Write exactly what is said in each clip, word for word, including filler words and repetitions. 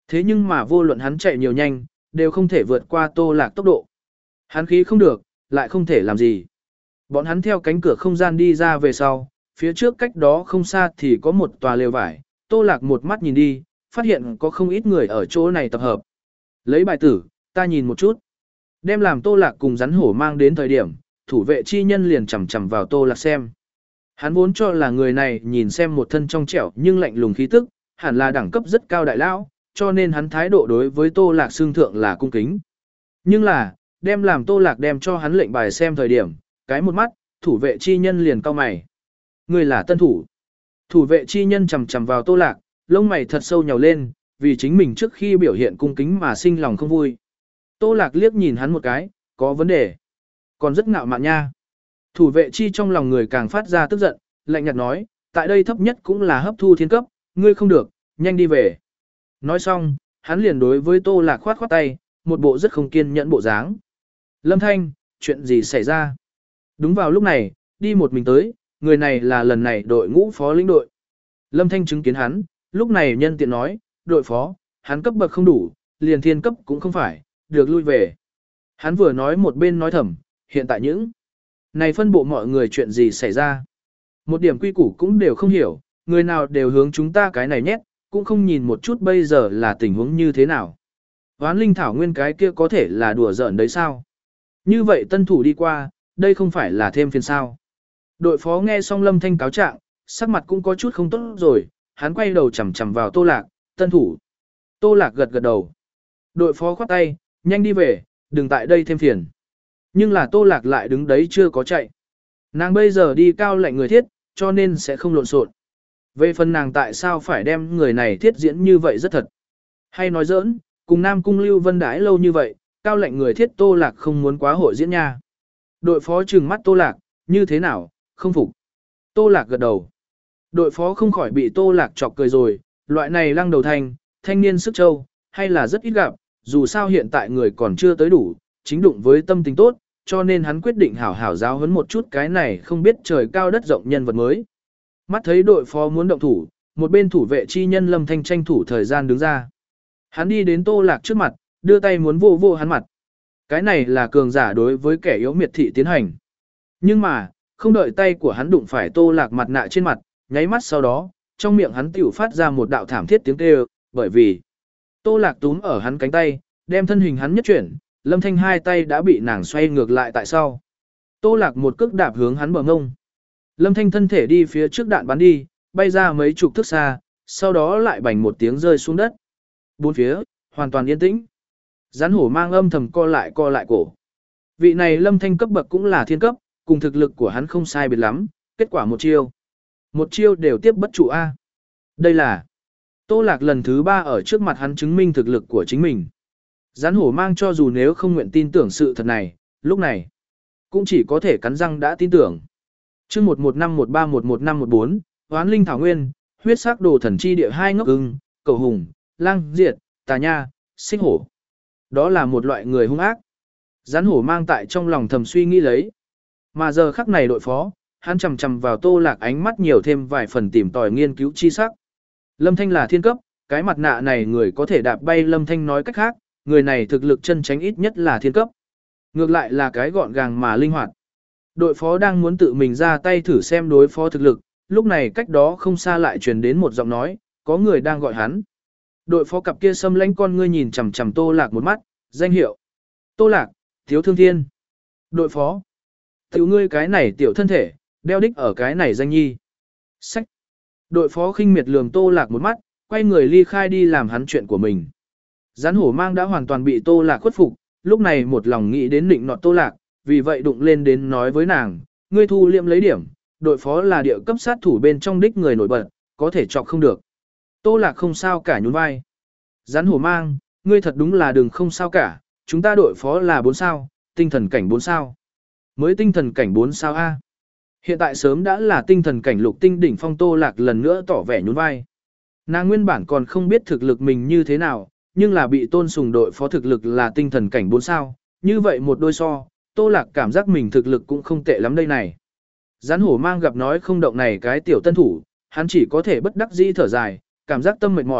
Thế nhưng mà vô luận hắn chạy nhiều nhanh, đều không thể vượt qua Tô Lạc tốc độ. Hắn khí không được, lại không thể làm gì. Bọn hắn theo cánh cửa không gian đi ra về sau, phía trước cách đó không xa thì có một tòa lều vải. Tô Lạc một mắt nhìn đi, phát hiện có không ít người ở chỗ này tập hợp. Lấy bài tử, ta nhìn một chút. Đem làm Tô Lạc cùng rắn hổ mang đến thời điểm, thủ vệ chi nhân liền chằm chằm vào Tô Lạc xem. Hắn vốn cho là người này nhìn xem một thân trong trẻo nhưng lạnh lùng khí tức, hẳn là đẳng cấp rất cao đại lão, cho nên hắn thái độ đối với Tô Lạc xương thượng là cung kính. Nhưng là, đem làm Tô Lạc đem cho hắn lệnh bài xem thời điểm, cái một mắt, thủ vệ chi nhân liền cau mày. Người là tân thủ. Thủ vệ chi nhân chằm chằm vào Tô Lạc, lông mày thật sâu nhào lên, vì chính mình trước khi biểu hiện cung kính mà sinh lòng không vui. Tô Lạc liếc nhìn hắn một cái, có vấn đề. Còn rất ngạo mạn nha. Thủ vệ chi trong lòng người càng phát ra tức giận, lạnh nhạt nói, tại đây thấp nhất cũng là hấp thu thiên cấp, ngươi không được, nhanh đi về. Nói xong, hắn liền đối với Tô Lạc khoát khoát tay, một bộ rất không kiên nhẫn bộ dáng. Lâm Thanh, chuyện gì xảy ra? Đúng vào lúc này, đi một mình tới, người này là lần này đội ngũ phó lĩnh đội. Lâm Thanh chứng kiến hắn, lúc này nhân tiện nói, đội phó, hắn cấp bậc không đủ, liền thiên cấp cũng không phải, được lui về. Hắn vừa nói một bên nói thầm, hiện tại những này phân bộ mọi người chuyện gì xảy ra. Một điểm quy củ cũng đều không hiểu, người nào đều hướng chúng ta cái này nhét, cũng không nhìn một chút bây giờ là tình huống như thế nào. Hoán linh thảo nguyên cái kia có thể là đùa giỡn đấy sao? Như vậy tân thủ đi qua, đây không phải là thêm phiền sao. Đội phó nghe xong Lâm Thanh cáo trạng, sắc mặt cũng có chút không tốt rồi, hắn quay đầu chằm chằm vào Tô Lạc, tân thủ. Tô Lạc gật gật đầu. Đội phó khoát tay, nhanh đi về, đừng tại đây thêm phiền. Nhưng là Tô Lạc lại đứng đấy chưa có chạy. Nàng bây giờ đi cao lệnh người thiết, cho nên sẽ không lộn xộn. Về phần nàng tại sao phải đem người này thiết diễn như vậy rất thật. Hay nói giỡn, cùng Nam Cung Lưu Vân đãi lâu như vậy, cao lệnh người thiết Tô Lạc không muốn quá hội diễn nha. Đội phó trừng mắt Tô Lạc, như thế nào, không phục. Tô Lạc gật đầu. Đội phó không khỏi bị Tô Lạc chọc cười rồi, loại này lăng đầu thanh, thanh niên sức châu, hay là rất ít gặp, dù sao hiện tại người còn chưa tới đủ, chính đụng với tâm tình tốt, cho nên hắn quyết định hảo hảo giáo huấn một chút cái này không biết trời cao đất rộng nhân vật mới. Mắt thấy đội phó muốn động thủ, một bên thủ vệ chi nhân Lâm Thanh tranh thủ thời gian đứng ra. Hắn đi đến Tô Lạc trước mặt, đưa tay muốn vô vô hắn mặt. Cái này là cường giả đối với kẻ yếu miệt thị tiến hành. Nhưng mà, không đợi tay của hắn đụng phải Tô Lạc mặt nạ trên mặt, nháy mắt sau đó, trong miệng hắn tiểu phát ra một đạo thảm thiết tiếng kêu, bởi vì Tô Lạc túm ở hắn cánh tay, đem thân hình hắn nhất chuyển, Lâm Thanh hai tay đã bị nàng xoay ngược lại tại sau. Tô Lạc một cước đạp hướng hắn bờ ngông. Lâm Thanh thân thể đi phía trước đạn bắn đi, bay ra mấy chục thước xa, sau đó lại bành một tiếng rơi xuống đất. Bốn phía, hoàn toàn yên tĩnh. Rắn hổ mang âm thầm co lại co lại cổ. Vị này Lâm Thanh cấp bậc cũng là thiên cấp, cùng thực lực của hắn không sai biệt lắm, kết quả một chiêu. Một chiêu đều tiếp bất trụ A. Đây là Tô Lạc lần thứ ba ở trước mặt hắn chứng minh thực lực của chính mình. Rắn hổ mang cho dù nếu không nguyện tin tưởng sự thật này, lúc này cũng chỉ có thể cắn răng đã tin tưởng. Chương một một năm một ba một một năm một bốn, Hoán Linh Thảo Nguyên, huyết sắc đồ thần chi địa hai ngốc ưng, cầu hùng, lang diệt, tà nha, xích hổ. Đó là một loại người hung ác. Rắn hổ mang tại trong lòng thầm suy nghĩ lấy. Mà giờ khắc này đội phó, hắn chầm chầm vào Tô Lạc ánh mắt nhiều thêm vài phần tìm tòi nghiên cứu chi sắc. Lâm Thanh là thiên cấp, cái mặt nạ này người có thể đạp bay Lâm Thanh nói cách khác, người này thực lực chân tránh ít nhất là thiên cấp. Ngược lại là cái gọn gàng mà linh hoạt. Đội phó đang muốn tự mình ra tay thử xem đối phó thực lực, lúc này cách đó không xa lại truyền đến một giọng nói, có người đang gọi hắn. Đội phó cặp kia xâm lãnh con ngươi nhìn chằm chằm Tô Lạc một mắt, danh hiệu. Tô Lạc, Thiếu Thương Thiên. Đội phó. Tiểu ngươi cái này tiểu thân thể, đeo đích ở cái này danh nhi. Sách. Đội phó khinh miệt lườm Tô Lạc một mắt, quay người ly khai đi làm hắn chuyện của mình. Rắn hổ mang đã hoàn toàn bị Tô Lạc khuất phục, lúc này một lòng nghĩ đến định nọt Tô Lạc, vì vậy đụng lên đến nói với nàng, ngươi thu liệm lấy điểm, đội phó là địa cấp sát thủ bên trong đích người nổi bật, có thể chọc không được. Tô Lạc không sao cả nhún vai. Rắn hổ mang, ngươi thật đúng là đừng không sao cả, chúng ta đội phó là bốn sao, tinh thần cảnh bốn sao. Mới tinh thần cảnh bốn sao A. Hiện tại sớm đã là tinh thần cảnh lục tinh đỉnh phong. Tô Lạc lần nữa tỏ vẻ nhún vai. Nàng nguyên bản còn không biết thực lực mình như thế nào, nhưng là bị tôn sùng đội phó thực lực là tinh thần cảnh bốn sao, như vậy một đôi so, Tô Lạc cảm giác mình thực lực cũng không tệ lắm đây này. Rắn hổ mang gặp nói không động này cái tiểu tân thủ, hắn chỉ có thể bất đắc dĩ thở dài, cảm giác tâm mệt mỏi,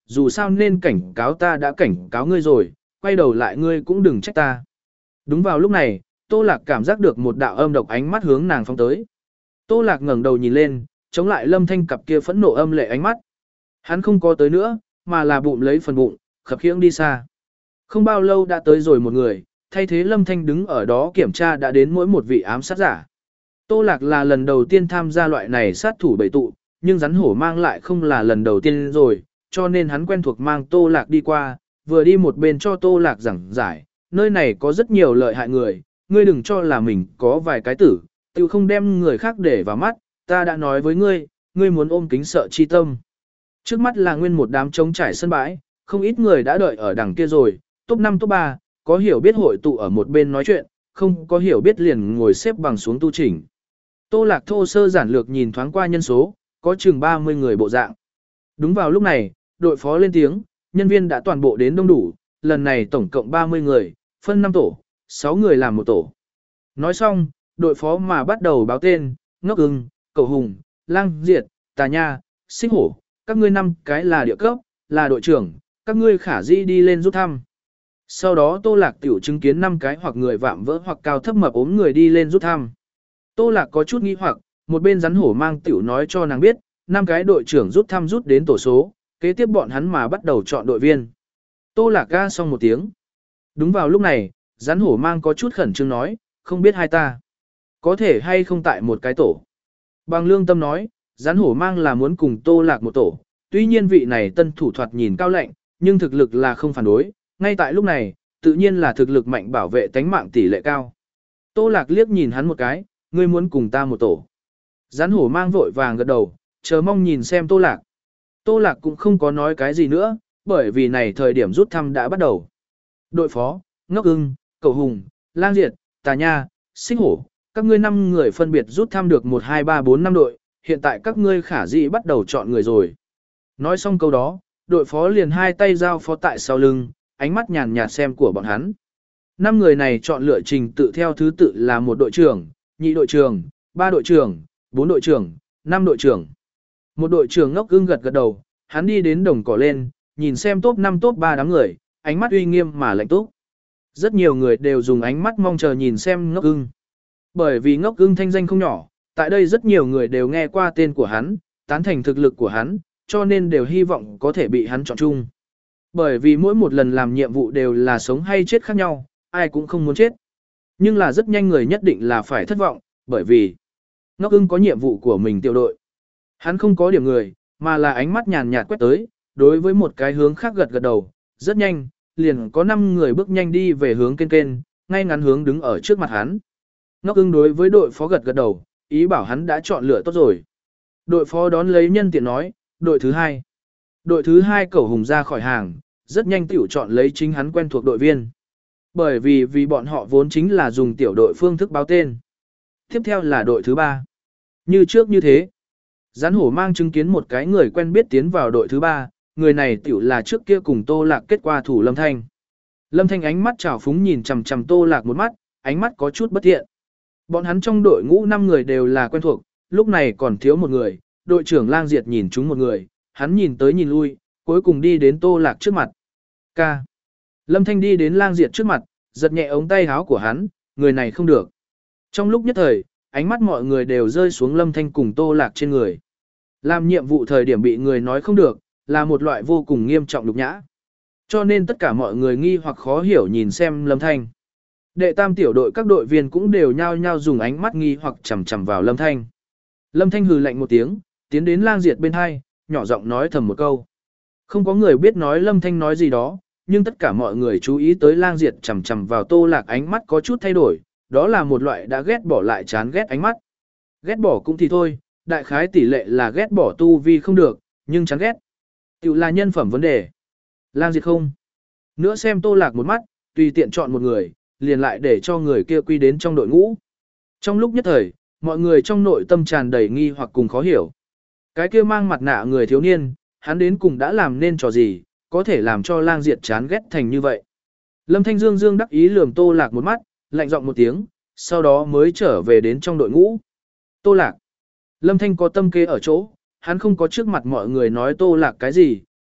dù sao nên cảnh cáo ta đã cảnh cáo ngươi rồi, quay đầu lại ngươi cũng đừng trách ta. Đúng vào lúc này, Tô Lạc cảm giác được một đạo âm độc ánh mắt hướng nàng phóng tới. Tô Lạc ngẩng đầu nhìn lên, chống lại Lâm Thanh cặp kia phẫn nộ âm lệ ánh mắt. Hắn không có tới nữa, mà là bụng lấy phần bụng, khập khiễng đi xa. Không bao lâu đã tới rồi một người, thay thế Lâm Thanh đứng ở đó kiểm tra đã đến mỗi một vị ám sát giả. Tô Lạc là lần đầu tiên tham gia loại này sát thủ bảy tụ, nhưng rắn hổ mang lại không là lần đầu tiên rồi, cho nên hắn quen thuộc mang Tô Lạc đi qua, vừa đi một bên cho Tô Lạc giảng giải, nơi này có rất nhiều lợi hại người, ngươi đừng cho là mình có vài cái tử, tự không đem người khác để vào mắt, ta đã nói với ngươi, ngươi muốn ôm kính sợ chi tâm. Trước mắt là nguyên một đám trống trải sân bãi, không ít người đã đợi ở đằng kia rồi, top năm top ba, có hiểu biết hội tụ ở một bên nói chuyện, không có hiểu biết liền ngồi xếp bằng xuống tu chỉnh. Tô Lạc thô sơ giản lược nhìn thoáng qua nhân số, có chừng ba mươi người bộ dạng. Đúng vào lúc này, đội phó lên tiếng, nhân viên đã toàn bộ đến đông đủ, lần này tổng cộng ba mươi người, phân năm tổ, sáu người làm một tổ. Nói xong, đội phó mà bắt đầu báo tên, Ngốc Ưng, Cầu Hùng, Lang Diệt, Tà Nha, Xích Hổ, các ngươi năm cái là địa cấp, là đội trưởng, các ngươi khả dĩ đi lên rút thăm. Sau đó Tô Lạc tiểu chứng kiến năm cái hoặc người vạm vỡ hoặc cao thấp mập ốm người đi lên rút thăm. Tô Lạc có chút nghi hoặc, một bên rắn hổ mang tiểu nói cho nàng biết, năm cái đội trưởng rút thăm rút đến tổ số, kế tiếp bọn hắn mà bắt đầu chọn đội viên. Tô Lạc ga xong một tiếng. Đúng vào lúc này, rắn hổ mang có chút khẩn trương nói, không biết hai ta có thể hay không tại một cái tổ. Bằng lương tâm nói, rắn hổ mang là muốn cùng Tô Lạc một tổ, tuy nhiên vị này tân thủ thoạt nhìn cao lạnh, nhưng thực lực là không phản đối, ngay tại lúc này, tự nhiên là thực lực mạnh bảo vệ tánh mạng tỷ lệ cao. Tô Lạc liếc nhìn hắn một cái, ngươi muốn cùng ta một tổ. Rắn hổ mang vội vàng gật đầu, chờ mong nhìn xem Tô Lạc. Tô Lạc cũng không có nói cái gì nữa, bởi vì này thời điểm rút thăm đã bắt đầu. Đội phó, Ngốc Ưng, Cầu Hùng, Lang Diệt, Tà Nha, Xích Hổ, các ngươi năm người phân biệt rút thăm được một, hai, ba, bốn, năm đội, hiện tại các ngươi khả dĩ bắt đầu chọn người rồi. Nói xong câu đó, đội phó liền hai tay giao phó tại sau lưng, ánh mắt nhàn nhạt xem của bọn hắn. Năm người này chọn lựa trình tự theo thứ tự là một đội trưởng, nhị đội trưởng, ba đội trưởng, bốn đội trưởng, năm đội trưởng. Một đội trưởng Ngốc Ưng gật gật đầu, hắn đi đến đồng cỏ lên, nhìn xem top năm top ba đám người, ánh mắt uy nghiêm mà lạnh túc. Rất nhiều người đều dùng ánh mắt mong chờ nhìn xem Ngốc Ưng. Bởi vì Ngốc Ưng thanh danh không nhỏ, tại đây rất nhiều người đều nghe qua tên của hắn, tán thành thực lực của hắn, cho nên đều hy vọng có thể bị hắn chọn chung. Bởi vì mỗi một lần làm nhiệm vụ đều là sống hay chết khác nhau, ai cũng không muốn chết. Nhưng là rất nhanh người nhất định là phải thất vọng, bởi vì Ngốc Ưng có nhiệm vụ của mình tiểu đội. Hắn không có điểm người, mà là ánh mắt nhàn nhạt quét tới, đối với một cái hướng khác gật gật đầu, rất nhanh, liền có năm người bước nhanh đi về hướng kênh kênh, ngay ngắn hướng đứng ở trước mặt hắn. Ngốc Ưng đối với đội phó gật gật đầu, ý bảo hắn đã chọn lựa tốt rồi. Đội phó đón lấy nhân tiện nói, đội thứ hai. Đội thứ hai Cẩu Hùng ra khỏi hàng, rất nhanh tiểu chọn lấy chính hắn quen thuộc đội viên. Bởi vì vì bọn họ vốn chính là dùng tiểu đội phương thức báo tên. Tiếp theo là đội thứ ba. Như trước như thế. Rắn hổ mang chứng kiến một cái người quen biết tiến vào đội thứ ba, người này tiểu là trước kia cùng Tô Lạc kết quả thủ Lâm Thanh. Lâm Thanh ánh mắt trào phúng nhìn chằm chằm Tô Lạc một mắt, ánh mắt có chút bất thiện. Bọn hắn trong đội ngũ năm người đều là quen thuộc, lúc này còn thiếu một người, đội trưởng Lang Diệt nhìn chúng một người, hắn nhìn tới nhìn lui, cuối cùng đi đến Tô Lạc trước mặt. Ca. Lâm Thanh đi đến Lang Diệt trước mặt, giật nhẹ ống tay áo của hắn, người này không được. Trong lúc nhất thời, ánh mắt mọi người đều rơi xuống Lâm Thanh cùng Tô Lạc trên người. Làm nhiệm vụ thời điểm bị người nói không được, là một loại vô cùng nghiêm trọng nhục nhã. Cho nên tất cả mọi người nghi hoặc khó hiểu nhìn xem Lâm Thanh. Đệ tam tiểu đội các đội viên cũng đều nhao nhao dùng ánh mắt nghi hoặc chằm chằm vào Lâm Thanh. Lâm Thanh hừ lạnh một tiếng, tiến đến Lang Diệt bên hai, nhỏ giọng nói thầm một câu. Không có người biết nói Lâm Thanh nói gì đó, nhưng tất cả mọi người chú ý tới Lang Diệt chằm chằm vào Tô Lạc ánh mắt có chút thay đổi, đó là một loại đã ghét bỏ lại chán ghét ánh mắt. Ghét bỏ cũng thì thôi, đại khái tỷ lệ là ghét bỏ tu vi không được, nhưng chán ghét. Tiểu là nhân phẩm vấn đề. Lang Diệt không. Nữa xem Tô Lạc một mắt, tùy tiện chọn một người, liền lại để cho người kia quy đến trong đội ngũ. Trong lúc nhất thời, mọi người trong nội tâm tràn đầy nghi hoặc cùng khó hiểu. Cái kia mang mặt nạ người thiếu niên, hắn đến cùng đã làm nên trò gì, có thể làm cho Lang Diệt chán ghét thành như vậy. Lâm Thanh Dương Dương đắc ý lườm Tô Lạc một mắt, lạnh giọng một tiếng, sau đó mới trở về đến trong đội ngũ. Tô Lạc. Lâm Thanh có tâm kế ở chỗ, hắn không có trước mặt mọi người nói Tô Lạc cái gì,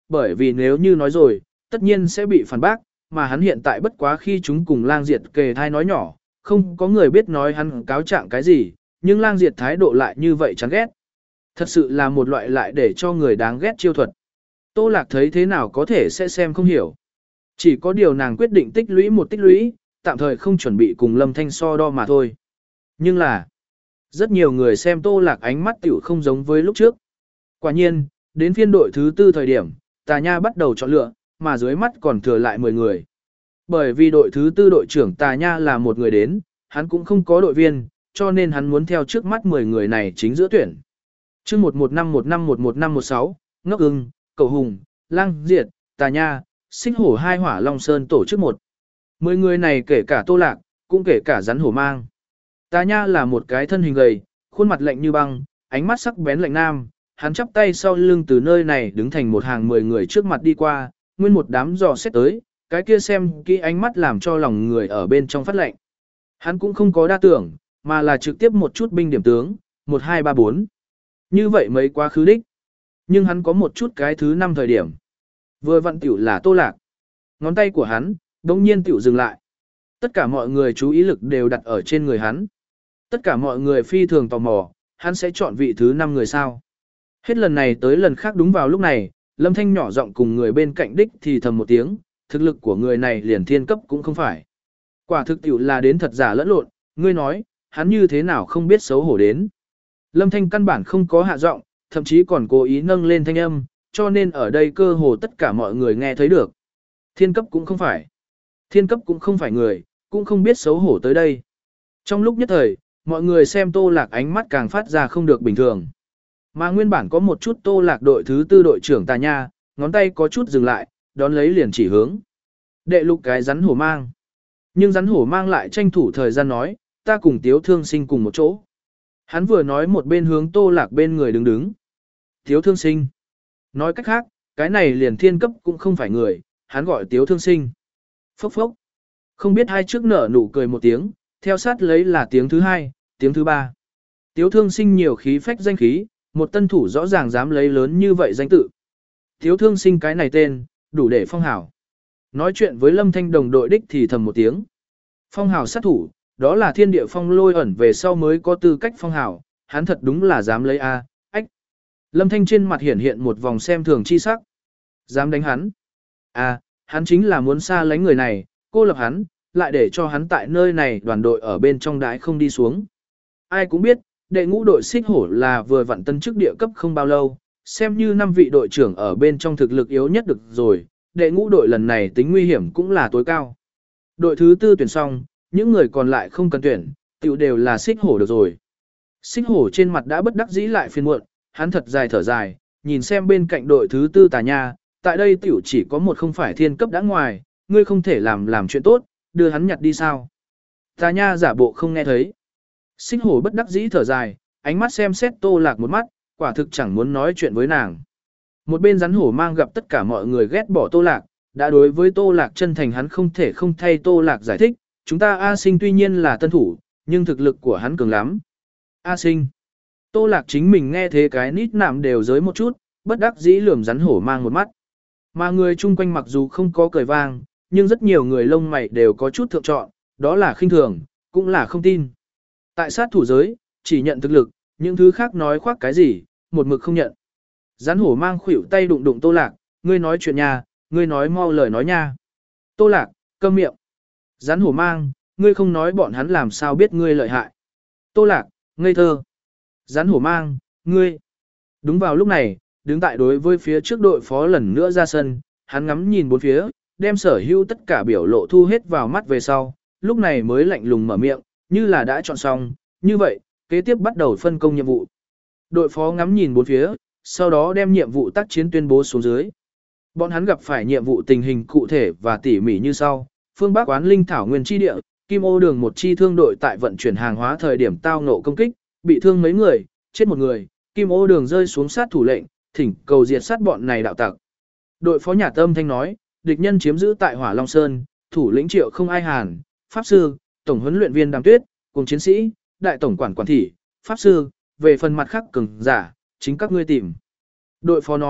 bởi vì nếu như nói rồi, tất nhiên sẽ bị phản bác, mà hắn hiện tại bất quá khi chúng cùng lang diệt kề thai nói nhỏ, không có người biết nói hắn cáo trạng cái gì, nhưng lang diệt thái độ lại như vậy chán ghét. Thật sự là một loại lại để cho người đáng ghét chiêu thuật. Tô Lạc thấy thế nào có thể sẽ xem không hiểu. Chỉ có điều nàng quyết định tích lũy một tích lũy, tạm thời không chuẩn bị cùng Lâm Thanh so đo mà thôi. Nhưng là, rất nhiều người xem Tô Lạc ánh mắt tiểu không giống với lúc trước. Quả nhiên, đến phiên đội thứ tư thời điểm, Tà Nha bắt đầu chọn lựa, mà dưới mắt còn thừa lại mười người. Bởi vì đội thứ tư đội trưởng Tà Nha là một người đến, hắn cũng không có đội viên, cho nên hắn muốn theo trước mắt mười người này chính giữa tuyển. Chương một một năm một năm một một năm một sáu, Ngốc Ưng, Cầu Hùng, Lang Diệt, Tà Nha, Xích Hổ hai Hỏa Long Sơn tổ chức một. Mười người này kể cả Tô Lạc, cũng kể cả rắn hổ mang. Tà Nha là một cái thân hình gầy, khuôn mặt lạnh như băng, ánh mắt sắc bén lạnh nam, hắn chắp tay sau lưng từ nơi này đứng thành một hàng mười người trước mặt đi qua, nguyên một đám dò xét tới, cái kia xem kỹ ánh mắt làm cho lòng người ở bên trong phát lạnh. Hắn cũng không có đa tưởng, mà là trực tiếp một chút binh điểm tướng, một hai ba bốn. Như vậy mấy quá khứ đích. Nhưng hắn có một chút cái thứ năm thời điểm. Vừa vặn tiểu là Tô Lạc. Ngón tay của hắn, đống nhiên tiểu dừng lại. Tất cả mọi người chú ý lực đều đặt ở trên người hắn. Tất cả mọi người phi thường tò mò, hắn sẽ chọn vị thứ năm người sao. Hết lần này tới lần khác đúng vào lúc này, Lâm Thanh nhỏ giọng cùng người bên cạnh đích thì thầm một tiếng, thực lực của người này liền thiên cấp cũng không phải. Quả thực tiểu là đến thật giả lẫn lộn, ngươi nói, hắn như thế nào không biết xấu hổ đến. Lâm Thanh căn bản không có hạ giọng, thậm chí còn cố ý nâng lên thanh âm, cho nên ở đây cơ hồ tất cả mọi người nghe thấy được. Thiên cấp cũng không phải. Thiên cấp cũng không phải người, cũng không biết xấu hổ tới đây. Trong lúc nhất thời, mọi người xem Tô Lạc ánh mắt càng phát ra không được bình thường. Mà nguyên bản có một chút Tô Lạc đội thứ tư đội trưởng Tà Nha, ngón tay có chút dừng lại, đón lấy liền chỉ hướng. Đệ lục cái rắn hổ mang. Nhưng rắn hổ mang lại tranh thủ thời gian nói, ta cùng Tiếu Thương Sinh cùng một chỗ. Hắn vừa nói một bên hướng Tô Lạc bên người đứng đứng. Tiếu Thương Sinh. Nói cách khác, cái này liền thiên cấp cũng không phải người, hắn gọi Tiếu Thương Sinh. Phốc phốc. Không biết hai trước nở nụ cười một tiếng, theo sát lấy là tiếng thứ hai, tiếng thứ ba. Tiếu Thương Sinh nhiều khí phách danh khí, một tân thủ rõ ràng dám lấy lớn như vậy danh tự. Tiếu Thương Sinh cái này tên, đủ để phong hào. Nói chuyện với Lâm Thanh đồng đội đích thì thầm một tiếng. Phong hào sát thủ, đó là thiên địa phong lôi ẩn về sau mới có tư cách phong hào, hắn thật đúng là dám lấy A, ách. Lâm Thanh trên mặt hiển hiện một vòng xem thường chi sắc. Dám đánh hắn. À, hắn chính là muốn xa lánh người này, cô lập hắn, lại để cho hắn tại nơi này đoàn đội ở bên trong đái không đi xuống. Ai cũng biết, đệ ngũ đội Xích Hổ là vừa vặn tân chức địa cấp không bao lâu, xem như năm vị đội trưởng ở bên trong thực lực yếu nhất được rồi, đệ ngũ đội lần này tính nguy hiểm cũng là tối cao. Đội thứ tư tuyển xong, những người còn lại không cần tuyển, tiểu đều là Xích Hổ được rồi. Xích Hổ trên mặt đã bất đắc dĩ lại phiền muộn, hắn thật dài thở dài, nhìn xem bên cạnh đội thứ tư Tà Nha, tại đây tiểu chỉ có một không phải thiên cấp đã ngoài, ngươi không thể làm làm chuyện tốt, đưa hắn nhặt đi sao. Tà Nha giả bộ không nghe thấy. Xích Hổ bất đắc dĩ thở dài, ánh mắt xem xét Tô Lạc một mắt, quả thực chẳng muốn nói chuyện với nàng. Một bên rắn hổ mang gặp tất cả mọi người ghét bỏ Tô Lạc, đã đối với Tô Lạc chân thành hắn không thể không thay Tô Lạc giải thích, chúng ta A Sinh tuy nhiên là tân thủ, nhưng thực lực của hắn cường lắm. A Sinh. Tô Lạc chính mình nghe thế cái nít nạm đều giới một chút, bất đắc dĩ lườm rắn hổ mang một mắt. Mà người chung quanh mặc dù không có cười vang, nhưng rất nhiều người lông mày đều có chút thượng trọn, đó là khinh thường, cũng là không tin. Tại sát thủ giới, chỉ nhận thực lực, những thứ khác nói khoác cái gì, một mực không nhận. Rắn hổ mang khuỷu tay đụng đụng Tô Lạc, ngươi nói chuyện nha, ngươi nói mau lời nói nha. Tô Lạc, câm miệng. Rắn hổ mang, ngươi không nói bọn hắn làm sao biết ngươi lợi hại. Tô Lạc, ngây thơ. Rắn hổ mang, ngươi. Đúng vào lúc này, đứng tại đối với phía trước đội phó lần nữa ra sân, hắn ngắm nhìn bốn phía, đem sở hữu tất cả biểu lộ thu hết vào mắt về sau, lúc này mới lạnh lùng mở miệng, như là đã chọn xong, như vậy, kế tiếp bắt đầu phân công nhiệm vụ. Đội phó ngắm nhìn bốn phía, sau đó đem nhiệm vụ tác chiến tuyên bố xuống dưới. Bọn hắn gặp phải nhiệm vụ tình hình cụ thể và tỉ mỉ như sau: phương Bắc Quán Linh Thảo Nguyên chi địa, Kim Ô Đường một chi thương đội tại vận chuyển hàng hóa thời điểm tao ngộ công kích, bị thương mấy người, chết một người, Kim Ô Đường rơi xuống sát thủ lệnh, thỉnh cầu diệt sát bọn này đạo tặc. Đội phó nhà tâm thanh nói, địch nhân chiếm giữ tại Hỏa Long Sơn, thủ lĩnh Triệu Không Ai Hàn, pháp sư, tổng huấn luyện viên Đàm Tuyết, cùng chiến sĩ, đại tổng quản quản thị, pháp sư, về phần mặt khác cường giả, chính các ngươi tìm. Đội phó nói,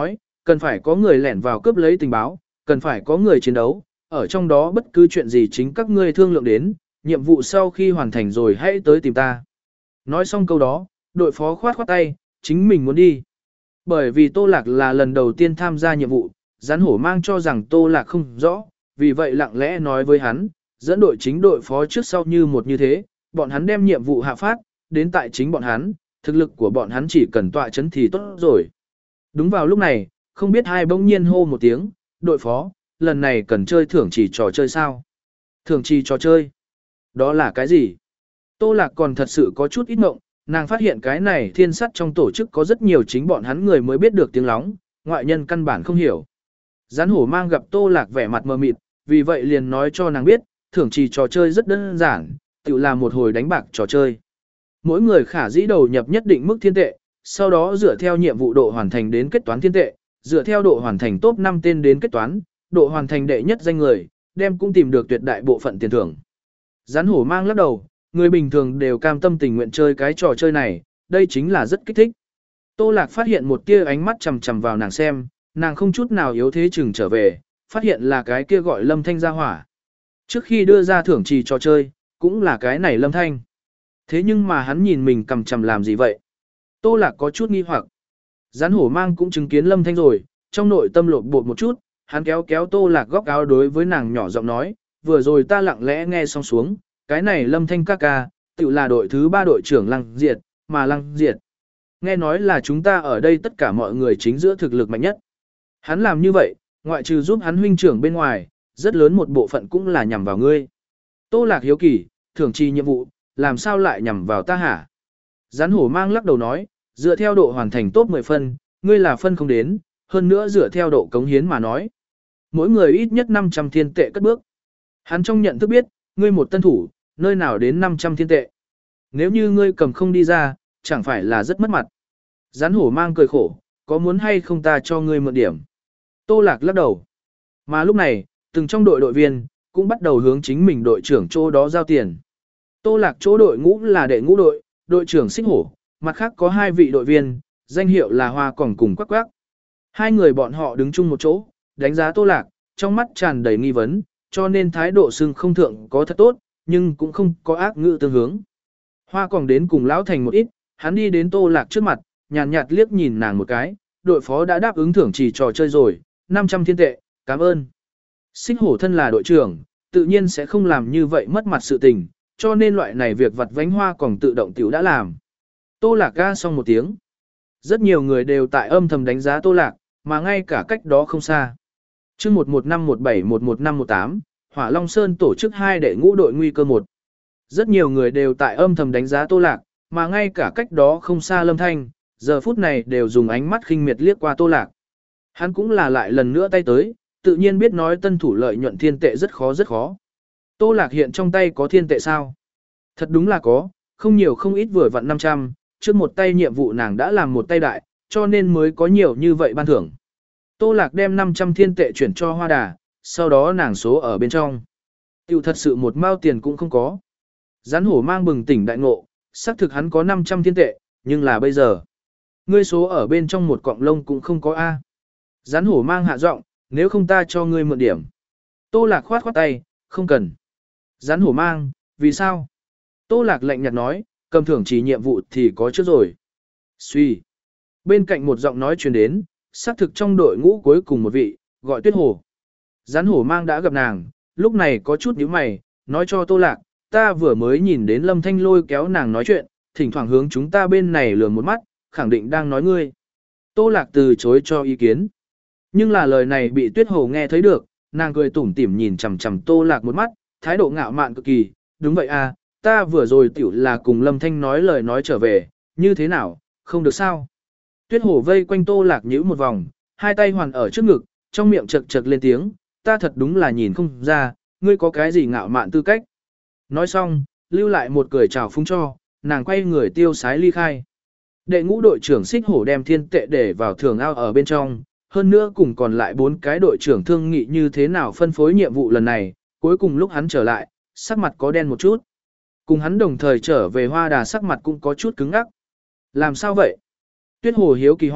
cần phải có người lẻn vào cướp lấy tình báo, cần phải có người chiến đấu, ở trong đó bất cứ chuyện gì chính các ngươi thương lượng đến, nhiệm vụ sau khi hoàn thành rồi hãy tới tìm ta. Nói xong câu đó, đội phó khoát khoát tay, chính mình muốn đi. Bởi vì Tô Lạc là lần đầu tiên tham gia nhiệm vụ, Rắn Hổ Mang cho rằng Tô Lạc không rõ, vì vậy lặng lẽ nói với hắn, dẫn đội chính đội phó trước sau như một như thế, bọn hắn đem nhiệm vụ hạ phát, đến tại chính bọn hắn, thực lực của bọn hắn chỉ cần tọa chấn thì tốt rồi. Đúng vào lúc này, không biết hai bỗng nhiên hô một tiếng, đội phó, lần này cần chơi thưởng trì trò chơi sao? Thưởng trì trò chơi? Đó là cái gì? Tô Lạc còn thật sự có chút ít mộng, nàng phát hiện cái này thiên sắt trong tổ chức có rất nhiều chính bọn hắn người mới biết được tiếng lóng, ngoại nhân căn bản không hiểu. Rắn Hổ Mang gặp Tô Lạc vẻ mặt mờ mịt, vì vậy liền nói cho nàng biết, thưởng trì trò chơi rất đơn giản, tự là một hồi đánh bạc trò chơi. Mỗi người khả dĩ đầu nhập nhất định mức thiên tệ, sau đó dựa theo nhiệm vụ độ hoàn thành đến kết toán thiên tệ, dựa theo độ hoàn thành top năm tên đến kết toán, độ hoàn thành đệ nhất danh người, đem cũng tìm được tuyệt đại bộ phận tiền thưởng. Rắn Hổ Mang lắc đầu, người bình thường đều cam tâm tình nguyện chơi cái trò chơi này, đây chính là rất kích thích. Tô Lạc phát hiện một tia ánh mắt chằm chằm vào nàng xem, nàng không chút nào yếu thế chừng trở về, phát hiện là cái kia gọi Lâm Thanh ra hỏa. Trước khi đưa ra thưởng trì trò chơi, cũng là cái này Lâm Thanh. Thế nhưng mà hắn nhìn mình cầm chằm làm gì vậy? Tô Lạc có chút nghi hoặc. Rắn Hổ Mang cũng chứng kiến Lâm Thanh rồi, trong nội tâm lột bột một chút, hắn kéo kéo Tô Lạc góc áo đối với nàng nhỏ giọng nói, vừa rồi ta lặng lẽ nghe xong xuống, cái này Lâm Thanh ca ca, tự là đội thứ ba đội trưởng Lăng Diệt, mà Lăng Diệt. Nghe nói là chúng ta ở đây tất cả mọi người chính giữa thực lực mạnh nhất. Hắn làm như vậy, ngoại trừ giúp hắn huynh trưởng bên ngoài, rất lớn một bộ phận cũng là nhằm vào ngươi. Tô Lạc hiếu kỳ, thưởng trì nhiệm vụ, làm sao lại nhằm vào ta hả? Rắn Hổ Mang lắc đầu nói, dựa theo độ hoàn thành top mười phân, ngươi là phân không đến, hơn nữa dựa theo độ cống hiến mà nói. Mỗi người ít nhất năm trăm thiên tệ cất bước. Hắn trong nhận thức biết, ngươi một tân thủ, nơi nào đến năm trăm thiên tệ. Nếu như ngươi cầm không đi ra, chẳng phải là rất mất mặt. Rắn Hổ Mang cười khổ, có muốn hay không ta cho ngươi mượn điểm. Tô Lạc lắc đầu. Mà lúc này, từng trong đội đội viên, cũng bắt đầu hướng chính mình đội trưởng chỗ đó giao tiền. Tô Lạc chỗ đội ngũ là đệ ngũ đội, đội trưởng Xích Hổ, mặt khác có hai vị đội viên, danh hiệu là Hoa Cỏng cùng Quắc Quắc. Hai người bọn họ đứng chung một chỗ, đánh giá Tô Lạc, trong mắt tràn đầy nghi vấn, cho nên thái độ xưng không thượng có thật tốt, nhưng cũng không có ác ngữ tương hướng. Hoa Cỏng đến cùng lão thành một ít, hắn đi đến Tô Lạc trước mặt, nhàn nhạt, nhạt liếc nhìn nàng một cái, đội phó đã đáp ứng thưởng trì trò chơi rồi, năm trăm thiên tệ, cảm ơn. Xích Hổ thân là đội trưởng, tự nhiên sẽ không làm như vậy mất mặt sự tình, cho nên loại này việc vặt vánh Hoa Cỏng tự động tiểu đã làm. Tô Lạc ga xong một tiếng. Rất nhiều người đều tại âm thầm đánh giá Tô Lạc, mà ngay cả cách đó không xa. Chương một một năm một bảy một một năm một tám, Hỏa Long Sơn tổ chức hai đệ ngũ đội nguy cơ một. Rất nhiều người đều tại âm thầm đánh giá Tô Lạc, mà ngay cả cách đó không xa Lâm Thanh, giờ phút này đều dùng ánh mắt khinh miệt liếc qua Tô Lạc. Hắn cũng là lại lần nữa tay tới, tự nhiên biết nói tân thủ lợi nhuận thiên tệ rất khó rất khó. Tô Lạc hiện trong tay có thiên tệ sao? Thật đúng là có, không nhiều không ít vừa vặn năm trăm, trước một tay nhiệm vụ nàng đã làm một tay đại, cho nên mới có nhiều như vậy ban thưởng. Tô Lạc đem năm trăm thiên tệ chuyển cho Hoa Đà, sau đó nàng số ở bên trong. Tiểu thật sự một mao tiền cũng không có. Rắn Hổ Mang bừng tỉnh đại ngộ, xác thực hắn có năm trăm thiên tệ, nhưng là bây giờ. Ngươi số ở bên trong một cọng lông cũng không có A. Rắn Hổ Mang hạ giọng, nếu không ta cho ngươi mượn điểm. Tô Lạc khoát khoát tay, không cần. Rắn Hổ Mang, vì sao? Tô Lạc lạnh nhạt nói, cầm thưởng chỉ nhiệm vụ thì có trước rồi. Suy. Bên cạnh một giọng nói truyền đến, xác thực trong đội ngũ cuối cùng một vị, gọi Tuyết Hồ. Rắn Hổ Mang đã gặp nàng, lúc này có chút nhíu mày, nói cho Tô Lạc, ta vừa mới nhìn đến Lâm Thanh lôi kéo nàng nói chuyện, thỉnh thoảng hướng chúng ta bên này lườm một mắt, khẳng định đang nói ngươi. Tô Lạc từ chối cho ý kiến. Nhưng là lời này bị Tuyết Hồ nghe thấy được, nàng cười tủm tỉm nhìn chằm chằm Tô Lạc một mắt, thái độ ngạo mạn cực kỳ, đúng vậy à, ta vừa rồi tiểu là cùng Lâm Thanh nói lời nói trở về, như thế nào, không được sao. Tuyết Hồ vây quanh Tô Lạc nhíu một vòng, hai tay hoàn ở trước ngực, trong miệng chật chật lên tiếng, ta thật đúng là nhìn không ra, ngươi có cái gì ngạo mạn tư cách. Nói xong, lưu lại một cười chào phúng cho, nàng quay người tiêu sái ly khai. Đệ ngũ đội trưởng Xích Hổ đem thiên tệ để vào thường ao ở bên trong, hơn nữa cùng còn lại bốn cái đội trưởng thương nghị như thế nào phân phối nhiệm vụ lần này, cuối cùng lúc hắn trở lại, sắc mặt có đen một chút. Cùng hắn đồng thời trở về Hoa Đà sắc mặt cũng có chút cứng ngắc. Làm sao vậy? Tuyết Hồ hiếu kỳ hỏi,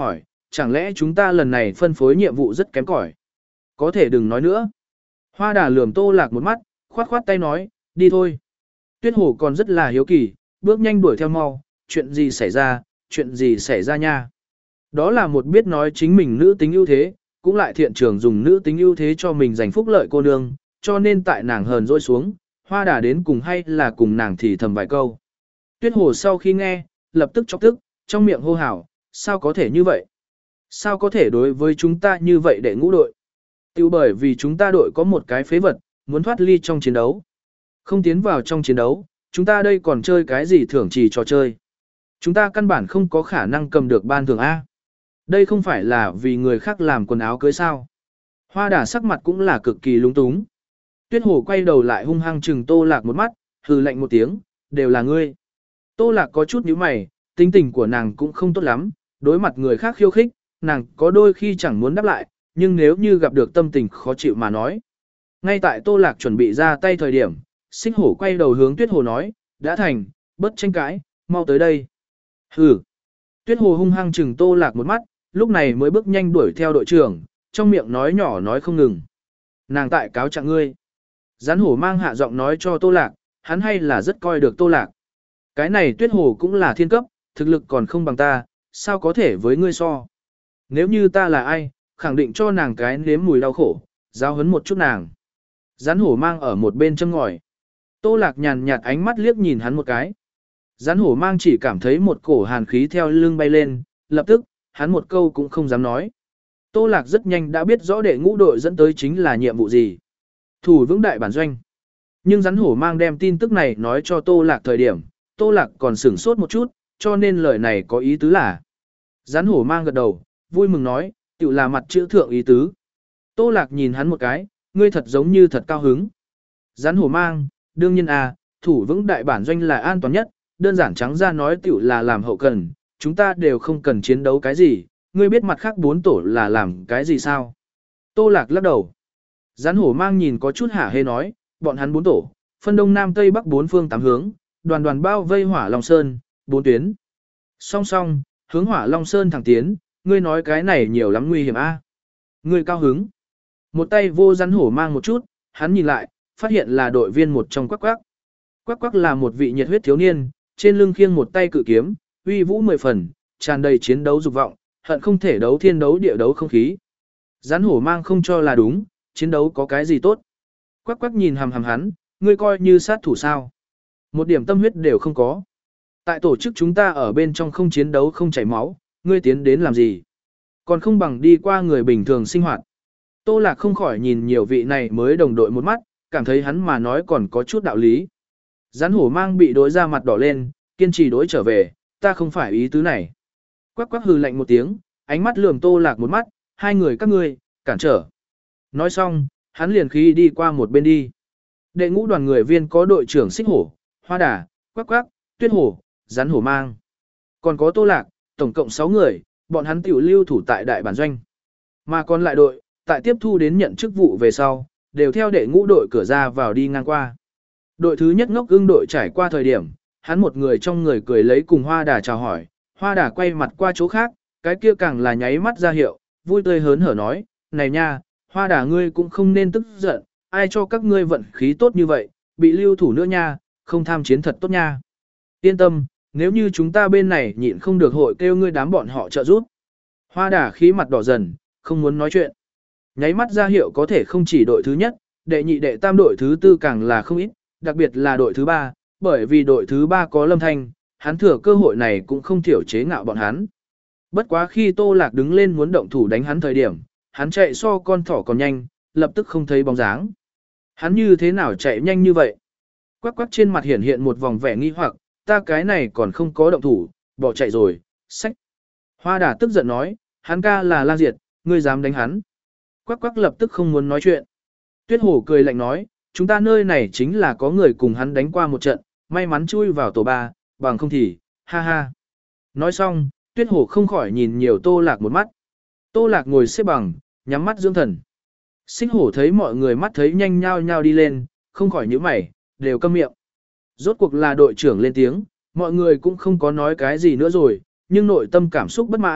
chẳng lẽ chúng ta lần này phân phối nhiệm vụ rất kém cỏi? Có thể đừng nói nữa. Hoa đà lườm Tô Lạc một mắt, khoát khoát tay nói, đi thôi. Tuyết Hồ còn rất là hiếu kỳ, bước nhanh đuổi theo mau, chuyện gì xảy ra, chuyện gì xảy ra nha. Đó là một biết nói chính mình nữ tính ưu thế, cũng lại thiện trường dùng nữ tính ưu thế cho mình giành phúc lợi cô nương, cho nên tại nàng hờn dỗi xuống, Hoa đà đến cùng hay là cùng nàng thì thầm vài câu. Tuyết Hồ sau khi nghe, lập tức chọc tức, trong miệng hô hào, sao có thể như vậy? Sao có thể đối với chúng ta như vậy để ngũ đội? Tiêu bởi vì chúng ta đội có một cái phế vật, muốn thoát ly trong chiến đấu. Không tiến vào trong chiến đấu, chúng ta đây còn chơi cái gì thưởng trì trò chơi. Chúng ta căn bản không có khả năng cầm được ban thưởng A. Đây không phải là vì người khác làm quần áo cưới sao. Hoa đà sắc mặt cũng là cực kỳ lung túng. Tuyết Hồ quay đầu lại hung hăng trừng Tô Lạc một mắt, hừ lạnh một tiếng, đều là ngươi. Tô Lạc có chút nhíu mày, tính tình của nàng cũng không tốt lắm, đối mặt người khác khiêu khích, nàng có đôi khi chẳng muốn đáp lại, nhưng nếu như gặp được tâm tình khó chịu mà nói. Ngay tại Tô Lạc chuẩn bị ra tay thời điểm, Xích Hổ quay đầu hướng Tuyết Hồ nói, đã thành, bớt tranh cãi, mau tới đây. Hừ. Tuyết Hồ hung hăng trừng Tô Lạc một mắt, lúc này mới bước nhanh đuổi theo đội trưởng, trong miệng nói nhỏ nói không ngừng. Nàng tại cáo trạng ngươi. Rắn Hổ mang hạ giọng nói cho Tô Lạc, hắn hay là rất coi được Tô Lạc. Cái này Tuyết Hồ cũng là thiên cấp, thực lực còn không bằng ta, sao có thể với ngươi so. Nếu như ta là ai, khẳng định cho nàng cái nếm mùi đau khổ, giáo huấn một chút nàng. Rắn Hổ mang ở một bên châm ngòi. Tô Lạc nhàn nhạt ánh mắt liếc nhìn hắn một cái. Rắn Hổ mang chỉ cảm thấy một cổ hàn khí theo lưng bay lên, lập tức, hắn một câu cũng không dám nói. Tô Lạc rất nhanh đã biết rõ đệ ngũ đội dẫn tới chính là nhiệm vụ gì. Thủ vững đại bản doanh. Nhưng rắn Hổ mang đem tin tức này nói cho Tô Lạc thời điểm, Tô Lạc còn sửng sốt một chút, cho nên lời này có ý tứ là. Rắn Hổ mang gật đầu, vui mừng nói, tự là mặt chữ thượng ý tứ. Tô Lạc nhìn hắn một cái, ngươi thật giống như thật cao hứng. Rắn Hổ mang, đương nhiên à, thủ vững đại bản doanh là an toàn nhất, đơn giản trắng ra nói tiểu là làm hậu cần, chúng ta đều không cần chiến đấu cái gì, ngươi biết mặt khác bốn tổ là làm cái gì sao? Tô Lạc lắc đầu. Rắn Hổ mang nhìn có chút hả hê nói, bọn hắn bốn tổ, phân đông nam tây bắc bốn phương tám hướng, đoàn đoàn bao vây Hỏa Long Sơn, bốn tuyến. Song song, hướng Hỏa Long Sơn thẳng tiến, ngươi nói cái này nhiều lắm nguy hiểm a. À? Ngươi cao hứng. Một tay vô rắn hổ mang một chút, hắn nhìn lại, phát hiện là đội viên một trong Quắc Quắc. Quắc Quắc là một vị nhiệt huyết thiếu niên, trên lưng khiêng một tay cự kiếm, uy vũ mười phần, tràn đầy chiến đấu dục vọng, hận không thể đấu thiên đấu địa đấu không khí. Rắn hổ mang không cho là đúng, chiến đấu có cái gì tốt. Quắc Quắc nhìn hằm hằm hắn, ngươi coi như sát thủ sao. Một điểm tâm huyết đều không có. Tại tổ chức chúng ta ở bên trong không chiến đấu không chảy máu, ngươi tiến đến làm gì? Còn không bằng đi qua người bình thường sinh hoạt. Tô Lạc không khỏi nhìn nhiều vị này mới đồng đội một mắt, cảm thấy hắn mà nói còn có chút đạo lý. Rắn hổ mang bị đối ra mặt đỏ lên, kiên trì đối trở về, ta không phải ý tứ này. Quắc Quắc hừ lạnh một tiếng, ánh mắt lườm Tô Lạc một mắt, hai người các ngươi, cản trở. Nói xong, hắn liền khí đi qua một bên đi. Đệ ngũ đoàn người viên có đội trưởng Xích Hổ, Hoa Đà, Quắc Quắc, Tuyết Hổ, Rắn hổ mang. Còn có Tô Lạc, tổng cộng sáu người, bọn hắn tiểu lưu thủ tại đại bản doanh. Mà còn lại đội, tại tiếp thu đến nhận chức vụ về sau, đều theo đệ ngũ đội cửa ra vào đi ngang qua. Đội thứ nhất Ngốc Ưng đội trải qua thời điểm, hắn một người trong người cười lấy cùng Hoa Đà chào hỏi, Hoa Đà quay mặt qua chỗ khác, cái kia càng là nháy mắt ra hiệu, vui tươi hớn hở nói, này nha, Hoa Đà ngươi cũng không nên tức giận, ai cho các ngươi vận khí tốt như vậy, bị lưu thủ nữa nha, không tham chiến thật tốt nha. Yên tâm, nếu như chúng ta bên này nhịn không được hội kêu ngươi đám bọn họ trợ giúp. Hoa Đà khí mặt đỏ dần, không muốn nói chuyện. Nháy mắt ra hiệu có thể không chỉ đội thứ nhất, đệ nhị đệ tam đội thứ tư càng là không ít, đặc biệt là đội thứ ba, bởi vì đội thứ ba có Lâm Thanh, hắn thừa cơ hội này cũng không thiểu chế ngạo bọn hắn. Bất quá khi Tô Lạc đứng lên muốn động thủ đánh hắn thời điểm, hắn chạy so con thỏ còn nhanh, lập tức không thấy bóng dáng. Hắn như thế nào chạy nhanh như vậy? Quắc Quắc trên mặt hiện hiện một vòng vẻ nghi hoặc, ta cái này còn không có động thủ, bỏ chạy rồi, xách. Hoa Đà tức giận nói, hắn ca là Lang Diệt, ngươi dám đánh hắn. Quắc Quắc lập tức không muốn nói chuyện. Tuyết Hổ cười lạnh nói, chúng ta nơi này chính là có người cùng hắn đánh qua một trận, may mắn chui vào tổ ba, bằng không thì, ha ha. Nói xong, Tuyết Hổ không khỏi nhìn nhiều Tô Lạc một mắt. Tô Lạc ngồi xếp bằng, nhắm mắt dưỡng thần. Xích Hổ thấy mọi người mắt thấy nhanh nhao nhao đi lên, không khỏi nhíu mày, đều câm miệng. Rốt cuộc là đội trưởng lên tiếng, mọi người cũng không có nói cái gì nữa rồi, nhưng nội tâm cảm xúc bất mãn,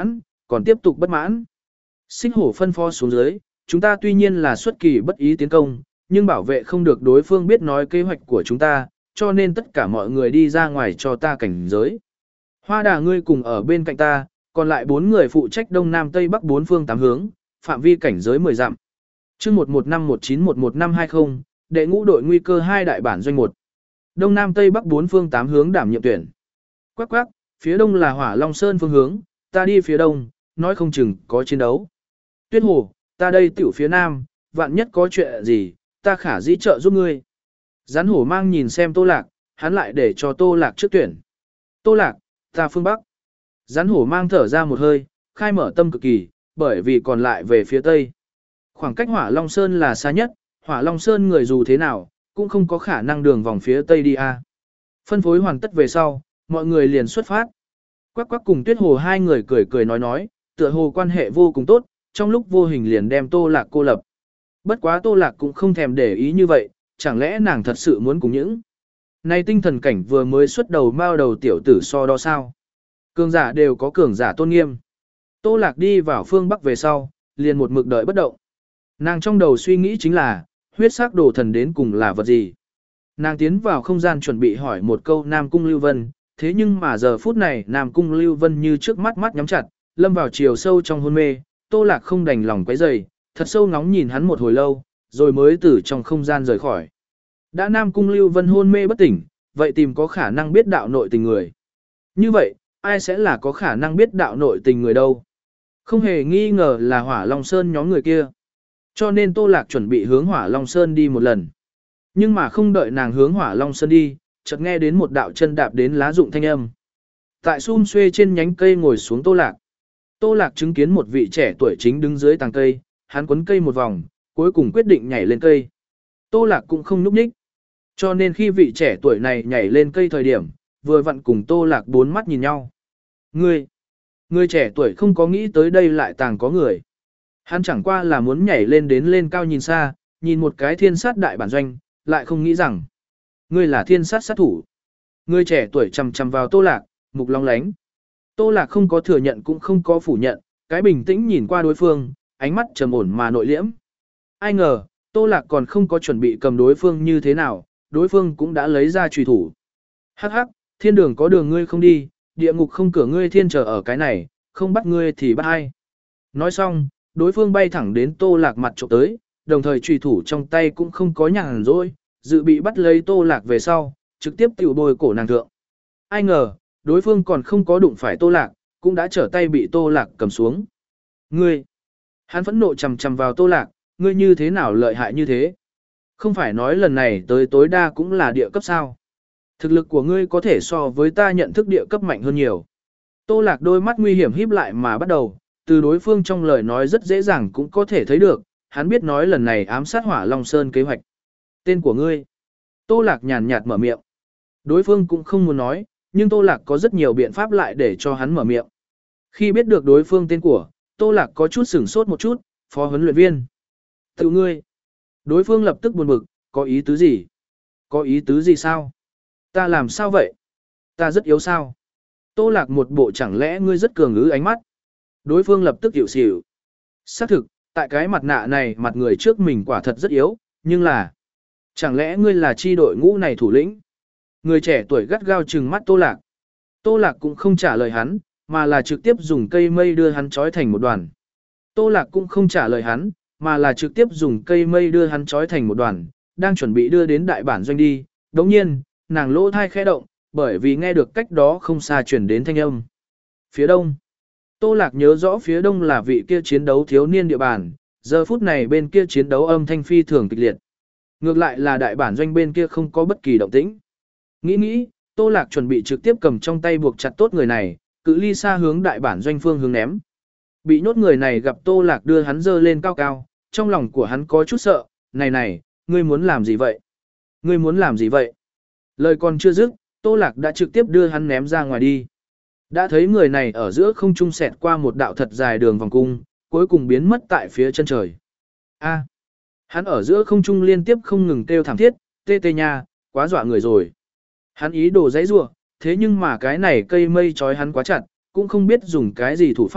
còn tiếp tục bất mãn. Xích hổ phân phó xuống dưới, chúng ta tuy nhiên là xuất kỳ bất ý tiến công, nhưng bảo vệ không được đối phương biết nói kế hoạch của chúng ta, cho nên tất cả mọi người đi ra ngoài cho ta cảnh giới. Hoa đà ngươi cùng ở bên cạnh ta, còn lại bốn người phụ trách đông nam tây bắc bốn phương tám hướng, phạm vi cảnh giới mười dặm. Chương một một năm một chín một một năm hai không, đệ ngũ đội nguy cơ hai đại bản doanh một. Đông nam tây bắc bốn phương tám hướng đảm nhiệm tuyển. Quắc quắc, phía đông là Hỏa Long Sơn phương hướng, ta đi phía đông, nói không chừng có chiến đấu. Tuyết Hồ, ta đây tiểu phía nam, vạn nhất có chuyện gì, ta khả dĩ trợ giúp ngươi. Rắn hổ mang nhìn xem Tô Lạc, hắn lại để cho Tô Lạc trước tuyển. Tô Lạc, ta phương bắc. Rắn hổ mang thở ra một hơi, khai mở tâm cực kỳ, bởi vì còn lại về phía tây. Khoảng cách Hỏa Long Sơn là xa nhất, Hỏa Long Sơn người dù thế nào, cũng không có khả năng đường vòng phía tây đi a. Phân phối hoàn tất về sau, mọi người liền xuất phát. Quắc quắc cùng Tuyết Hồ hai người cười cười nói nói, tựa hồ quan hệ vô cùng tốt, trong lúc vô hình liền đem Tô Lạc cô lập. Bất quá Tô Lạc cũng không thèm để ý như vậy, chẳng lẽ nàng thật sự muốn cùng những này tinh thần cảnh vừa mới xuất đầu mao đầu tiểu tử so đo sao? Cường giả đều có cường giả tôn nghiêm. Tô Lạc đi vào phương Bắc về sau, liền một mực đợi bất động. Nàng trong đầu suy nghĩ chính là, huyết sắc đồ thần đến cùng là vật gì? Nàng tiến vào không gian chuẩn bị hỏi một câu Nam Cung Lưu Vân, thế nhưng mà giờ phút này Nam Cung Lưu Vân như trước mắt mắt nhắm chặt, lâm vào chiều sâu trong hôn mê, Tô Lạc không đành lòng quấy rầy, thật sâu ngóng nhìn hắn một hồi lâu, rồi mới từ trong không gian rời khỏi. Đã Nam Cung Lưu Vân hôn mê bất tỉnh, vậy tìm có khả năng biết đạo nội tình người. Như vậy, ai sẽ là có khả năng biết đạo nội tình người đâu? Không hề nghi ngờ là Hỏa Long Sơn nhóm người kia. Cho nên Tô Lạc chuẩn bị hướng Hỏa Long Sơn đi một lần. Nhưng mà không đợi nàng hướng Hỏa Long Sơn đi, chợt nghe đến một đạo chân đạp đến lá rụng thanh âm. Tại xum xuê trên nhánh cây ngồi xuống Tô Lạc. Tô Lạc chứng kiến một vị trẻ tuổi chính đứng dưới tàng cây, hắn quấn cây một vòng, cuối cùng quyết định nhảy lên cây. Tô Lạc cũng không nhúc nhích. Cho nên khi vị trẻ tuổi này nhảy lên cây thời điểm, vừa vặn cùng Tô Lạc bốn mắt nhìn nhau. Ngươi, người trẻ tuổi không có nghĩ tới đây lại tàng có người. Hắn chẳng qua là muốn nhảy lên đến lên cao nhìn xa, nhìn một cái thiên sát đại bản doanh, lại không nghĩ rằng ngươi là thiên sát sát thủ. Người trẻ tuổi chằm chằm vào Tô Lạc, mục long lánh. Tô Lạc không có thừa nhận cũng không có phủ nhận, cái bình tĩnh nhìn qua đối phương, ánh mắt trầm ổn mà nội liễm. Ai ngờ, Tô Lạc còn không có chuẩn bị cầm đối phương như thế nào, đối phương cũng đã lấy ra chùy thủ. Hắc hắc, thiên đường có đường ngươi không đi, địa ngục không cửa ngươi thiên trở ở cái này, không bắt ngươi thì bắt ai. Nói xong, đối phương bay thẳng đến Tô Lạc mặt chụp tới, đồng thời chùy thủ trong tay cũng không có nhàn rỗi, dự bị bắt lấy Tô Lạc về sau, trực tiếp tiểu bồi cổ nàng thượng. Ai ngờ, đối phương còn không có đụng phải Tô Lạc, cũng đã trở tay bị Tô Lạc cầm xuống. Ngươi! Hắn phẫn nộ chầm chầm vào Tô Lạc, ngươi như thế nào lợi hại như thế? Không phải nói lần này tới tối đa cũng là địa cấp sao? Thực lực của ngươi có thể so với ta nhận thức địa cấp mạnh hơn nhiều. Tô Lạc đôi mắt nguy hiểm híp lại mà bắt đầu, từ đối phương trong lời nói rất dễ dàng cũng có thể thấy được, hắn biết nói lần này ám sát Hỏa Long Sơn kế hoạch. Tên của ngươi. Tô Lạc nhàn nhạt mở miệng. Đối phương cũng không muốn nói, nhưng Tô Lạc có rất nhiều biện pháp lại để cho hắn mở miệng. Khi biết được đối phương tên của, Tô Lạc có chút sửng sốt một chút, phó huấn luyện viên. Tự ngươi. Đối phương lập tức buồn bực, có ý tứ gì? Có ý tứ gì sao? Ta làm sao vậy? Ta rất yếu sao? Tô Lạc một bộ chẳng lẽ ngươi rất cường ngữ ánh mắt. Đối phương lập tức hiểu xỉu. Xác thực, tại cái mặt nạ này mặt người trước mình quả thật rất yếu, nhưng là... Chẳng lẽ ngươi là chi đội ngũ này thủ lĩnh? Người trẻ tuổi gắt gao trừng mắt Tô Lạc. Tô Lạc cũng không trả lời hắn, mà là trực tiếp dùng cây mây đưa hắn trói thành một đoàn. Tô Lạc cũng không trả lời hắn, mà là trực tiếp dùng cây mây đưa hắn trói thành một đoàn, đang chuẩn bị đưa đến đại bản doanh đi. Đồng nhiên, nàng lỗ thai khẽ động, bởi vì nghe được cách đó không xa chuyển đến thanh âm. Phía đông. Tô Lạc nhớ rõ phía đông là vị kia chiến đấu thiếu niên địa bàn, giờ phút này bên kia chiến đấu âm thanh phi thường kịch liệt. Ngược lại là đại bản doanh bên kia không có bất kỳ động tĩnh. Nghĩ nghĩ, Tô Lạc chuẩn bị trực tiếp cầm trong tay buộc chặt tốt người này, cự ly xa hướng đại bản doanh phương hướng ném. Bị nhốt người này gặp Tô Lạc đưa hắn dơ lên cao cao, trong lòng của hắn có chút sợ, này này, ngươi muốn làm gì vậy? Ngươi muốn làm gì vậy? Lời còn chưa dứt, Tô Lạc đã trực tiếp đưa hắn ném ra ngoài đi. Đã thấy người này ở giữa không trung xẹt qua một đạo thật dài đường vòng cung, cuối cùng biến mất tại phía chân trời. A, hắn ở giữa không trung liên tiếp không ngừng kêu thảm thiết, tê tê nha, quá dọa người rồi. Hắn ý đồ giãy giụa, thế nhưng mà cái này cây mây trói hắn quá chặt, cũng không biết dùng cái gì thủ pháp,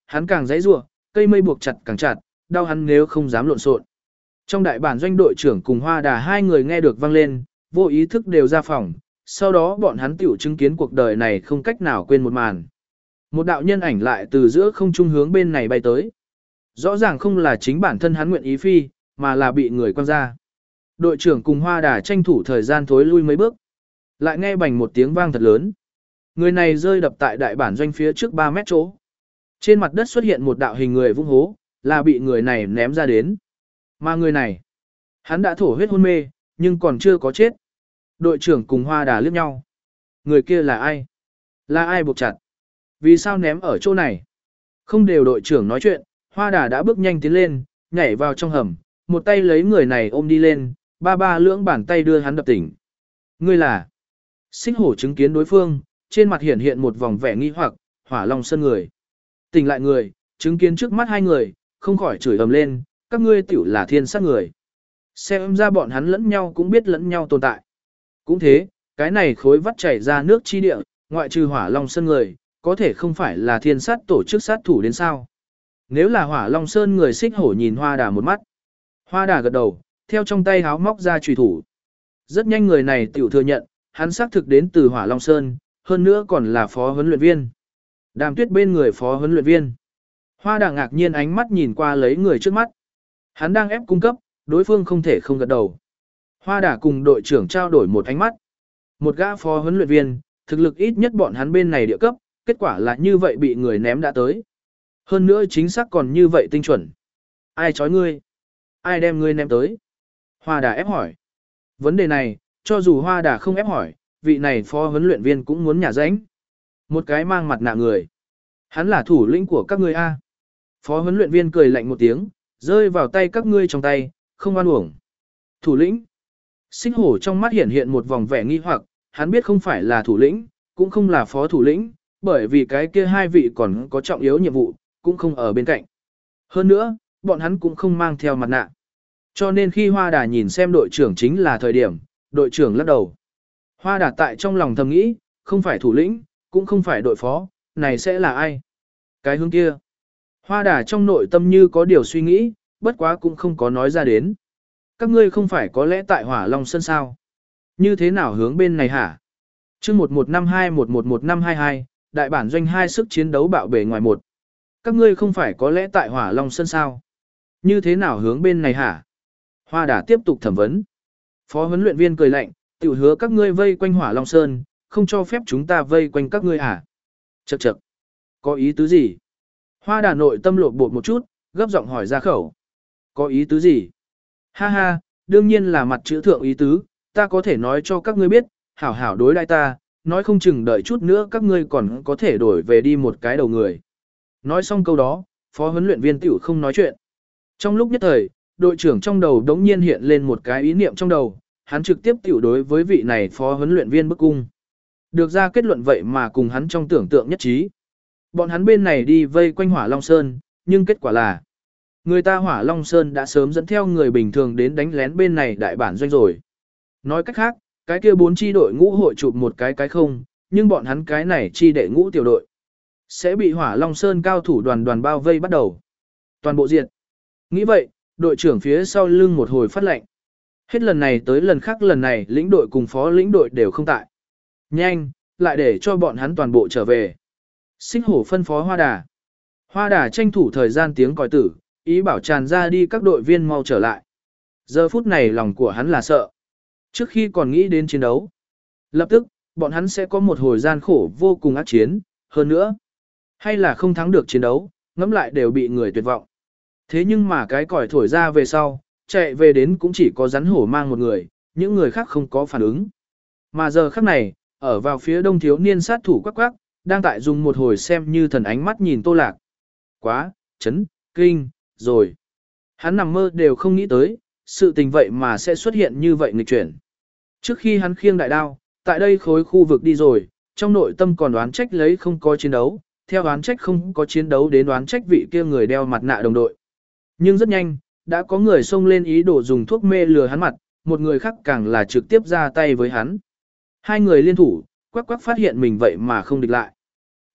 hắn càng giãy giụa, cây mây buộc chặt càng chặt, đau hắn nếu không dám lộn xộn. Trong đại bản doanh đội trưởng cùng Hoa Đà hai người nghe được vang lên, vô ý thức đều ra phòng, sau đó bọn hắn tiểu chứng kiến cuộc đời này không cách nào quên một màn. Một đạo nhân ảnh lại từ giữa không trung hướng bên này bay tới. Rõ ràng không là chính bản thân hắn nguyện ý phi, mà là bị người quăng ra. Đội trưởng cùng Hoa Đà tranh thủ thời gian thối lui mấy bước. Lại nghe bành một tiếng vang thật lớn. Người này rơi đập tại đại bản doanh phía trước ba mét chỗ. Trên mặt đất xuất hiện một đạo hình người vung hố, là bị người này ném ra đến. Mà người này, hắn đã thổ huyết hôn mê, nhưng còn chưa có chết. Đội trưởng cùng Hoa Đà liếc nhau. Người kia là ai? Là ai buộc chặt? Vì sao ném ở chỗ này? Không đều đội trưởng nói chuyện, Hoa Đà đã bước nhanh tiến lên, nhảy vào trong hầm, một tay lấy người này ôm đi lên, ba ba lưỡng bàn tay đưa hắn đập tỉnh. Ngươi là? Xích hổ chứng kiến đối phương, trên mặt hiện hiện một vòng vẻ nghi hoặc, Hỏa Long Sơn người. Tỉnh lại người, chứng kiến trước mắt hai người, không khỏi chửi ầm lên, các ngươi tiểu là thiên sát người. Xem ra bọn hắn lẫn nhau cũng biết lẫn nhau tồn tại. Cũng thế, cái này khối vắt chảy ra nước chi địa, ngoại trừ Hỏa Long Sơn người, có thể không phải là thiên sát tổ chức sát thủ đến sao. Nếu là Hỏa Long Sơn người, Xích hổ nhìn Hoa Đà một mắt. Hoa Đà gật đầu, theo trong tay háo móc ra chùy thủ. Rất nhanh người này tiểu thừa nhận, hắn xác thực đến từ Hỏa Long Sơn, hơn nữa còn là phó huấn luyện viên. Đàm Tuyết bên người phó huấn luyện viên. Hoa Đà ngạc nhiên ánh mắt nhìn qua lấy người trước mắt. Hắn đang ép cung cấp, đối phương không thể không gật đầu. Hoa Đà cùng đội trưởng trao đổi một ánh mắt. Một gã phó huấn luyện viên, thực lực ít nhất bọn hắn bên này địa cấp, kết quả là như vậy bị người ném đã tới. Hơn nữa chính xác còn như vậy tinh chuẩn. Ai chói ngươi? Ai đem ngươi ném tới? Hoa Đà ép hỏi. Vấn đề này, cho dù Hoa Đà không ép hỏi, vị này phó huấn luyện viên cũng muốn nhả ránh. Một cái mang mặt nạ người. Hắn là thủ lĩnh của các ngươi A. Phó huấn luyện viên cười lạnh một tiếng, rơi vào tay các ngươi trong tay, không oan uổng. Thủ lĩnh. Xích hổ trong mắt hiện hiện một vòng vẻ nghi hoặc, hắn biết không phải là thủ lĩnh, cũng không là phó thủ lĩnh, bởi vì cái kia hai vị còn có trọng yếu nhiệm vụ, cũng không ở bên cạnh. Hơn nữa, bọn hắn cũng không mang theo mặt nạ. Cho nên khi Hoa Đà nhìn xem đội trưởng chính là thời điểm, đội trưởng lắc đầu. Hoa Đà tại trong lòng thầm nghĩ, không phải thủ lĩnh, cũng không phải đội phó, này sẽ là ai? Cái hướng kia. Hoa Đà trong nội tâm như có điều suy nghĩ, bất quá cũng không có nói ra đến. Các ngươi không phải có lẽ tại Hỏa Long Sơn sao? Như thế nào hướng bên này hả? Chương một một năm hai một một một năm hai hai, đại bản doanh hai sức chiến đấu bạo bể ngoài một. Các ngươi không phải có lẽ tại Hỏa Long Sơn sao? Như thế nào hướng bên này hả? Hoa Đà tiếp tục thẩm vấn. Phó huấn luyện viên cười lạnh, tiểu hứa các ngươi vây quanh Hỏa Long Sơn, không cho phép chúng ta vây quanh các ngươi hả? Chậc chậc. Có ý tứ gì? Hoa Đà nội tâm lột bột một chút, gấp giọng hỏi ra khẩu. Có ý tứ gì? Ha ha, đương nhiên là mặt chữ thượng ý tứ, ta có thể nói cho các ngươi biết, hảo hảo đối đãi ta, nói không chừng đợi chút nữa các ngươi còn có thể đổi về đi một cái đầu người. Nói xong câu đó, phó huấn luyện viên tiểu không nói chuyện. Trong lúc nhất thời, đội trưởng trong đầu đống nhiên hiện lên một cái ý niệm trong đầu, hắn trực tiếp tiểu đối với vị này phó huấn luyện viên bức cung. Được ra kết luận vậy mà cùng hắn trong tưởng tượng nhất trí. Bọn hắn bên này đi vây quanh Hỏa Long Sơn, nhưng kết quả là người ta Hỏa Long Sơn đã sớm dẫn theo người bình thường đến đánh lén bên này đại bản doanh rồi. Nói cách khác, cái kia bốn chi đội ngũ hội chụp một cái cái không, nhưng bọn hắn cái này chi đệ ngũ tiểu đội sẽ bị Hỏa Long Sơn cao thủ đoàn đoàn bao vây bắt đầu. Toàn bộ diệt. Nghĩ vậy, đội trưởng phía sau lưng một hồi phát lệnh. Hết lần này tới lần khác lần này lĩnh đội cùng phó lĩnh đội đều không tại. Nhanh, lại để cho bọn hắn toàn bộ trở về. Xích hổ phân phó Hoa Đà. Hoa Đà tranh thủ thời gian tiếng còi tử, ý bảo tràn ra đi các đội viên mau trở lại. Giờ phút này lòng của hắn là sợ. Trước khi còn nghĩ đến chiến đấu, lập tức, bọn hắn sẽ có một hồi gian khổ vô cùng ác chiến, hơn nữa. Hay là không thắng được chiến đấu, ngẫm lại đều bị người tuyệt vọng. Thế nhưng mà cái còi thổi ra về sau, chạy về đến cũng chỉ có rắn hổ mang một người, những người khác không có phản ứng. Mà giờ khắc này, ở vào phía đông thiếu niên sát thủ quắc quắc, đang tại dùng một hồi xem như thần ánh mắt nhìn Tô Lạc. Quá, chấn, kinh, rồi. Hắn nằm mơ đều không nghĩ tới, sự tình vậy mà sẽ xuất hiện như vậy nghịch chuyển. Trước khi hắn khiêng đại đao, tại đây khối khu vực đi rồi, trong nội tâm còn đoán trách lấy không có chiến đấu, theo đoán trách không có chiến đấu đến đoán trách vị kia người đeo mặt nạ đồng đội. Nhưng rất nhanh, đã có người xông lên ý đồ dùng thuốc mê lừa hắn mặt, một người khác càng là trực tiếp ra tay với hắn. Hai người liên thủ, quắc quắc phát hiện mình vậy mà không địch lại.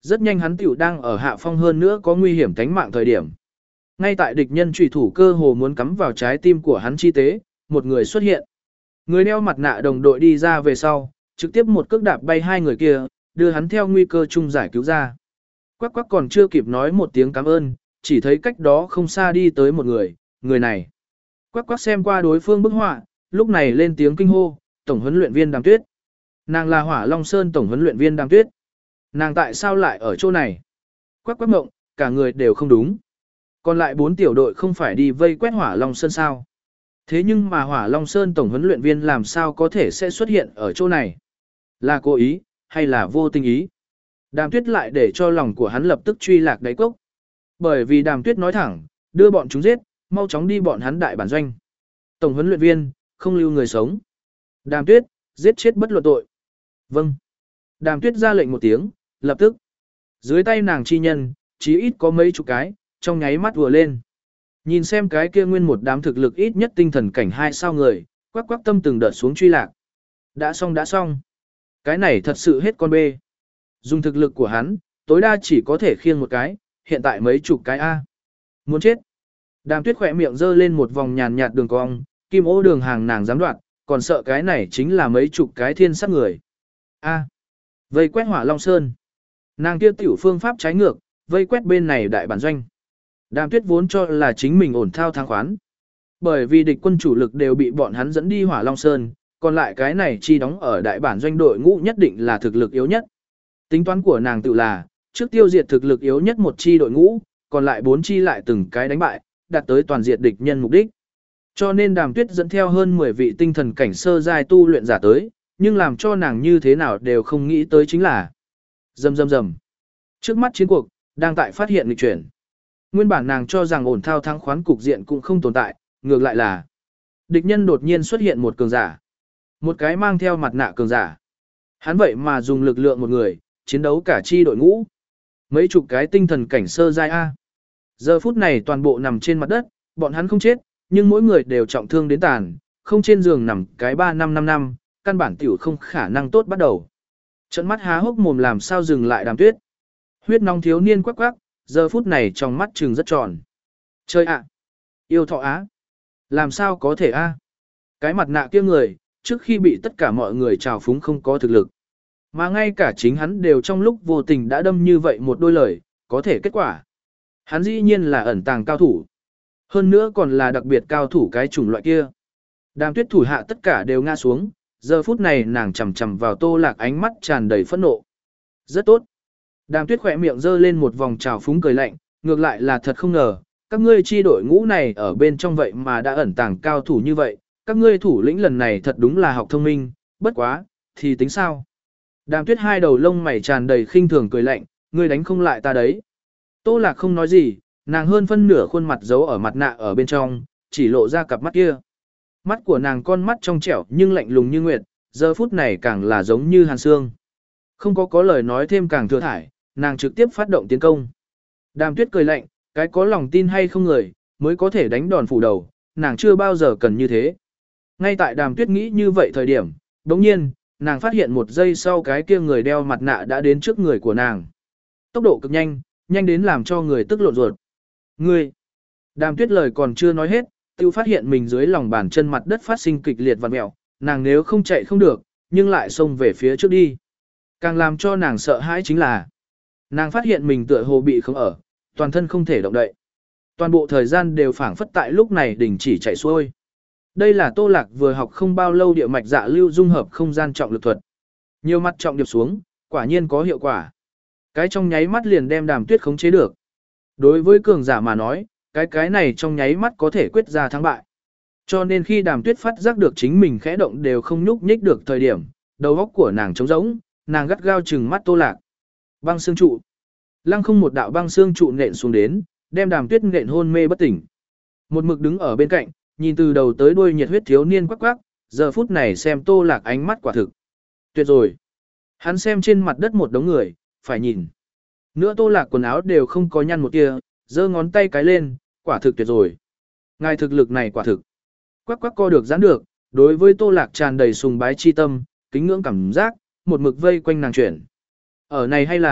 Rất nhanh hắn tiểu đang ở hạ phong hơn nữa có nguy hiểm tính mạng thời điểm. Ngay tại địch nhân chủy thủ cơ hồ muốn cắm vào trái tim của hắn chi tế, một người xuất hiện. Người đeo mặt nạ đồng đội đi ra về sau, trực tiếp một cước đạp bay hai người kia, đưa hắn theo nguy cơ chung giải cứu ra. Quắc quắc còn chưa kịp nói một tiếng cảm ơn, chỉ thấy cách đó không xa đi tới một người, người này. Quắc quắc xem qua đối phương bức họa, lúc này lên tiếng kinh hô, tổng huấn luyện viên Đàm Tuyết. Nàng là Hỏa Long Sơn tổng huấn luyện viên Đàm Tuyết. Nàng tại sao lại ở chỗ này? Quắc quắc ngộng, cả người đều không đúng. Còn lại bốn tiểu đội không phải đi vây quét Hỏa Long Sơn sao? Thế nhưng mà Hỏa Long Sơn tổng huấn luyện viên làm sao có thể sẽ xuất hiện ở chỗ này? Là cố ý, hay là vô tình ý? Đàm Tuyết lại để cho lòng của hắn lập tức truy lạc đáy cốc. Bởi vì Đàm Tuyết nói thẳng, đưa bọn chúng giết, mau chóng đi bọn hắn đại bản doanh. Tổng huấn luyện viên, không lưu người sống. Đàm Tuyết, giết chết bất luận tội. Vâng. Đàm Tuyết ra lệnh một tiếng, lập tức. Dưới tay nàng chi nhân, chí ít có mấy chục cái, trong nháy mắt vừa lên. Nhìn xem cái kia nguyên một đám thực lực ít nhất tinh thần cảnh hai sao người, quắc quắc tâm từng đợt xuống truy lạc. Đã xong đã xong. Cái này thật sự hết con bê. Dùng thực lực của hắn, tối đa chỉ có thể khiêng một cái, hiện tại mấy chục cái A. Muốn chết. Đàm Tuyết khỏe miệng giơ lên một vòng nhàn nhạt đường cong, kim ô đường hàng nàng dám đoạt, còn sợ cái này chính là mấy chục cái thiên sát người. A. Vây quét Hỏa Long Sơn. Nàng kia tiểu phương pháp trái ngược, vây quét bên này đại bản doanh. Đàm Tuyết vốn cho là chính mình ổn thao thắng khoán. Bởi vì địch quân chủ lực đều bị bọn hắn dẫn đi Hỏa Long Sơn, còn lại cái này chi đóng ở đại bản doanh đội ngũ nhất định là thực lực yếu nhất. Tính toán của nàng tự là, trước tiêu diệt thực lực yếu nhất một chi đội ngũ, còn lại bốn chi lại từng cái đánh bại, đạt tới toàn diệt địch nhân mục đích. Cho nên Đàm Tuyết dẫn theo hơn mười vị tinh thần cảnh sơ giai tu luyện giả tới, nhưng làm cho nàng như thế nào đều không nghĩ tới chính là rầm rầm rầm. Trước mắt chiến cuộc đang tại phát hiện nghịch chuyển. Nguyên bản nàng cho rằng ổn thao thắng khoán cục diện cũng không tồn tại, ngược lại là địch nhân đột nhiên xuất hiện một cường giả, một cái mang theo mặt nạ cường giả. Hắn vậy mà dùng lực lượng một người, chiến đấu cả chi đội ngũ. Mấy chục cái tinh thần cảnh sơ giai A. Giờ phút này toàn bộ nằm trên mặt đất, bọn hắn không chết, nhưng mỗi người đều trọng thương đến tàn, không trên giường nằm cái ba năm năm năm, căn bản tiểu không khả năng tốt bắt đầu. Trận mắt há hốc mồm làm sao dừng lại Đàm Tuyết. Huyết nóng thiếu niên quắc quắc, giờ phút này trong mắt trừng rất tròn. Chơi ạ! Yêu thọ á! Làm sao có thể a? Cái mặt nạ kia người, trước khi bị tất cả mọi người trào phúng không có thực lực. Mà ngay cả chính hắn đều trong lúc vô tình đã đâm như vậy một đôi lời, có thể kết quả. Hắn dĩ nhiên là ẩn tàng cao thủ. Hơn nữa còn là đặc biệt cao thủ cái chủng loại kia. Đàm Tuyết thủ hạ tất cả đều ngã xuống, giờ phút này nàng chầm chầm vào Tô Lạc ánh mắt tràn đầy phẫn nộ. Rất tốt. Đàm Tuyết khỏe miệng giơ lên một vòng trào phúng cười lạnh, ngược lại là thật không ngờ, các ngươi chi đội ngũ này ở bên trong vậy mà đã ẩn tàng cao thủ như vậy, các ngươi thủ lĩnh lần này thật đúng là học thông minh, bất quá, thì tính sao? Đàm Tuyết hai đầu lông mày tràn đầy khinh thường cười lạnh, ngươi đánh không lại ta đấy. Tô Lạc không nói gì, nàng hơn phân nửa khuôn mặt giấu ở mặt nạ ở bên trong, chỉ lộ ra cặp mắt kia. Mắt của nàng con mắt trong trẻo nhưng lạnh lùng như nguyệt, giờ phút này càng là giống như hàn xương. Không có có lời nói thêm càng thừa thải, nàng trực tiếp phát động tiến công. Đàm Tuyết cười lạnh, cái có lòng tin hay không người, mới có thể đánh đòn phủ đầu, nàng chưa bao giờ cần như thế. Ngay tại Đàm Tuyết nghĩ như vậy thời điểm, đồng nhiên, nàng phát hiện một giây sau cái kia người đeo mặt nạ đã đến trước người của nàng. Tốc độ cực nhanh, nhanh đến làm cho người tức lộn ruột. Ngươi! Đàm Tuyết lời còn chưa nói hết, tiêu phát hiện mình dưới lòng bàn chân mặt đất phát sinh kịch liệt vặn mẹo, nàng nếu không chạy không được, nhưng lại xông về phía trước đi. Càng làm cho nàng sợ hãi chính là, nàng phát hiện mình tựa hồ bị không ở, toàn thân không thể động đậy. Toàn bộ thời gian đều phảng phất tại lúc này đình chỉ chạy xuôi. Đây là Tô Lạc vừa học không bao lâu địa mạch dạ lưu dung hợp không gian trọng lực thuật. Nhiều mặt trọng điệp xuống, quả nhiên có hiệu quả. Cái trong nháy mắt liền đem Đàm Tuyết khống chế được. Đối với cường giả mà nói, cái cái này trong nháy mắt có thể quyết ra thắng bại. Cho nên khi Đàm Tuyết phát giác được chính mình khẽ động đều không nhúc nhích được thời điểm, đầu óc của nàng trống rỗng, nàng gắt gao trừng mắt Tô Lạc. Băng xương trụ. Lăng không một đạo băng xương trụ nện xuống đến, đem Đàm Tuyết nện hôn mê bất tỉnh. Một mực đứng ở bên cạnh, nhìn từ đầu tới đuôi nhiệt huyết thiếu niên quắc quắc, giờ phút này xem Tô Lạc ánh mắt quả thực. Tuyệt rồi. Hắn xem trên mặt đất một đống người, phải nhìn. Nữa Tô Lạc quần áo đều không có nhăn một tia, giơ ngón tay cái lên, quả thực tuyệt rồi. Ngài thực lực này quả thực. Quắc quắc co được giãn được, đối với Tô Lạc tràn đầy sùng bái chi tâm, kính ngưỡng cảm giác, một mực vây quanh nàng chuyển. Ở này hay là,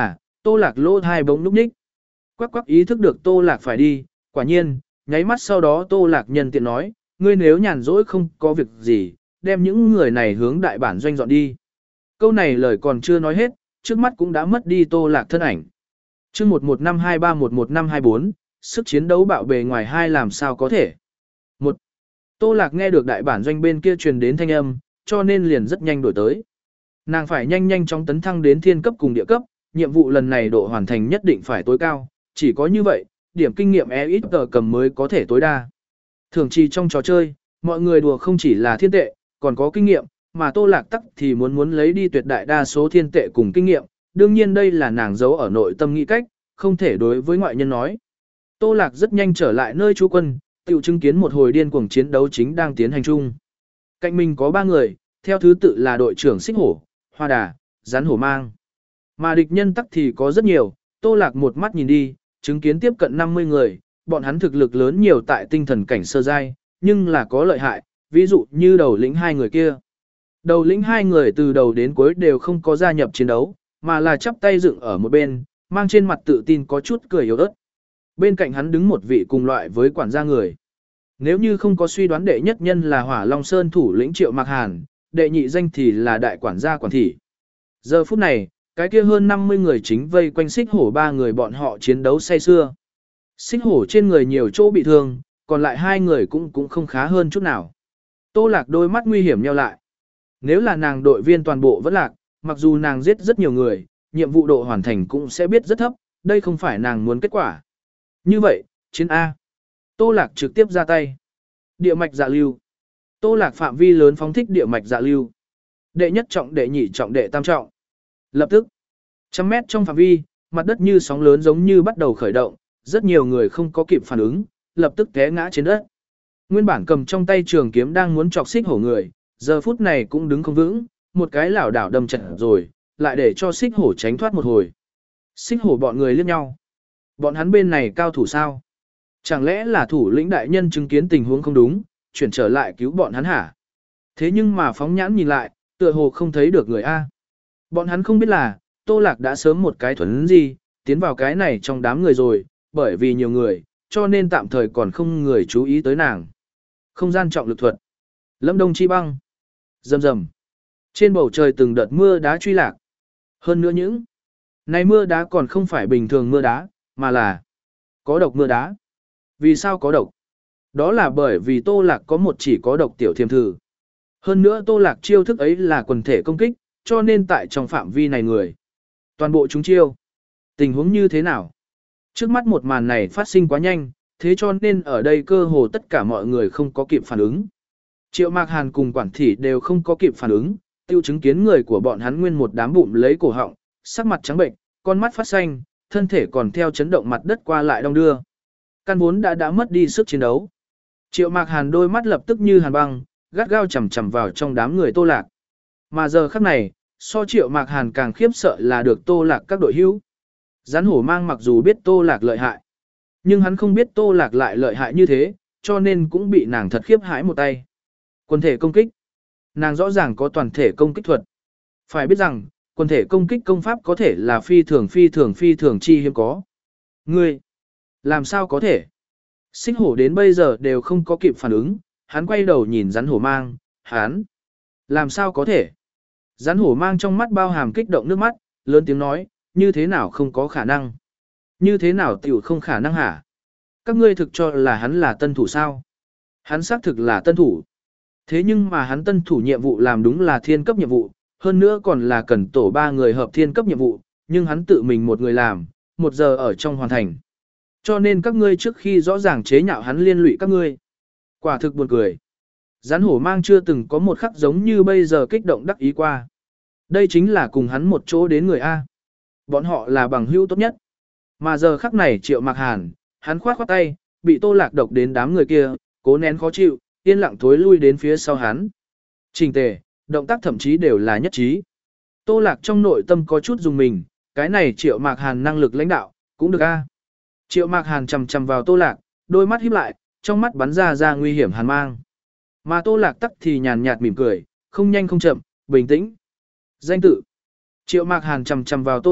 Tô Lạc lỗ thai bỗng núp ních. Quắc quắc ý thức được Tô Lạc phải đi, quả nhiên, nháy mắt sau đó Tô Lạc nhân tiện nói, ngươi nếu nhàn rỗi không có việc gì, đem những người này hướng đại bản doanh dọn đi. Câu này lời còn chưa nói hết, trước mắt cũng đã mất đi Tô Lạc thân ảnh. Chương một một năm hai ba một một năm hai bốn, sức chiến đấu bạo bề ngoài hai làm sao có thể. Một, Tô Lạc nghe được đại bản doanh bên kia truyền đến thanh âm, cho nên liền rất nhanh đổi tới. Nàng phải nhanh nhanh chóng tấn thăng đến thiên cấp cùng địa cấp, nhiệm vụ lần này độ hoàn thành nhất định phải tối cao, chỉ có như vậy, điểm kinh nghiệm e ít tờ cầm mới có thể tối đa. Thường chỉ trong trò chơi, mọi người đùa không chỉ là thiên tệ, còn có kinh nghiệm, mà Tô Lạc tắc thì muốn muốn lấy đi tuyệt đại đa số thiên tệ cùng kinh nghiệm, đương nhiên đây là nàng giấu ở nội tâm nghĩ cách, không thể đối với ngoại nhân nói. Tô Lạc rất nhanh trở lại nơi trú quân, tiểu chứng kiến một hồi điên cuồng chiến đấu chính đang tiến hành chung. Cạnh mình có ba người, theo thứ tự là đội trưởng Xích Hổ, Hoa Đà, Rắn Hổ Mang. Mà địch nhân tắc thì có rất nhiều, Tô Lạc một mắt nhìn đi, chứng kiến tiếp cận năm mươi người, bọn hắn thực lực lớn nhiều tại tinh thần cảnh sơ giai, nhưng là có lợi hại, ví dụ như đầu lĩnh hai người kia. Đầu lĩnh hai người từ đầu đến cuối đều không có gia nhập chiến đấu, mà là chắp tay dựng ở một bên, mang trên mặt tự tin có chút cười yếu ớt. Bên cạnh hắn đứng một vị cùng loại với quản gia người. Nếu như không có suy đoán đệ nhất nhân là Hỏa Long Sơn thủ lĩnh Triệu Mạc Hàn, đệ nhị danh thì là đại quản gia quản thị. Giờ phút này, cái kia hơn năm mươi người chính vây quanh Xích Hổ ba người bọn họ chiến đấu say sưa. Xích Hổ trên người nhiều chỗ bị thương, còn lại hai người cũng cũng không khá hơn chút nào. Tô Lạc đôi mắt nguy hiểm nheo lại. Nếu là nàng đội viên toàn bộ vẫn lạc, mặc dù nàng giết rất nhiều người, nhiệm vụ độ hoàn thành cũng sẽ biết rất thấp, đây không phải nàng muốn kết quả. Như vậy, chiến A. Tô Lạc trực tiếp ra tay. Địa mạch dạ lưu. Tô Lạc phạm vi lớn phóng thích địa mạch dạ lưu. Đệ nhất trọng, đệ nhị trọng, đệ tam trọng. Lập tức, trăm mét trong phạm vi, mặt đất như sóng lớn giống như bắt đầu khởi động, rất nhiều người không có kịp phản ứng, lập tức té ngã trên đất. Nguyên bản cầm trong tay trường kiếm đang muốn chọc Xích Hổ người, giờ phút này cũng đứng không vững, một cái lảo đảo đâm trận rồi, lại để cho Xích Hổ tránh thoát một hồi. Xích Hổ bọn người liếc nhau. Bọn hắn bên này cao thủ sao? Chẳng lẽ là thủ lĩnh đại nhân chứng kiến tình huống không đúng, chuyển trở lại cứu bọn hắn hả? Thế nhưng mà phóng nhãn nhìn lại, tựa hồ không thấy được người A. Bọn hắn không biết là, Tô Lạc đã sớm một cái thuần gì, tiến vào cái này trong đám người rồi, bởi vì nhiều người, cho nên tạm thời còn không người chú ý tới nàng. Không gian trọng lực thuật. Lâm Đông Chi Băng. Rầm rầm. Trên bầu trời từng đợt mưa đá truy lạc. Hơn nữa những này mưa đá còn không phải bình thường mưa đá, mà là có độc mưa đá. Vì sao có độc? Đó là bởi vì Tô Lạc có một chỉ có độc tiểu thiềm thử. Hơn nữa Tô Lạc chiêu thức ấy là quần thể công kích, cho nên tại trong phạm vi này người. Toàn bộ chúng chiêu. Tình huống như thế nào? Trước mắt một màn này phát sinh quá nhanh, thế cho nên ở đây cơ hồ tất cả mọi người không có kịp phản ứng. Triệu Mạc Hàn cùng quản thị đều không có kịp phản ứng, tiêu chứng kiến người của bọn hắn nguyên một đám bụng lấy cổ họng, sắc mặt trắng bệnh, con mắt phát xanh, thân thể còn theo chấn động mặt đất qua lại đong đưa. Căn vốn đã đã mất đi sức chiến đấu. Triệu Mạc Hàn đôi mắt lập tức như hàn băng, gắt gao chầm chầm vào trong đám người Tô Lạc. Mà giờ khắc này, so Triệu Mạc Hàn càng khiếp sợ là được Tô Lạc các đội hữu. Rắn Hổ Mang mặc dù biết Tô Lạc lợi hại, nhưng hắn không biết Tô Lạc lại lợi hại như thế, cho nên cũng bị nàng thật khiếp hãi một tay. Quần thể công kích. Nàng rõ ràng có toàn thể công kích thuật. Phải biết rằng, quần thể công kích công pháp có thể là phi thường phi thường phi thường chi hiếm có. Ngươi, làm sao có thể? Xích Hổ đến bây giờ đều không có kịp phản ứng, hắn quay đầu nhìn Rắn Hổ Mang, hắn, làm sao có thể? Rắn Hổ Mang trong mắt bao hàm kích động nước mắt, lớn tiếng nói, như thế nào không có khả năng? Như thế nào tiểu không khả năng hả? Các ngươi thực cho là hắn là tân thủ sao? Hắn xác thực là tân thủ. Thế nhưng mà hắn tân thủ nhiệm vụ làm đúng là thiên cấp nhiệm vụ, hơn nữa còn là cần tổ ba người hợp thiên cấp nhiệm vụ, nhưng hắn tự mình một người làm, một giờ ở trong hoàn thành. Cho nên các ngươi trước khi rõ ràng chế nhạo hắn liên lụy các ngươi. Quả thực buồn cười. Rắn Hổ Mang chưa từng có một khắc giống như bây giờ kích động đắc ý qua. Đây chính là cùng hắn một chỗ đến người A. Bọn họ là bằng hữu tốt nhất. Mà giờ khắc này Triệu Mạc Hàn, hắn khoát khoát tay, bị Tô Lạc độc đến đám người kia, cố nén khó chịu, yên lặng thối lui đến phía sau hắn. Trình tề, động tác thậm chí đều là nhất trí. Tô Lạc trong nội tâm có chút dùng mình, cái này Triệu Mạc Hàn năng lực lãnh đạo, cũng được a. Triệu Mạc Hàn chầm chầm vào Tô Lạc, đôi mắt híp lại, trong mắt bắn ra ra nguy hiểm hàn mang. Mà Tô Lạc tắc thì nhàn nhạt mỉm cười, không nhanh không chậm, bình tĩnh. Danh tự. Triệu Mạc Hàn chầm chầm vào Tô Lạc,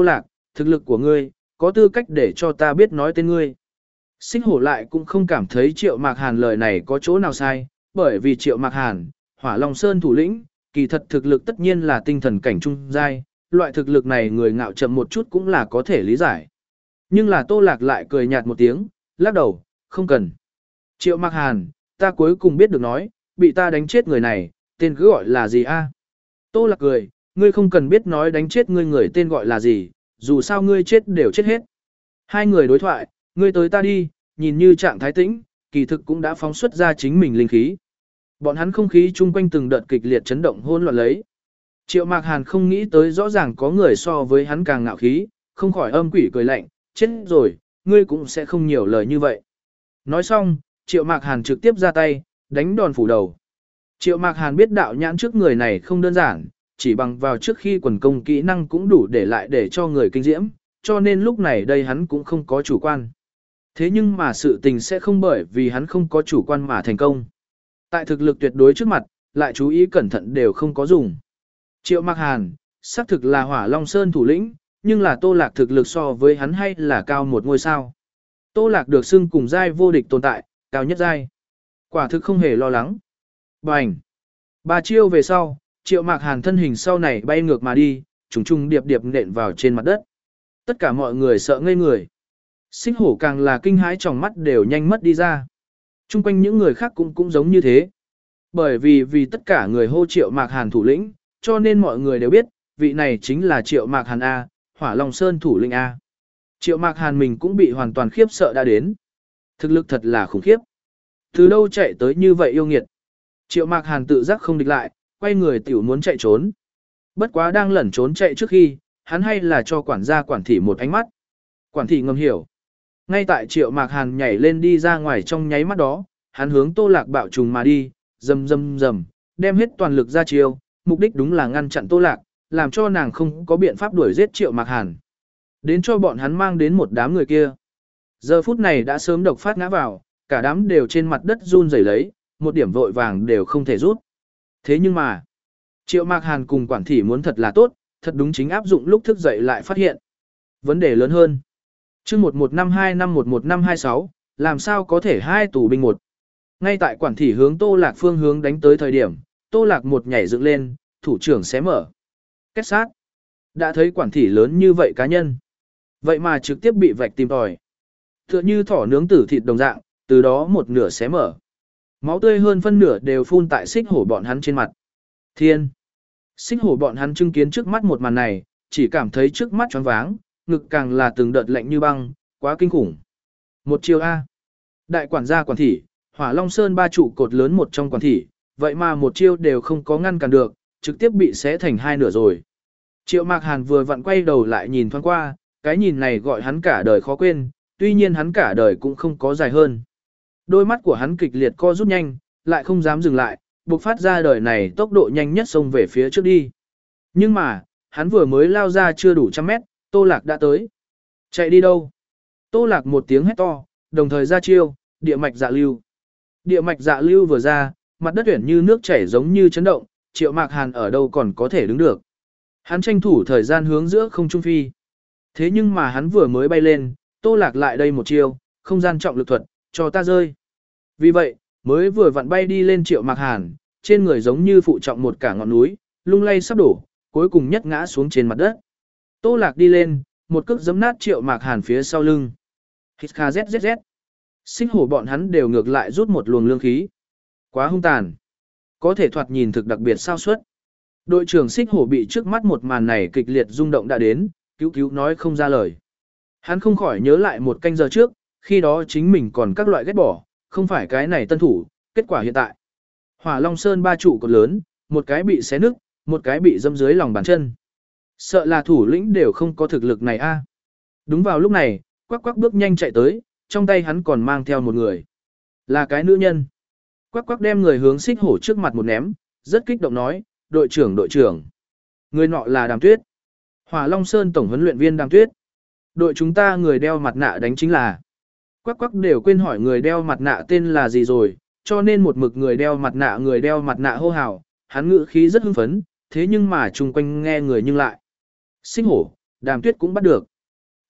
thực lực của ngươi, có tư cách để cho ta biết nói tên ngươi. Xích hổ lại cũng không cảm thấy Triệu Mạc Hàn lời này có chỗ nào sai, bởi vì Triệu Mạc Hàn, Hỏa Long Sơn thủ lĩnh, kỳ thật thực lực tất nhiên là tinh thần cảnh trung giai, loại thực lực này người ngạo chậm một chút cũng là có thể lý giải. Nhưng là Tô Lạc lại cười nhạt một tiếng, lắc đầu, không cần. Triệu Mạc Hàn, ta cuối cùng biết được nói, bị ta đánh chết người này, tên cứ gọi là gì a? Tô Lạc cười, ngươi không cần biết nói đánh chết ngươi người tên gọi là gì, dù sao ngươi chết đều chết hết. Hai người đối thoại, ngươi tới ta đi, nhìn như trạng thái tĩnh, kỳ thực cũng đã phóng xuất ra chính mình linh khí. Bọn hắn không khí chung quanh từng đợt kịch liệt chấn động hỗn loạn lấy. Triệu Mạc Hàn không nghĩ tới rõ ràng có người so với hắn càng ngạo khí, không khỏi âm quỷ cười lạnh, chết rồi, ngươi cũng sẽ không nhiều lời như vậy. Nói xong, Triệu Mạc Hàn trực tiếp ra tay, đánh đòn phủ đầu. Triệu Mạc Hàn biết đạo nhãn trước người này không đơn giản, chỉ bằng vào trước khi quần công kỹ năng cũng đủ để lại để cho người kinh diễm, cho nên lúc này đây hắn cũng không có chủ quan. Thế nhưng mà sự tình sẽ không bởi vì hắn không có chủ quan mà thành công. Tại thực lực tuyệt đối trước mặt, lại chú ý cẩn thận đều không có dùng. Triệu Mạc Hàn, xác thực là Hỏa Long Sơn thủ lĩnh, nhưng là Tô Lạc thực lực so với hắn hay là cao một ngôi sao. Tô Lạc được xưng cùng giai vô địch tồn tại, cao nhất giai. Quả thực không hề lo lắng. Bành! Ba chiêu về sau, Triệu Mạc Hàn thân hình sau này bay ngược mà đi, trùng trùng điệp điệp nện vào trên mặt đất. Tất cả mọi người sợ ngây người. Xích hổ càng là kinh hãi trong mắt đều nhanh mất đi ra. Trung quanh những người khác cũng cũng giống như thế. Bởi vì vì tất cả người hô Triệu Mạc Hàn thủ lĩnh, cho nên mọi người đều biết, vị này chính là Triệu Mạc Hàn A, Hỏa Long Sơn thủ lĩnh A. Triệu Mạc Hàn mình cũng bị hoàn toàn khiếp sợ đã đến. Thực lực thật là khủng khiếp. Từ đâu chạy tới như vậy yêu nghiệt. Triệu Mạc Hàn tự giác không địch lại, quay người tiểu muốn chạy trốn. Bất quá đang lẩn trốn chạy trước khi, hắn hay là cho quản gia quản thị một ánh mắt. Quản thị ngầm hiểu. Ngay tại Triệu Mạc Hàn nhảy lên đi ra ngoài trong nháy mắt đó, hắn hướng Tô Lạc bạo trùng mà đi, rầm rầm rầm, đem hết toàn lực ra chiêu, mục đích đúng là ngăn chặn Tô Lạc, làm cho nàng không có biện pháp đuổi giết Triệu Mạc Hàn. Đến cho bọn hắn mang đến một đám người kia. Giờ phút này đã sớm độc phát ngã vào, cả đám đều trên mặt đất run rẩy lấy, một điểm vội vàng đều không thể rút. Thế nhưng mà, Triệu Mạc Hàn cùng quản thị muốn thật là tốt, thật đúng chính áp dụng lúc thức dậy lại phát hiện. Vấn đề lớn hơn. Chương một một năm hai năm một một năm hai sáu, làm sao có thể hai tù binh một. Ngay tại quản thị hướng Tô Lạc phương hướng đánh tới thời điểm, Tô Lạc một nhảy dựng lên, thủ trưởng xé mở. Kết sát. Đã thấy quản thị lớn như vậy cá nhân. Vậy mà trực tiếp bị vạch tìm tòi. Tựa như thỏ nướng tử thịt đồng dạng, từ đó một nửa xé mở. Máu tươi hơn phân nửa đều phun tại xích hổ bọn hắn trên mặt. Thiên. Xích hổ bọn hắn chứng kiến trước mắt một màn này, chỉ cảm thấy trước mắt choáng váng, ngực càng là từng đợt lạnh như băng, quá kinh khủng. Một chiêu A. Đại quản gia quản thị, Hỏa Long Sơn ba trụ cột lớn một trong quản thị, vậy mà một chiêu đều không có ngăn cản được, trực tiếp bị xé thành hai nửa rồi. Triệu Mạc Hàn vừa vặn quay đầu lại nhìn thoáng qua, cái nhìn này gọi hắn cả đời khó quên, tuy nhiên hắn cả đời cũng không có dài hơn. Đôi mắt của hắn kịch liệt co rút nhanh, lại không dám dừng lại, buộc phát ra đời này tốc độ nhanh nhất xông về phía trước đi. Nhưng mà, hắn vừa mới lao ra chưa đủ trăm mét, Tô Lạc đã tới. Chạy đi đâu? Tô Lạc một tiếng hét to, đồng thời ra chiêu, địa mạch dạ lưu. Địa mạch dạ lưu vừa ra, mặt đất tuyển như nước chảy giống như chấn động, Triệu Mạc Hàn ở đâu còn có thể đứng được. Hắn tranh thủ thời gian hướng giữa không trung phi. Thế nhưng mà hắn vừa mới bay lên, Tô Lạc lại đây một chiêu, không gian trọng lực thuật, cho ta rơi. Vì vậy, mới vừa vặn bay đi lên Triệu Mạc Hàn, trên người giống như phụ trọng một cả ngọn núi, lung lay sắp đổ, cuối cùng nhất ngã xuống trên mặt đất. Tô Lạc đi lên, một cước giẫm nát Triệu Mạc Hàn phía sau lưng. Hít kha zzz. Xích hổ bọn hắn đều ngược lại rút một luồng lương khí. Quá hung tàn. Có thể thoạt nhìn thực đặc biệt sao suất. Đội trưởng Xích hổ bị trước mắt một màn này kịch liệt rung động đã đến, cứu cứu nói không ra lời. Hắn không khỏi nhớ lại một canh giờ trước, khi đó chính mình còn các loại ghét bỏ, không phải cái này tân thủ, kết quả hiện tại. Hỏa Long Sơn ba trụ cột lớn, một cái bị xé nứt, một cái bị dâm dưới lòng bàn chân. Sợ là thủ lĩnh đều không có thực lực này a. Đúng vào lúc này, Quắc Quắc bước nhanh chạy tới, trong tay hắn còn mang theo một người. Là cái nữ nhân. Quắc Quắc đem người hướng Xích hổ trước mặt một ném, rất kích động nói, đội trưởng đội trưởng. Người nọ là Đàm Tuyết. Hỏa Long Sơn tổng huấn luyện viên Đàm Tuyết. Đội chúng ta người đeo mặt nạ đánh chính là. Quắc Quắc đều quên hỏi người đeo mặt nạ tên là gì rồi, cho nên một mực người đeo mặt nạ người đeo mặt nạ hô hào, hắn ngữ khí rất hưng phấn, thế nhưng mà chung quanh nghe người nhưng lại. Xích hổ, Đàm Tuyết cũng bắt được.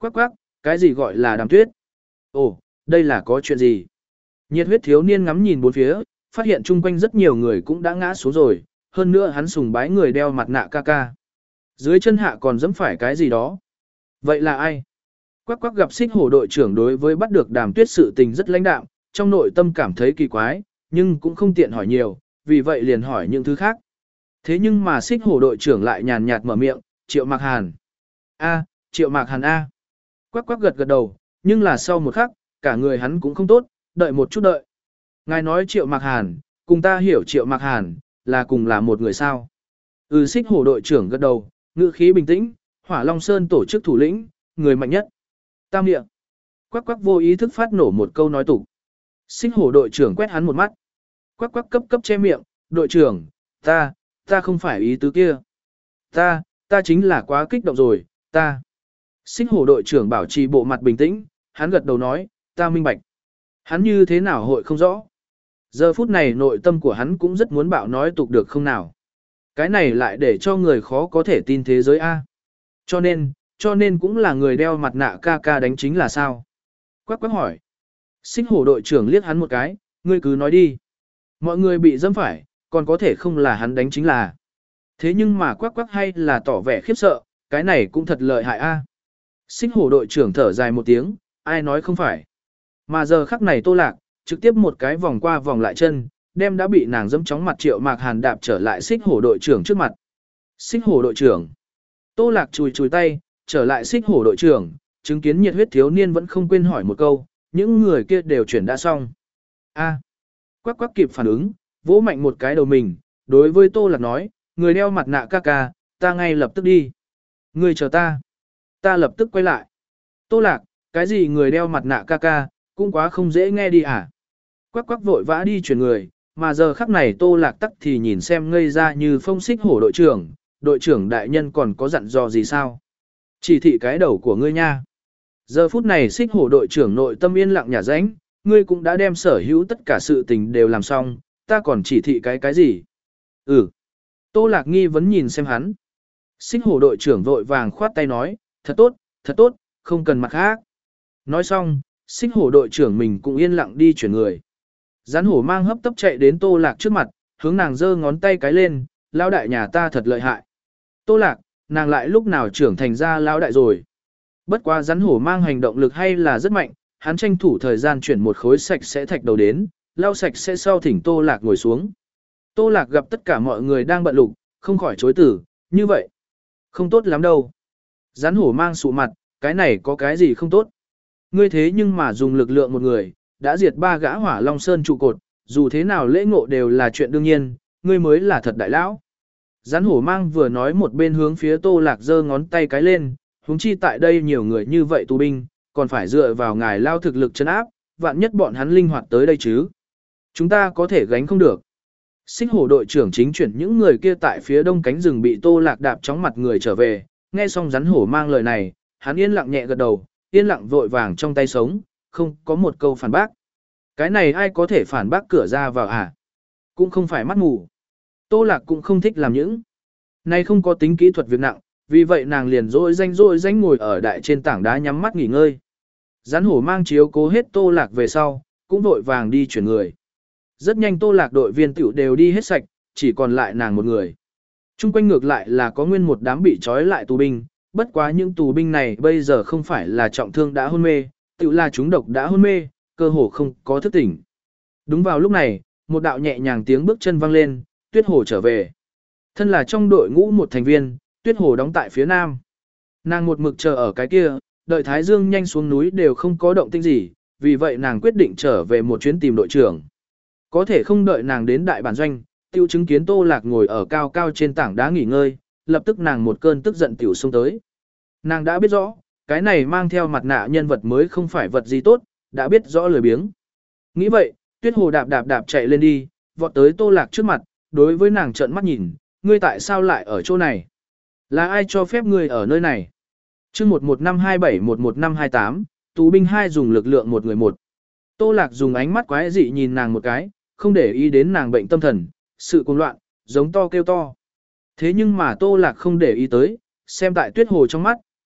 Quắc quắc, cái gì gọi là đàm tuyết? Ồ, đây là có chuyện gì? Nhiệt huyết thiếu niên ngắm nhìn bốn phía, phát hiện chung quanh rất nhiều người cũng đã ngã xuống rồi, hơn nữa hắn sùng bái người đeo mặt nạ ca ca. Dưới chân hạ còn dẫm phải cái gì đó. Vậy là ai? Quắc quắc gặp xích hổ đội trưởng đối với bắt được đàm tuyết sự tình rất lãnh đạm, trong nội tâm cảm thấy kỳ quái, nhưng cũng không tiện hỏi nhiều, vì vậy liền hỏi những thứ khác. Thế nhưng mà xích hổ đội trưởng lại nhàn nhạt mở miệng, Triệu Mạc Hàn. A, Triệu Mạc Hàn A. Quắc quắc gật gật đầu, nhưng là sau một khắc, cả người hắn cũng không tốt, đợi một chút đợi. Ngài nói Triệu Mạc Hàn, cùng ta hiểu Triệu Mạc Hàn, là cùng là một người sao. Ừ, xích hổ đội trưởng gật đầu, ngữ khí bình tĩnh, Hỏa Long Sơn tổ chức thủ lĩnh, người mạnh nhất. Tam địa. Quắc quắc vô ý thức phát nổ một câu nói tục. Xích hổ đội trưởng quét hắn một mắt. Quắc quắc cấp cấp che miệng, đội trưởng, ta, ta không phải ý tứ kia. Ta, ta chính là quá kích động rồi, ta. Xích hổ đội trưởng bảo trì bộ mặt bình tĩnh, hắn gật đầu nói, ta minh bạch. Hắn như thế nào hội không rõ. Giờ phút này nội tâm của hắn cũng rất muốn bạo nói tục được không nào. Cái này lại để cho người khó có thể tin thế giới A. Cho nên, cho nên cũng là người đeo mặt nạ ca ca đánh chính là sao? Quắc quắc hỏi. Xích hổ đội trưởng liếc hắn một cái, ngươi cứ nói đi. Mọi người bị dâm phải, còn có thể không là hắn đánh chính là. Thế nhưng mà quắc quắc hay là tỏ vẻ khiếp sợ, cái này cũng thật lợi hại a. Xích hổ đội trưởng thở dài một tiếng, ai nói không phải. Mà giờ khắc này Tô Lạc, trực tiếp một cái vòng qua vòng lại chân, đem đã bị nàng dẫm chóng mặt Triệu Mạc Hàn đạp trở lại xích hổ đội trưởng trước mặt. Xích hổ đội trưởng. Tô Lạc chùi chùi tay, trở lại xích hổ đội trưởng, chứng kiến nhiệt huyết thiếu niên vẫn không quên hỏi một câu, những người kia đều chuyển đã xong. A. Quắc quắc kịp phản ứng, vỗ mạnh một cái đầu mình, đối với Tô Lạc nói, người đeo mặt nạ ca ca, ta ngay lập tức đi. Người chờ ta. Ta lập tức quay lại. Tô Lạc, cái gì người đeo mặt nạ ca ca, cũng quá không dễ nghe đi à. Quắc quắc vội vã đi chuyển người, mà giờ khắc này Tô Lạc tắc thì nhìn xem ngây ra như phong xích hổ đội trưởng, đội trưởng đại nhân còn có dặn dò gì sao? Chỉ thị cái đầu của ngươi nha. Giờ phút này xích hổ đội trưởng nội tâm yên lặng nhả rãnh, ngươi cũng đã đem sở hữu tất cả sự tình đều làm xong, ta còn chỉ thị cái cái gì? Ừ. Tô Lạc nghi vấn nhìn xem hắn. Xích hổ đội trưởng vội vàng khoát tay nói, thật tốt, thật tốt, không cần mặt khác. Nói xong, xích hổ đội trưởng mình cũng yên lặng đi chuyển người. Rắn hổ mang hấp tấp chạy đến Tô Lạc trước mặt, hướng nàng giơ ngón tay cái lên, lão đại nhà ta thật lợi hại. Tô Lạc, nàng lại lúc nào trưởng thành ra lão đại rồi. Bất quá rắn hổ mang hành động lực hay là rất mạnh, hắn tranh thủ thời gian chuyển một khối sạch sẽ thạch đầu đến, lau sạch sẽ sau thỉnh Tô Lạc ngồi xuống. Tô Lạc gặp tất cả mọi người đang bận lục, không khỏi chối tử, như vậy. Không tốt lắm đâu. Rắn hổ mang sụ mặt, cái này có cái gì không tốt. Ngươi thế nhưng mà dùng lực lượng một người, đã diệt ba gã Hỏa Long Sơn trụ cột, dù thế nào lễ ngộ đều là chuyện đương nhiên, ngươi mới là thật đại lão. Rắn hổ mang vừa nói một bên hướng phía Tô Lạc giơ ngón tay cái lên, huống chi tại đây nhiều người như vậy tù binh, còn phải dựa vào ngài lao thực lực chân áp, vạn nhất bọn hắn linh hoạt tới đây chứ. Chúng ta có thể gánh không được. Xích hổ đội trưởng chính chuyển những người kia tại phía đông cánh rừng bị Tô Lạc đạp chóng mặt người trở về, nghe xong rắn hổ mang lời này, hắn yên lặng nhẹ gật đầu, yên lặng vội vàng trong tay sống, không có một câu phản bác. Cái này ai có thể phản bác cửa ra vào à? Cũng không phải mắt mù. Tô Lạc cũng không thích làm những này không có tính kỹ thuật việc nặng, vì vậy nàng liền rỗi danh rỗi danh ngồi ở đại trên tảng đá nhắm mắt nghỉ ngơi. Rắn hổ mang chiếu cố hết Tô Lạc về sau, cũng vội vàng đi chuyển người. Rất nhanh Tô Lạc đội viên tiểu đều đi hết sạch, chỉ còn lại nàng một người. Trung quanh ngược lại là có nguyên một đám bị trói lại tù binh, bất quá những tù binh này bây giờ không phải là trọng thương đã hôn mê, tiểu là chúng độc đã hôn mê, cơ hồ không có thức tỉnh. Đúng vào lúc này, một đạo nhẹ nhàng tiếng bước chân vang lên, Tuyết Hồ trở về. Thân là trong đội ngũ một thành viên, Tuyết Hồ đóng tại phía nam. Nàng một mực chờ ở cái kia, đợi Thái Dương nhanh xuống núi đều không có động tĩnh gì, vì vậy nàng quyết định trở về một chuyến tìm đội trưởng. Có thể không đợi nàng đến đại bản doanh, tiêu chứng kiến Tô Lạc ngồi ở cao cao trên tảng đá nghỉ ngơi, lập tức nàng một cơn tức giận tiểu xông tới. Nàng đã biết rõ, cái này mang theo mặt nạ nhân vật mới không phải vật gì tốt, đã biết rõ lười biếng. Nghĩ vậy, Tuyết Hồ đạp đạp đạp chạy lên đi, vọt tới Tô Lạc trước mặt, đối với nàng trợn mắt nhìn, ngươi tại sao lại ở chỗ này? Là ai cho phép ngươi ở nơi này? Chương một một năm hai bảy một một năm hai tám, tù binh hai dùng lực lượng một người một. Tô Lạc dùng ánh mắt quái dị nhìn nàng một cái, không để ý đến nàng bệnh tâm thần, sự cuồng loạn, giống to kêu to. Thế nhưng mà Tô Lạc không để ý tới, xem tại Tuyết Hồ trong mắt,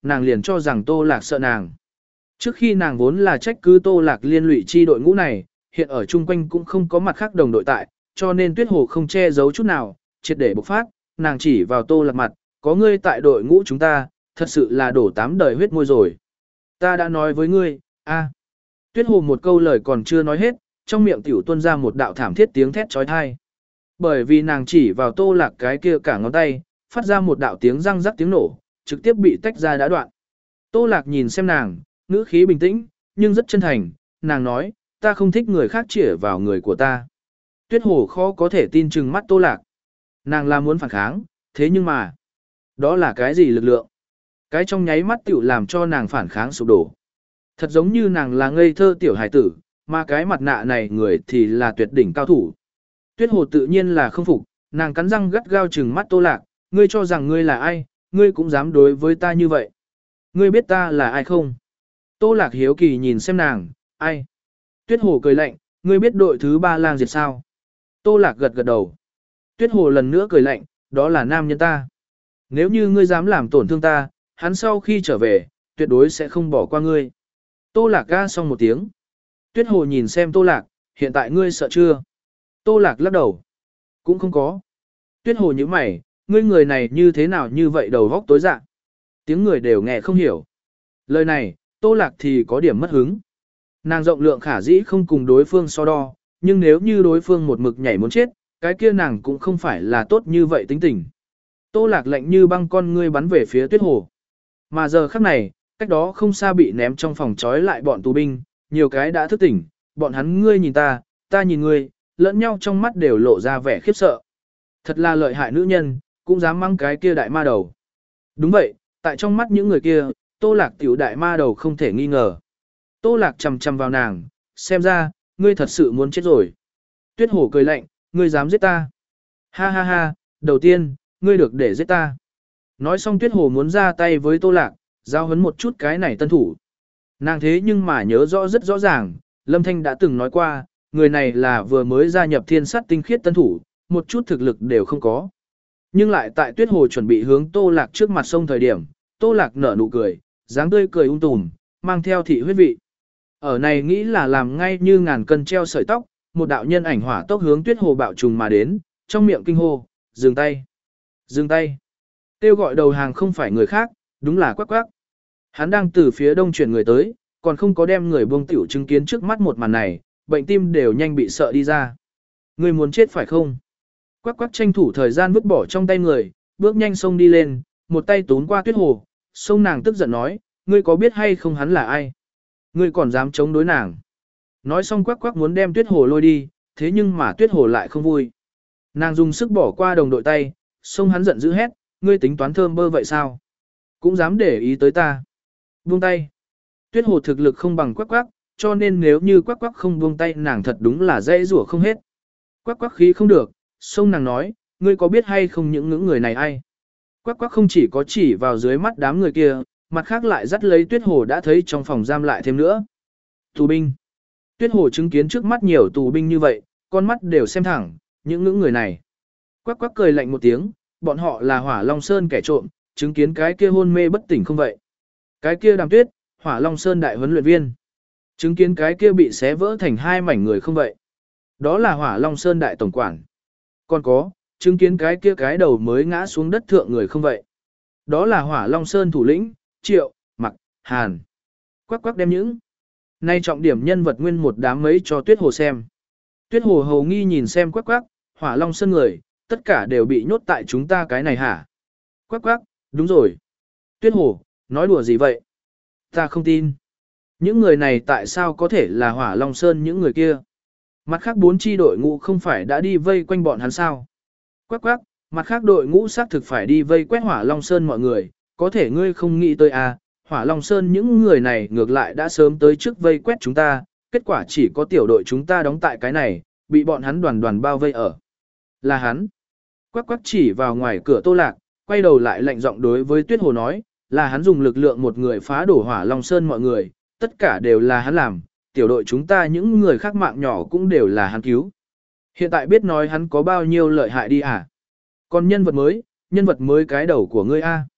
nàng liền cho rằng Tô Lạc sợ nàng. Trước khi nàng vốn là trách cứ Tô Lạc liên lụy chi đội ngũ này, hiện ở chung quanh cũng không có mặt khác đồng đội tại, cho nên Tuyết Hồ không che giấu chút nào, triệt để bộc phát, nàng chỉ vào Tô Lạc mặt, có ngươi tại đội ngũ chúng ta, thật sự là đổ tám đời huyết môi rồi. Ta đã nói với ngươi, a. Tuyết Hồ một câu lời còn chưa nói hết, trong miệng tiểu tuôn ra một đạo thảm thiết tiếng thét chói tai. Bởi vì nàng chỉ vào Tô Lạc cái kia cả ngón tay, phát ra một đạo tiếng răng rắc tiếng nổ, trực tiếp bị tách ra đã đoạn. Tô Lạc nhìn xem nàng, ngữ khí bình tĩnh, nhưng rất chân thành, nàng nói, ta không thích người khác chĩa vào người của ta. Tuyết Hồ khó có thể tin chừng mắt Tô Lạc. Nàng là muốn phản kháng, thế nhưng mà, đó là cái gì lực lượng? Cái trong nháy mắt tiểu làm cho nàng phản kháng sụp đổ. Thật giống như nàng là ngây thơ tiểu hài tử, mà cái mặt nạ này người thì là tuyệt đỉnh cao thủ. Tuyết Hồ tự nhiên là không phục, nàng cắn răng gắt gao trừng mắt Tô Lạc, ngươi cho rằng ngươi là ai, ngươi cũng dám đối với ta như vậy. Ngươi biết ta là ai không? Tô Lạc hiếu kỳ nhìn xem nàng, ai? Tuyết Hồ cười lạnh, ngươi biết đội thứ ba lang diệt sao? Tô Lạc gật gật đầu. Tuyết Hồ lần nữa cười lạnh, đó là nam nhân ta. Nếu như ngươi dám làm tổn thương ta, hắn sau khi trở về, tuyệt đối sẽ không bỏ qua ngươi. Tô Lạc ga xong một tiếng. Tuyết Hồ nhìn xem Tô Lạc, hiện tại ngươi sợ chưa? Tô Lạc lắc đầu. Cũng không có. Tuyết Hồ như mày, ngươi người này như thế nào như vậy đầu góc tối dạ. Tiếng người đều nghe không hiểu. Lời này, Tô Lạc thì có điểm mất hứng. Nàng rộng lượng khả dĩ không cùng đối phương so đo, nhưng nếu như đối phương một mực nhảy muốn chết, cái kia nàng cũng không phải là tốt như vậy tính tình. Tô Lạc lạnh như băng con ngươi bắn về phía Tuyết Hồ. Mà giờ khắc này, cách đó không xa bị ném trong phòng trói lại bọn tù binh, nhiều cái đã thức tỉnh, bọn hắn ngươi nhìn ta, ta nhìn ngươi, lẫn nhau trong mắt đều lộ ra vẻ khiếp sợ. Thật là lợi hại nữ nhân, cũng dám mang cái kia đại ma đầu. Đúng vậy, tại trong mắt những người kia, Tô Lạc tiểu đại ma đầu không thể nghi ngờ. Tô Lạc chầm chầm vào nàng, xem ra, ngươi thật sự muốn chết rồi. Tuyết Hồ cười lạnh, ngươi dám giết ta. Ha ha ha, đầu tiên, ngươi được để giết ta. Nói xong Tuyết Hồ muốn ra tay với Tô Lạc, giao hấn một chút cái này tân thủ. Nàng thế nhưng mà nhớ rõ rất rõ ràng, Lâm Thanh đã từng nói qua, người này là vừa mới gia nhập thiên sát tinh khiết tân thủ, một chút thực lực đều không có. Nhưng lại tại Tuyết Hồ chuẩn bị hướng Tô Lạc trước mặt sông thời điểm, Tô Lạc nở nụ cười, dáng tươi cười ung tùm, mang theo thị huyết vị. Ở này nghĩ là làm ngay như ngàn cân treo sợi tóc, một đạo nhân ảnh hỏa tốc hướng Tuyết Hồ bạo trùng mà đến, trong miệng kinh hô, dừng tay, dừng tay. Kêu gọi đầu hàng không phải người khác, đúng là Quắc Quắc. Hắn đang từ phía đông chuyển người tới, còn không có đem người buông tiểu chứng kiến trước mắt một màn này, bệnh tim đều nhanh bị sợ đi ra. Người muốn chết phải không? Quắc Quắc tranh thủ thời gian vứt bỏ trong tay người, bước nhanh xông đi lên, một tay tún qua Tuyết Hồ, xông nàng tức giận nói, ngươi có biết hay không hắn là ai? Ngươi còn dám chống đối nàng? Nói xong Quắc Quắc muốn đem Tuyết Hồ lôi đi, thế nhưng mà Tuyết Hồ lại không vui. Nàng dùng sức bỏ qua đồng đội tay, xông hắn giận dữ hét, ngươi tính toán thơm bơ vậy sao? Cũng dám để ý tới ta. Buông tay. Tuyết Hồ thực lực không bằng Quắc Quắc, cho nên nếu như Quắc Quắc không buông tay nàng thật đúng là dễ rủa không hết. Quắc Quắc khí không được, xông nàng nói, ngươi có biết hay không những ngưỡng người này ai? Quắc Quắc không chỉ có chỉ vào dưới mắt đám người kia, mặt khác lại dắt lấy Tuyết Hồ đã thấy trong phòng giam lại thêm nữa. Tù binh. Tuyết Hồ chứng kiến trước mắt nhiều tù binh như vậy, con mắt đều xem thẳng, những ngưỡng người này. Quắc Quắc cười lạnh một tiếng, bọn họ là Hỏa Long Sơn kẻ trộm, chứng kiến cái kia hôn mê bất tỉnh không vậy? Cái kia Đàm Tuyết, Hỏa Long Sơn đại huấn luyện viên. Chứng kiến cái kia bị xé vỡ thành hai mảnh người không vậy? Đó là Hỏa Long Sơn đại tổng quản. Còn có, chứng kiến cái kia cái đầu mới ngã xuống đất thượng người không vậy? Đó là Hỏa Long Sơn thủ lĩnh, Triệu, Mặc, Hàn. Quắc Quắc đem những nay trọng điểm nhân vật nguyên một đám mấy cho Tuyết Hồ xem. Tuyết Hồ hầu nghi nhìn xem Quắc Quắc, Hỏa Long Sơn người, tất cả đều bị nhốt tại chúng ta cái này hả? Quắc Quắc, đúng rồi. Tuyết Hồ, nói đùa gì vậy? Ta không tin. Những người này tại sao có thể là Hỏa Long Sơn những người kia? Mặt khác bốn chi đội ngũ không phải đã đi vây quanh bọn hắn sao? Quắc Quắc, mặt khác đội ngũ xác thực phải đi vây quét Hỏa Long Sơn mọi người, có thể ngươi không nghĩ tới à, Hỏa Long Sơn những người này ngược lại đã sớm tới trước vây quét chúng ta, kết quả chỉ có tiểu đội chúng ta đóng tại cái này, bị bọn hắn đoàn đoàn bao vây ở. Là hắn. Quắc Quắc chỉ vào ngoài cửa Tô Lạc, quay đầu lại lạnh giọng đối với Tuyết Hồ nói, là hắn dùng lực lượng một người phá đổ Hỏa Long Sơn mọi người, tất cả đều là hắn làm, tiểu đội chúng ta những người khác mạng nhỏ cũng đều là hắn cứu. Hiện tại biết nói hắn có bao nhiêu lợi hại đi à? Còn nhân vật mới, nhân vật mới cái đầu của ngươi a.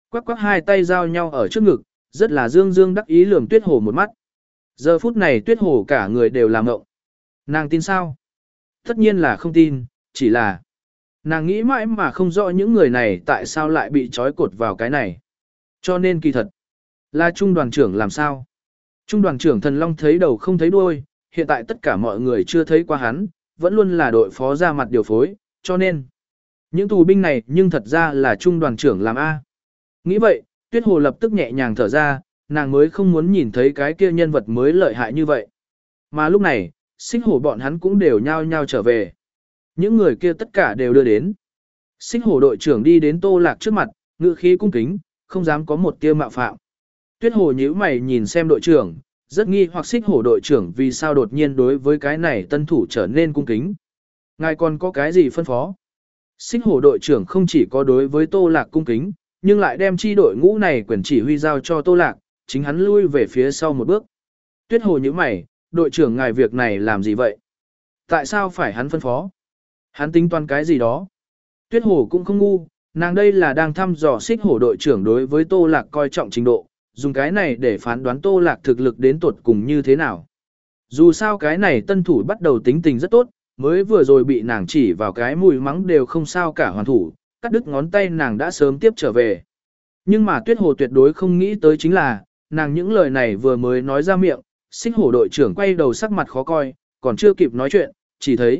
Quắc quắc hai tay giao nhau ở trước ngực, rất là dương dương đắc ý lườm Tuyết Hồ một mắt. Giờ phút này Tuyết Hồ cả người đều làm ngộng. Nàng tin sao? Tất nhiên là không tin, chỉ là nàng nghĩ mãi mà không rõ những người này tại sao lại bị trói cột vào cái này. Cho nên kỳ thật, là trung đoàn trưởng làm sao? Trung đoàn trưởng Thần Long thấy đầu không thấy đuôi, hiện tại tất cả mọi người chưa thấy qua hắn, vẫn luôn là đội phó ra mặt điều phối, cho nên những tù binh này nhưng thật ra là trung đoàn trưởng làm A. Nghĩ vậy, Tuyết Hồ lập tức nhẹ nhàng thở ra, nàng mới không muốn nhìn thấy cái kia nhân vật mới lợi hại như vậy. Mà lúc này, Xích Hổ bọn hắn cũng đều nhao nhao trở về. Những người kia tất cả đều đưa đến. Xích Hổ đội trưởng đi đến Tô Lạc trước mặt, ngữ khí cung kính, không dám có một tia mạo phạm. Tuyết Hồ nhíu mày nhìn xem đội trưởng, rất nghi hoặc Xích Hổ đội trưởng vì sao đột nhiên đối với cái này tân thủ trở nên cung kính. Ngài còn có cái gì phân phó? Xích Hổ đội trưởng không chỉ có đối với Tô Lạc cung kính, nhưng lại đem chi đội ngũ này quyền chỉ huy giao cho Tô Lạc, chính hắn lui về phía sau một bước. Tuyết Hồ nhíu mày, đội trưởng ngài việc này làm gì vậy? Tại sao phải hắn phân phó? Hắn tính toán cái gì đó? Tuyết Hồ cũng không ngu, nàng đây là đang thăm dò Xích Hổ đội trưởng đối với Tô Lạc coi trọng trình độ, dùng cái này để phán đoán Tô Lạc thực lực đến tuột cùng như thế nào. Dù sao cái này tân thủ bắt đầu tính tình rất tốt, mới vừa rồi bị nàng chỉ vào cái mùi mắng đều không sao cả hoàn thủ, cắt đứt ngón tay nàng đã sớm tiếp trở về. Nhưng mà Tuyết Hồ tuyệt đối không nghĩ tới chính là, nàng những lời này vừa mới nói ra miệng, Xích Hổ đội trưởng quay đầu sắc mặt khó coi, còn chưa kịp nói chuyện, chỉ thấy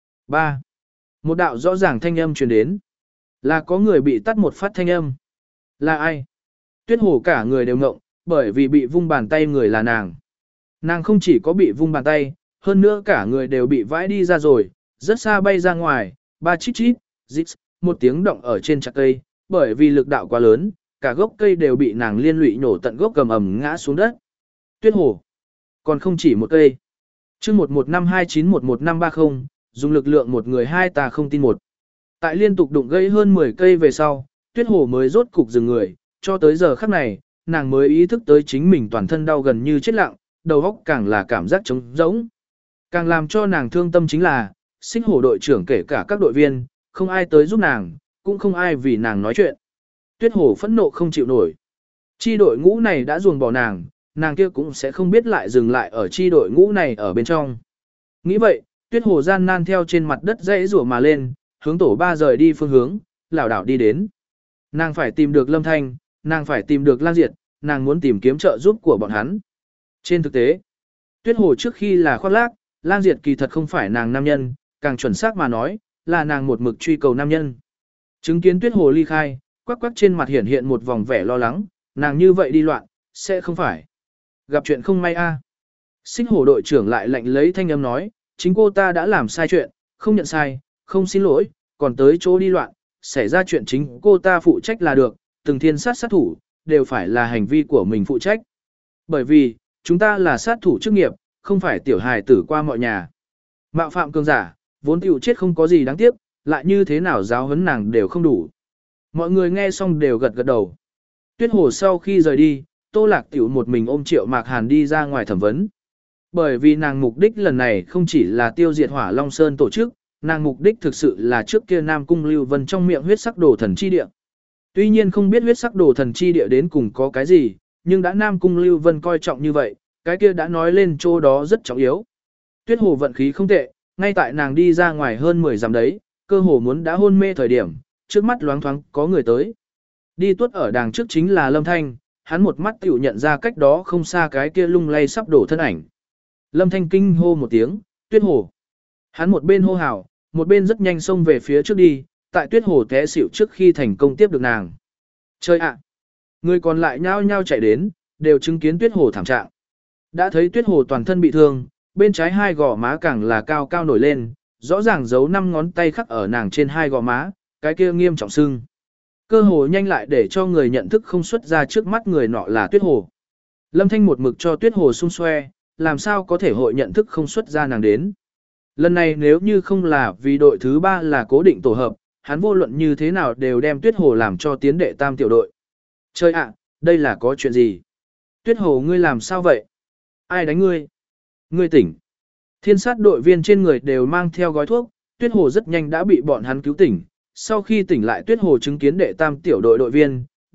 ba một đạo rõ ràng thanh âm truyền đến. Là có người bị tắt một phát thanh âm. Là ai? Tuyết Hồ cả người đều ngộng, bởi vì bị vung bàn tay người là nàng. Nàng không chỉ có bị vung bàn tay, hơn nữa cả người đều bị vãi đi ra rồi, rất xa bay ra ngoài, ba chít chít, dít, một tiếng động ở trên chặt cây, bởi vì lực đạo quá lớn, cả gốc cây đều bị nàng liên lụy nổ tận gốc cầm ầm ngã xuống đất. Tuyết Hồ, còn không chỉ một cây. Chương một một năm hai chín một một năm ba không, dùng lực lượng một người hai ta không tin một. Tại liên tục đụng gây hơn mười cây về sau, Tuyết Hồ mới rốt cục dừng người, cho tới giờ khắc này, nàng mới ý thức tới chính mình toàn thân đau gần như chết lặng, đầu óc càng là cảm giác trống rỗng. Càng làm cho nàng thương tâm chính là, Xích Hổ đội trưởng kể cả các đội viên, không ai tới giúp nàng, cũng không ai vì nàng nói chuyện. Tuyết Hồ phẫn nộ không chịu nổi. Chi đội ngũ này đã ruồng bỏ nàng, nàng kia cũng sẽ không biết lại dừng lại ở chi đội ngũ này ở bên trong. Nghĩ vậy, Tuyết Hồ gian nan theo trên mặt đất dãy rủa mà lên, hướng tổ ba rời đi phương hướng, lảo đảo đi đến. Nàng phải tìm được Lâm Thanh, nàng phải tìm được Lan Diệt, nàng muốn tìm kiếm trợ giúp của bọn hắn. Trên thực tế, Tuyết Hồ trước khi là khoác lác, Lan Diệt kỳ thật không phải nàng nam nhân, càng chuẩn xác mà nói, là nàng một mực truy cầu nam nhân. Chứng kiến Tuyết Hồ ly khai, quắc quắc trên mặt hiện hiện một vòng vẻ lo lắng, nàng như vậy đi loạn, sẽ không phải gặp chuyện không may a. À. Xích Hổ đội trưởng lại lạnh lấy thanh âm nói, chính cô ta đã làm sai chuyện, không nhận sai, không xin lỗi, còn tới chỗ đi loạn, xảy ra chuyện chính cô ta phụ trách là được, từng thiên sát sát thủ, đều phải là hành vi của mình phụ trách. Bởi vì, chúng ta là sát thủ chức nghiệp, không phải tiểu hài tử qua mọi nhà. Mạo phạm cường giả, vốn tiểu chết không có gì đáng tiếc, lại như thế nào giáo huấn nàng đều không đủ. Mọi người nghe xong đều gật gật đầu. Tuyết Hồ sau khi rời đi, Tô Lạc tiểu một mình ôm Triệu Mạc Hàn đi ra ngoài thẩm vấn. Bởi vì nàng mục đích lần này không chỉ là tiêu diệt Hỏa Long Sơn tổ chức, nàng mục đích thực sự là trước kia Nam Cung Lưu Vân trong miệng huyết sắc đồ thần chi địa. Tuy nhiên không biết huyết sắc đồ thần chi địa đến cùng có cái gì, nhưng đã Nam Cung Lưu Vân coi trọng như vậy, cái kia đã nói lên chỗ đó rất trọng yếu. Tuyết Hồ vận khí không tệ, ngay tại nàng đi ra ngoài hơn mười dặm đấy, cơ hồ muốn đã hôn mê thời điểm, trước mắt loáng thoáng có người tới. Đi tuốt ở đàng trước chính là Lâm Thanh, hắn một mắt tiểu nhận ra cách đó không xa cái kia lung lay sắp đổ thân ảnh. Lâm Thanh kinh hô một tiếng, Tuyết Hồ. Hắn một bên hô hào, một bên rất nhanh xông về phía trước đi, tại Tuyết Hồ té xỉu trước khi thành công tiếp được nàng. Chơi ạ! Người còn lại nhao nhao chạy đến, đều chứng kiến Tuyết Hồ thảm trạng. Đã thấy Tuyết Hồ toàn thân bị thương, bên trái hai gò má càng là cao cao nổi lên, rõ ràng giấu năm ngón tay khắc ở nàng trên hai gò má, cái kia nghiêm trọng sưng. Cơ hồ nhanh lại để cho người nhận thức không xuất ra trước mắt người nọ là Tuyết Hồ. Lâm Thanh một mực cho Tuyết Hồ xung xoe, làm sao có thể hội nhận thức không xuất ra nàng đến. Lần này nếu như không là vì đội thứ ba là cố định tổ hợp, hắn vô luận như thế nào đều đem Tuyết Hồ làm cho tiến đệ tam tiểu đội. Trời ạ, đây là có chuyện gì? Tuyết Hồ ngươi làm sao vậy? Ai đánh ngươi? Ngươi tỉnh. Thiên sát đội viên trên người đều mang theo gói thuốc, Tuyết Hồ rất nhanh đã bị bọn hắn cứu tỉnh. Sau khi tỉnh lại Tuyết Hồ chứng kiến đệ tam tiểu đội đội viên,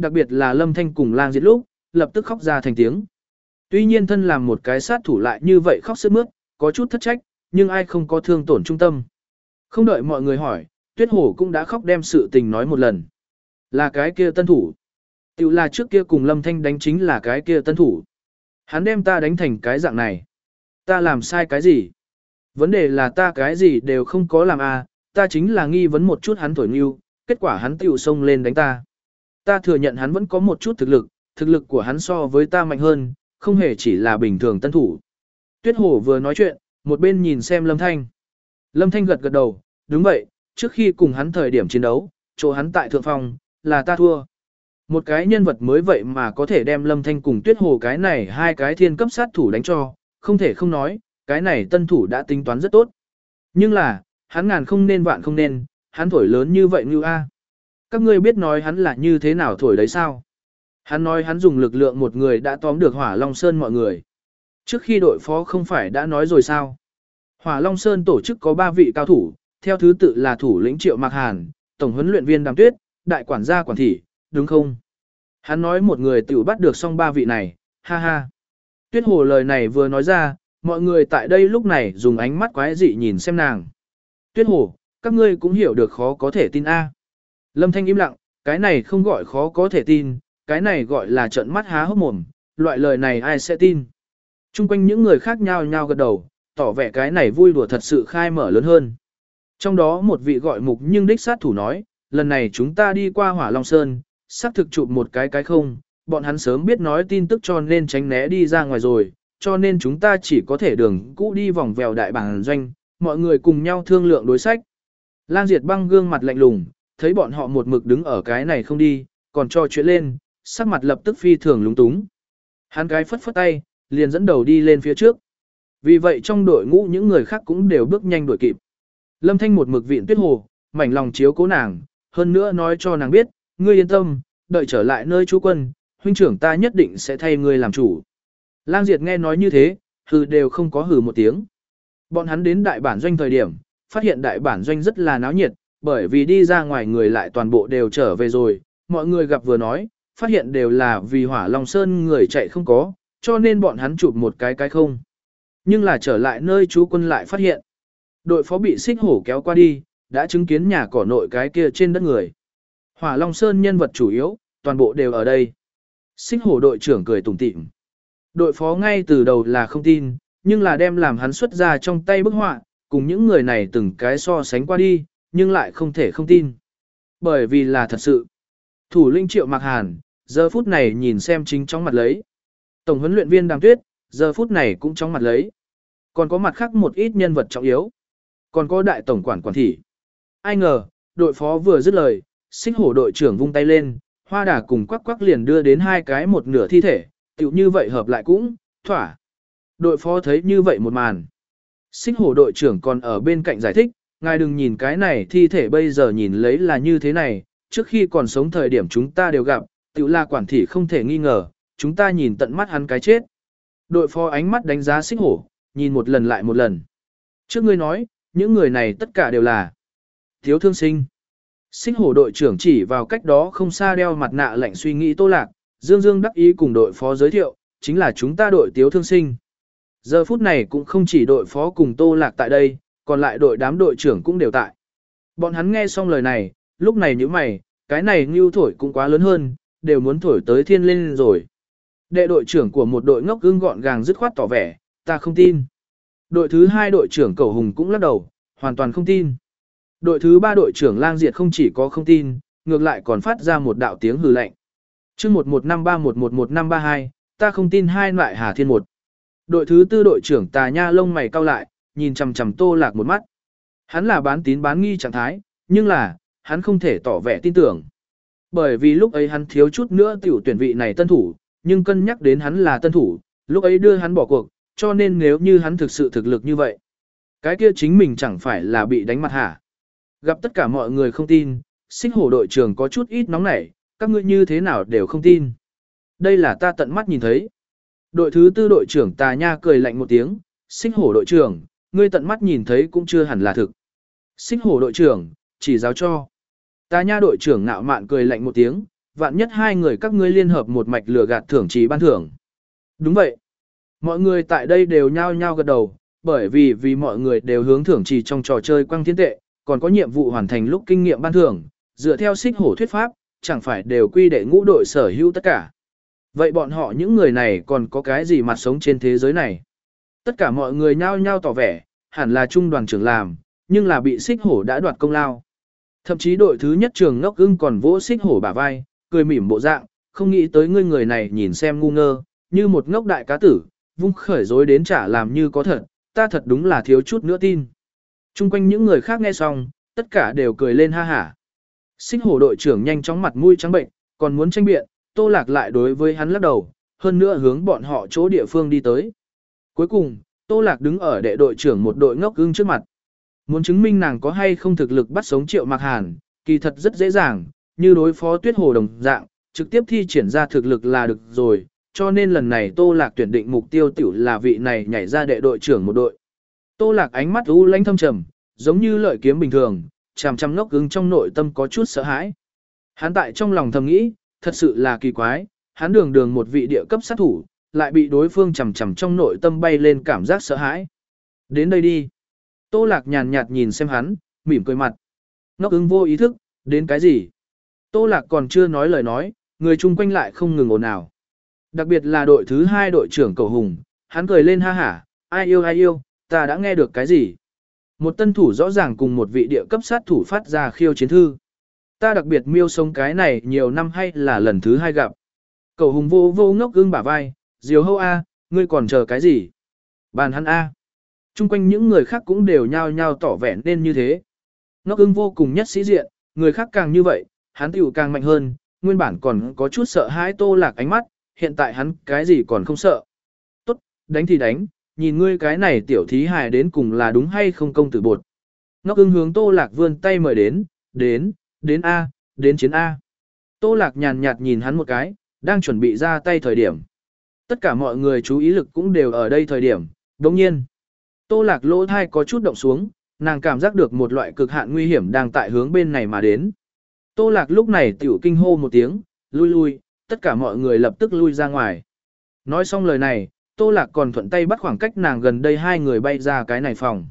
đặc biệt là Lâm Thanh cùng Lang Diệt lúc, lập tức khóc ra thành tiếng. Tuy nhiên thân làm một cái sát thủ lại như vậy khóc sướt mướt, có chút thất trách, nhưng ai không có thương tổn trung tâm. Không đợi mọi người hỏi, Tuyết Hổ cũng đã khóc đem sự tình nói một lần. Là cái kia tân thủ. Tiểu là trước kia cùng Lâm Thanh đánh chính là cái kia tân thủ. Hắn đem ta đánh thành cái dạng này. Ta làm sai cái gì? Vấn đề là ta cái gì đều không có làm à, ta chính là nghi vấn một chút hắn thổi nhu, kết quả hắn tiểu xông lên đánh ta. Ta thừa nhận hắn vẫn có một chút thực lực, thực lực của hắn so với ta mạnh hơn, không hề chỉ là bình thường tân thủ. Tuyết Hổ vừa nói chuyện, một bên nhìn xem Lâm Thanh. Lâm Thanh gật gật đầu, đúng vậy, trước khi cùng hắn thời điểm chiến đấu, chỗ hắn tại thượng phòng, là ta thua. Một cái nhân vật mới vậy mà có thể đem Lâm Thanh cùng Tuyết Hồ cái này hai cái thiên cấp sát thủ đánh cho, không thể không nói, cái này tân thủ đã tính toán rất tốt. Nhưng là, hắn ngàn không nên vạn không nên, hắn thổi lớn như vậy như a. Các ngươi biết nói hắn là như thế nào thổi đấy sao? Hắn nói hắn dùng lực lượng một người đã tóm được Hỏa Long Sơn mọi người. Trước khi đội phó không phải đã nói rồi sao? Hỏa Long Sơn tổ chức có ba vị cao thủ, theo thứ tự là thủ lĩnh Triệu Mạc Hàn, tổng huấn luyện viên Đàm Tuyết, đại quản gia Quản Thị, đúng không? Hắn nói một người tiểu bắt được xong ba vị này, ha ha. Tuyết Hồ lời này vừa nói ra, mọi người tại đây lúc này dùng ánh mắt quái dị nhìn xem nàng. Tuyết Hồ, các ngươi cũng hiểu được khó có thể tin a. Lâm Thanh im lặng, cái này không gọi khó có thể tin, cái này gọi là trợn mắt há hốc mồm, loại lời này ai sẽ tin. Trung quanh những người khác nhau nhau gật đầu, tỏ vẻ cái này vui đùa thật sự khai mở lớn hơn. Trong đó một vị gọi mục nhưng đích sát thủ nói, lần này chúng ta đi qua Hỏa Long Sơn, xác thực chụp một cái cái không, bọn hắn sớm biết nói tin tức cho nên tránh né đi ra ngoài rồi, cho nên chúng ta chỉ có thể đường cũ đi vòng vèo đại bản doanh, mọi người cùng nhau thương lượng đối sách. Lang Diệt Băng gương mặt lạnh lùng, thấy bọn họ một mực đứng ở cái này không đi, còn cho chuyện lên, sắc mặt lập tức phi thường lúng túng. Hắn cái phất phất tay, liền dẫn đầu đi lên phía trước. Vì vậy trong đội ngũ những người khác cũng đều bước nhanh đuổi kịp. Lâm Thanh một mực vịn Tuyết Hồ, mảnh lòng chiếu cố nàng, hơn nữa nói cho nàng biết, ngươi yên tâm, đợi trở lại nơi trú quân, huynh trưởng ta nhất định sẽ thay ngươi làm chủ. Lang Diệt nghe nói như thế, hừ đều không có hừ một tiếng. Bọn hắn đến đại bản doanh thời điểm, phát hiện đại bản doanh rất là náo nhiệt, bởi vì đi ra ngoài người lại toàn bộ đều trở về rồi, mọi người gặp vừa nói, phát hiện đều là vì Hỏa Long Sơn người chạy không có, cho nên bọn hắn chụp một cái cái không. Nhưng là trở lại nơi trú quân lại phát hiện, đội phó bị xích hổ kéo qua đi, đã chứng kiến nhà cỏ nội cái kia trên đất người. Hỏa Long Sơn nhân vật chủ yếu, toàn bộ đều ở đây. Xích hổ đội trưởng cười tủm tỉm. Đội phó ngay từ đầu là không tin, nhưng là đem làm hắn xuất ra trong tay bức họa, cùng những người này từng cái so sánh qua đi, nhưng lại không thể không tin. Bởi vì là thật sự. Thủ lĩnh Triệu Mạc Hàn, giờ phút này nhìn xem chính trong mặt lấy. Tổng huấn luyện viên Đàm Tuyết, giờ phút này cũng trong mặt lấy. Còn có mặt khác một ít nhân vật trọng yếu. Còn có đại tổng quản quản thị. Ai ngờ, đội phó vừa dứt lời, xích hổ đội trưởng vung tay lên, hoa đà cùng quắc quắc liền đưa đến hai cái một nửa thi thể, tựu như vậy hợp lại cũng, thỏa. Đội phó thấy như vậy một màn. Xích hổ đội trưởng còn ở bên cạnh giải thích, ngài đừng nhìn cái này thi thể bây giờ nhìn lấy là như thế này, trước khi còn sống thời điểm chúng ta đều gặp, tựu là quản thị không thể nghi ngờ, chúng ta nhìn tận mắt hắn cái chết. Đội phó ánh mắt đánh giá xích hổ, nhìn một lần lại một lần. Trước ngươi nói, những người này tất cả đều là thiếu thương sinh. Xích hổ đội trưởng chỉ vào cách đó không xa đeo mặt nạ lạnh suy nghĩ Tô Lạc, dương dương đắc ý cùng đội phó giới thiệu, chính là chúng ta đội tiếu thương sinh. Giờ phút này cũng không chỉ đội phó cùng Tô Lạc tại đây, còn lại đội đám đội trưởng cũng đều tại. Bọn hắn nghe xong lời này, lúc này như mày, cái này ngưu thổi cũng quá lớn hơn, đều muốn thổi tới thiên lên rồi. Đệ đội trưởng của một đội ngốc gương gọn gàng dứt khoát tỏ vẻ, ta không tin. Đội thứ hai đội trưởng Cẩu Hùng cũng lắc đầu, hoàn toàn không tin. Đội thứ ba đội trưởng Lang Diệt không chỉ có không tin, ngược lại còn phát ra một đạo tiếng hừ lạnh. Chương một một năm ba một một một năm ba hai, ta không tin hai loại Hà Thiên một. Đội thứ tư đội trưởng Tà Nha lông mày cau lại, nhìn chằm chằm Tô Lạc một mắt. Hắn là bán tín bán nghi trạng thái, nhưng là, hắn không thể tỏ vẻ tin tưởng. Bởi vì lúc ấy hắn thiếu chút nữa tiểu tuyển vị này tân thủ, nhưng cân nhắc đến hắn là tân thủ, lúc ấy đưa hắn bỏ cuộc, cho nên nếu như hắn thực sự thực lực như vậy, cái kia chính mình chẳng phải là bị đánh mặt hả. Gặp tất cả mọi người không tin, xích hổ đội trưởng có chút ít nóng nảy, các ngươi như thế nào đều không tin. Đây là ta tận mắt nhìn thấy. Đội thứ tư đội trưởng Tà Nha cười lạnh một tiếng, xích hổ đội trưởng, ngươi tận mắt nhìn thấy cũng chưa hẳn là thực. Xích hổ đội trưởng, chỉ giáo cho. Tà Nha đội trưởng ngạo mạn cười lạnh một tiếng, vạn nhất hai người các ngươi liên hợp một mạch lừa gạt thưởng trì ban thưởng. Đúng vậy. Mọi người tại đây đều nhao nhao gật đầu, bởi vì vì mọi người đều hướng thưởng trì trong trò chơi quăng thiên tệ, còn có nhiệm vụ hoàn thành lúc kinh nghiệm ban thưởng, dựa theo xích hổ thuyết pháp, chẳng phải đều quy đệ ngũ đội sở hữu tất cả. Vậy bọn họ những người này còn có cái gì mặt sống trên thế giới này? Tất cả mọi người nhao nhao tỏ vẻ, hẳn là trung đoàn trưởng làm, nhưng là bị xích hổ đã đoạt công lao. Thậm chí đội thứ nhất trường ngốc ưng còn vỗ xích hổ bả vai, cười mỉm bộ dạng, không nghĩ tới ngươi người này nhìn xem ngu ngơ, như một ngốc đại cá tử, vung khởi dối đến trả làm như có thật, ta thật đúng là thiếu chút nữa tin. Trung quanh những người khác nghe xong, tất cả đều cười lên ha hả. Xích hổ đội trưởng nhanh chóng mặt mũi trắng bệnh, còn muốn tranh biện, Tô Lạc lại đối với hắn lắc đầu, hơn nữa hướng bọn họ chỗ địa phương đi tới. Cuối cùng, Tô Lạc đứng ở đệ đội trưởng một đội ngốc ưng trước mặt. Muốn chứng minh nàng có hay không thực lực bắt sống Triệu Mạc Hàn, kỳ thật rất dễ dàng, như đối phó Tuyết Hồ đồng dạng, trực tiếp thi triển ra thực lực là được rồi, cho nên lần này Tô Lạc tuyển định mục tiêu tiểu là vị này nhảy ra đệ đội trưởng một đội. Tô Lạc ánh mắt u lãnh thâm trầm, giống như lợi kiếm bình thường, chằm chằm ngốc ưng trong nội tâm có chút sợ hãi. Hắn tại trong lòng thầm nghĩ, thật sự là kỳ quái, hắn đường đường một vị địa cấp sát thủ, lại bị đối phương chằm chằm trong nội tâm bay lên cảm giác sợ hãi. Đến đây đi. Tô Lạc nhàn nhạt nhìn xem hắn, mỉm cười mặt. Ngốc ưng vô ý thức, đến cái gì? Tô Lạc còn chưa nói lời nói, người chung quanh lại không ngừng ồn ào. Đặc biệt là đội thứ hai đội trưởng Cầu Hùng, hắn cười lên ha hả, ai yêu ai yêu, ta đã nghe được cái gì? Một tân thủ rõ ràng cùng một vị địa cấp sát thủ phát ra khiêu chiến thư. Ta đặc biệt miêu sống cái này nhiều năm hay là lần thứ hai gặp. Cầu Hùng vô vô ngốc ưng bả vai, diều hâu A, ngươi còn chờ cái gì? Bàn hắn A. Trung quanh những người khác cũng đều nhao nhao tỏ vẻ nên như thế. Ngốc ưng vô cùng nhất sĩ diện, người khác càng như vậy, hắn tiểu càng mạnh hơn, nguyên bản còn có chút sợ hãi Tô Lạc ánh mắt, hiện tại hắn cái gì còn không sợ. Tốt, đánh thì đánh, nhìn ngươi cái này tiểu thí hài đến cùng là đúng hay không công tử bột. Ngốc ưng hướng Tô Lạc vươn tay mời đến, đến, đến A, đến chiến A. Tô Lạc nhàn nhạt nhìn hắn một cái, đang chuẩn bị ra tay thời điểm. Tất cả mọi người chú ý lực cũng đều ở đây thời điểm, đồng nhiên. Tô Lạc lỗ thai có chút động xuống, nàng cảm giác được một loại cực hạn nguy hiểm đang tại hướng bên này mà đến. Tô Lạc lúc này tiểu kinh hô một tiếng, lui lui, tất cả mọi người lập tức lui ra ngoài. Nói xong lời này, Tô Lạc còn thuận tay bắt khoảng cách nàng gần đây hai người bay ra cái này phòng.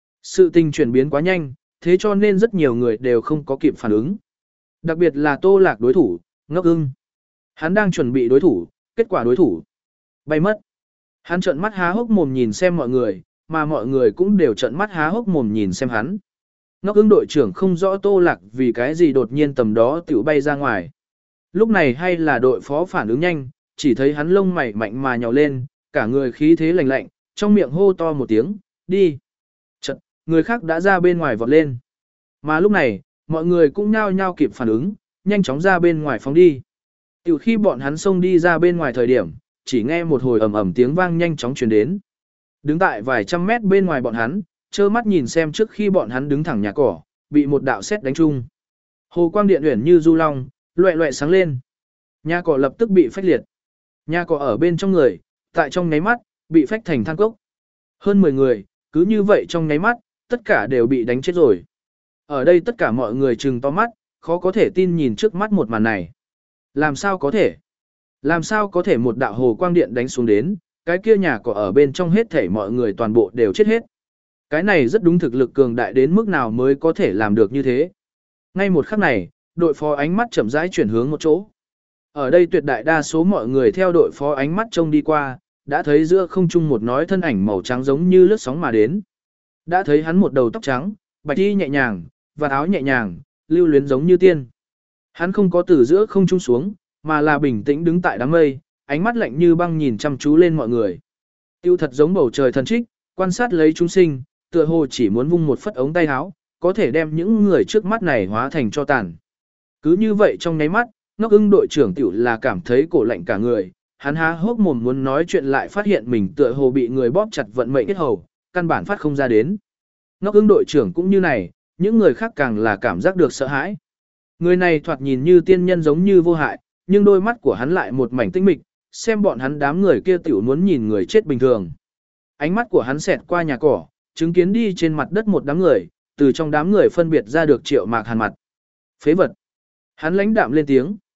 Sự tình chuyển biến quá nhanh, thế cho nên rất nhiều người đều không có kịp phản ứng. Đặc biệt là Tô Lạc đối thủ, ngốc ưng. Hắn đang chuẩn bị đối thủ, kết quả đối thủ bay mất. Hắn trợn mắt há hốc mồm nhìn xem mọi người, mà mọi người cũng đều trợn mắt há hốc mồm nhìn xem hắn. Ngốc ưng đội trưởng không rõ Tô Lạc vì cái gì đột nhiên tầm đó tiểu bay ra ngoài. Lúc này hay là đội phó phản ứng nhanh, chỉ thấy hắn lông mày mạnh mà nhào lên, cả người khí thế lạnh lạnh, trong miệng hô to một tiếng, đi. Chật, người khác đã ra bên ngoài vọt lên. Mà lúc này, mọi người cũng nhao nhao kịp phản ứng, nhanh chóng ra bên ngoài phóng đi. Tiểu khi bọn hắn xông đi ra bên ngoài thời điểm, chỉ nghe một hồi ầm ầm tiếng vang nhanh chóng truyền đến. Đứng tại vài trăm mét bên ngoài bọn hắn, trơ mắt nhìn xem trước khi bọn hắn đứng thẳng nhà cỏ, bị một đạo sét đánh trúng. Hồ quang điện uyển như du long, loẹ loẹ sáng lên. Nhà cỏ lập tức bị phách liệt. Nhà cỏ ở bên trong người, tại trong nháy mắt, bị phách thành than cốc. Hơn mười người, cứ như vậy trong nháy mắt, tất cả đều bị đánh chết rồi. Ở đây tất cả mọi người trừng to mắt, khó có thể tin nhìn trước mắt một màn này. Làm sao có thể? Làm sao có thể một đạo hồ quang điện đánh xuống đến, cái kia nhà cỏ ở bên trong hết thảy mọi người toàn bộ đều chết hết. Cái này rất đúng thực lực cường đại đến mức nào mới có thể làm được như thế. Ngay một khắc này, đội phó ánh mắt chậm rãi chuyển hướng một chỗ. Ở đây tuyệt đại đa số mọi người theo đội phó ánh mắt trông đi qua, đã thấy giữa không trung một nói thân ảnh màu trắng giống như lướt sóng mà đến. Đã thấy hắn một đầu tóc trắng, bạch y nhẹ nhàng, và áo nhẹ nhàng, lưu luyến giống như tiên. Hắn không có từ giữa không trung xuống, mà là bình tĩnh đứng tại đám mây, ánh mắt lạnh như băng nhìn chăm chú lên mọi người. Tiêu thật giống bầu trời thần trích, quan sát lấy chúng sinh, tựa hồ chỉ muốn vung một phất ống tay áo, có thể đem những người trước mắt này hóa thành cho tàn. Cứ như vậy trong nháy mắt, ngốc ưng đội trưởng tiểu là cảm thấy cổ lạnh cả người, hắn há hốc mồm muốn nói chuyện lại phát hiện mình tựa hồ bị người bóp chặt vận mệnh kết hầu, căn bản phát không ra đến. Ngốc ưng đội trưởng cũng như này, những người khác càng là cảm giác được sợ hãi. Người này thoạt nhìn như tiên nhân giống như vô hại, nhưng đôi mắt của hắn lại một mảnh tinh mịch, xem bọn hắn đám người kia tiểu muốn nhìn người chết bình thường. Ánh mắt của hắn xẹt qua nhà cỏ, chứng kiến đi trên mặt đất một đám người, từ trong đám người phân biệt ra được Triệu Mạc Hàn mặt. Phế vật. Hắn lãnh đạm lên tiếng.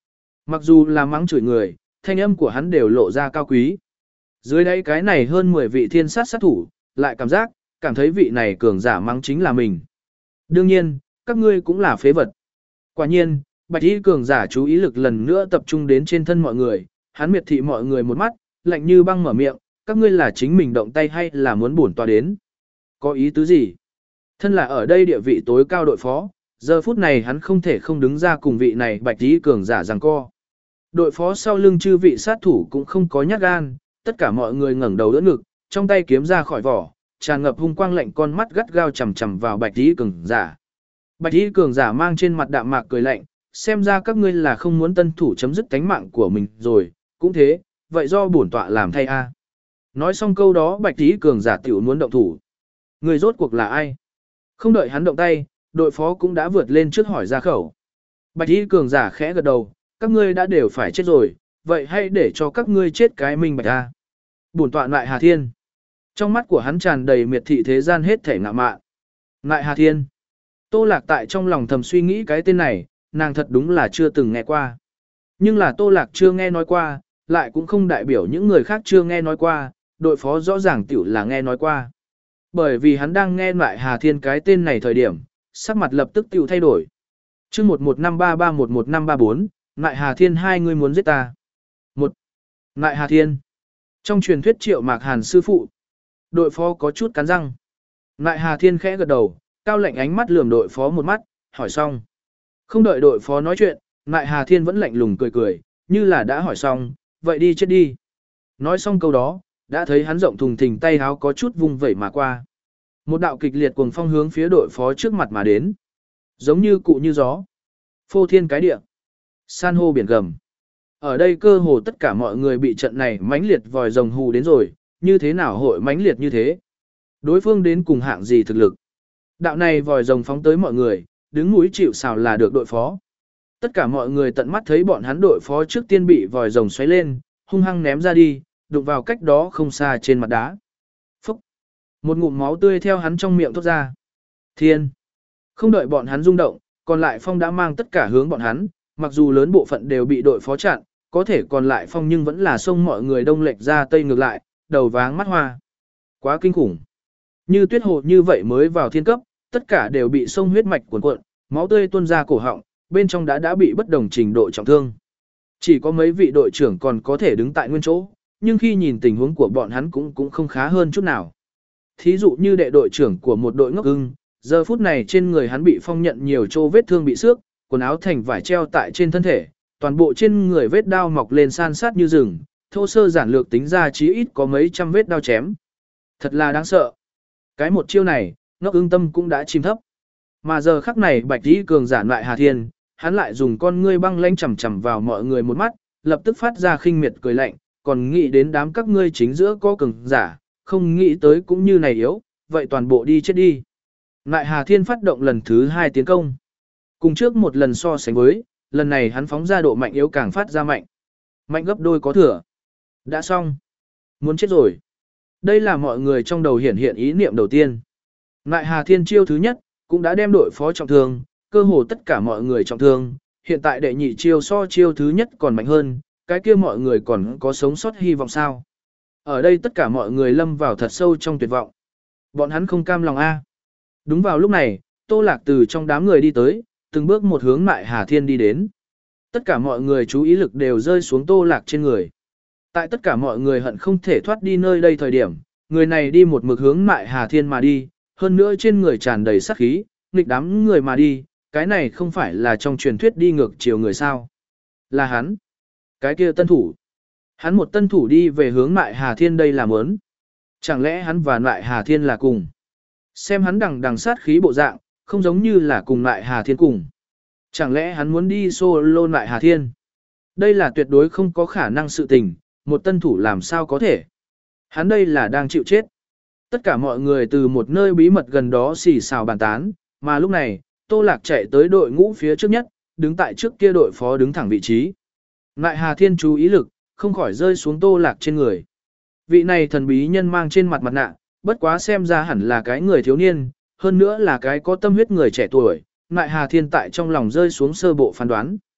Mặc dù là mắng chửi người, thanh âm của hắn đều lộ ra cao quý. Dưới đây cái này hơn mười vị thiên sát sát thủ, lại cảm giác, cảm thấy vị này cường giả mắng chính là mình. Đương nhiên, các ngươi cũng là phế vật. Quả nhiên, bạch y cường giả chú ý lực lần nữa tập trung đến trên thân mọi người, hắn miệt thị mọi người một mắt, lạnh như băng mở miệng, các ngươi là chính mình động tay hay là muốn bổn tòa đến. Có ý tứ gì? Thân là ở đây địa vị tối cao đội phó, giờ phút này hắn không thể không đứng ra cùng vị này bạch y cường giả giằng co. Đội phó sau lưng chư vị sát thủ cũng không có nhát gan, tất cả mọi người ngẩng đầu đỡ ngực, trong tay kiếm ra khỏi vỏ, tràn ngập hung quang lạnh con mắt gắt gao chằm chằm vào bạch y cường giả. Bạch y cường giả mang trên mặt đạm mạc cười lạnh, xem ra các ngươi là không muốn tân thủ chấm dứt tánh mạng của mình rồi, cũng thế, vậy do bổn tọa làm thay a. Nói xong câu đó bạch y cường giả tiểu muốn động thủ. Người rốt cuộc là ai? Không đợi hắn động tay, đội phó cũng đã vượt lên trước hỏi ra khẩu. Bạch y cường giả khẽ gật đầu, các ngươi đã đều phải chết rồi, vậy hãy để cho các ngươi chết cái minh bạch a. Bổn tọa Nại Hà Thiên. Trong mắt của hắn tràn đầy miệt thị thế gian hết thể ngạ mạn. Nại Hà Thiên. Tô Lạc tại trong lòng thầm suy nghĩ cái tên này, nàng thật đúng là chưa từng nghe qua. Nhưng là Tô Lạc chưa nghe nói qua, lại cũng không đại biểu những người khác chưa nghe nói qua, đội phó rõ ràng tiểu là nghe nói qua. Bởi vì hắn đang nghe Nại Hà Thiên cái tên này thời điểm, sắc mặt lập tức tiểu thay đổi. chương một một năm ba ba một một năm ba bốn, Nại Hà Thiên hai người muốn giết ta. một. Nại Hà Thiên. Trong truyền thuyết Triệu Mạc Hàn sư phụ, đội phó có chút cắn răng. Nại Hà Thiên khẽ gật đầu, cao lạnh ánh mắt lườm đội phó một mắt, hỏi xong. Không đợi đội phó nói chuyện, Nại Hà Thiên vẫn lạnh lùng cười cười, như là đã hỏi xong, vậy đi chết đi. Nói xong câu đó, đã thấy hắn rộng thùng thình tay háo có chút vung vẩy mà qua. Một đạo kịch liệt cuồng phong hướng phía đội phó trước mặt mà đến. Giống như cụ như gió. Phô thiên cái địa. San hô biển gầm. Ở đây cơ hồ tất cả mọi người bị trận này mãnh liệt vòi rồng hù đến rồi, như thế nào hội mãnh liệt như thế? Đối phương đến cùng hạng gì thực lực? Đạo này vòi rồng phóng tới mọi người, đứng mũi chịu sào là được đội phó. Tất cả mọi người tận mắt thấy bọn hắn đội phó trước tiên bị vòi rồng xoáy lên, hung hăng ném ra đi, đụng vào cách đó không xa trên mặt đá. Phúc! Một ngụm máu tươi theo hắn trong miệng thoát ra. Thiên! Không đợi bọn hắn rung động, còn lại phong đã mang tất cả hướng bọn hắn, mặc dù lớn bộ phận đều bị đội phó chặn, có thể còn lại phong nhưng vẫn là xông mọi người đông lệch ra tây ngược lại, đầu váng mắt hoa. Quá kinh khủng! Như tuyết hồ như vậy mới vào thiên cấp, tất cả đều bị xông huyết mạch cuồn cuộn, máu tươi tuôn ra cổ họng, bên trong đã đã bị bất đồng trình độ trọng thương. Chỉ có mấy vị đội trưởng còn có thể đứng tại nguyên chỗ, nhưng khi nhìn tình huống của bọn hắn cũng cũng không khá hơn chút nào. Thí dụ như đệ đội trưởng của một đội ngốc ưng, giờ phút này trên người hắn bị phong nhận nhiều chỗ vết thương bị xước, quần áo thành vải treo tại trên thân thể, toàn bộ trên người vết đao mọc lên san sát như rừng, thô sơ giản lược tính ra chí ít có mấy trăm vết đao chém. Thật là đáng sợ. Cái một chiêu này, ngốc ưng tâm cũng đã chìm thấp. Mà giờ khắc này bạch tí cường giả lại Hà Thiên, hắn lại dùng con ngươi băng lanh chầm chầm vào mọi người một mắt, lập tức phát ra khinh miệt cười lạnh, còn nghĩ đến đám các ngươi chính giữa có cường giả, không nghĩ tới cũng như này yếu, vậy toàn bộ đi chết đi. Lại Hà Thiên phát động lần thứ hai tiến công. Cùng trước một lần so sánh với, lần này hắn phóng ra độ mạnh yếu càng phát ra mạnh. Mạnh gấp đôi có thừa. Đã xong. Muốn chết rồi. Đây là mọi người trong đầu hiển hiện ý niệm đầu tiên. Lại Hà Thiên chiêu thứ nhất, cũng đã đem đội phó trọng thương, cơ hồ tất cả mọi người trọng thương. Hiện tại đệ nhị chiêu so chiêu thứ nhất còn mạnh hơn, cái kia mọi người còn có sống sót hy vọng sao. Ở đây tất cả mọi người lâm vào thật sâu trong tuyệt vọng. Bọn hắn không cam lòng a. Đúng vào lúc này, Tô Lạc từ trong đám người đi tới, từng bước một hướng Nại Hà Thiên đi đến. Tất cả mọi người chú ý lực đều rơi xuống Tô Lạc trên người. Tại tất cả mọi người hận không thể thoát đi nơi đây thời điểm, người này đi một mực hướng Nại Hà Thiên mà đi, hơn nữa trên người tràn đầy sát khí, nghịch đám người mà đi, cái này không phải là trong truyền thuyết đi ngược chiều người sao. Là hắn. Cái kia tân thủ. Hắn một tân thủ đi về hướng Nại Hà Thiên đây là muốn. Chẳng lẽ hắn và Nại Hà Thiên là cùng? Xem hắn đằng đằng sát khí bộ dạng, không giống như là cùng Nại Hà Thiên cùng. Chẳng lẽ hắn muốn đi solo Nại Hà Thiên? Đây là tuyệt đối không có khả năng sự tình, một tân thủ làm sao có thể. Hắn đây là đang chịu chết. Tất cả mọi người từ một nơi bí mật gần đó xì xào bàn tán, mà lúc này, Tô Lạc chạy tới đội ngũ phía trước nhất, đứng tại trước kia đội phó đứng thẳng vị trí. Nại Hà Thiên chú ý lực, không khỏi rơi xuống Tô Lạc trên người. Vị này thần bí nhân mang trên mặt mặt nạ, bất quá xem ra hẳn là cái người thiếu niên, hơn nữa là cái có tâm huyết người trẻ tuổi, Nại Hà Thiên tại trong lòng rơi xuống sơ bộ phán đoán.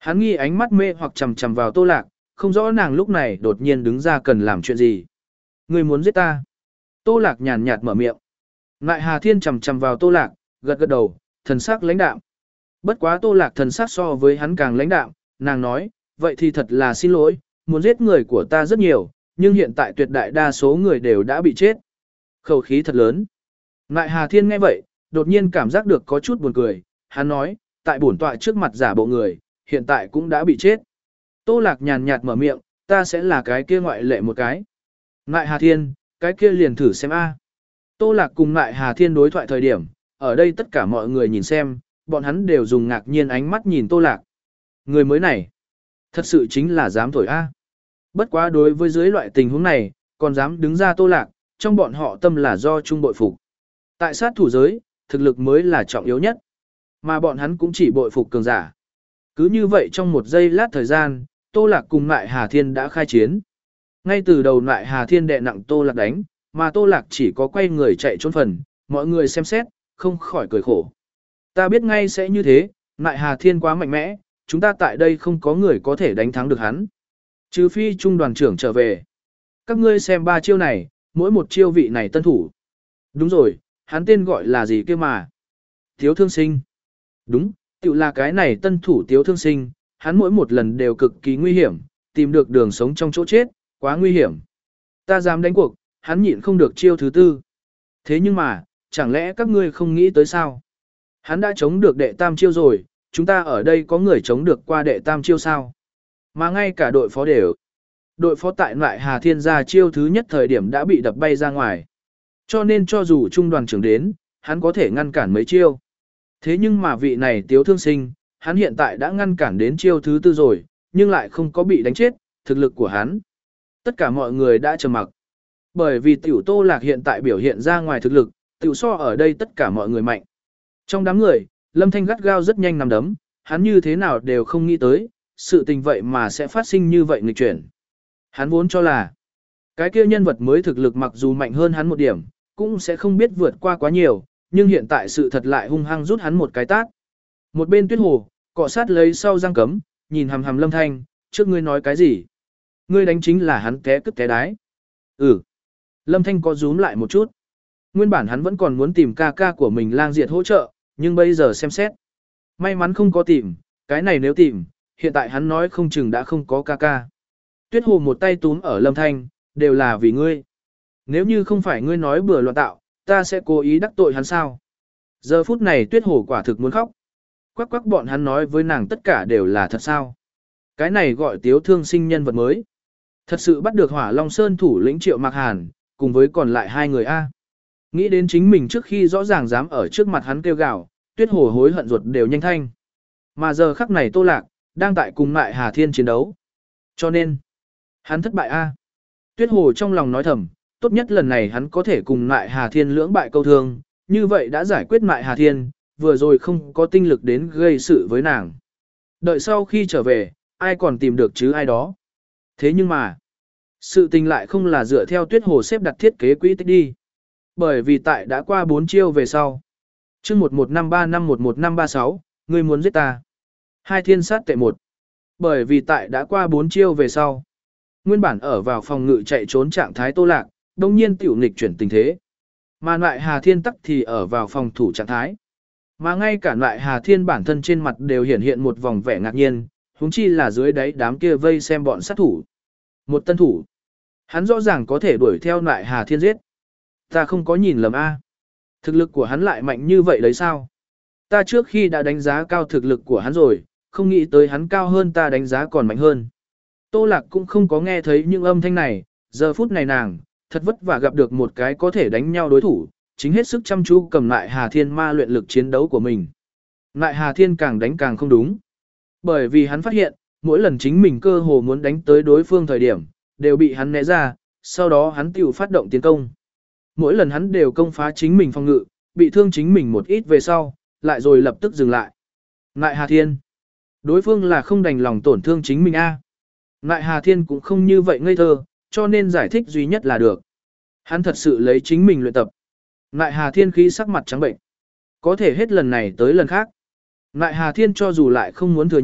Hắn nghi ánh mắt mê hoặc chằm chằm vào Tô Lạc, không rõ nàng lúc này đột nhiên đứng ra cần làm chuyện gì. Ngươi muốn giết ta? Tô Lạc nhàn nhạt mở miệng. Ngại Hà Thiên chằm chằm vào Tô Lạc, gật gật đầu, thần sắc lãnh đạm. Bất quá Tô Lạc thần sắc so với hắn càng lãnh đạm, nàng nói, vậy thì thật là xin lỗi, muốn giết người của ta rất nhiều, nhưng hiện tại tuyệt đại đa số người đều đã bị chết. Khẩu khí thật lớn. Ngại Hà Thiên nghe vậy, đột nhiên cảm giác được có chút buồn cười, hắn nói, tại bổn tọa trước mặt giả bộ người, hiện tại cũng đã bị chết. Tô Lạc nhàn nhạt mở miệng, ta sẽ là cái kia ngoại lệ một cái. Ngại Hà Thiên, cái kia liền thử xem a. Tô Lạc cùng Ngại Hà Thiên đối thoại thời điểm, ở đây tất cả mọi người nhìn xem, bọn hắn đều dùng ngạc nhiên ánh mắt nhìn Tô Lạc. Người mới này, thật sự chính là dám thổi a. Bất quá đối với dưới loại tình huống này, còn dám đứng ra Tô Lạc, trong bọn họ tâm là do chung bội phục. Tại sát thủ giới, thực lực mới là trọng yếu nhất, mà bọn hắn cũng chỉ bội phục cường giả. Cứ như vậy trong một giây lát thời gian, Tô Lạc cùng Ngại Hà Thiên đã khai chiến. Ngay từ đầu Ngại Hà Thiên đè nặng Tô Lạc đánh, mà Tô Lạc chỉ có quay người chạy trốn phần, mọi người xem xét, không khỏi cười khổ. Ta biết ngay sẽ như thế, Ngại Hà Thiên quá mạnh mẽ, chúng ta tại đây không có người có thể đánh thắng được hắn. Trừ phi trung đoàn trưởng trở về. Các ngươi xem ba chiêu này, mỗi một chiêu vị này tân thủ. Đúng rồi, hắn tên gọi là gì kia mà? Tiếu Thương Sinh. Đúng, tự là cái này tân thủ Tiếu Thương Sinh, hắn mỗi một lần đều cực kỳ nguy hiểm, tìm được đường sống trong chỗ chết, quá nguy hiểm. Ta dám đánh cuộc, hắn nhịn không được chiêu thứ tư. Thế nhưng mà, chẳng lẽ các ngươi không nghĩ tới sao? Hắn đã chống được đệ tam chiêu rồi, chúng ta ở đây có người chống được qua đệ tam chiêu sao? Mà ngay cả đội phó đều. Đội phó tại Ngại Hà Thiên ra chiêu thứ nhất thời điểm đã bị đập bay ra ngoài. Cho nên cho dù trung đoàn trưởng đến, hắn có thể ngăn cản mấy chiêu. Thế nhưng mà vị này Tiếu Thương Sinh, hắn hiện tại đã ngăn cản đến chiêu thứ tư rồi, nhưng lại không có bị đánh chết, thực lực của hắn. Tất cả mọi người đã trầm mặc. Bởi vì Tiểu Tô Lạc hiện tại biểu hiện ra ngoài thực lực, Tiểu so ở đây tất cả mọi người mạnh. Trong đám người, Lâm Thanh gắt gao rất nhanh nằm đấm, hắn như thế nào đều không nghĩ tới, sự tình vậy mà sẽ phát sinh như vậy nghịch chuyển. Hắn vốn cho là, cái kia nhân vật mới thực lực mặc dù mạnh hơn hắn một điểm, cũng sẽ không biết vượt qua quá nhiều, nhưng hiện tại sự thật lại hung hăng rút hắn một cái tát. Một bên Tuyết Hồ, cọ sát lấy sau răng cấm, nhìn hằm hằm Lâm Thanh, trước ngươi nói cái gì? Ngươi đánh chính là hắn té cất té đái. Ừ. Lâm Thanh có rúm lại một chút. Nguyên bản hắn vẫn còn muốn tìm ca ca của mình Lang Diệt hỗ trợ, nhưng bây giờ xem xét. May mắn không có tìm, cái này nếu tìm, hiện tại hắn nói không chừng đã không có ca ca. Tuyết Hồ một tay túm ở Lâm Thanh, đều là vì ngươi. Nếu như không phải ngươi nói bừa loạn tạo, ta sẽ cố ý đắc tội hắn sao? Giờ phút này Tuyết Hồ quả thực muốn khóc. Quắc quắc bọn hắn nói với nàng tất cả đều là thật sao? Cái này gọi Tiếu Thương Sinh nhân vật mới. Thật sự bắt được Hỏa Long Sơn thủ lĩnh Triệu Mạc Hàn, cùng với còn lại hai người A. Nghĩ đến chính mình trước khi rõ ràng dám ở trước mặt hắn kêu gào, Tuyết Hồ hối hận ruột đều nhanh thanh. Mà giờ khắc này Tô Lạc, đang tại cùng Ngại Hà Thiên chiến đấu. Cho nên, hắn thất bại A. Tuyết Hồ trong lòng nói thầm, tốt nhất lần này hắn có thể cùng Ngại Hà Thiên lưỡng bại câu thương, như vậy đã giải quyết Ngại Hà Thiên, vừa rồi không có tinh lực đến gây sự với nàng. Đợi sau khi trở về, ai còn tìm được chứ ai đó. Thế nhưng mà, sự tình lại không là dựa theo Tuyết Hồ xếp đặt thiết kế quỹ tích đi. Bởi vì tại đã qua bốn chiêu về sau. Chương một một năm ba năm một một năm ba sáu, ngươi muốn giết ta. Hai thiên sát tệ một. Bởi vì tại đã qua bốn chiêu về sau. Nguyên bản ở vào phòng ngự chạy trốn trạng thái Tô Lạc, đông nhiên tiểu nghịch chuyển tình thế. Mà Ngại Hà Thiên tắc thì ở vào phòng thủ trạng thái. Mà ngay cả Ngại Hà Thiên bản thân trên mặt đều hiện hiện một vòng vẻ ngạc nhiên, huống chi là dưới đáy đám kia vây xem bọn sát thủ. Một tân thủ. Hắn rõ ràng có thể đuổi theo Ngại Hà Thiên giết. Ta không có nhìn lầm a. Thực lực của hắn lại mạnh như vậy đấy sao? Ta trước khi đã đánh giá cao thực lực của hắn rồi, không nghĩ tới hắn cao hơn ta đánh giá còn mạnh hơn. Tô Lạc cũng không có nghe thấy những âm thanh này, giờ phút này nàng, thật vất vả gặp được một cái có thể đánh nhau đối thủ, chính hết sức chăm chú cầm lại Hà Thiên ma luyện lực chiến đấu của mình. Lại Hà Thiên càng đánh càng không đúng. Bởi vì hắn phát hiện, mỗi lần chính mình cơ hồ muốn đánh tới đối phương thời điểm, đều bị hắn né ra, sau đó hắn tiểu phát động tiến công. Mỗi lần hắn đều công phá chính mình phòng ngự, bị thương chính mình một ít về sau, lại rồi lập tức dừng lại. Ngại Hà Thiên. Đối phương là không đành lòng tổn thương chính mình a. À. Ngại Hà Thiên cũng không như vậy ngây thơ, cho nên giải thích duy nhất là được. Hắn thật sự lấy chính mình luyện tập. Ngại Hà Thiên khí sắc mặt trắng bệnh. Có thể hết lần này tới lần khác. Ngại Hà Thiên cho dù lại không muốn thừa nhận,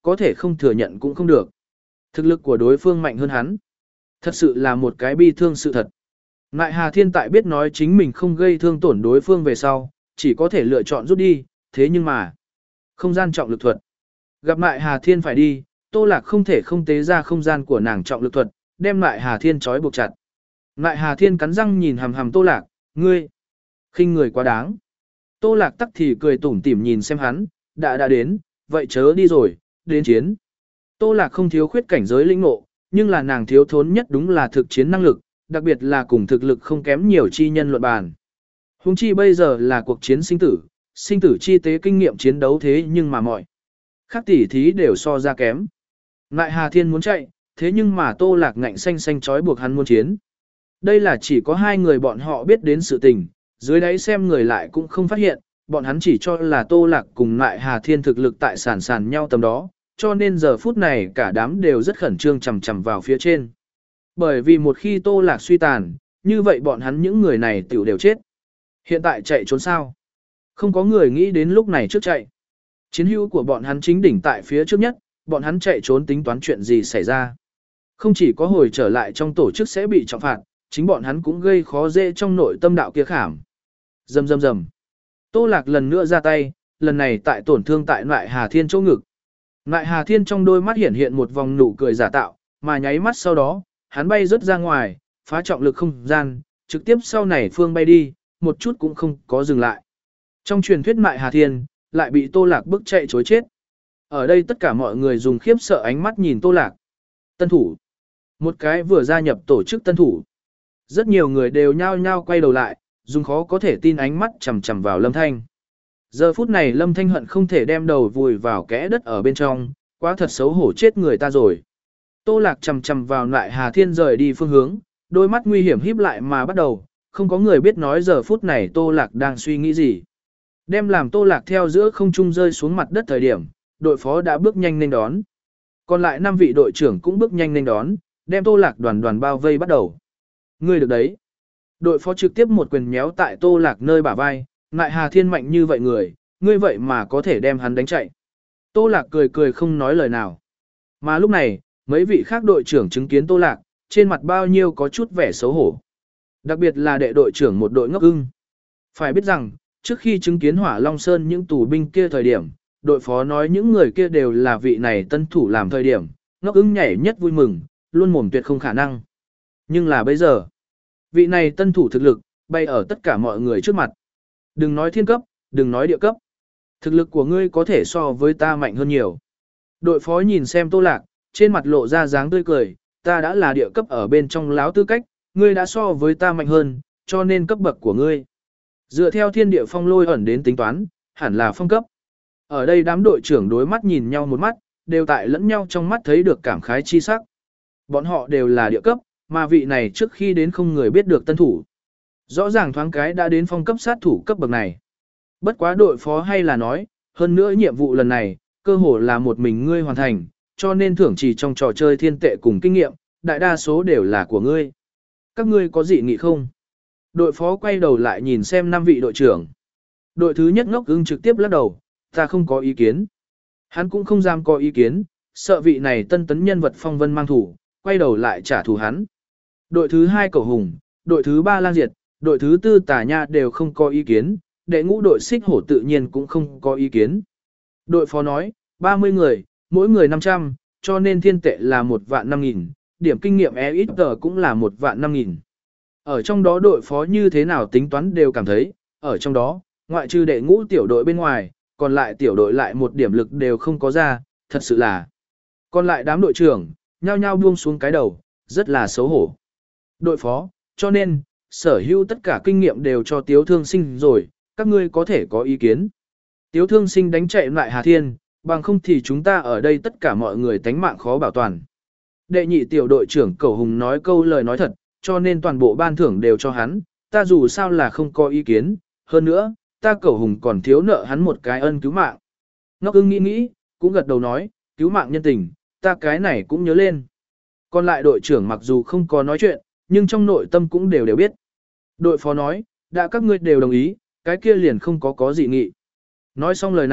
có thể không thừa nhận cũng không được. Thực lực của đối phương mạnh hơn hắn. Thật sự là một cái bi thương sự thật. Ngại Hà Thiên tại biết nói chính mình không gây thương tổn đối phương về sau, chỉ có thể lựa chọn rút đi, thế nhưng mà... Không gian trọng lực thuật. Gặp lại Hà Thiên phải đi, Tô Lạc không thể không tế ra không gian của nàng trọng lực thuật, đem lại Hà Thiên trói buộc chặt. Lại Hà Thiên cắn răng nhìn hằm hằm Tô Lạc, ngươi, khinh người quá đáng. Tô Lạc tắc thì cười tủm tỉm nhìn xem hắn, đã đã đến, vậy chớ đi rồi, đến chiến. Tô Lạc không thiếu khuyết cảnh giới linh ngộ, nhưng là nàng thiếu thốn nhất đúng là thực chiến năng lực, đặc biệt là cùng thực lực không kém nhiều chi nhân luận bàn. Huống chi bây giờ là cuộc chiến sinh tử, sinh tử chi tế kinh nghiệm chiến đấu thế nhưng mà mọi khác tỉ thí đều so ra kém. Ngại Hà Thiên muốn chạy, thế nhưng mà Tô Lạc ngạnh xanh xanh trói buộc hắn muốn chiến. Đây là chỉ có hai người bọn họ biết đến sự tình, dưới đáy xem người lại cũng không phát hiện, bọn hắn chỉ cho là Tô Lạc cùng Ngại Hà Thiên thực lực tại sàn sàn nhau tầm đó, cho nên giờ phút này cả đám đều rất khẩn trương chầm chầm vào phía trên. Bởi vì một khi Tô Lạc suy tàn, như vậy bọn hắn những người này tiểu đều chết. Hiện tại chạy trốn sao? Không có người nghĩ đến lúc này trước chạy. Chiến hữu của bọn hắn chính đỉnh tại phía trước nhất, bọn hắn chạy trốn tính toán chuyện gì xảy ra. Không chỉ có hồi trở lại trong tổ chức sẽ bị trọng phạt, chính bọn hắn cũng gây khó dễ trong nội tâm đạo kia khảm. Rầm rầm rầm. Tô Lạc lần nữa ra tay, lần này tại tổn thương tại Ngại Hà Thiên chỗ ngực. Ngại Hà Thiên trong đôi mắt hiện hiện một vòng nụ cười giả tạo, mà nháy mắt sau đó, hắn bay rất ra ngoài, phá trọng lực không gian, trực tiếp sau này phương bay đi, một chút cũng không có dừng lại. Trong truyền thuyết Ngại Hà Thiên, lại bị Tô Lạc bức chạy chối chết. Ở đây tất cả mọi người dùng khiếp sợ ánh mắt nhìn Tô Lạc. Tân thủ. Một cái vừa gia nhập tổ chức tân thủ. Rất nhiều người đều nhao nhao quay đầu lại, dùng khó có thể tin ánh mắt chằm chằm vào Lâm Thanh. Giờ phút này Lâm Thanh hận không thể đem đầu vùi vào kẽ đất ở bên trong, quá thật xấu hổ chết người ta rồi. Tô Lạc chằm chằm vào Ngại Hà Thiên rời đi phương hướng, đôi mắt nguy hiểm híp lại mà bắt đầu, không có người biết nói giờ phút này Tô Lạc đang suy nghĩ gì. Đem làm Tô Lạc theo giữa không trung rơi xuống mặt đất thời điểm, đội phó đã bước nhanh nên đón. Còn lại năm vị đội trưởng cũng bước nhanh nên đón, đem Tô Lạc đoàn đoàn bao vây bắt đầu. Ngươi được đấy. Đội phó trực tiếp một quyền méo tại Tô Lạc nơi bả vai, Ngại Hà Thiên mạnh như vậy người, ngươi vậy mà có thể đem hắn đánh chạy. Tô Lạc cười cười không nói lời nào. Mà lúc này, mấy vị khác đội trưởng chứng kiến Tô Lạc, trên mặt bao nhiêu có chút vẻ xấu hổ. Đặc biệt là đệ đội trưởng một đội Ngốc Ưng. Phải biết rằng, trước khi chứng kiến Hỏa Long Sơn những tù binh kia thời điểm, đội phó nói những người kia đều là vị này tân thủ làm thời điểm, Ngốc Ưng nhảy nhất vui mừng, luôn mồm tuyệt không khả năng. Nhưng là bây giờ, vị này tân thủ thực lực, bay ở tất cả mọi người trước mặt. Đừng nói thiên cấp, đừng nói địa cấp. Thực lực của ngươi có thể so với ta mạnh hơn nhiều. Đội phó nhìn xem Tô Lạc, trên mặt lộ ra dáng tươi cười, ta đã là địa cấp ở bên trong láo tư cách, ngươi đã so với ta mạnh hơn, cho nên cấp bậc của ngươi. Dựa theo thiên địa phong lôi ẩn đến tính toán, hẳn là phong cấp. Ở đây đám đội trưởng đối mắt nhìn nhau một mắt, đều tại lẫn nhau trong mắt thấy được cảm khái chi sắc. Bọn họ đều là địa cấp, mà vị này trước khi đến không người biết được tân thủ. Rõ ràng thoáng cái đã đến phong cấp sát thủ cấp bậc này. Bất quá đội phó hay là nói, hơn nữa nhiệm vụ lần này, cơ hồ là một mình ngươi hoàn thành, cho nên thưởng chỉ trong trò chơi thiên tệ cùng kinh nghiệm, đại đa số đều là của ngươi. Các ngươi có dị nghị không? Đội phó quay đầu lại nhìn xem năm vị đội trưởng. Đội thứ nhất Ngốc Ưng trực tiếp lắc đầu, ta không có ý kiến. Hắn cũng không dám có ý kiến, sợ vị này tân tấn nhân vật phong vân mang thủ, quay đầu lại trả thù hắn. Đội thứ hai Cẩu Hùng, đội thứ ba Lang Diệt, đội thứ tư Tả Nha đều không có ý kiến, đệ ngũ đội Xích Hổ tự nhiên cũng không có ý kiến. Đội phó nói, ba mươi người, mỗi người năm trăm, cho nên thiên tệ là một vạn năm nghìn, điểm kinh nghiệm e ít tờ cũng là một vạn năm nghìn. Ở trong đó đội phó như thế nào tính toán đều cảm thấy, ở trong đó, ngoại trừ đệ ngũ tiểu đội bên ngoài, còn lại tiểu đội lại một điểm lực đều không có ra, thật sự là. Còn lại đám đội trưởng, nhao nhao buông xuống cái đầu, rất là xấu hổ. Đội phó, cho nên, sở hữu tất cả kinh nghiệm đều cho Tiếu Thương Sinh rồi, các ngươi có thể có ý kiến. Tiếu Thương Sinh đánh chạy lại Hà Thiên, bằng không thì chúng ta ở đây tất cả mọi người tánh mạng khó bảo toàn. Đệ nhị tiểu đội trưởng Cẩu Hùng nói câu lời nói thật, cho nên toàn bộ ban thưởng đều cho hắn, ta dù sao là không có ý kiến, hơn nữa, ta Cẩu Hùng còn thiếu nợ hắn một cái ân cứu mạng. Ngốc Ưng nghĩ nghĩ, cũng gật đầu nói, cứu mạng nhân tình, ta cái này cũng nhớ lên. Còn lại đội trưởng mặc dù không có nói chuyện, nhưng trong nội tâm cũng đều đều biết. Đội phó nói, đã các ngươi đều đồng ý, cái kia liền không có có dị nghị. Nói xong lời này,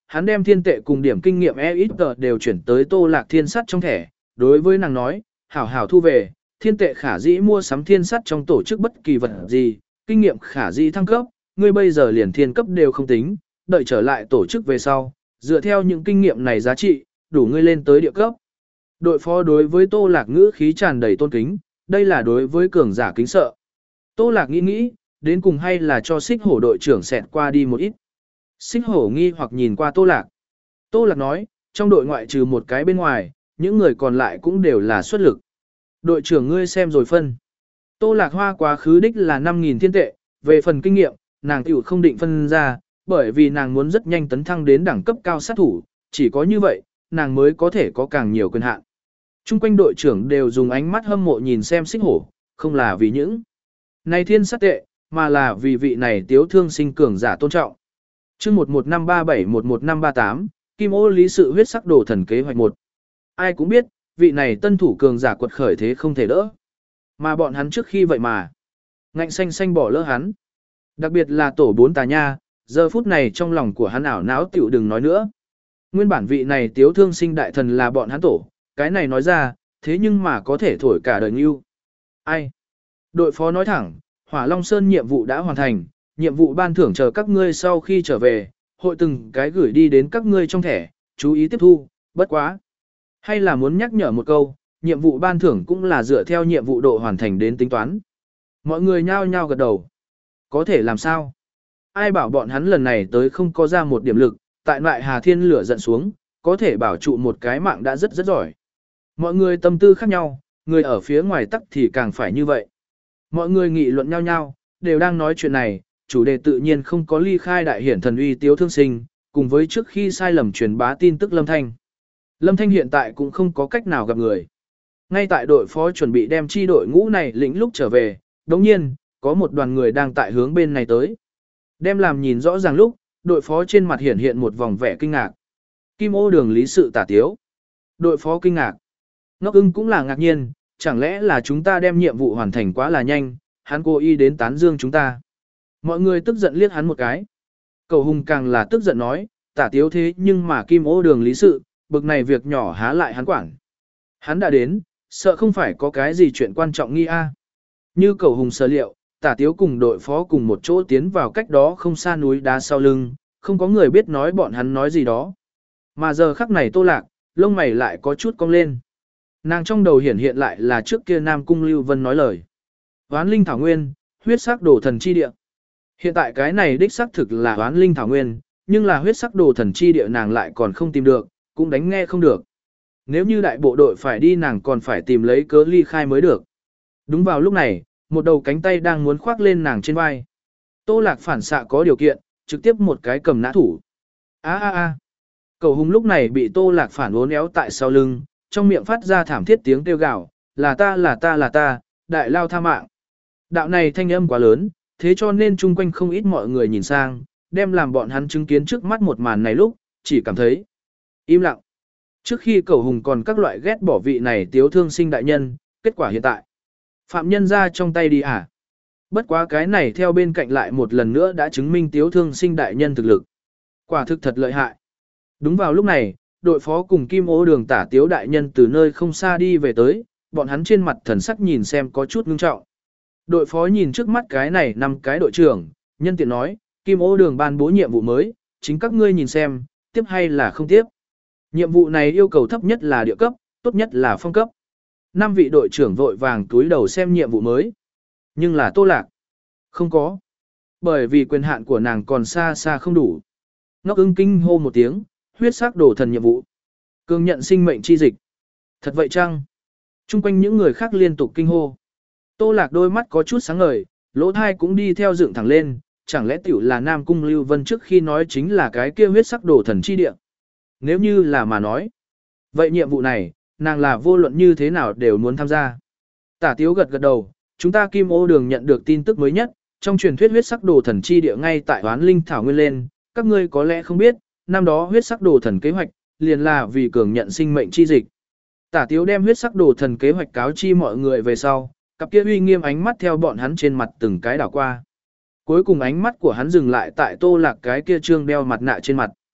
hắn đem thiên tệ cùng điểm kinh nghiệm e ít tờ đều chuyển tới Tô Lạc thiên sắt trong thẻ, đối với nàng nói, hảo hảo thu về, thiên tệ khả dĩ mua sắm thiên sắt trong tổ chức bất kỳ vật gì, kinh nghiệm khả dĩ thăng cấp, ngươi bây giờ liền thiên cấp đều không tính, đợi trở lại tổ chức về sau, dựa theo những kinh nghiệm này giá trị, đủ ngươi lên tới địa cấp. Đội phó đối với Tô Lạc ngữ khí tràn đầy tôn kính, đây là đối với cường giả kính sợ. Tô Lạc nghĩ nghĩ, đến cùng hay là cho xích hổ đội trưởng xẹt qua đi một ít. Xích hổ nghi hoặc nhìn qua Tô Lạc. Tô Lạc nói, trong đội ngoại trừ một cái bên ngoài, những người còn lại cũng đều là xuất lực. Đội trưởng ngươi xem rồi phân. Tô Lạc Hoa quá khứ đích là năm nghìn thiên tệ, về phần kinh nghiệm, nàng tiểu không định phân ra, bởi vì nàng muốn rất nhanh tấn thăng đến đẳng cấp cao sát thủ, chỉ có như vậy, nàng mới có thể có càng nhiều quyền hạn. Trung quanh đội trưởng đều dùng ánh mắt hâm mộ nhìn xem xích hổ, không là vì những này thiên sát tệ, mà là vì vị này tiếu thương sinh cường giả tôn trọng. Chương một một năm ba bảy một một năm ba tám, Kim Ô lý sự huyết sắc đồ thần kế hoạch một. Ai cũng biết, vị này tân thủ cường giả quật khởi thế không thể đỡ. Mà bọn hắn trước khi vậy mà, ngạnh xanh xanh bỏ lỡ hắn. Đặc biệt là tổ bốn tà nha, giờ phút này trong lòng của hắn ảo não tiểu đừng nói nữa. Nguyên bản vị này tiếu thương sinh đại thần là bọn hắn tổ, cái này nói ra, thế nhưng mà có thể thổi cả đời như. Ai? Đội phó nói thẳng, Hỏa Long Sơn nhiệm vụ đã hoàn thành, nhiệm vụ ban thưởng chờ các ngươi sau khi trở về, hội từng cái gửi đi đến các ngươi trong thẻ, chú ý tiếp thu, bất quá. Hay là muốn nhắc nhở một câu, nhiệm vụ ban thưởng cũng là dựa theo nhiệm vụ độ hoàn thành đến tính toán. Mọi người nhao nhao gật đầu. Có thể làm sao? Ai bảo bọn hắn lần này tới không có ra một điểm lực, tại loại Hà Thiên lửa giận xuống, có thể bảo trụ một cái mạng đã rất rất giỏi. Mọi người tâm tư khác nhau, người ở phía ngoài tắc thì càng phải như vậy. Mọi người nghị luận nhau nhau, đều đang nói chuyện này, chủ đề tự nhiên không có ly khai đại hiển thần uy tiếu thương sinh, cùng với trước khi sai lầm truyền bá tin tức Lâm Thanh. Lâm Thanh hiện tại cũng không có cách nào gặp người. Ngay tại đội phó chuẩn bị đem chi đội ngũ này lĩnh lúc trở về, đồng nhiên, có một đoàn người đang tại hướng bên này tới. Đem làm nhìn rõ ràng lúc, đội phó trên mặt hiện hiện một vòng vẻ kinh ngạc. Kim Ô đường lý sự tả tiếu. Đội phó kinh ngạc. Ngốc ưng cũng là ngạc nhiên, chẳng lẽ là chúng ta đem nhiệm vụ hoàn thành quá là nhanh, hắn cố ý đến tán dương chúng ta. Mọi người tức giận liếc hắn một cái. Cầu hùng càng là tức giận nói, tả tiếu thế nhưng mà Kim Ô đường lý sự, bực này việc nhỏ há lại hắn quản. Hắn đã đến, sợ không phải có cái gì chuyện quan trọng nghi a. Như cầu hùng sở liệu, tả tiếu cùng đội phó cùng một chỗ tiến vào cách đó không xa núi đá sau lưng, không có người biết nói bọn hắn nói gì đó. Mà giờ khắc này Tô Lạc, lông mày lại có chút cong lên. Nàng trong đầu hiển hiện lại là trước kia Nam Cung Lưu Vân nói lời. Hoán linh thảo nguyên, huyết sắc đồ thần chi địa. Hiện tại cái này đích xác thực là hoán linh thảo nguyên, nhưng là huyết sắc đồ thần chi địa nàng lại còn không tìm được, cũng đánh nghe không được. Nếu như đại bộ đội phải đi nàng còn phải tìm lấy cớ ly khai mới được. Đúng vào lúc này, một đầu cánh tay đang muốn khoác lên nàng trên vai. Tô Lạc phản xạ có điều kiện, trực tiếp một cái cầm nã thủ. A a a. Cầu hùng lúc này bị Tô Lạc phản uốn éo tại sau lưng, trong miệng phát ra thảm thiết tiếng kêu gào, là ta là ta là ta, đại lao tha mạng. Đạo này thanh âm quá lớn, thế cho nên chung quanh không ít mọi người nhìn sang, đem làm bọn hắn chứng kiến trước mắt một màn này lúc, chỉ cảm thấy im lặng. Trước khi cầu hùng còn các loại ghét bỏ vị này tiếu thương sinh đại nhân, kết quả hiện tại. Phạm nhân ra trong tay đi à? Bất quá cái này theo bên cạnh lại một lần nữa đã chứng minh tiếu thương sinh đại nhân thực lực. Quả thực thật lợi hại. Đúng vào lúc này, đội phó cùng Kim Ô đường tả tiếu đại nhân từ nơi không xa đi về tới, bọn hắn trên mặt thần sắc nhìn xem có chút ngưng trọng. Đội phó nhìn trước mắt cái này năm cái đội trưởng, nhân tiện nói, Kim Ô đường ban bố nhiệm vụ mới, chính các ngươi nhìn xem, tiếp hay là không tiếp. Nhiệm vụ này yêu cầu thấp nhất là địa cấp, tốt nhất là phong cấp. Năm vị đội trưởng vội vàng túi đầu xem nhiệm vụ mới. Nhưng là Tô Lạc. Không có. Bởi vì quyền hạn của nàng còn xa xa không đủ. Ngốc ưng kinh hô một tiếng, huyết sắc đồ thần nhiệm vụ. Cường nhận sinh mệnh chi dịch. Thật vậy chăng? Trung quanh những người khác liên tục kinh hô. Tô Lạc đôi mắt có chút sáng ngời, lỗ thai cũng đi theo dựng thẳng lên, chẳng lẽ tiểu là Nam Cung Lưu Vân trước khi nói chính là cái kia huyết sắc đồ thần chi địa. Nếu như là mà nói. Vậy nhiệm vụ này, nàng là vô luận như thế nào đều muốn tham gia. Tả Tiếu gật gật đầu, chúng ta Kim Ô đường nhận được tin tức mới nhất, trong truyền thuyết huyết sắc đồ thần chi địa ngay tại Hoán Linh Thảo Nguyên lên, các ngươi có lẽ không biết, năm đó huyết sắc đồ thần kế hoạch, liền là vì cường nhận sinh mệnh chi dịch. Tả Tiếu đem huyết sắc đồ thần kế hoạch cáo chi mọi người về sau, cặp kia uy nghiêm ánh mắt theo bọn hắn trên mặt từng cái đảo qua. Cuối cùng ánh mắt của hắn dừng lại tại Tô Lạc cái kia trương đeo mặt nạ trên mặt.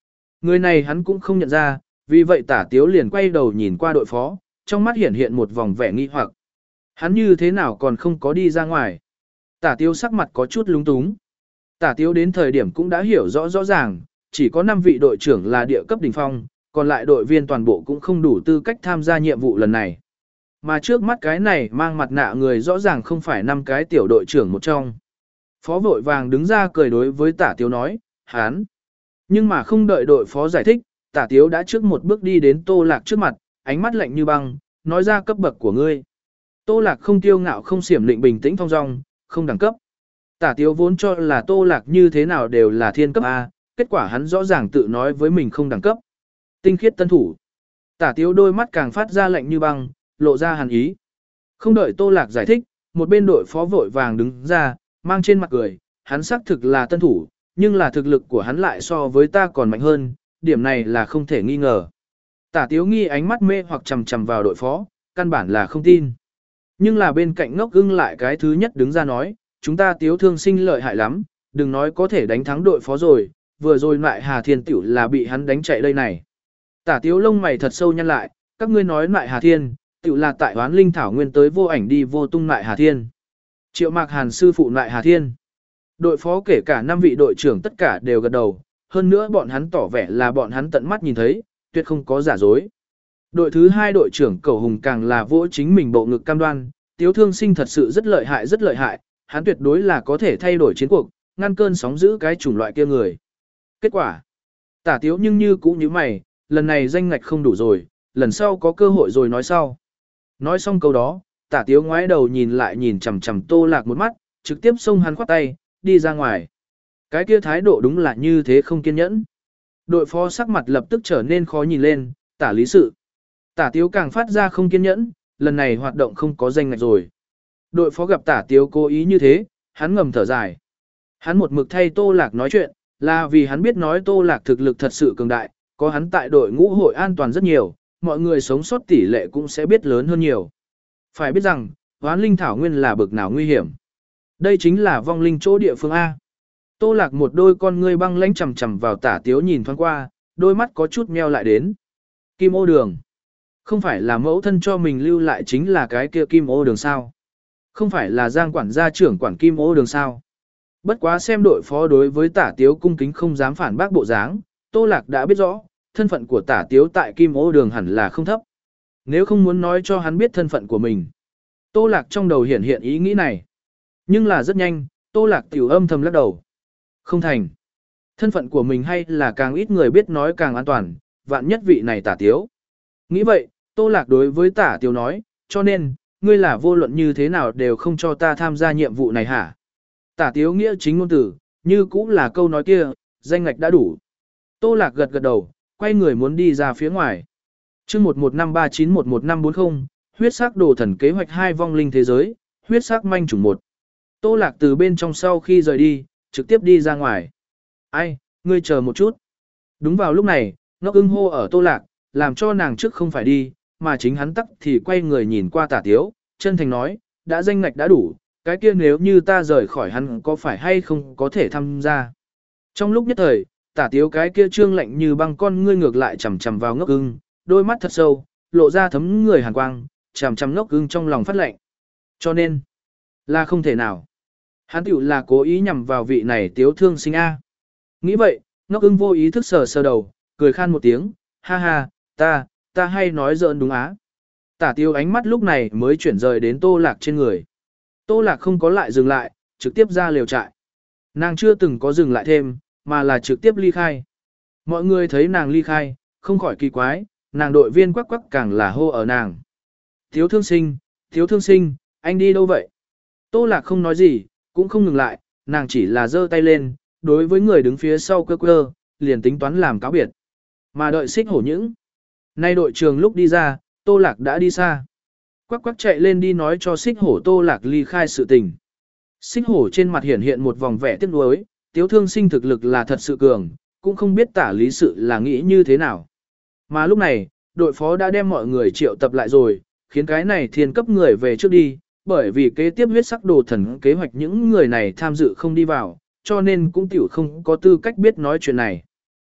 Người này hắn cũng không nhận ra, vì vậy tả tiếu liền quay đầu nhìn qua đội phó, trong mắt hiện hiện một vòng vẻ nghi hoặc. Hắn như thế nào còn không có đi ra ngoài. Tả tiếu sắc mặt có chút lúng túng. Tả tiếu đến thời điểm cũng đã hiểu rõ rõ ràng, chỉ có năm vị đội trưởng là địa cấp đỉnh phong, còn lại đội viên toàn bộ cũng không đủ tư cách tham gia nhiệm vụ lần này. Mà trước mắt cái này mang mặt nạ người rõ ràng không phải năm cái tiểu đội trưởng một trong. Phó vội vàng đứng ra cười đối với tả tiếu nói, hán. Nhưng mà không đợi đội phó giải thích, tả tiếu đã trước một bước đi đến Tô Lạc trước mặt, ánh mắt lạnh như băng, nói ra cấp bậc của ngươi. Tô Lạc không kiêu ngạo không xiểm định bình tĩnh thong dong, không đẳng cấp. Tả tiếu vốn cho là Tô Lạc như thế nào đều là thiên cấp A, kết quả hắn rõ ràng tự nói với mình không đẳng cấp. Tinh khiết tân thủ. Tả tiếu đôi mắt càng phát ra lạnh như băng, lộ ra hàn ý. Không đợi Tô Lạc giải thích, một bên đội phó vội vàng đứng ra, mang trên mặt cười, hắn xác thực là tân thủ, nhưng là thực lực của hắn lại so với ta còn mạnh hơn, điểm này là không thể nghi ngờ. Tả tiếu nghi ánh mắt mê hoặc chầm chầm vào đội phó, căn bản là không tin. Nhưng là bên cạnh ngốc ưng lại cái thứ nhất đứng ra nói, chúng ta tiếu thương sinh lợi hại lắm, đừng nói có thể đánh thắng đội phó rồi, vừa rồi lại Hà Thiên tiểu là bị hắn đánh chạy đây này. Tả tiếu lông mày thật sâu nhăn lại, các ngươi nói lại Hà Thiên, tiểu là tại Hoán Linh Thảo Nguyên tới vô ảnh đi vô tung lại Hà Thiên. Triệu Mạc Hàn sư phụ lại Hà Thiên. Đội phó kể cả năm vị đội trưởng tất cả đều gật đầu, hơn nữa bọn hắn tỏ vẻ là bọn hắn tận mắt nhìn thấy, tuyệt không có giả dối. Đội thứ hai đội trưởng Cầu Hùng càng là vỗ chính mình bộ ngực cam đoan, tiếu thương sinh thật sự rất lợi hại rất lợi hại, hắn tuyệt đối là có thể thay đổi chiến cuộc, ngăn cơn sóng giữ cái chủng loại kia người. Kết quả, tả tiếu nhưng như cũ như mày, lần này danh ngạch không đủ rồi, lần sau có cơ hội rồi nói sau. Nói xong câu đó, tả tiếu ngoái đầu nhìn lại nhìn chằm chằm Tô Lạc một mắt, trực tiếp xông hắn khoát tay, đi ra ngoài. Cái kia thái độ đúng là như thế không kiên nhẫn. Đội phó sắc mặt lập tức trở nên khó nhìn lên, tả lý sự. Tả tiếu càng phát ra không kiên nhẫn, lần này hoạt động không có danh ngạch rồi. Đội phó gặp tả tiếu cố ý như thế, hắn ngầm thở dài. Hắn một mực thay Tô Lạc nói chuyện, là vì hắn biết nói Tô Lạc thực lực thật sự cường đại, có hắn tại đội ngũ hội an toàn rất nhiều, mọi người sống sót tỷ lệ cũng sẽ biết lớn hơn nhiều. Phải biết rằng, Hoán Linh Thảo Nguyên là bực nào nguy hiểm. Đây chính là vong linh chỗ địa phương A. Tô Lạc một đôi con ngươi băng lãnh chằm chằm vào tả tiếu nhìn thoáng qua, đôi mắt có chút meo lại đến. Kim ô đường. Không phải là mẫu thân cho mình lưu lại chính là cái kia kim ô đường sao. Không phải là giang quản gia trưởng quản kim ô đường sao. Bất quá xem đội phó đối với tả tiếu cung kính không dám phản bác bộ dáng, Tô Lạc đã biết rõ, thân phận của tả tiếu tại kim ô đường hẳn là không thấp. Nếu không muốn nói cho hắn biết thân phận của mình. Tô Lạc trong đầu hiện hiện ý nghĩ này. Nhưng là rất nhanh, Tô Lạc tiểu âm thầm lắc đầu. Không thành. Thân phận của mình hay là càng ít người biết nói càng an toàn, vạn nhất vị này tả tiếu. Nghĩ vậy, Tô Lạc đối với tả tiếu nói, cho nên, ngươi là vô luận như thế nào đều không cho ta tham gia nhiệm vụ này hả? Tả tiếu nghĩa chính ngôn tử, như cũng là câu nói kia, danh ngạch đã đủ. Tô Lạc gật gật đầu, quay người muốn đi ra phía ngoài. chương một một năm ba chín một một năm bốn không, huyết sắc đồ thần kế hoạch hai vong linh thế giới, huyết sắc manh chủng một. Tô Lạc từ bên trong sau khi rời đi, trực tiếp đi ra ngoài. Ai, ngươi chờ một chút. Đúng vào lúc này, ngốc ưng hô ở Tô Lạc, làm cho nàng trước không phải đi, mà chính hắn tắc thì quay người nhìn qua tả tiếu, chân thành nói, đã danh ngạch đã đủ, cái kia nếu như ta rời khỏi hắn có phải hay không có thể tham gia. Trong lúc nhất thời, tả tiếu cái kia trương lạnh như băng con ngươi ngược lại chằm chằm vào ngốc ưng, đôi mắt thật sâu, lộ ra thấm người hàn quang, chằm chằm ngốc ưng trong lòng phát lạnh. Cho nên, là không thể nào. Hắn tiểu là cố ý nhằm vào vị này tiếu thương sinh A. Nghĩ vậy, ngốc ưng vô ý thức sờ sờ đầu, cười khan một tiếng, ha ha, ta, ta hay nói giỡn đúng á. Tả tiếu ánh mắt lúc này mới chuyển rời đến Tô Lạc trên người. Tô Lạc không có lại dừng lại, trực tiếp ra liều trại. Nàng chưa từng có dừng lại thêm, mà là trực tiếp ly khai. Mọi người thấy nàng ly khai, không khỏi kỳ quái, nàng đội viên quắc quắc càng là hô ở nàng. Thiếu thương sinh, thiếu thương sinh, anh đi đâu vậy? Tô Lạc không nói gì, cũng không ngừng lại, nàng chỉ là giơ tay lên, đối với người đứng phía sau cơ cơ, liền tính toán làm cáo biệt. Mà đợi xích hổ những. Nay đội trường lúc đi ra, Tô Lạc đã đi xa. Quắc quắc chạy lên đi nói cho xích hổ Tô Lạc ly khai sự tình. Xích hổ trên mặt hiển hiện một vòng vẻ tiếc nuối, tiếu thương sinh thực lực là thật sự cường, cũng không biết tả lý sự là nghĩ như thế nào. Mà lúc này, đội phó đã đem mọi người triệu tập lại rồi, khiến cái này thiên cấp người về trước đi, bởi vì kế tiếp huyết sắc đồ thần kế hoạch những người này tham dự không đi vào, cho nên cũng tiểu không có tư cách biết nói chuyện này.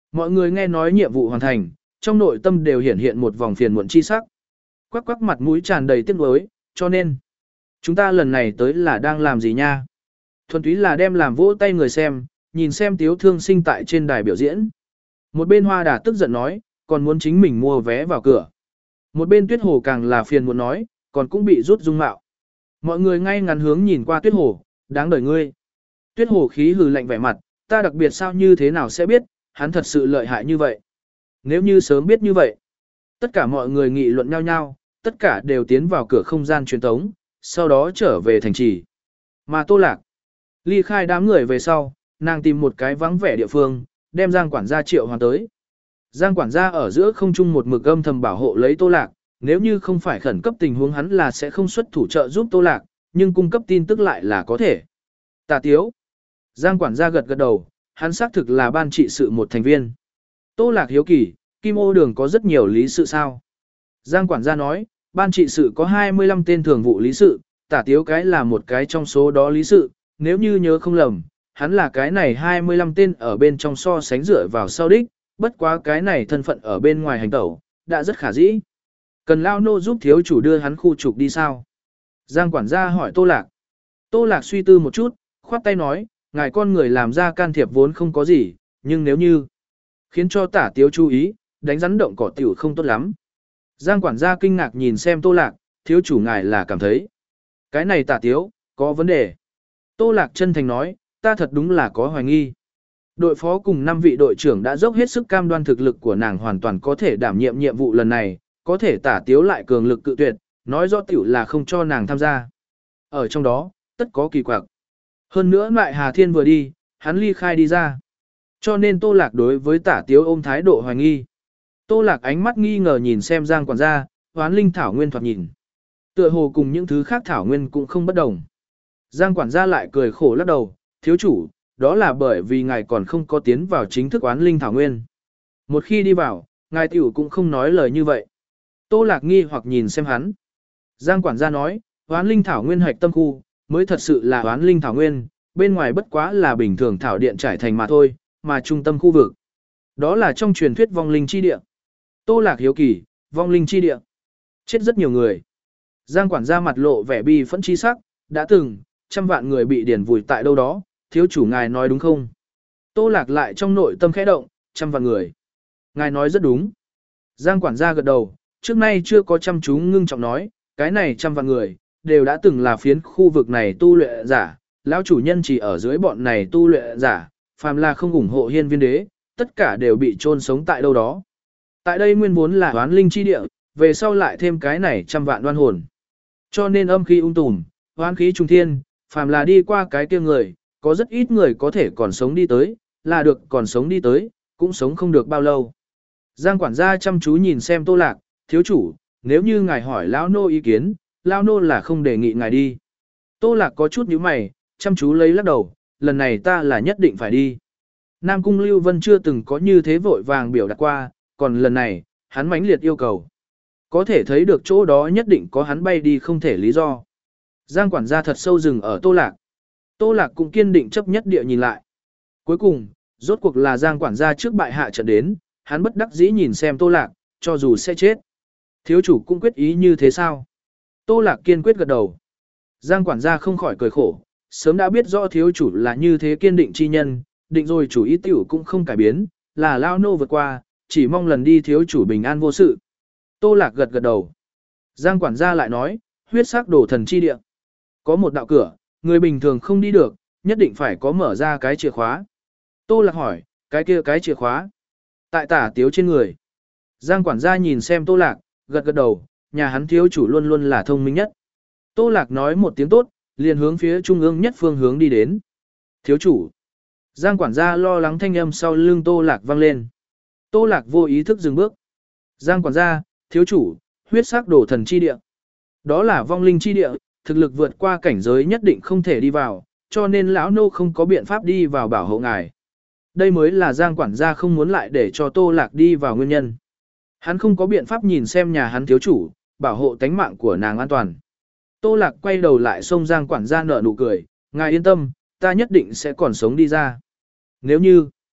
Mọi người nghe nói nhiệm vụ hoàn thành, trong nội tâm đều hiển hiện một vòng phiền muộn chi sắc. Quắc quắc mặt mũi tràn đầy tiếc nuối, cho nên chúng ta lần này tới là đang làm gì nha? Thuần túy là đem làm vỗ tay người xem, nhìn xem Tiếu Thương Sinh tại trên đài biểu diễn. Một bên Hoa Đà tức giận nói, còn muốn chính mình mua vé vào cửa. Một bên Tuyết Hồ càng là phiền muốn nói, còn cũng bị rút dung mạo. Mọi người ngay ngắn hướng nhìn qua Tuyết Hồ, đáng đời ngươi. Tuyết Hồ khí hừ lạnh vẻ mặt, ta đặc biệt sao như thế nào sẽ biết, hắn thật sự lợi hại như vậy. Nếu như sớm biết như vậy, tất cả mọi người nghị luận nhau nhau, tất cả đều tiến vào cửa không gian truyền tống, sau đó trở về thành trì. Mà Tô Lạc, ly khai đám người về sau, nàng tìm một cái vắng vẻ địa phương, đem Giang quản gia triệu hoàn tới. Giang quản gia ở giữa không trung một mực âm thầm bảo hộ lấy Tô Lạc, nếu như không phải khẩn cấp tình huống hắn là sẽ không xuất thủ trợ giúp Tô Lạc, nhưng cung cấp tin tức lại là có thể. Tả Tiếu. Giang quản gia gật gật đầu, hắn xác thực là ban trị sự một thành viên. Tô Lạc hiếu kỳ, Kim Ô Đường có rất nhiều lý sự sao? Giang quản gia nói, ban trị sự có hai mươi lăm tên thường vụ lý sự, Tả Tiếu cái là một cái trong số đó lý sự, nếu như nhớ không lầm, hắn là cái này hai mươi lăm tên ở bên trong so sánh dựa vào sau đích, bất quá cái này thân phận ở bên ngoài hành tẩu, đã rất khả dĩ. Cần lao nô giúp thiếu chủ đưa hắn khu trục đi sao? Giang quản gia hỏi Tô Lạc. Tô Lạc suy tư một chút, khoát tay nói, ngài con người làm ra can thiệp vốn không có gì, nhưng nếu như khiến cho Tả Tiếu chú ý, đánh rắn động cỏ tiểu không tốt lắm. Giang quản gia kinh ngạc nhìn xem Tô Lạc, thiếu chủ ngài là cảm thấy cái này Tả Tiếu có vấn đề. Tô Lạc chân thành nói, ta thật đúng là có hoài nghi. Đội phó cùng năm vị đội trưởng đã dốc hết sức cam đoan thực lực của nàng hoàn toàn có thể đảm nhiệm nhiệm vụ lần này, có thể Tả Tiếu lại cường lực cự tuyệt, nói rõ tiểu là không cho nàng tham gia. Ở trong đó, tất có kỳ quặc. Hơn nữa lại Hà Thiên vừa đi, hắn ly khai đi ra. Cho nên Tô Lạc đối với Tả Tiếu ôm thái độ hoài nghi. Tô Lạc ánh mắt nghi ngờ nhìn xem Giang quản gia, Hoán Linh Thảo Nguyên thoạt nhìn. Tựa hồ cùng những thứ khác Thảo Nguyên cũng không bất đồng. Giang quản gia lại cười khổ lắc đầu, thiếu chủ, đó là bởi vì ngài còn không có tiến vào chính thức Oán Linh Thảo Nguyên. Một khi đi vào, ngài tiểu cũng không nói lời như vậy. Tô Lạc nghi hoặc nhìn xem hắn. Giang quản gia nói, Oán Linh Thảo Nguyên hạch tâm khu, mới thật sự là Oán Linh Thảo Nguyên, bên ngoài bất quá là bình thường thảo điện trải thành mà thôi, mà trung tâm khu vực. Đó là trong truyền thuyết vong linh chi địa. Tô Lạc hiếu kỳ, vong linh chi địa. Chết rất nhiều người. Giang quản gia mặt lộ vẻ bi phẫn chi sắc, đã từng, trăm vạn người bị điển vùi tại đâu đó, thiếu chủ ngài nói đúng không? Tô Lạc lại trong nội tâm khẽ động, trăm vạn người. Ngài nói rất đúng. Giang quản gia gật đầu, trước nay chưa có chăm chú ngưng trọng nói, cái này trăm vạn người, đều đã từng là phiến khu vực này tu luyện giả, lão chủ nhân chỉ ở dưới bọn này tu luyện giả, phàm là không ủng hộ hiên viên đế, tất cả đều bị chôn sống tại đâu đó. Tại đây nguyên vốn là oán linh chi địa, về sau lại thêm cái này trăm vạn đoan hồn. Cho nên âm khí ung tùm, oán khí trung thiên, phàm là đi qua cái kia người, có rất ít người có thể còn sống đi tới, là được còn sống đi tới, cũng sống không được bao lâu. Giang quản gia chăm chú nhìn xem Tô Lạc, thiếu chủ, nếu như ngài hỏi lão nô ý kiến, lão nô là không đề nghị ngài đi. Tô Lạc có chút nhíu mày, chăm chú lấy lắc đầu, lần này ta là nhất định phải đi. Nam Cung Lưu Vân chưa từng có như thế vội vàng biểu đạt qua, còn lần này, hắn mãnh liệt yêu cầu. Có thể thấy được chỗ đó nhất định có hắn bay đi không thể lý do. Giang quản gia thật sâu rừng ở Tô Lạc. Tô Lạc cũng kiên định chấp nhất địa nhìn lại. Cuối cùng, rốt cuộc là Giang quản gia trước bại hạ trận đến, hắn bất đắc dĩ nhìn xem Tô Lạc, cho dù sẽ chết. Thiếu chủ cũng quyết ý như thế sao? Tô Lạc kiên quyết gật đầu. Giang quản gia không khỏi cười khổ, sớm đã biết rõ thiếu chủ là như thế kiên định chi nhân, định rồi chủ ý tiểu cũng không cải biến, là lao nô vượt qua, chỉ mong lần đi thiếu chủ bình an vô sự. Tô Lạc gật gật đầu. Giang quản gia lại nói, huyết sắc đổ thần chi địa. Có một đạo cửa, người bình thường không đi được, nhất định phải có mở ra cái chìa khóa. Tô Lạc hỏi, cái kia cái chìa khóa. Tại Tả Tiếu trên người. Giang quản gia nhìn xem Tô Lạc, gật gật đầu, nhà hắn thiếu chủ luôn luôn là thông minh nhất. Tô Lạc nói một tiếng tốt, liền hướng phía trung ương nhất phương hướng đi đến. Thiếu chủ. Giang quản gia lo lắng thanh âm sau lưng Tô Lạc vang lên. Tô Lạc vô ý thức dừng bước. Giang quản gia, thiếu chủ, huyết sắc đổ thần chi địa. Đó là vong linh chi địa, thực lực vượt qua cảnh giới nhất định không thể đi vào, cho nên lão nô không có biện pháp đi vào bảo hộ ngài. Đây mới là Giang quản gia không muốn lại để cho Tô Lạc đi vào nguyên nhân. Hắn không có biện pháp nhìn xem nhà hắn thiếu chủ, bảo hộ tánh mạng của nàng an toàn. Tô Lạc quay đầu lại xông Giang quản gia nở nụ cười, ngài yên tâm, ta nhất định sẽ còn sống đi ra. Nếu như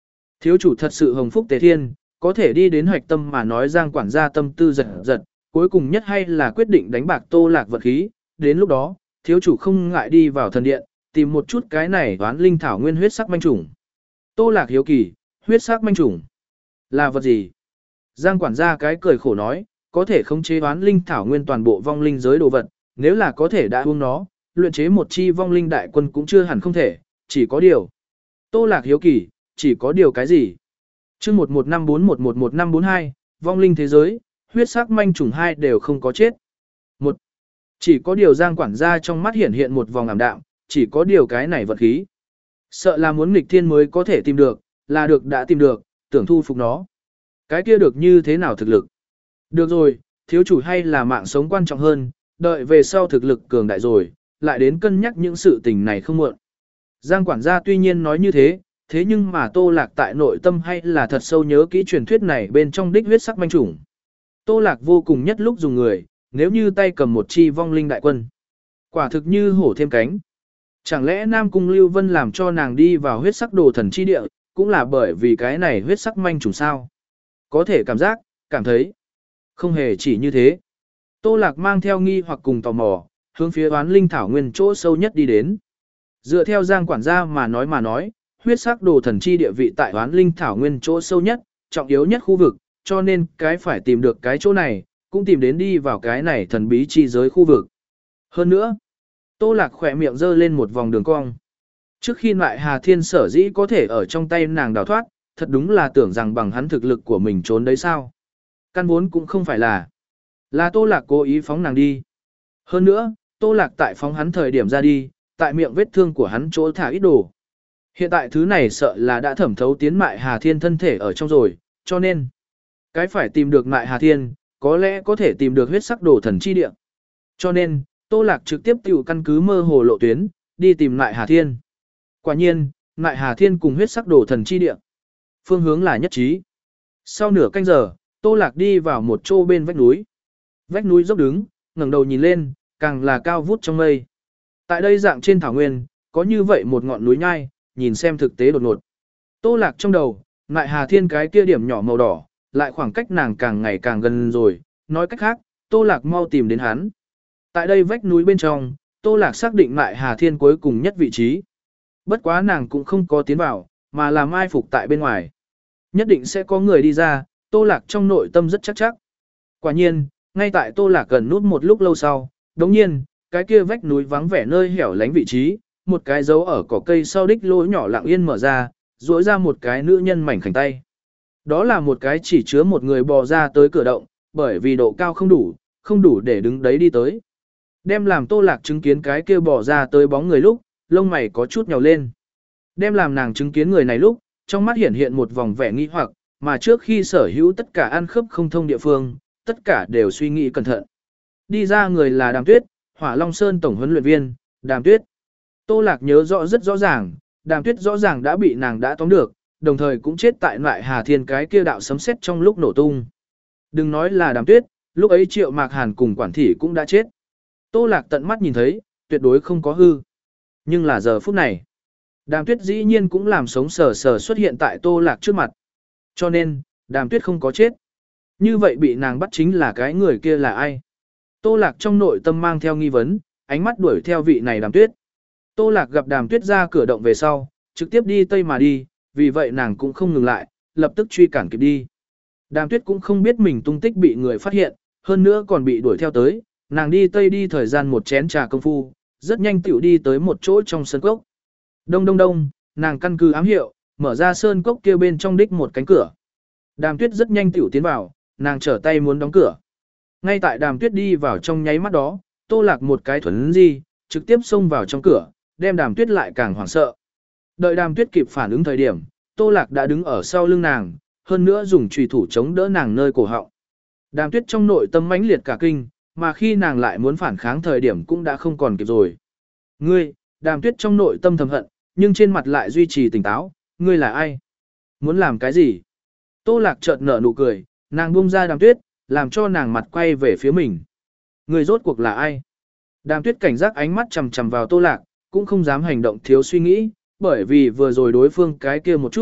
Thiếu chủ thật sự hồng phúc tề thiên, có thể đi đến hoạch tâm mà nói Giang quản gia tâm tư giật giật, cuối cùng nhất hay là quyết định đánh bạc Tô Lạc vật khí, đến lúc đó, thiếu chủ không ngại đi vào thần điện, tìm một chút cái này toán linh thảo nguyên huyết sắc manh trùng. Tô Lạc hiếu kỳ, huyết sắc manh trùng là vật gì? Giang quản gia cái cười khổ nói, có thể khống chế toán linh thảo nguyên toàn bộ vong linh giới đồ vật, nếu là có thể đã uống nó, luyện chế một chi vong linh đại quân cũng chưa hẳn không thể, chỉ có điều. Tô Lạc hiếu kỳ, chỉ có điều cái gì? Chương một một năm bốn một một một năm bốn hai, vong linh thế giới, huyết sắc manh trùng hai đều không có chết. Một, chỉ có điều Giang quản gia trong mắt hiện hiện một vòng ảm đạm, chỉ có điều cái này vật khí. Sợ là muốn nghịch thiên mới có thể tìm được, là được đã tìm được, tưởng thu phục nó. Cái kia được như thế nào thực lực? Được rồi, thiếu chủ hay là mạng sống quan trọng hơn, đợi về sau thực lực cường đại rồi, lại đến cân nhắc những sự tình này không muộn. Giang quản gia tuy nhiên nói như thế, thế nhưng mà Tô Lạc tại nội tâm hay là thật sâu nhớ kỹ truyền thuyết này bên trong đích huyết sắc manh trùng. Tô Lạc vô cùng nhất lúc dùng người, nếu như tay cầm một chi vong linh đại quân. Quả thực như hổ thêm cánh. Chẳng lẽ Nam Cung Lưu Vân làm cho nàng đi vào huyết sắc đồ thần chi địa, cũng là bởi vì cái này huyết sắc manh trùng sao? Có thể cảm giác, cảm thấy. Không hề chỉ như thế. Tô Lạc mang theo nghi hoặc cùng tò mò, hướng phía oán linh thảo nguyên chỗ sâu nhất đi đến. Dựa theo Giang quản gia mà nói mà nói, huyết sắc đồ thần chi địa vị tại oán linh thảo nguyên chỗ sâu nhất, trọng yếu nhất khu vực, cho nên cái phải tìm được cái chỗ này, cũng tìm đến đi vào cái này thần bí chi giới khu vực. Hơn nữa, Tô Lạc khỏe miệng giơ lên một vòng đường cong. Trước khi lại Hà Thiên sở dĩ có thể ở trong tay nàng đào thoát, thật đúng là tưởng rằng bằng hắn thực lực của mình trốn đấy sao. Căn vốn cũng không phải là. Là Tô Lạc cố ý phóng nàng đi. Hơn nữa, Tô Lạc tại phóng hắn thời điểm ra đi, tại miệng vết thương của hắn chỗ thả ít đồ. Hiện tại thứ này sợ là đã thẩm thấu tiến mại Hà Thiên thân thể ở trong rồi, cho nên, cái phải tìm được mại Hà Thiên, có lẽ có thể tìm được huyết sắc đồ thần chi địa. Cho nên, Tô Lạc trực tiếp tiểu căn cứ mơ hồ lộ tuyến, đi tìm mại Hà Thiên. Quả nhiên, mại Hà Thiên cùng huyết sắc đồ thần chi địa. Phương hướng là nhất trí. Sau nửa canh giờ, Tô Lạc đi vào một chỗ bên vách núi. Vách núi dốc đứng, ngẩng đầu nhìn lên, càng là cao vút trong mây. Tại đây dạng trên thảo nguyên, có như vậy một ngọn núi nhai, nhìn xem thực tế đột ngột. Tô Lạc trong đầu, Ngại Hà Thiên cái kia điểm nhỏ màu đỏ, lại khoảng cách nàng càng ngày càng gần rồi, nói cách khác, Tô Lạc mau tìm đến hắn. Tại đây vách núi bên trong, Tô Lạc xác định Ngại Hà Thiên cuối cùng nhất vị trí. Bất quá nàng cũng không có tiến vào, mà là mai phục tại bên ngoài. Nhất định sẽ có người đi ra, Tô Lạc trong nội tâm rất chắc chắc. Quả nhiên, ngay tại Tô Lạc gần nút một lúc lâu sau, đồng nhiên, cái kia vách núi vắng vẻ nơi hẻo lánh vị trí, một cái dấu ở cỏ cây sau đích lỗ nhỏ lặng yên mở ra, rỗi ra một cái nữ nhân mảnh khảnh tay. Đó là một cái chỉ chứa một người bò ra tới cửa động, bởi vì độ cao không đủ, không đủ để đứng đấy đi tới. Đem làm Tô Lạc chứng kiến cái kia bò ra tới bóng người lúc, lông mày có chút nhào lên. Đem làm nàng chứng kiến người này lúc, trong mắt hiện hiện một vòng vẻ nghi hoặc, mà trước khi sở hữu tất cả ăn khớp không thông địa phương, tất cả đều suy nghĩ cẩn thận. Đi ra người là Đàm Tuyết, Hỏa Long Sơn tổng huấn luyện viên, Đàm Tuyết. Tô Lạc nhớ rõ rất rõ ràng, Đàm Tuyết rõ ràng đã bị nàng đã tóm được, đồng thời cũng chết tại loại Hà Thiên cái kia đạo sấm sét trong lúc nổ tung. Đừng nói là Đàm Tuyết, lúc ấy Triệu Mạc Hàn cùng quản thị cũng đã chết. Tô Lạc tận mắt nhìn thấy, tuyệt đối không có hư. Nhưng là giờ phút này, Đàm Tuyết dĩ nhiên cũng làm sống sờ sờ xuất hiện tại Tô Lạc trước mặt. Cho nên, Đàm Tuyết không có chết. Như vậy bị nàng bắt chính là cái người kia là ai? Tô Lạc trong nội tâm mang theo nghi vấn, ánh mắt đuổi theo vị này Đàm Tuyết. Tô Lạc gặp Đàm Tuyết ra cửa động về sau, trực tiếp đi tây mà đi, vì vậy nàng cũng không ngừng lại, lập tức truy cản kịp đi. Đàm Tuyết cũng không biết mình tung tích bị người phát hiện, hơn nữa còn bị đuổi theo tới, nàng đi tây đi thời gian một chén trà công phu, rất nhanh tiểu đi tới một chỗ trong sân cốc. Đông đông đông, nàng căn cứ ám hiệu, mở ra sơn cốc kia bên trong đích một cánh cửa. Đàm Tuyết rất nhanh tiểu tiến vào, nàng trở tay muốn đóng cửa. Ngay tại Đàm Tuyết đi vào trong nháy mắt đó, Tô Lạc một cái thuấn di, trực tiếp xông vào trong cửa, đem Đàm Tuyết lại càng hoảng sợ. Đợi Đàm Tuyết kịp phản ứng thời điểm, Tô Lạc đã đứng ở sau lưng nàng, hơn nữa dùng chùy thủ chống đỡ nàng nơi cổ họng. Đàm Tuyết trong nội tâm mãnh liệt cả kinh, mà khi nàng lại muốn phản kháng thời điểm cũng đã không còn kịp rồi. Ngươi, Đàm Tuyết trong nội tâm thầm hận, nhưng trên mặt lại duy trì tỉnh táo, ngươi là ai? Muốn làm cái gì? Tô Lạc chợt nở nụ cười, nàng buông ra Đàm Tuyết, làm cho nàng mặt quay về phía mình. Ngươi rốt cuộc là ai? Đàm Tuyết cảnh giác ánh mắt chằm chằm vào Tô Lạc, cũng không dám hành động thiếu suy nghĩ, bởi vì vừa rồi đối phương cái kia một chút,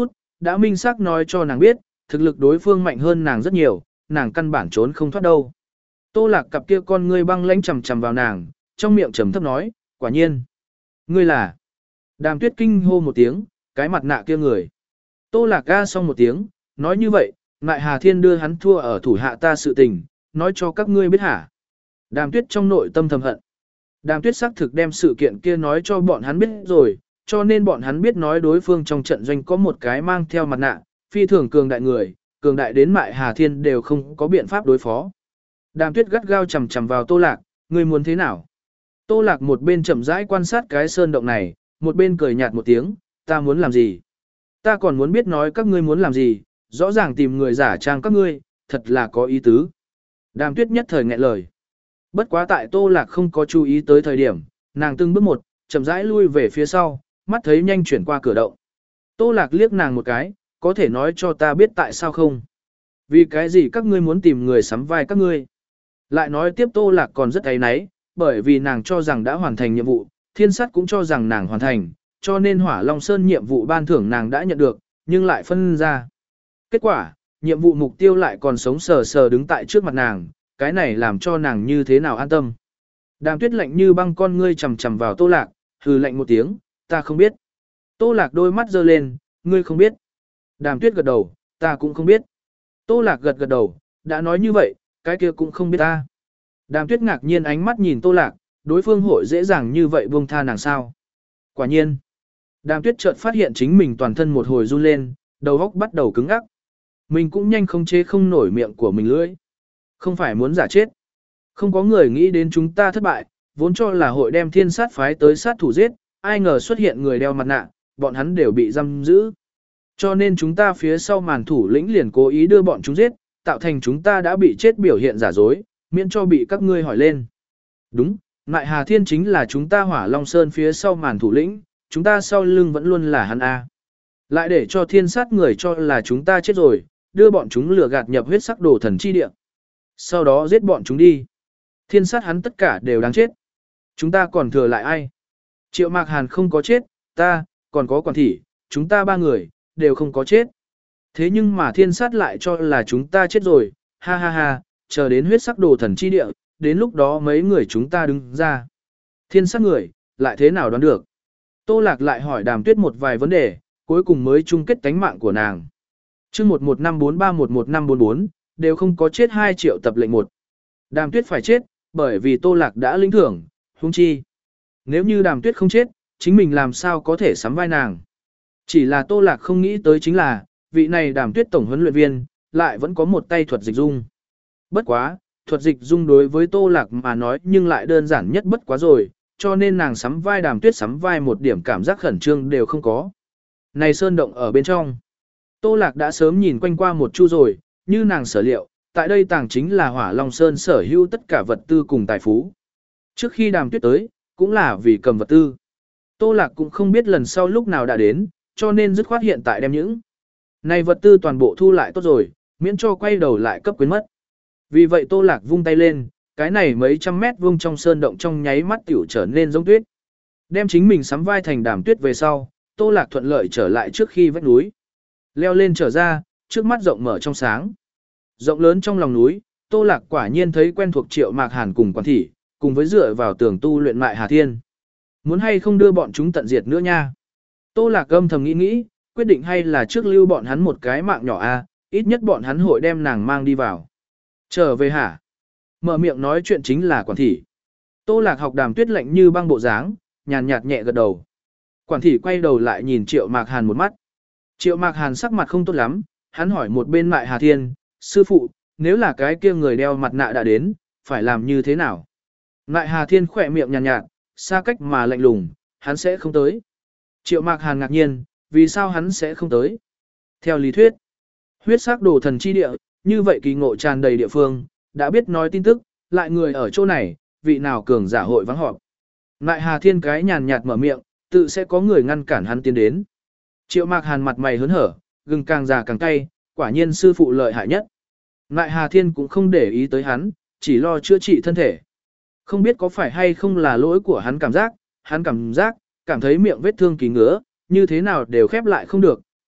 đã minh xác nói cho nàng biết, thực lực đối phương mạnh hơn nàng rất nhiều, nàng căn bản trốn không thoát đâu. Tô Lạc cặp kia con ngươi băng lãnh chằm chằm vào nàng, trong miệng trầm thấp nói, quả nhiên. Ngươi là. Đàm Tuyết kinh hô một tiếng, cái mặt nạ kia người. Tô Lạc ga xong một tiếng, nói như vậy, Mại Hà Thiên đưa hắn thua ở thủ hạ ta sự tình, nói cho các ngươi biết hả. Đàm Tuyết trong nội tâm thầm hận. Đàm Tuyết xác thực đem sự kiện kia nói cho bọn hắn biết rồi, cho nên bọn hắn biết nói đối phương trong trận doanh có một cái mang theo mặt nạ, phi thường cường đại người, cường đại đến Mại Hà Thiên đều không có biện pháp đối phó. Đàm Tuyết gắt gao chầm chầm vào Tô Lạc, ngươi muốn thế nào? Tô Lạc một bên chậm rãi quan sát cái sơn động này, một bên cười nhạt một tiếng, ta muốn làm gì? Ta còn muốn biết nói các ngươi muốn làm gì, rõ ràng tìm người giả trang các ngươi, thật là có ý tứ. Đàm Tuyết nhất thời nghẹn lời. Bất quá tại Tô Lạc không có chú ý tới thời điểm, nàng từng bước một, chậm rãi lui về phía sau, mắt thấy nhanh chuyển qua cửa động. Tô Lạc liếc nàng một cái, có thể nói cho ta biết tại sao không? Vì cái gì các ngươi muốn tìm người sắm vai các ngươi? Lại nói tiếp Tô Lạc còn rất áy náy, bởi vì nàng cho rằng đã hoàn thành nhiệm vụ, thiên sát cũng cho rằng nàng hoàn thành, cho nên Hỏa Long Sơn nhiệm vụ ban thưởng nàng đã nhận được, nhưng lại phân ra. Kết quả, nhiệm vụ mục tiêu lại còn sống sờ sờ đứng tại trước mặt nàng, cái này làm cho nàng như thế nào an tâm. Đàm Tuyết lạnh như băng con ngươi chầm chầm vào Tô Lạc, hừ lạnh một tiếng, ta không biết. Tô Lạc đôi mắt giơ lên, ngươi không biết. Đàm Tuyết gật đầu, ta cũng không biết. Tô Lạc gật gật đầu, đã nói như vậy, cái kia cũng không biết ta. Đàm Tuyết ngạc nhiên ánh mắt nhìn Tô Lạc, đối phương hội dễ dàng như vậy buông tha nàng sao. Quả nhiên. Đàm Tuyết chợt phát hiện chính mình toàn thân một hồi run lên, đầu óc bắt đầu cứng ngắc. Mình cũng nhanh không chế không nổi miệng của mình lưỡi. Không phải muốn giả chết. Không có người nghĩ đến chúng ta thất bại, vốn cho là hội đem thiên sát phái tới sát thủ giết, ai ngờ xuất hiện người đeo mặt nạ, bọn hắn đều bị giam giữ. Cho nên chúng ta phía sau màn thủ lĩnh liền cố ý đưa bọn chúng giết, tạo thành chúng ta đã bị chết biểu hiện giả dối, miễn cho bị các ngươi hỏi lên. Đúng, Mại Hà Thiên chính là chúng ta Hỏa Long Sơn phía sau màn thủ lĩnh, chúng ta sau lưng vẫn luôn là hắn A. Lại để cho thiên sát người cho là chúng ta chết rồi, đưa bọn chúng lừa gạt nhập huyết sắc đồ thần chi địa. Sau đó giết bọn chúng đi. Thiên sát hắn tất cả đều đáng chết. Chúng ta còn thừa lại ai? Triệu Mạc Hàn không có chết, ta, còn có Quản Thị, chúng ta ba người, đều không có chết. Thế nhưng mà thiên sát lại cho là chúng ta chết rồi, ha ha ha, chờ đến huyết sắc đồ thần chi địa, đến lúc đó mấy người chúng ta đứng ra. Thiên sát người, lại thế nào đoán được? Tô Lạc lại hỏi Đàm Tuyết một vài vấn đề, cuối cùng mới chung kết tánh mạng của nàng. Chương một một năm bốn ba một một năm bốn bốn, đều không có chết hai triệu tập lệnh một. Đàm Tuyết phải chết, bởi vì Tô Lạc đã lĩnh thưởng, huống chi. Nếu như Đàm Tuyết không chết, chính mình làm sao có thể sắm vai nàng. Chỉ là Tô Lạc không nghĩ tới chính là, vị này Đàm Tuyết tổng huấn luyện viên, lại vẫn có một tay thuật dịch dung. Bất quá, thuật dịch dung đối với Tô Lạc mà nói nhưng lại đơn giản nhất bất quá rồi, cho nên nàng sắm vai Đàm Tuyết sắm vai một điểm cảm giác khẩn trương đều không có. Này sơn động ở bên trong. Tô Lạc đã sớm nhìn quanh qua một chu rồi, như nàng sở liệu, tại đây tàng chính là Hỏa Long Sơn sở hữu tất cả vật tư cùng tài phú. Trước khi Đàm Tuyết tới, cũng là vì cầm vật tư. Tô Lạc cũng không biết lần sau lúc nào đã đến, cho nên dứt khoát hiện tại đem những này vật tư toàn bộ thu lại tốt rồi, miễn cho quay đầu lại cấp quyến mất. Vì vậy Tô Lạc vung tay lên, cái này mấy trăm mét vuông trong sơn động trong nháy mắt tiểu trở nên giống tuyết. Đem chính mình sắm vai thành Đàm Tuyết về sau, Tô Lạc thuận lợi trở lại trước khi vách núi. Leo lên trở ra, trước mắt rộng mở trong sáng. Rộng lớn trong lòng núi, Tô Lạc quả nhiên thấy quen thuộc Triệu Mạc Hàn cùng Quản Thị, cùng với dựa vào tường tu luyện Mại Hà Thiên. Muốn hay không đưa bọn chúng tận diệt nữa nha. Tô Lạc âm thầm nghĩ nghĩ, quyết định hay là trước lưu bọn hắn một cái mạng nhỏ a, ít nhất bọn hắn hội đem nàng mang đi vào. Trở về hả? Mở miệng nói chuyện chính là Quản Thị. Tô Lạc học Đàm Tuyết lạnh như băng bộ dáng, nhàn nhạt nhẹ gật đầu. Quản Thị quay đầu lại nhìn Triệu Mạc Hàn một mắt. Triệu Mạc Hàn sắc mặt không tốt lắm, hắn hỏi một bên Mại Hà Thiên, sư phụ, nếu là cái kia người đeo mặt nạ đã đến, phải làm như thế nào? Mại Hà Thiên khỏe miệng nhàn nhạt, xa cách mà lạnh lùng, hắn sẽ không tới. Triệu Mạc Hàn ngạc nhiên, vì sao hắn sẽ không tới? Theo lý thuyết, huyết sắc đồ thần chi địa, như vậy kỳ ngộ tràn đầy địa phương, đã biết nói tin tức, lại người ở chỗ này, vị nào cường giả hội vắng họp. Mại Hà Thiên cái nhàn nhạt mở miệng, tự sẽ có người ngăn cản hắn tiến đến. Triệu Mạc Hàn mặt mày hớn hở, gừng càng già càng cay, quả nhiên sư phụ lợi hại nhất. Mại Hà Thiên cũng không để ý tới hắn, chỉ lo chữa trị thân thể. Không biết có phải hay không là lỗi của hắn cảm giác, hắn cảm giác, cảm thấy miệng vết thương kỳ ngứa, như thế nào đều khép lại không được,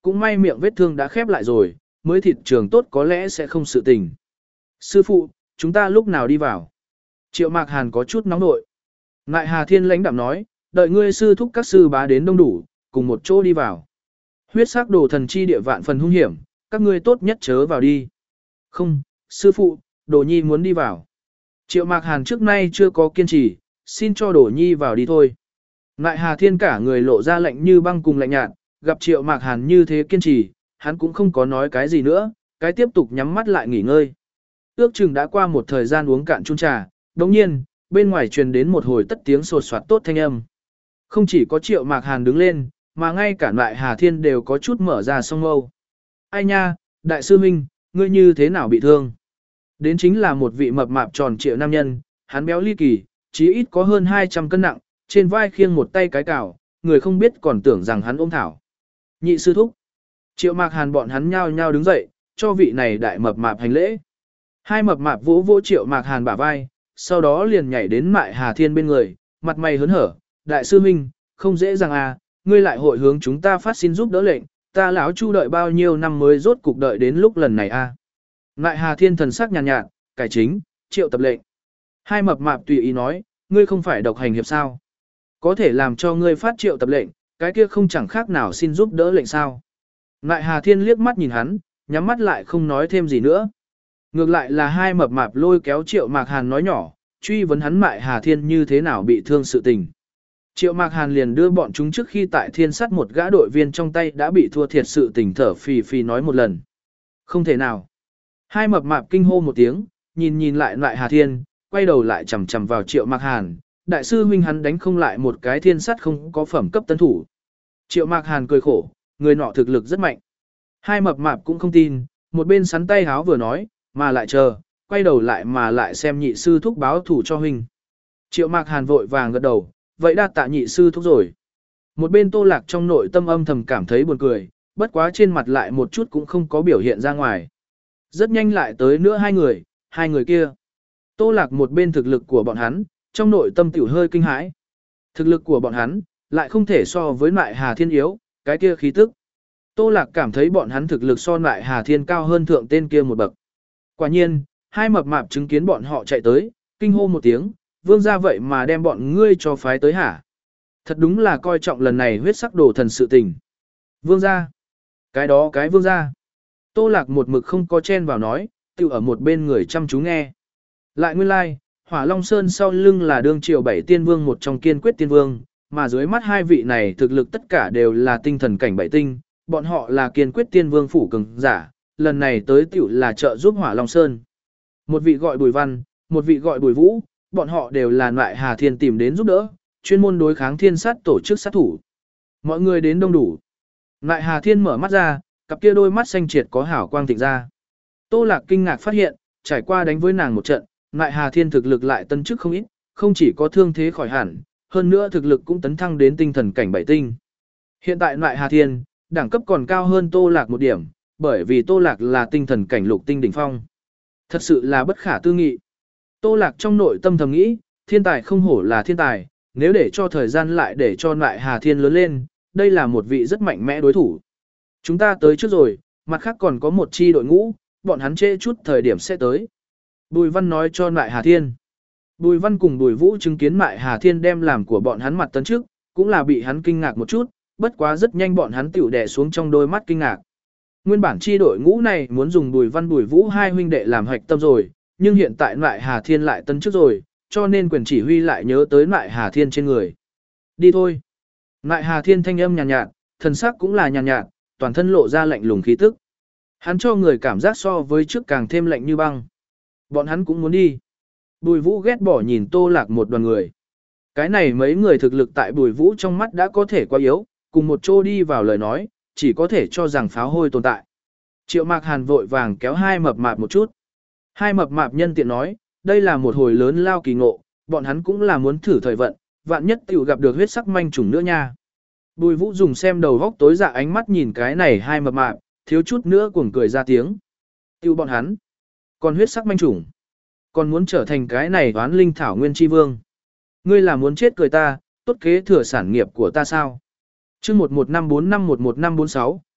cũng may miệng vết thương đã khép lại rồi, mới thịt trường tốt có lẽ sẽ không sự tình. Sư phụ, chúng ta lúc nào đi vào? Triệu Mạc Hàn có chút nóng nội. Ngại Hà Thiên lãnh đạm nói, đợi ngươi sư thúc các sư bá đến đông đủ, cùng một chỗ đi vào. Huyết sắc đồ thần chi địa vạn phần hung hiểm, các ngươi tốt nhất chớ vào đi. Không, sư phụ, Đồ Nhi muốn đi vào. Triệu Mạc Hàn trước nay chưa có kiên trì, xin cho Đồ Nhi vào đi thôi. Ngại Hà Thiên cả người lộ ra lạnh như băng cùng lạnh nhạt, gặp Triệu Mạc Hàn như thế kiên trì, hắn cũng không có nói cái gì nữa, cái tiếp tục nhắm mắt lại nghỉ ngơi. Ước chừng đã qua một thời gian uống cạn chung trà, đồng nhiên, bên ngoài truyền đến một hồi tất tiếng sột soạt tốt thanh âm. Không chỉ có Triệu Mạc Hàn đứng lên, mà ngay cả Ngại Hà Thiên đều có chút mở ra song mâu. Ai nha, đại sư huynh, ngươi như thế nào bị thương? Đến chính là một vị mập mạp tròn trịa nam nhân, hắn béo ly kỳ, chí ít có hơn hai trăm cân nặng, trên vai khiêng một tay cái cào, người không biết còn tưởng rằng hắn ôm thảo. Nhị sư thúc. Triệu Mạc Hàn bọn hắn nhao nhao đứng dậy, cho vị này đại mập mạp hành lễ. Hai mập mạp vỗ vỗ Triệu Mạc Hàn bả vai, sau đó liền nhảy đến Mại Hà Thiên bên người, mặt mày hớn hở, đại sư huynh, không dễ dàng à, ngươi lại hội hướng chúng ta phát xin giúp đỡ lệnh, ta lão Chu đợi bao nhiêu năm mới rốt cục đợi đến lúc lần này a. À. Mại Hà Thiên thần sắc nhàn nhạt, nhạt, cải chính, Triệu tập lệnh. Hai mập mạp tùy ý nói, ngươi không phải độc hành hiệp sao? Có thể làm cho ngươi phát triệu tập lệnh, cái kia không chẳng khác nào xin giúp đỡ lệnh sao? Mại Hà Thiên liếc mắt nhìn hắn, nhắm mắt lại không nói thêm gì nữa. Ngược lại là hai mập mạp lôi kéo Triệu Mạc Hàn nói nhỏ, truy vấn hắn Mại Hà Thiên như thế nào bị thương sự tình. Triệu Mạc Hàn liền đưa bọn chúng trước khi tại Thiên Sắt một gã đội viên trong tay đã bị thua thiệt sự tình thở phì phì nói một lần. Không thể nào. Hai mập mạp kinh hô một tiếng, nhìn nhìn lại Mại Hà Thiên, quay đầu lại chằm chằm vào Triệu Mạc Hàn, đại sư huynh hắn đánh không lại một cái Thiên Sắt không có phẩm cấp tân thủ. Triệu Mạc Hàn cười khổ, người nọ thực lực rất mạnh. Hai mập mạp cũng không tin, một bên sắn tay háo vừa nói, mà lại chờ, quay đầu lại mà lại xem nhị sư thúc báo thủ cho huynh. Triệu Mạc Hàn vội vàng gật đầu, vậy đa tạ nhị sư thúc rồi. Một bên Tô Lạc trong nội tâm âm thầm cảm thấy buồn cười, bất quá trên mặt lại một chút cũng không có biểu hiện ra ngoài. Rất nhanh lại tới nữa hai người, hai người kia. Tô Lạc một bên thực lực của bọn hắn, trong nội tâm tiểu hơi kinh hãi. Thực lực của bọn hắn, lại không thể so với Mại Hà Thiên yếu, cái kia khí tức. Tô Lạc cảm thấy bọn hắn thực lực so Mại Hà Thiên cao hơn thượng tên kia một bậc. Quả nhiên, hai mập mạp chứng kiến bọn họ chạy tới, kinh hô một tiếng, vương gia vậy mà đem bọn ngươi cho phái tới hả? Thật đúng là coi trọng lần này huyết sắc đồ thần sự tình. Vương gia, cái đó cái vương gia. Tô Lạc một mực không có chen vào nói, tự ở một bên người chăm chú nghe. Lại nguyên lai, like, Hỏa Long Sơn sau lưng là đương triều bảy tiên vương một trong kiên quyết tiên vương, mà dưới mắt hai vị này thực lực tất cả đều là tinh thần cảnh bảy tinh, bọn họ là kiên quyết tiên vương phủ cường giả, lần này tới tiểu là trợ giúp Hỏa Long Sơn. Một vị gọi Bùi Văn, một vị gọi Bùi Vũ, bọn họ đều là Ngại Hà Thiên tìm đến giúp đỡ, chuyên môn đối kháng Thiên Sát tổ chức sát thủ. Mọi người đến đông đủ. Ngại Hà Thiên mở mắt ra, cặp kia đôi mắt xanh triệt có hảo quang thịnh ra. Tô Lạc kinh ngạc phát hiện, trải qua đánh với nàng một trận, Ngại Hà Thiên thực lực lại tân chức không ít, không chỉ có thương thế khỏi hẳn, hơn nữa thực lực cũng tấn thăng đến tinh thần cảnh bảy tinh. Hiện tại Ngại Hà Thiên, đẳng cấp còn cao hơn Tô Lạc một điểm, bởi vì Tô Lạc là tinh thần cảnh lục tinh đỉnh phong. Thật sự là bất khả tư nghị. Tô Lạc trong nội tâm thầm nghĩ, thiên tài không hổ là thiên tài, nếu để cho thời gian lại để cho Ngại Hà Thiên lớn lên, đây là một vị rất mạnh mẽ đối thủ. Chúng ta tới trước rồi, mặt khác còn có một chi đội ngũ, bọn hắn trễ chút thời điểm sẽ tới. Bùi Văn nói cho Ngại Hà Thiên. Bùi Văn cùng Bùi Vũ chứng kiến Ngại Hà Thiên đem làm của bọn hắn mặt tấn trước, cũng là bị hắn kinh ngạc một chút, bất quá rất nhanh bọn hắn tiểu đè xuống trong đôi mắt kinh ngạc. Nguyên bản chi đội ngũ này muốn dùng Bùi Văn Bùi Vũ hai huynh đệ làm hạch tâm rồi, nhưng hiện tại Ngại Hà Thiên lại tấn trước rồi, cho nên quyền chỉ huy lại nhớ tới Ngại Hà Thiên trên người. Đi thôi. Ngại Hà Thiên thanh âm nhàn nhạt, nhạt, thần sắc cũng là nhàn nhạt, nhạt, toàn thân lộ ra lạnh lùng khí tức. Hắn cho người cảm giác so với trước càng thêm lạnh như băng. Bọn hắn cũng muốn đi. Bùi Vũ ghét bỏ nhìn Tô Lạc một đoàn người. Cái này mấy người thực lực tại Bùi Vũ trong mắt đã có thể quá yếu, cùng một chỗ đi vào lời nói, chỉ có thể cho rằng pháo hôi tồn tại. Triệu Mạc Hàn vội vàng kéo hai mập mạp một chút. Hai mập mạp nhân tiện nói, đây là một hồi lớn lao kỳ ngộ, bọn hắn cũng là muốn thử thời vận, vạn nhất tiểu gặp được huyết sắc manh trùng nữa nha. Bùi Vũ dùng xem đầu góc tối dạ ánh mắt nhìn cái này hai mập mạp, thiếu chút nữa cuồng cười ra tiếng. Tiêu bọn hắn, còn huyết sắc manh trùng, còn muốn trở thành cái này oán linh thảo nguyên chi vương. Ngươi là muốn chết cười ta, tốt kế thừa sản nghiệp của ta sao? Chương một một năm bốn năm một một năm bốn sáu,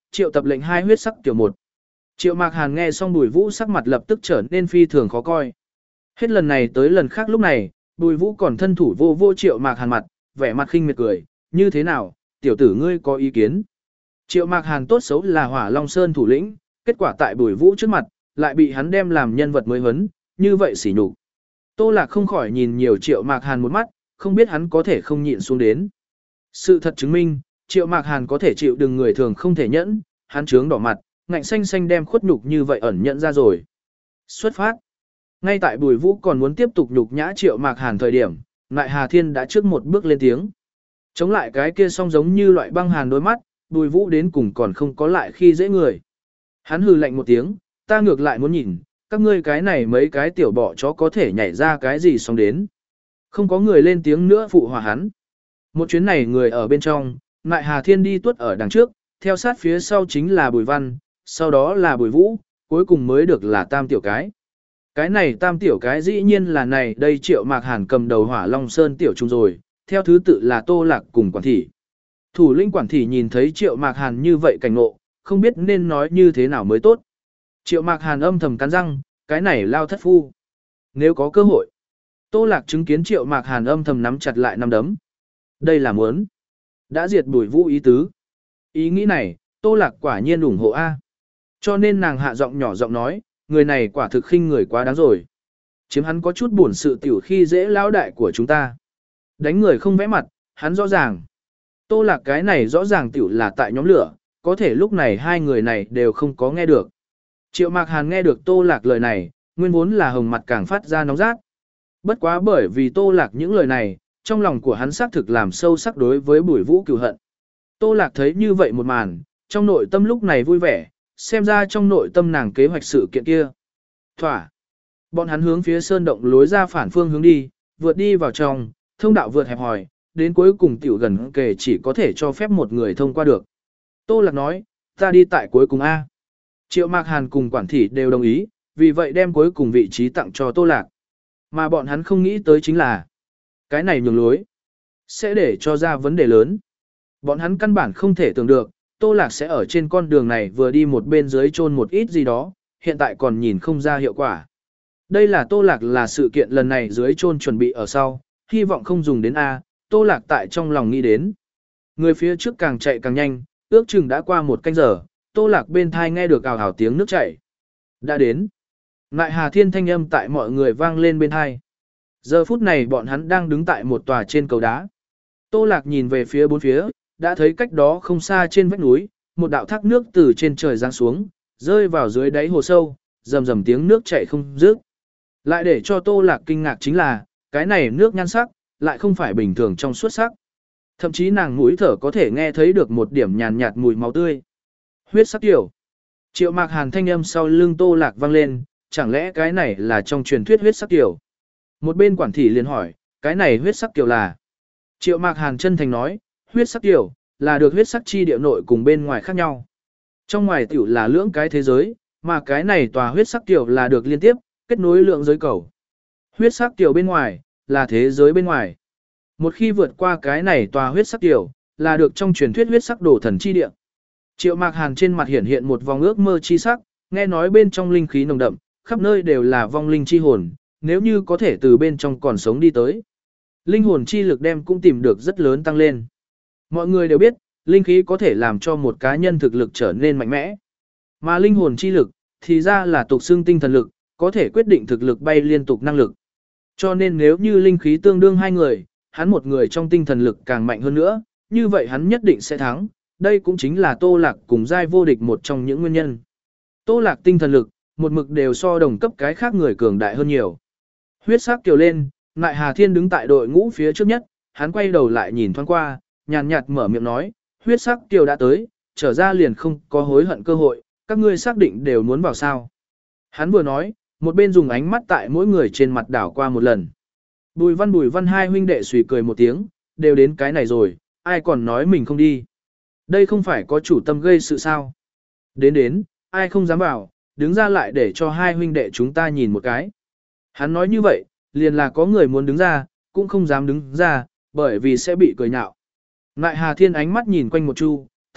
triệu tập lệnh hai huyết sắc tiểu một. Triệu Mạc Hàn nghe xong Bùi Vũ sắc mặt lập tức trở nên phi thường khó coi. Hết lần này tới lần khác lúc này, Bùi Vũ còn thân thủ vô vô Triệu Mạc Hàn mặt, vẻ mặt khinh miệt cười, như thế nào, tiểu tử ngươi có ý kiến. Triệu Mạc Hàn tốt xấu là Hỏa Long Sơn thủ lĩnh, kết quả tại Bùi Vũ trước mặt, lại bị hắn đem làm nhân vật mới huấn, như vậy xỉ nhục. Tô Lạc không khỏi nhìn nhiều Triệu Mạc Hàn một mắt, không biết hắn có thể không nhịn xuống đến. Sự thật chứng minh, Triệu Mạc Hàn có thể chịu đựng người thường không thể nhẫn, hắn trướng đỏ mặt, ngạnh xanh xanh đem khuất nhục như vậy ẩn nhận ra rồi. Xuất phát. Ngay tại Bùi Vũ còn muốn tiếp tục nhục nhã Triệu Mạc Hàn thời điểm, Ngại Hà Thiên đã trước một bước lên tiếng. Chống lại cái kia song giống như loại băng hàn đôi mắt, Bùi Vũ đến cùng còn không có lại khi dễ người. Hắn hừ lạnh một tiếng, ta ngược lại muốn nhìn, các ngươi cái này mấy cái tiểu bọ chó có thể nhảy ra cái gì xong đến. Không có người lên tiếng nữa phụ hòa hắn. Một chuyến này người ở bên trong, Ngại Hà Thiên đi tuốt ở đằng trước, theo sát phía sau chính là Bùi Văn, sau đó là Bùi Vũ, cuối cùng mới được là Tam Tiểu Cái. Cái này Tam Tiểu Cái dĩ nhiên là này đây Triệu Mạc Hàn cầm đầu Hỏa Long Sơn Tiểu Trung rồi, theo thứ tự là Tô Lạc cùng Quản Thị. Thủ lĩnh Quản Thị nhìn thấy Triệu Mạc Hàn như vậy cảnh ngộ, không biết nên nói như thế nào mới tốt. Triệu Mạc Hàn âm thầm cắn răng, cái này lao thất phu. Nếu có cơ hội. Tô Lạc chứng kiến Triệu Mạc Hàn âm thầm nắm chặt lại nắm đấm. Đây là muốn. Đã diệt Bùi Vũ ý tứ. Ý nghĩ này, Tô Lạc quả nhiên ủng hộ A. Cho nên nàng hạ giọng nhỏ giọng nói, người này quả thực khinh người quá đáng rồi. Chiếm hắn có chút buồn sự tiểu khi dễ lão đại của chúng ta. Đánh người không vẽ mặt, hắn rõ ràng. Tô Lạc cái này rõ ràng tiểu là tại nhóm lửa, có thể lúc này hai người này đều không có nghe được. Triệu Mạc Hàn nghe được Tô Lạc lời này, nguyên vốn là hồng mặt càng phát ra nóng rát. Bất quá bởi vì Tô Lạc những lời này, trong lòng của hắn xác thực làm sâu sắc đối với Bùi Vũ cừu hận. Tô Lạc thấy như vậy một màn, trong nội tâm lúc này vui vẻ, xem ra trong nội tâm nàng kế hoạch sự kiện kia. Thỏa. Bọn hắn hướng phía sơn động lối ra phản phương hướng đi, vượt đi vào trong, thông đạo vượt hẹp hòi, đến cuối cùng tiểu gần kề chỉ có thể cho phép một người thông qua được. Tô Lạc nói, ta đi tại cuối cùng A. Triệu Mạc Hàn cùng Quản Thị đều đồng ý, vì vậy đem cuối cùng vị trí tặng cho Tô Lạc. Mà bọn hắn không nghĩ tới chính là, cái này nhường lối, sẽ để cho ra vấn đề lớn. Bọn hắn căn bản không thể tưởng được, Tô Lạc sẽ ở trên con đường này vừa đi một bên dưới chôn một ít gì đó, hiện tại còn nhìn không ra hiệu quả. Đây là Tô Lạc là sự kiện lần này dưới chôn chuẩn bị ở sau, hy vọng không dùng đến A, Tô Lạc tại trong lòng nghĩ đến. Người phía trước càng chạy càng nhanh, ước chừng đã qua một canh giờ, Tô Lạc bên thai nghe được ào ào tiếng nước chảy. Đã đến. Ngại Hà Thiên thanh âm tại mọi người vang lên bên thai. Giờ phút này bọn hắn đang đứng tại một tòa trên cầu đá. Tô Lạc nhìn về phía bốn phía, đã thấy cách đó không xa trên vách núi, một đạo thác nước từ trên trời giáng xuống, rơi vào dưới đáy hồ sâu, rầm rầm tiếng nước chảy không dứt. Lại để cho Tô Lạc kinh ngạc chính là, cái này nước nhan sắc, lại không phải bình thường trong suốt sắc. Thậm chí nàng mũi thở có thể nghe thấy được một điểm nhàn nhạt mùi máu tươi. Huyết sắc tiểu. Triệu Mạc Hàn thanh âm sau lưng Tô Lạc vang lên, chẳng lẽ cái này là trong truyền thuyết huyết sắc tiểu. Một bên Quản Thị liền hỏi, cái này huyết sắc tiểu là. Triệu Mạc Hàn chân thành nói, huyết sắc tiểu, là được huyết sắc chi địa nội cùng bên ngoài khác nhau. Trong ngoài tiểu là lưỡng cái thế giới, mà cái này tòa huyết sắc tiểu là được liên tiếp, kết nối lượng giới cầu. Huyết sắc tiểu bên ngoài, là thế giới bên ngoài. Một khi vượt qua cái này tòa huyết sắc tiểu, là được trong truyền thuyết huyết sắc đổ thần chi địa. Triệu Mạc Hàn trên mặt hiện hiện một vòng ước mơ chi sắc, nghe nói bên trong linh khí nồng đậm, khắp nơi đều là vong linh chi hồn, nếu như có thể từ bên trong còn sống đi tới. Linh hồn chi lực đem cũng tìm được rất lớn tăng lên. Mọi người đều biết, linh khí có thể làm cho một cá nhân thực lực trở nên mạnh mẽ. Mà linh hồn chi lực, thì ra là tục xương tinh thần lực, có thể quyết định thực lực bay liên tục năng lực. Cho nên nếu như linh khí tương đương hai người, hắn một người trong tinh thần lực càng mạnh hơn nữa, như vậy hắn nhất định sẽ thắng. Đây cũng chính là Tô Lạc cùng giai vô địch một trong những nguyên nhân. Tô Lạc tinh thần lực, một mực đều so đồng cấp cái khác người cường đại hơn nhiều. Huyết sắc kiều lên, Ngại Hà Thiên đứng tại đội ngũ phía trước nhất, hắn quay đầu lại nhìn thoáng qua, nhàn nhạt mở miệng nói, huyết sắc kiều đã tới, trở ra liền không có hối hận cơ hội, các ngươi xác định đều muốn vào sao. Hắn vừa nói, một bên dùng ánh mắt tại mỗi người trên mặt đảo qua một lần. Bùi Văn Bùi Văn hai huynh đệ suy cười một tiếng, đều đến cái này rồi, ai còn nói mình không đi. Đây không phải có chủ tâm gây sự sao. Đến đến, ai không dám vào, đứng ra lại để cho hai huynh đệ chúng ta nhìn một cái. Hắn nói như vậy, liền là có người muốn đứng ra, cũng không dám đứng ra, bởi vì sẽ bị cười nhạo. Ngại Hà Thiên ánh mắt nhìn quanh một chu,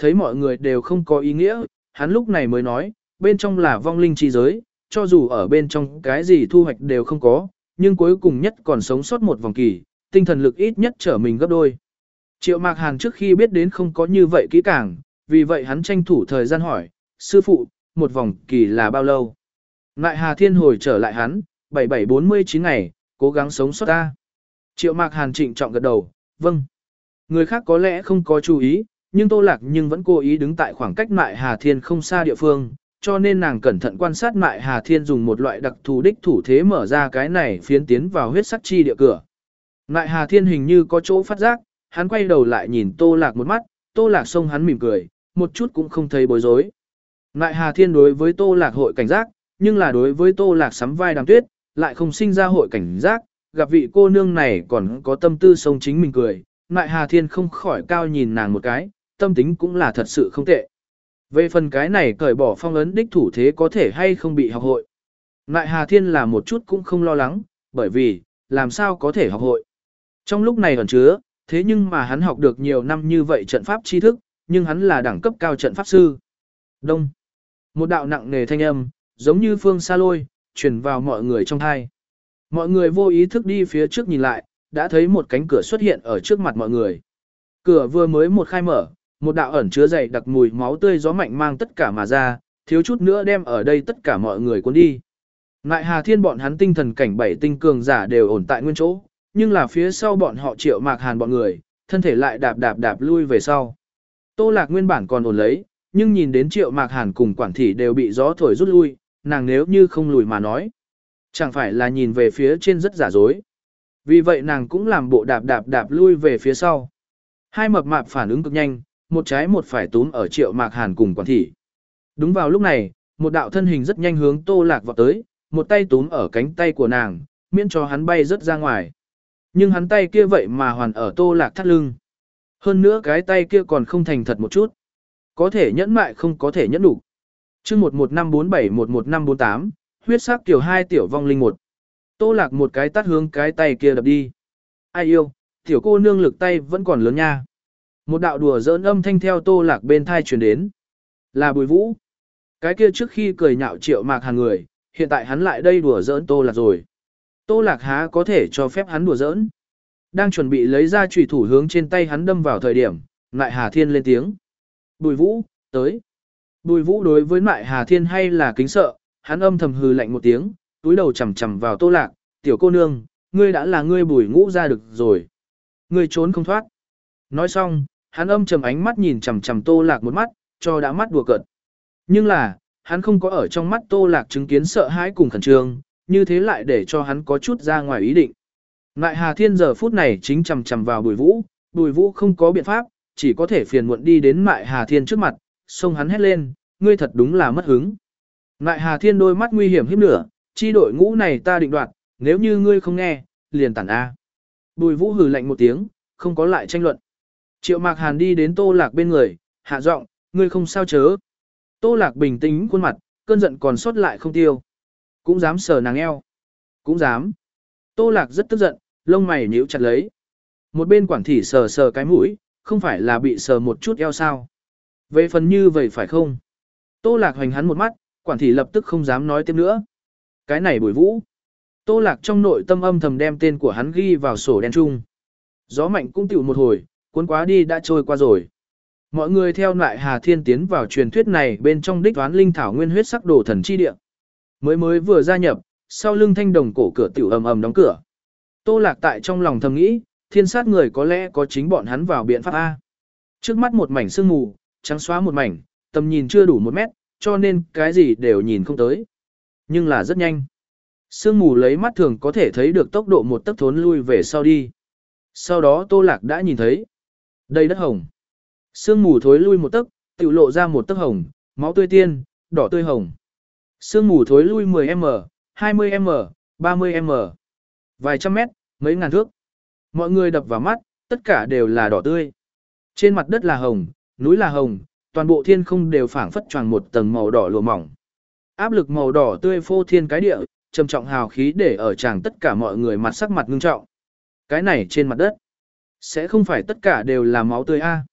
thấy mọi người đều không có ý nghĩa, hắn lúc này mới nói, bên trong là vong linh chi giới, cho dù ở bên trong cái gì thu hoạch đều không có, nhưng cuối cùng nhất còn sống sót một vòng kỳ, tinh thần lực ít nhất trở mình gấp đôi. Triệu Mạc Hàn trước khi biết đến không có như vậy kỹ càng, vì vậy hắn tranh thủ thời gian hỏi, sư phụ, một vòng kỳ là bao lâu? Ngại Hà Thiên hồi trở lại hắn, bảy bảy bốn mươi chín ngày, cố gắng sống sót ta. Triệu Mạc Hàn trịnh trọng gật đầu, vâng. Người khác có lẽ không có chú ý, nhưng Tô Lạc nhưng vẫn cố ý đứng tại khoảng cách Mại Hà Thiên không xa địa phương, cho nên nàng cẩn thận quan sát Mại Hà Thiên dùng một loại đặc thù đích thủ thế mở ra cái này phiến tiến vào huyết sắc chi địa cửa. Mại Hà Thiên hình như có chỗ phát giác, hắn quay đầu lại nhìn Tô Lạc một mắt, Tô Lạc xông hắn mỉm cười, một chút cũng không thấy bối rối. Mại Hà Thiên đối với Tô Lạc hội cảnh giác, nhưng là đối với Tô Lạc sắm vai Đàm Tuyết, lại không sinh ra hội cảnh giác, gặp vị cô nương này còn có tâm tư sông chính mình cười. Mại Hà Thiên không khỏi cao nhìn nàng một cái, tâm tính cũng là thật sự không tệ. Về phần cái này cởi bỏ phong ấn đích thủ thế có thể hay không bị học hội. Mại Hà Thiên là một chút cũng không lo lắng, bởi vì, làm sao có thể học hội. Trong lúc này ẩn chứa, thế nhưng mà hắn học được nhiều năm như vậy trận pháp tri thức, nhưng hắn là đẳng cấp cao trận pháp sư. Đông. Một đạo nặng nề thanh âm, giống như phương xa lôi, truyền vào mọi người trong thai. Mọi người vô ý thức đi phía trước nhìn lại, đã thấy một cánh cửa xuất hiện ở trước mặt mọi người. Cửa vừa mới một khai mở, một đạo ẩn chứa dày đặc mùi máu tươi gió mạnh mang tất cả mà ra, thiếu chút nữa đem ở đây tất cả mọi người cuốn đi. Ngại Hà Thiên bọn hắn tinh thần cảnh bảy tinh cường giả đều ổn tại nguyên chỗ, nhưng là phía sau bọn họ Triệu Mạc Hàn bọn người, thân thể lại đạp đạp đạp lui về sau. Tô Lạc nguyên bản còn ổn lấy, nhưng nhìn đến Triệu Mạc Hàn cùng quản thị đều bị gió thổi rút lui, nàng nếu như không lùi mà nói, chẳng phải là nhìn về phía trên rất giả dối. Vì vậy nàng cũng làm bộ đạp đạp đạp lui về phía sau. Hai mập mạp phản ứng cực nhanh, một trái một phải túm ở Triệu Mạc Hàn cùng quản thị. Đúng vào lúc này, một đạo thân hình rất nhanh hướng Tô Lạc vọt tới, một tay túm ở cánh tay của nàng, miễn cho hắn bay rất ra ngoài. Nhưng hắn tay kia vậy mà hoàn ở Tô Lạc thắt lưng. Hơn nữa cái tay kia còn không thành thật một chút. Có thể nhẫn mại không có thể nhẫn đủ. Chương một một năm bốn bảy một một năm bốn tám, huyết sắc tiểu hai tiểu vong linh một. Tô Lạc một cái tát hướng cái tay kia đập đi. Ai yêu, tiểu cô nương lực tay vẫn còn lớn nha. Một đạo đùa giỡn âm thanh theo Tô Lạc bên thai truyền đến. Là Bùi Vũ. Cái kia trước khi cười nhạo Triệu Mạc Hàn người, hiện tại hắn lại đây đùa giỡn Tô Lạc rồi. Tô Lạc há có thể cho phép hắn đùa giỡn. Đang chuẩn bị lấy ra chùy thủ hướng trên tay hắn đâm vào thời điểm, Ngại Hà Thiên lên tiếng. Bùi Vũ, tới. Bùi Vũ đối với Ngại Hà Thiên hay là kính sợ, hắn âm thầm hừ lạnh một tiếng, túi đầu chầm chầm vào Tô Lạc, tiểu cô nương, ngươi đã là ngươi Bùi Ngũ ra được rồi. Ngươi trốn không thoát. Nói xong, hắn âm trầm ánh mắt nhìn chầm chầm Tô Lạc một mắt, cho đã mắt đùa cợt. Nhưng là, hắn không có ở trong mắt Tô Lạc chứng kiến sợ hãi cùng khẩn trương, như thế lại để cho hắn có chút ra ngoài ý định. Ngại Hà Thiên giờ phút này chính chầm chầm vào Bùi Vũ, Bùi Vũ không có biện pháp, chỉ có thể phiền muộn đi đến Ngại Hà Thiên trước mặt, xông hắn hét lên, ngươi thật đúng là mất hứng. Ngại Hà Thiên đôi mắt nguy hiểm hiếp lửa, chi đội ngũ này ta định đoạt, nếu như ngươi không nghe, liền tản A. Bùi Vũ hừ lạnh một tiếng, không có lại tranh luận. Triệu Mạc Hàn đi đến Tô Lạc bên người, hạ giọng, ngươi không sao chớ. Tô Lạc bình tĩnh khuôn mặt, cơn giận còn sót lại không tiêu. Cũng dám sờ nàng eo. Cũng dám. Tô Lạc rất tức giận, lông mày nhíu chặt lấy. Một bên quản thị sờ sờ cái mũi, không phải là bị sờ một chút eo sao. Về phần như vậy phải không? Tô Lạc hoành hắn một mắt, quản thị lập tức không dám nói tiếp nữa. Cái này Bùi Vũ. Tô Lạc trong nội tâm âm thầm đem tên của hắn ghi vào sổ đen chung. Gió mạnh cũng tiểu một hồi, cuốn quá đi đã trôi qua rồi. Mọi người theo Ngại Hà Thiên tiến vào truyền thuyết này bên trong đích toán linh thảo nguyên huyết sắc đồ thần chi địa. Mới mới vừa gia nhập, sau lưng thanh đồng cổ cửa tiểu ầm ầm đóng cửa. Tô Lạc tại trong lòng thầm nghĩ, thiên sát người có lẽ có chính bọn hắn vào biện pháp A. Trước mắt một mảnh sương mù, trắng xóa một mảnh, tầm nhìn chưa đủ một mét, cho nên cái gì đều nhìn không tới. Nhưng là rất nhanh. Sương mù lấy mắt thường có thể thấy được tốc độ một tấc thốn lui về sau đi. Sau đó Tô Lạc đã nhìn thấy. Đây đất hồng. Sương mù thối lui một tấc, tiểu lộ ra một tấc hồng, máu tươi tiên, đỏ tươi hồng. Sương mù thối lui mười mét, hai mươi mét, ba mươi mét. Vài trăm mét, mấy ngàn thước. Mọi người đập vào mắt, tất cả đều là đỏ tươi. Trên mặt đất là hồng, núi là hồng, toàn bộ thiên không đều phảng phất choàng một tầng màu đỏ lụa mỏng. Áp lực màu đỏ tươi phô thiên cái địa, trầm trọng hào khí để ở tràng tất cả mọi người mặt sắc mặt ngưng trọng. Cái này trên mặt đất, sẽ không phải tất cả đều là máu tươi a?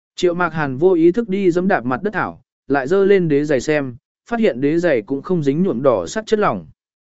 Triệu Mạc Hàn vô ý thức đi giẫm đạp mặt đất thảo, lại dơ lên đế giày xem, phát hiện đế giày cũng không dính nhuộm đỏ sắt chất lỏng.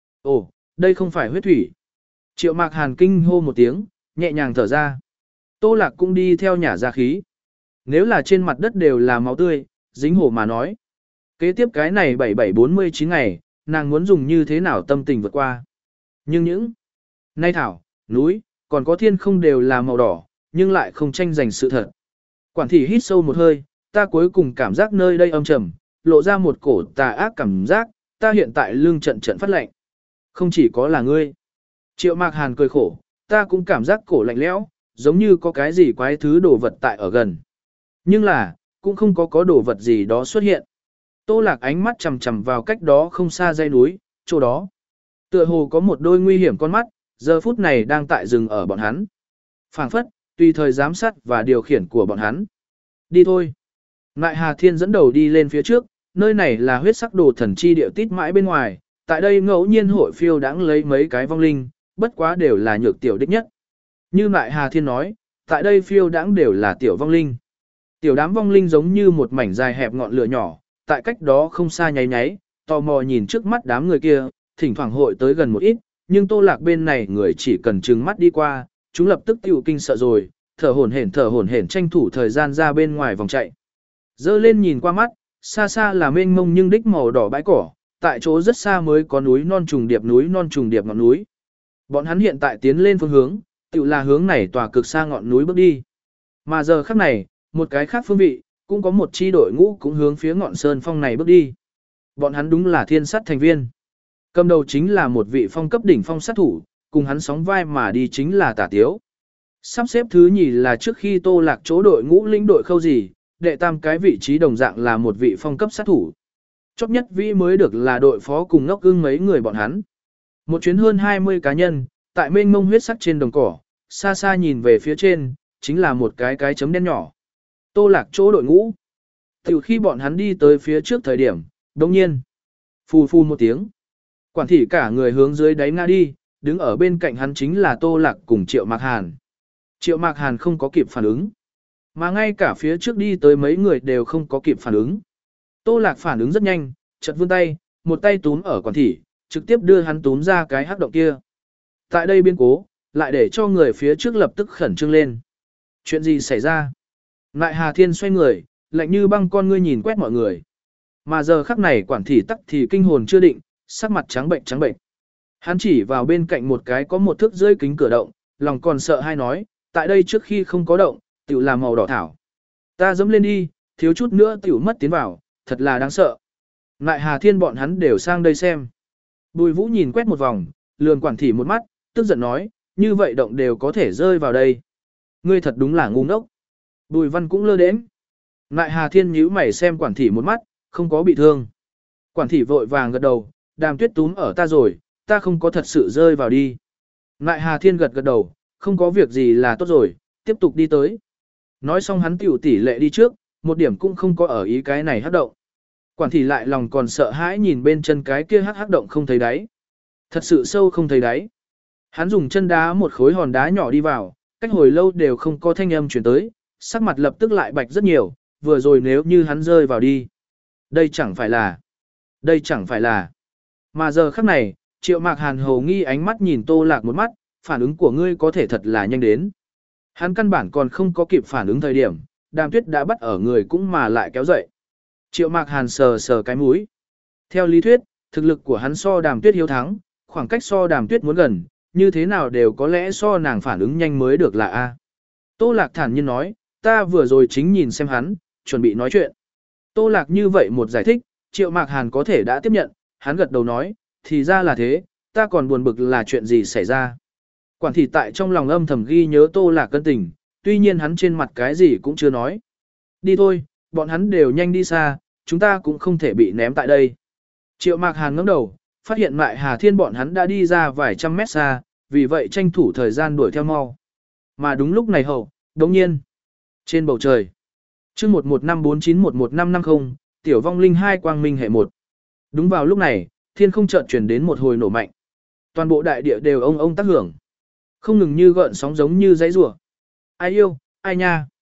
Ồ, đây không phải huyết thủy. Triệu Mạc Hàn kinh hô một tiếng, nhẹ nhàng thở ra. Tô Lạc cũng đi theo nhả ra khí. Nếu là trên mặt đất đều là máu tươi, dính hổ mà nói. Kế tiếp cái này bảy bảy bốn mươi chín ngày, nàng muốn dùng như thế nào tâm tình vượt qua. Nhưng những nay thảo, núi, còn có thiên không đều là màu đỏ, nhưng lại không tranh giành sự thật. Quản thị hít sâu một hơi, ta cuối cùng cảm giác nơi đây âm trầm, lộ ra một cổ tà ác cảm giác, ta hiện tại lưng trận trận phát lạnh. Không chỉ có là ngươi. Triệu Mạc Hàn cười khổ, ta cũng cảm giác cổ lạnh lẽo, giống như có cái gì quái thứ đồ vật tại ở gần. Nhưng là, cũng không có có đồ vật gì đó xuất hiện. Tô Lạc ánh mắt chằm chằm vào cách đó không xa dãy núi, chỗ đó. Tựa hồ có một đôi nguy hiểm con mắt, giờ phút này đang tại rừng ở bọn hắn. Phảng phất, tùy thời giám sát và điều khiển của bọn hắn. Đi thôi. Ngại Hà Thiên dẫn đầu đi lên phía trước, nơi này là huyết sắc đồ thần chi điệu tít mãi bên ngoài, tại đây ngẫu nhiên hội phiêu đãng lấy mấy cái vong linh, bất quá đều là nhược tiểu đích nhất. Như Ngại Hà Thiên nói, tại đây phiêu đãng đều là tiểu vong linh. Tiểu đám vong linh giống như một mảnh dài hẹp ngọn lửa nhỏ, tại cách đó không xa nháy nháy, tò mò nhìn trước mắt đám người kia, thỉnh thoảng hội tới gần một ít, nhưng Tô Lạc bên này người chỉ cần trừng mắt đi qua, chúng lập tức tiêu kinh sợ rồi, thở hổn hển thở hổn hển tranh thủ thời gian ra bên ngoài vòng chạy. Dơ lên nhìn qua mắt, xa xa là mênh mông nhưng đích màu đỏ bãi cỏ, tại chỗ rất xa mới có núi non trùng điệp núi non trùng điệp ngọn núi. Bọn hắn hiện tại tiến lên phương hướng, tự là hướng này tòa cực xa ngọn núi bước đi. Mà giờ khắc này, một cái khác phương vị, cũng có một chi đội ngũ cũng hướng phía ngọn sơn phong này bước đi. Bọn hắn đúng là thiên sát thành viên. Cầm đầu chính là một vị phong cấp đỉnh phong sát thủ, cùng hắn sóng vai mà đi chính là Tả Tiếu. Sắp xếp thứ nhì là trước khi Tô Lạc chỗ đội ngũ lĩnh đội khâu gì, đệ tam cái vị trí đồng dạng là một vị phong cấp sát thủ. Chót nhất vĩ mới được là đội phó cùng ngốc ưng mấy người bọn hắn. Một chuyến hơn hai mươi cá nhân, tại mênh mông huyết sắc trên đồng cỏ, xa xa nhìn về phía trên, chính là một cái cái chấm đen nhỏ. Tô Lạc chỗ đội ngũ. Từ khi bọn hắn đi tới phía trước thời điểm, đồng nhiên, phù phù một tiếng. Quản thị cả người hướng dưới đáy ngã đi, đứng ở bên cạnh hắn chính là Tô Lạc cùng Triệu Mạc Hàn. Triệu Mạc Hàn không có kịp phản ứng. Mà ngay cả phía trước đi tới mấy người đều không có kịp phản ứng. Tô Lạc phản ứng rất nhanh, chợt vươn tay, một tay túm ở quản thị, trực tiếp đưa hắn túm ra cái hắc động kia. Tại đây biến cố, lại để cho người phía trước lập tức khẩn trương lên. Chuyện gì xảy ra? Ngại Hà Thiên xoay người, lạnh như băng con ngươi nhìn quét mọi người. Mà giờ khắc này quản thị tắc thì kinh hồn chưa định, sắc mặt trắng bệnh trắng bệnh. Hắn chỉ vào bên cạnh một cái có một thước rưỡi kính cửa động, lòng còn sợ hay nói, tại đây trước khi không có động, tiểu là màu đỏ thảo. Ta dẫm lên đi, thiếu chút nữa tiểu mất tiến vào, thật là đáng sợ. Ngại Hà Thiên bọn hắn đều sang đây xem. Bùi Vũ nhìn quét một vòng, lườn quản thị một mắt, tức giận nói, như vậy động đều có thể rơi vào đây. Ngươi thật đúng là ngu ngốc. Bùi Văn cũng lơ đến. Ngại Hà Thiên nhíu mày xem quản thị một mắt, không có bị thương. Quản thị vội vàng gật đầu, Đàm Tuyết túm ở ta rồi, ta không có thật sự rơi vào đi. Ngại Hà Thiên gật gật đầu, không có việc gì là tốt rồi, tiếp tục đi tới. Nói xong hắn tiểu tỷ lệ đi trước, một điểm cũng không có ở ý cái này hắc động. Quản thị lại lòng còn sợ hãi nhìn bên chân cái kia hắc hắc động không thấy đáy. Thật sự sâu không thấy đáy. Hắn dùng chân đá một khối hòn đá nhỏ đi vào, cách hồi lâu đều không có thanh âm chuyển tới, sắc mặt lập tức lại bạch rất nhiều, vừa rồi nếu như hắn rơi vào đi. Đây chẳng phải là, đây chẳng phải là. Mà giờ khắc này, Triệu Mạc Hàn hồ nghi ánh mắt nhìn Tô Lạc một mắt, phản ứng của ngươi có thể thật là nhanh đến. Hắn căn bản còn không có kịp phản ứng thời điểm, Đàm Tuyết đã bắt ở người cũng mà lại kéo dậy. Triệu Mạc Hàn sờ sờ cái mũi. Theo lý thuyết, thực lực của hắn so Đàm Tuyết hiếu thắng, khoảng cách so Đàm Tuyết muốn gần, như thế nào đều có lẽ so nàng phản ứng nhanh mới được là A. Tô Lạc thản nhiên nói, ta vừa rồi chính nhìn xem hắn, chuẩn bị nói chuyện. Tô Lạc như vậy một giải thích, Triệu Mạc Hàn có thể đã tiếp nhận, hắn gật đầu nói, thì ra là thế, ta còn buồn bực là chuyện gì xảy ra. Quản thị tại trong lòng âm thầm ghi nhớ Tô Lạc cân tình, tuy nhiên hắn trên mặt cái gì cũng chưa nói. Đi thôi, bọn hắn đều nhanh đi xa, chúng ta cũng không thể bị ném tại đây. Triệu Mạc Hàn ngẩng đầu, phát hiện Mại Hà Thiên bọn hắn đã đi ra vài trăm mét xa, vì vậy tranh thủ thời gian đuổi theo mau. Mà đúng lúc này hậu, đồng nhiên, trên bầu trời, chương một một năm bốn chín một một năm năm không, tiểu vong linh hai quang minh hệ một. Đúng vào lúc này, thiên không chợt chuyển đến một hồi nổ mạnh. Toàn bộ đại địa đều ông ông tác hưởng. Không ngừng như gợn sóng giống như giấy rủa. Ai yêu, ai nha.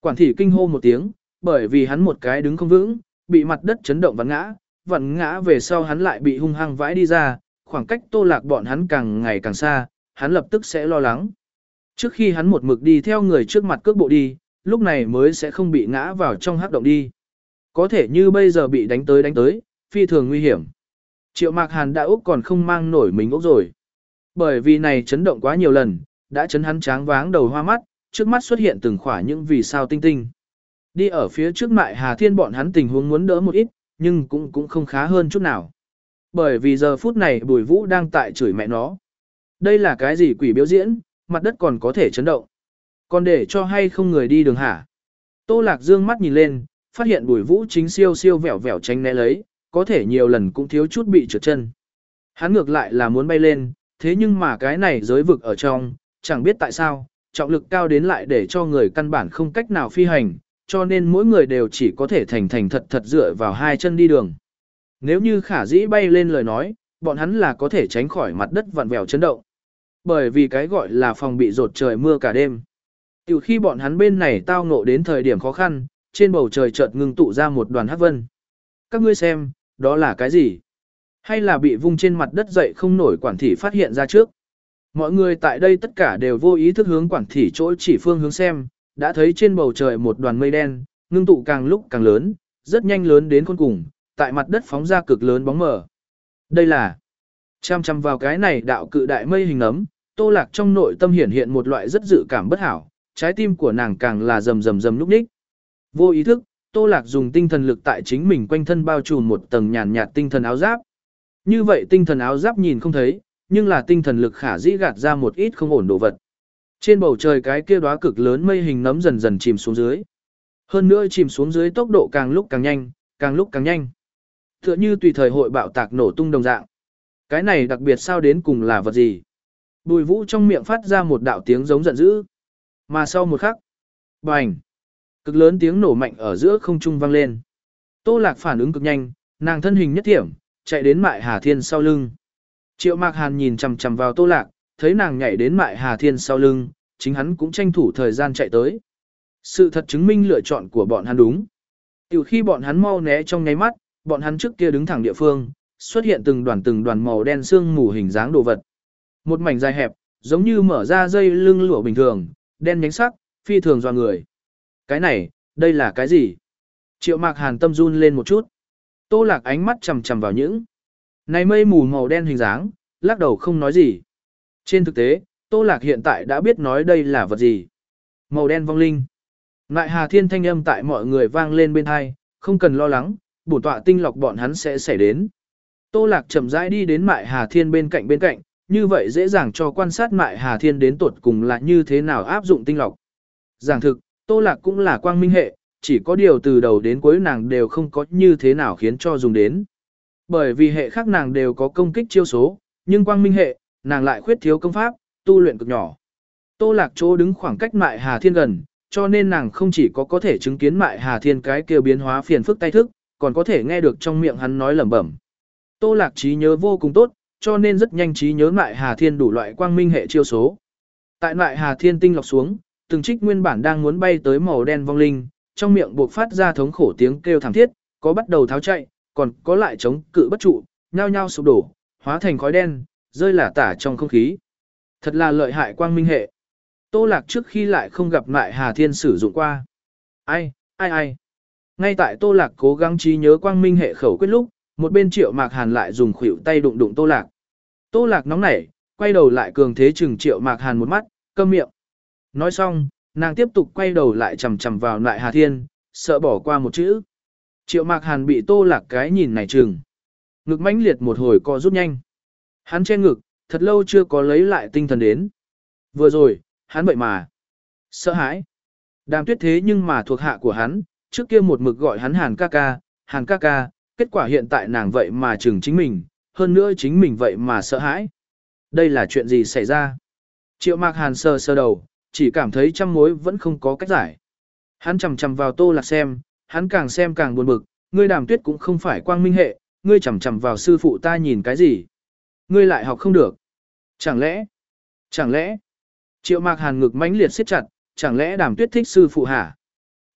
Quản thị kinh hô một tiếng, bởi vì hắn một cái đứng không vững, bị mặt đất chấn động vặn ngã, vặn ngã về sau hắn lại bị hung hăng vãi đi ra, khoảng cách Tô Lạc bọn hắn càng ngày càng xa, hắn lập tức sẽ lo lắng. Trước khi hắn một mực đi theo người trước mặt cước bộ đi, lúc này mới sẽ không bị ngã vào trong hắc động đi. Có thể như bây giờ bị đánh tới đánh tới, phi thường nguy hiểm. Triệu Mạc Hàn đã úc còn không mang nổi mình úc rồi. Bởi vì này chấn động quá nhiều lần, đã chấn hắn tráng váng đầu hoa mắt, trước mắt xuất hiện từng khỏa những vì sao tinh tinh. Đi ở phía trước Mại Hà Thiên bọn hắn tình huống muốn đỡ một ít, nhưng cũng cũng không khá hơn chút nào. Bởi vì giờ phút này Bùi Vũ đang tại chửi mẹ nó. Đây là cái gì quỷ biểu diễn, mặt đất còn có thể chấn động. Còn để cho hay không người đi đường hả? Tô Lạc dương mắt nhìn lên, phát hiện Bùi Vũ chính siêu siêu vẹo vẹo tránh né lấy, có thể nhiều lần cũng thiếu chút bị trượt chân. Hắn ngược lại là muốn bay lên, thế nhưng mà cái này giới vực ở trong, chẳng biết tại sao, trọng lực cao đến lại để cho người căn bản không cách nào phi hành, cho nên mỗi người đều chỉ có thể thành thành thật thật dựa vào hai chân đi đường. Nếu như khả dĩ bay lên lời nói, bọn hắn là có thể tránh khỏi mặt đất vặn vẹo chấn động. Bởi vì cái gọi là phòng bị rột trời mưa cả đêm. Từ khi bọn hắn bên này tao ngộ đến thời điểm khó khăn, trên bầu trời chợt ngưng tụ ra một đoàn hắc vân. Các ngươi xem, đó là cái gì? Hay là bị vung trên mặt đất dậy không nổi quản thị phát hiện ra trước? Mọi người tại đây tất cả đều vô ý thức hướng quản thị chỗ chỉ phương hướng xem, đã thấy trên bầu trời một đoàn mây đen, ngưng tụ càng lúc càng lớn, rất nhanh lớn đến khôn cùng, tại mặt đất phóng ra cực lớn bóng mờ. Đây là chăm chăm vào cái này đạo cự đại mây hình nấm, Tô Lạc trong nội tâm hiển hiện một loại rất dự cảm bất hảo, trái tim của nàng càng là rầm rầm rầm lúc ních. Vô ý thức, Tô Lạc dùng tinh thần lực tại chính mình quanh thân bao trùm một tầng nhàn nhạt tinh thần áo giáp. Như vậy tinh thần áo giáp nhìn không thấy, nhưng là tinh thần lực khả dĩ gạt ra một ít không ổn đồ vật. Trên bầu trời cái kia đóa cực lớn mây hình nấm dần dần chìm xuống dưới. Hơn nữa chìm xuống dưới tốc độ càng lúc càng nhanh, càng lúc càng nhanh. Tựa như tùy thời hội bạo tạc nổ tung đồng dạng. Cái này đặc biệt sao đến cùng là vật gì? Bùi Vũ trong miệng phát ra một đạo tiếng giống giận dữ. Mà sau một khắc, bành! Cực lớn tiếng nổ mạnh ở giữa không trung vang lên. Tô Lạc phản ứng cực nhanh, nàng thân hình nhất thiểm, chạy đến Mại Hà Thiên sau lưng. Triệu Mạc Hàn nhìn chằm chằm vào Tô Lạc, thấy nàng nhảy đến Mại Hà Thiên sau lưng, chính hắn cũng tranh thủ thời gian chạy tới. Sự thật chứng minh lựa chọn của bọn hắn đúng. Từ khi bọn hắn mau né trong nháy mắt, bọn hắn trước kia đứng thẳng địa phương, xuất hiện từng đoàn từng đoàn màu đen sương mù hình dáng đồ vật. Một mảnh dài hẹp, giống như mở ra dây lưng lụa bình thường, đen nhánh sắc, phi thường doa người. Cái này, đây là cái gì? Triệu Mạc Hàn tâm run lên một chút. Tô Lạc ánh mắt chằm chằm vào những này mây mù màu đen hình dáng, lắc đầu không nói gì. Trên thực tế, Tô Lạc hiện tại đã biết nói đây là vật gì. Màu đen vong linh. Mại Hà Thiên thanh âm tại mọi người vang lên bên tai, không cần lo lắng, bổn tọa tinh lọc bọn hắn sẽ xảy đến. Tô Lạc chậm rãi đi đến Mại Hà Thiên bên cạnh bên cạnh, như vậy dễ dàng cho quan sát Mại Hà Thiên đến tuột cùng là như thế nào áp dụng tinh lọc. Giảng thực, Tô Lạc cũng là quang minh hệ, chỉ có điều từ đầu đến cuối nàng đều không có như thế nào khiến cho dùng đến. Bởi vì hệ khác nàng đều có công kích chiêu số, nhưng quang minh hệ, nàng lại khuyết thiếu công pháp, tu luyện cực nhỏ. Tô Lạc chỗ đứng khoảng cách Mại Hà Thiên gần, cho nên nàng không chỉ có có thể chứng kiến Mại Hà Thiên cái kêu biến hóa phiền phức tay thức, còn có thể nghe được trong miệng hắn nói lẩm bẩm. Tô Lạc trí nhớ vô cùng tốt, cho nên rất nhanh trí nhớ Mại Hà Thiên đủ loại quang minh hệ chiêu số. Tại Mại Hà Thiên tinh lọc xuống, từng trích nguyên bản đang muốn bay tới màu đen vong linh, trong miệng buộc phát ra thống khổ tiếng kêu thảm thiết, có bắt đầu tháo chạy, còn có lại chống cự bất trụ, nhao nhao sụp đổ, hóa thành khói đen, rơi lả tả trong không khí. Thật là lợi hại quang minh hệ. Tô Lạc trước khi lại không gặp Mại Hà Thiên sử dụng qua. Ai, ai ai. Ngay tại Tô Lạc cố gắng trí nhớ quang minh hệ khẩu quyết lúc, một bên Triệu Mạc Hàn lại dùng khuỷu tay đụng đụng Tô Lạc. Tô Lạc nóng nảy, quay đầu lại cường thế chừng Triệu Mạc Hàn một mắt, câm miệng. Nói xong, nàng tiếp tục quay đầu lại chằm chằm vào Mại Hà Thiên, sợ bỏ qua một chữ. Triệu Mạc Hàn bị Tô Lạc cái nhìn này chừng. Ngực mãnh liệt một hồi co rút nhanh. Hắn che ngực, thật lâu chưa có lấy lại tinh thần đến. Vừa rồi, hắn vậy mà. Sợ hãi. Đàm Tuyết thế nhưng mà thuộc hạ của hắn, trước kia một mực gọi hắn Hàn ca ca, Hàn ca ca, kết quả hiện tại nàng vậy mà chừng chính mình, hơn nữa chính mình vậy mà sợ hãi. Đây là chuyện gì xảy ra? Triệu Mạc Hàn sờ sờ đầu, chỉ cảm thấy trăm mối vẫn không có cách giải. Hắn chằm chằm vào Tô Lạc xem, hắn càng xem càng buồn bực, ngươi Đàm Tuyết cũng không phải quang minh hệ, ngươi chằm chằm vào sư phụ ta nhìn cái gì? Ngươi lại học không được. Chẳng lẽ? Chẳng lẽ? Triệu Mạc Hàn ngực mãnh liệt siết chặt, chẳng lẽ Đàm Tuyết thích sư phụ hả?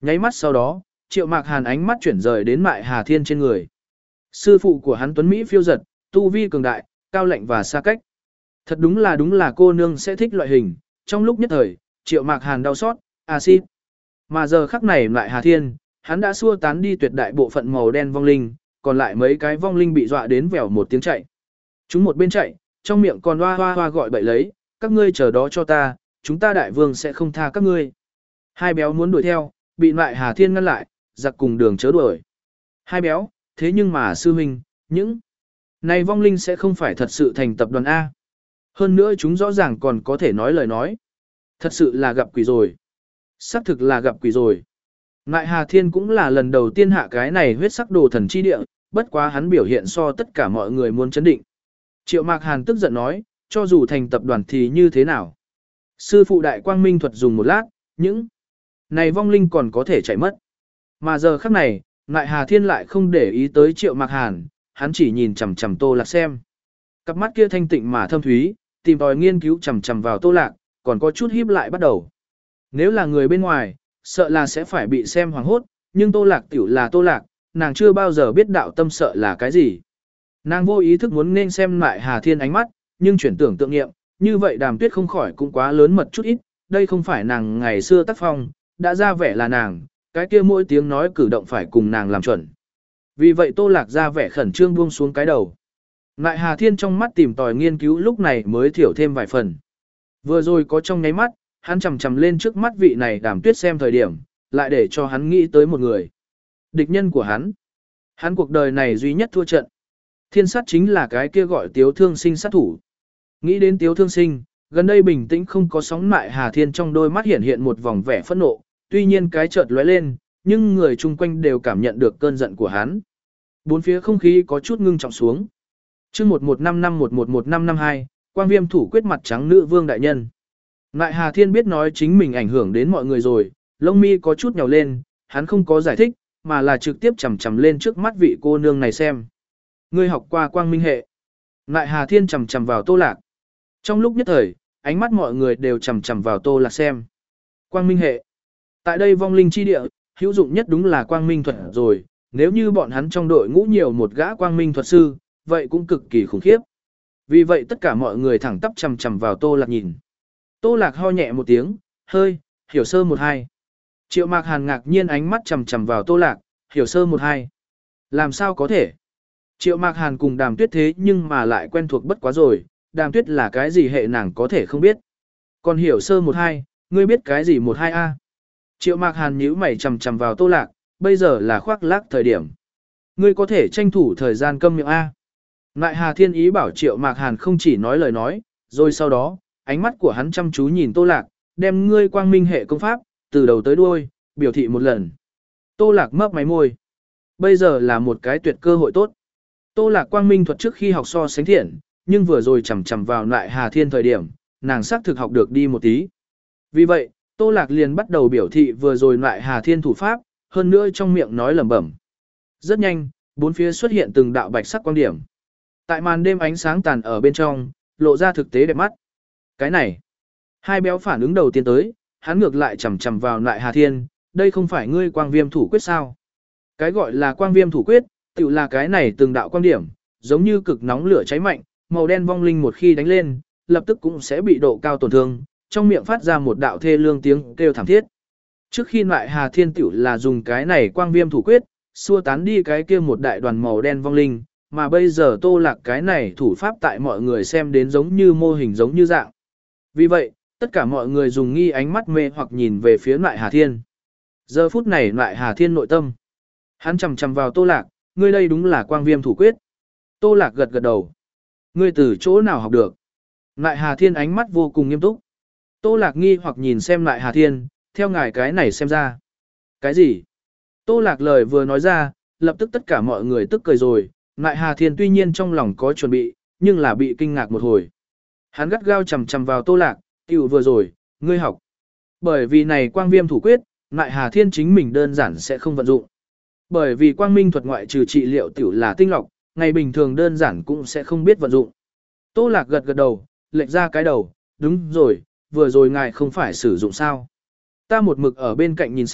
Nháy mắt sau đó, Triệu Mạc Hàn ánh mắt chuyển rời đến Mại Hà Thiên trên người. Sư phụ của hắn tuấn Mỹ phiêu giật, tu vi cường đại, cao lạnh và xa cách. Thật đúng là đúng là cô nương sẽ thích loại hình, trong lúc nhất thời, Triệu Mạc Hàn đau xót, axit. Mà giờ khắc này Mại Hà Thiên, hắn đã xua tán đi tuyệt đại bộ phận màu đen vong linh, còn lại mấy cái vong linh bị dọa đến vèo một tiếng chạy. Chúng một bên chạy, trong miệng còn hoa hoa hoa gọi bậy lấy, các ngươi chờ đó cho ta, chúng ta đại vương sẽ không tha các ngươi. Hai béo muốn đuổi theo, bị Mại Hà Thiên ngăn lại, giặc cùng đường chớ đuổi. Hai béo, thế nhưng mà sư huynh, những này vong linh sẽ không phải thật sự thành tập đoàn A. Hơn nữa chúng rõ ràng còn có thể nói lời nói. Thật sự là gặp quỷ rồi. Xác thực là gặp quỷ rồi. Mại Hà Thiên cũng là lần đầu tiên hạ cái này huyết sắc đồ thần chi địa, bất quá hắn biểu hiện so tất cả mọi người muốn chấn định. Triệu Mạc Hàn tức giận nói, cho dù thành tập đoàn thì như thế nào. Sư phụ đại quang minh thuật dùng một lát, những này vong linh còn có thể chạy mất. Mà giờ khắc này, Mại Hà Thiên lại không để ý tới Triệu Mạc Hàn, hắn chỉ nhìn chằm chằm Tô Lạc xem. Cặp mắt kia thanh tịnh mà thâm thúy, tìm tòi nghiên cứu chằm chằm vào Tô Lạc, còn có chút híp lại bắt đầu. Nếu là người bên ngoài, sợ là sẽ phải bị xem hoàng hốt, nhưng Tô Lạc tiểu là Tô Lạc, nàng chưa bao giờ biết đạo tâm sợ là cái gì. Nàng vô ý thức muốn nên xem lại Hà Thiên ánh mắt, nhưng chuyển tưởng tượng nghiệm, như vậy Đàm Tuyết không khỏi cũng quá lớn mật chút ít, đây không phải nàng ngày xưa tác phong, đã ra vẻ là nàng, cái kia mỗi tiếng nói cử động phải cùng nàng làm chuẩn. Vì vậy Tô Lạc ra vẻ khẩn trương buông xuống cái đầu. Lại Hà Thiên trong mắt tìm tòi nghiên cứu lúc này mới thiểu thêm vài phần. Vừa rồi có trong nháy mắt, hắn chầm chầm lên trước mắt vị này Đàm Tuyết xem thời điểm, lại để cho hắn nghĩ tới một người. Địch nhân của hắn. Hắn cuộc đời này duy nhất thua trận. Thiên sát chính là cái kia gọi Tiếu Thương Sinh sát thủ. Nghĩ đến Tiếu Thương Sinh, gần đây bình tĩnh không có sóng Mại Hà Thiên trong đôi mắt hiện hiện một vòng vẻ phẫn nộ, tuy nhiên cái chợt lóe lên, nhưng người chung quanh đều cảm nhận được cơn giận của hắn. Bốn phía không khí có chút ngưng trọng xuống. Chương một một năm năm một một một năm năm hai, Quang Viêm thủ quyết mặt trắng nữ vương đại nhân. Mại Hà Thiên biết nói chính mình ảnh hưởng đến mọi người rồi, lông mi có chút nhào lên, hắn không có giải thích, mà là trực tiếp chầm chầm lên trước mắt vị cô nương này xem. Ngươi học qua quang minh hệ. Mại Hà Thiên chầm chầm vào Tô Lạc. Trong lúc nhất thời, ánh mắt mọi người đều chầm chầm vào Tô Lạc xem. Quang minh hệ. Tại đây vong linh chi địa, hữu dụng nhất đúng là quang minh thuật rồi, nếu như bọn hắn trong đội ngũ nhiều một gã quang minh thuật sư, vậy cũng cực kỳ khủng khiếp. Vì vậy tất cả mọi người thẳng tắp chầm chầm vào Tô Lạc nhìn. Tô Lạc ho nhẹ một tiếng, hơi, hiểu sơ một hai. Triệu Mạc Hàn ngạc nhiên ánh mắt chầm chầm vào Tô Lạc, hiểu sơ một hai. Làm sao có thể? Triệu Mạc Hàn cùng Đàm Tuyết thế nhưng mà lại quen thuộc bất quá rồi, Đàm Tuyết là cái gì hệ nàng có thể không biết. Còn hiểu sơ một hai, ngươi biết cái gì một hai a? Triệu Mạc Hàn nhíu mày chầm chầm vào Tô Lạc, bây giờ là khoác lác thời điểm. Ngươi có thể tranh thủ thời gian câm miệng a. Mại Hà Thiên ý bảo Triệu Mạc Hàn không chỉ nói lời nói, rồi sau đó, ánh mắt của hắn chăm chú nhìn Tô Lạc, đem ngươi quang minh hệ công pháp, từ đầu tới đuôi, biểu thị một lần. Tô Lạc mấp máy môi. Bây giờ là một cái tuyệt cơ hội tốt. Tô Lạc quang minh thuật trước khi học so sánh thiện, nhưng vừa rồi chầm chầm vào lại Hà Thiên thời điểm, nàng xác thực học được đi một tí. Vì vậy, Tô Lạc liền bắt đầu biểu thị vừa rồi lại Hà Thiên thủ pháp, hơn nữa trong miệng nói lẩm bẩm. Rất nhanh, bốn phía xuất hiện từng đạo bạch sắc quang điểm. Tại màn đêm ánh sáng tàn ở bên trong, lộ ra thực tế đẹp mắt. Cái này, hai béo phản ứng đầu tiên tới, hắn ngược lại chầm chầm vào lại Hà Thiên, đây không phải ngươi quang viêm thủ quyết sao? Cái gọi là quang viêm thủ quyết, tự là cái này từng đạo quang điểm, giống như cực nóng lửa cháy mạnh, màu đen vong linh một khi đánh lên, lập tức cũng sẽ bị độ cao tổn thương, trong miệng phát ra một đạo thê lương tiếng kêu thảm thiết. Trước khi lại Hà Thiên tiểu là dùng cái này quang viêm thủ quyết, xua tán đi cái kia một đại đoàn màu đen vong linh, mà bây giờ Tô Lạc cái này thủ pháp tại mọi người xem đến giống như mô hình giống như dạng. Vì vậy, tất cả mọi người dùng nghi ánh mắt mê hoặc nhìn về phía Lại Hà Thiên. Giờ phút này Lại Hà Thiên nội tâm. Hắn chầm chầm vào Tô Lạc, ngươi đây đúng là quang viêm thủ quyết. Tô Lạc gật gật đầu. Ngươi từ chỗ nào học được? Lại Hà Thiên ánh mắt vô cùng nghiêm túc. Tô Lạc nghi hoặc nhìn xem Lại Hà Thiên, theo ngài cái này xem ra. Cái gì? Tô Lạc lời vừa nói ra, lập tức tất cả mọi người tức cười rồi. Lại Hà Thiên tuy nhiên trong lòng có chuẩn bị, nhưng là bị kinh ngạc một hồi. Hắn gắt gao chầm chầm vào Tô Lạc, tiểu vừa rồi, ngươi học. Bởi vì này quang viêm thủ quyết, Lại Hà Thiên chính mình đơn giản sẽ không vận dụng. Bởi vì quang minh thuật ngoại trừ trị liệu tiểu là tinh lọc, ngày bình thường đơn giản cũng sẽ không biết vận dụng. Tô Lạc gật gật đầu, lệch ra cái đầu, đúng rồi, vừa rồi ngài không phải sử dụng sao. Ta một mực ở bên cạnh nhìn xem,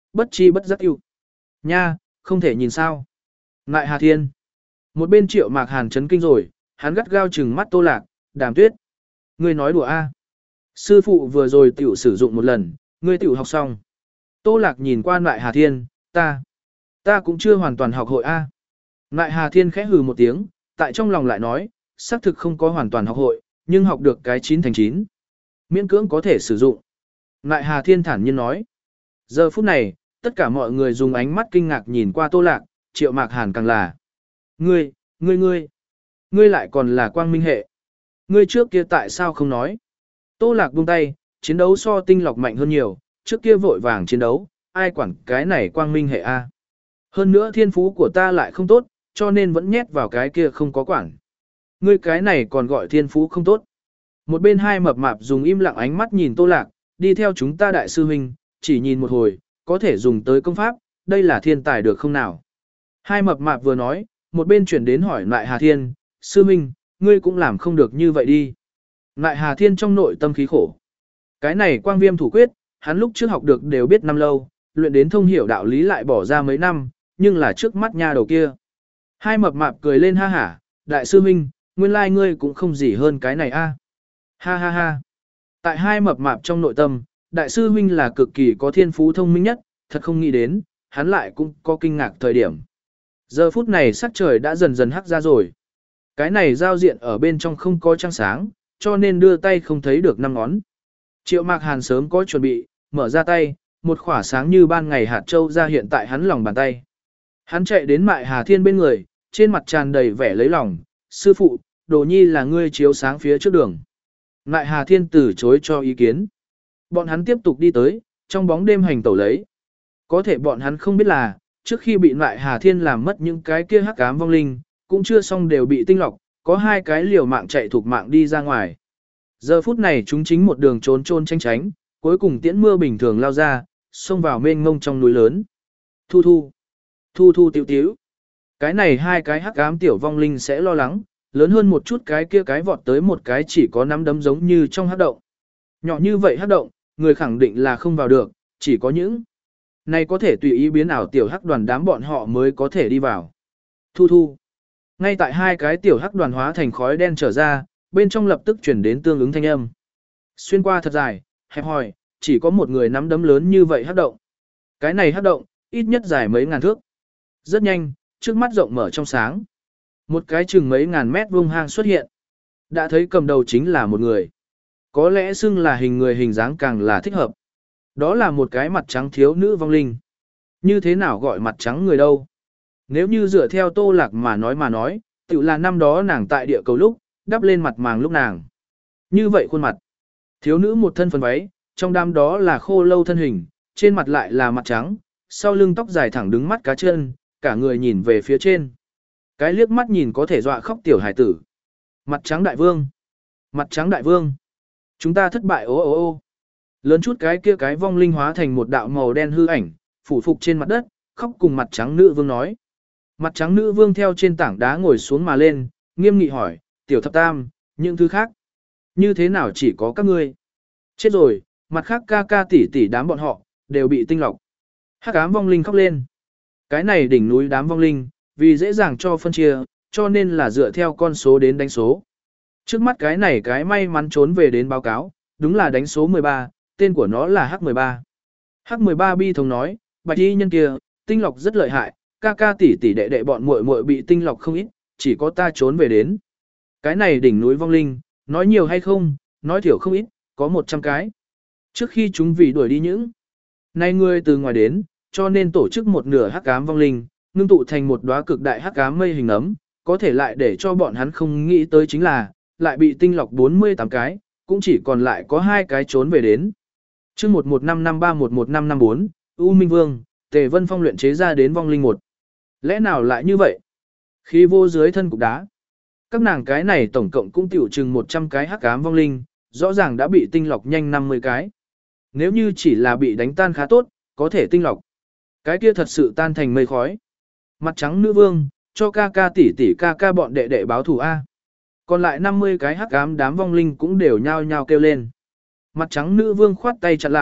bất chi bất giác yêu. Nha, không thể nhìn sao. Ngại Hà Thiên. Một bên Triệu Mạc Hàn chấn kinh rồi, hắn gắt gao trừng mắt Tô Lạc, Đàm Tuyết. Ngươi nói đùa a? Sư phụ vừa rồi tiểu sử dụng một lần, ngươi tiểu học xong. Tô Lạc nhìn qua Ngại Hà Thiên, ta, ta cũng chưa hoàn toàn học hội a. Ngại Hà Thiên khẽ hừ một tiếng, tại trong lòng lại nói, xác thực không có hoàn toàn học hội, nhưng học được cái chín thành chín. Miễn cưỡng có thể sử dụng. Ngại Hà Thiên thản nhiên nói. Giờ phút này, tất cả mọi người dùng ánh mắt kinh ngạc nhìn qua Tô Lạc, Triệu Mạc Hàn càng là. Ngươi, ngươi ngươi, ngươi lại còn là quang minh hệ. Ngươi trước kia tại sao không nói? Tô Lạc buông tay, chiến đấu so tinh lọc mạnh hơn nhiều, trước kia vội vàng chiến đấu, ai quản cái này quang minh hệ a. Hơn nữa thiên phú của ta lại không tốt, cho nên vẫn nhét vào cái kia không có quản. Ngươi cái này còn gọi thiên phú không tốt. Một bên hai mập mạp dùng im lặng ánh mắt nhìn Tô Lạc, đi theo chúng ta đại sư huynh, chỉ nhìn một hồi, có thể dùng tới công pháp, đây là thiên tài được không nào? Hai mập mạp vừa nói, một bên chuyển đến hỏi lại Hà Thiên, sư huynh, ngươi cũng làm không được như vậy đi. Lại Hà Thiên trong nội tâm khí khổ. Cái này quang viêm thủ quyết, hắn lúc trước học được đều biết năm lâu, luyện đến thông hiểu đạo lý lại bỏ ra mấy năm, nhưng là trước mắt nha đầu kia. Hai mập mạp cười lên ha hả, đại sư huynh, nguyên lai ngươi cũng không gì hơn cái này a. Ha ha ha. Tại hai mập mạp trong nội tâm, đại sư huynh là cực kỳ có thiên phú thông minh nhất, thật không nghĩ đến, hắn lại cũng có kinh ngạc thời điểm. Giờ phút này sắc trời đã dần dần hắc ra rồi. Cái này giao diện ở bên trong không có trăng sáng, cho nên đưa tay không thấy được năm ngón. Triệu Mạc Hàn sớm có chuẩn bị, mở ra tay, một khỏa sáng như ban ngày hạt châu ra hiện tại hắn lòng bàn tay. Hắn chạy đến Mại Hà Thiên bên người, trên mặt tràn đầy vẻ lấy lòng, sư phụ, đồ nhi là ngươi chiếu sáng phía trước đường. Mại Hà Thiên từ chối cho ý kiến. Bọn hắn tiếp tục đi tới, trong bóng đêm hành tẩu lấy. Có thể bọn hắn không biết là, trước khi bị Mại Hà Thiên làm mất những cái kia hắc ám vong linh, cũng chưa xong đều bị tinh lọc, có hai cái liều mạng chạy thuộc mạng đi ra ngoài. Giờ phút này chúng chính một đường trốn trôn tranh tránh, cuối cùng tiễn mưa bình thường lao ra, xông vào mênh mông trong núi lớn. Thu thu, thu thu tiểu tiểu. Cái này hai cái hắc ám tiểu vong linh sẽ lo lắng, lớn hơn một chút cái kia cái vọt tới một cái chỉ có nắm đấm giống như trong hắc động. Nhỏ như vậy hắc động, người khẳng định là không vào được, chỉ có những này có thể tùy ý biến ảo tiểu hắc đoàn đám bọn họ mới có thể đi vào. Thu thu. Ngay tại hai cái tiểu hắc đoàn hóa thành khói đen trở ra, bên trong lập tức chuyển đến tương ứng thanh âm. Xuyên qua thật dài, hẹp hòi, chỉ có một người nắm đấm lớn như vậy hắc động. Cái này hắc động, ít nhất dài mấy ngàn thước. Rất nhanh, trước mắt rộng mở trong sáng. Một cái chừng mấy ngàn mét vuông hang xuất hiện. Đã thấy cầm đầu chính là một người. Có lẽ xưng là hình người hình dáng càng là thích hợp. Đó là một cái mặt trắng thiếu nữ vong linh. Như thế nào gọi mặt trắng người đâu? Nếu như dựa theo Tô Lạc mà nói mà nói, tự là năm đó nàng tại địa cầu lúc, đắp lên mặt màng lúc nàng. Như vậy khuôn mặt. Thiếu nữ một thân phần váy, trong đám đó là khô lâu thân hình, trên mặt lại là mặt trắng, sau lưng tóc dài thẳng đứng mắt cá chân, cả người nhìn về phía trên. Cái liếc mắt nhìn có thể dọa khóc tiểu hải tử. Mặt trắng đại vương. Mặt trắng đại vương. Chúng ta thất bại ô ô ô. Lớn chút cái kia cái vong linh hóa thành một đạo màu đen hư ảnh, phủ phục trên mặt đất, khóc cùng mặt trắng nữ vương nói. Mặt trắng nữ vương theo trên tảng đá ngồi xuống mà lên, nghiêm nghị hỏi, tiểu thập tam, những thứ khác. Như thế nào chỉ có các ngươi? Chết rồi, mặt khác ca ca tỷ tỷ đám bọn họ, đều bị tinh lọc. Hắc ám vong linh khóc lên. Cái này đỉnh núi đám vong linh, vì dễ dàng cho phân chia, cho nên là dựa theo con số đến đánh số. Trước mắt cái này cái may mắn trốn về đến báo cáo, đúng là đánh số mười ba, tên của nó là H mười ba. H mười ba bi thống nói, bạch y nhân kia, tinh lọc rất lợi hại, ca ca tỷ tỷ đệ đệ bọn muội muội bị tinh lọc không ít, chỉ có ta trốn về đến. Cái này đỉnh núi vong linh, nói nhiều hay không, nói thiểu không ít, có một trăm cái. Trước khi chúng vì đuổi đi những nay ngươi từ ngoài đến, cho nên tổ chức một nửa hắc ám vong linh, ngưng tụ thành một đóa cực đại hắc ám mây hình ấm, có thể lại để cho bọn hắn không nghĩ tới chính là, lại bị tinh lọc bốn mươi tám cái, cũng chỉ còn lại có hai cái trốn về đến. Chương một một năm năm ba một một năm năm bốn, U Minh Vương, Tề Vân Phong luyện chế ra đến vong linh một. Lẽ nào lại như vậy? Khi vô dưới thân cục đá, các nàng cái này tổng cộng cũng tiểu chừng một trăm cái hắc ám vong linh, rõ ràng đã bị tinh lọc nhanh năm mươi cái. Nếu như chỉ là bị đánh tan khá tốt, có thể tinh lọc. Cái kia thật sự tan thành mây khói. Mặt trắng nữ vương, cho ca ca tỷ tỷ ca ca bọn đệ đệ báo thù A. Còn lại năm mươi cái hắc ám đám vong linh cũng đều nhao nhao kêu lên. Mặt trắng nữ vương khoát tay chặn lại,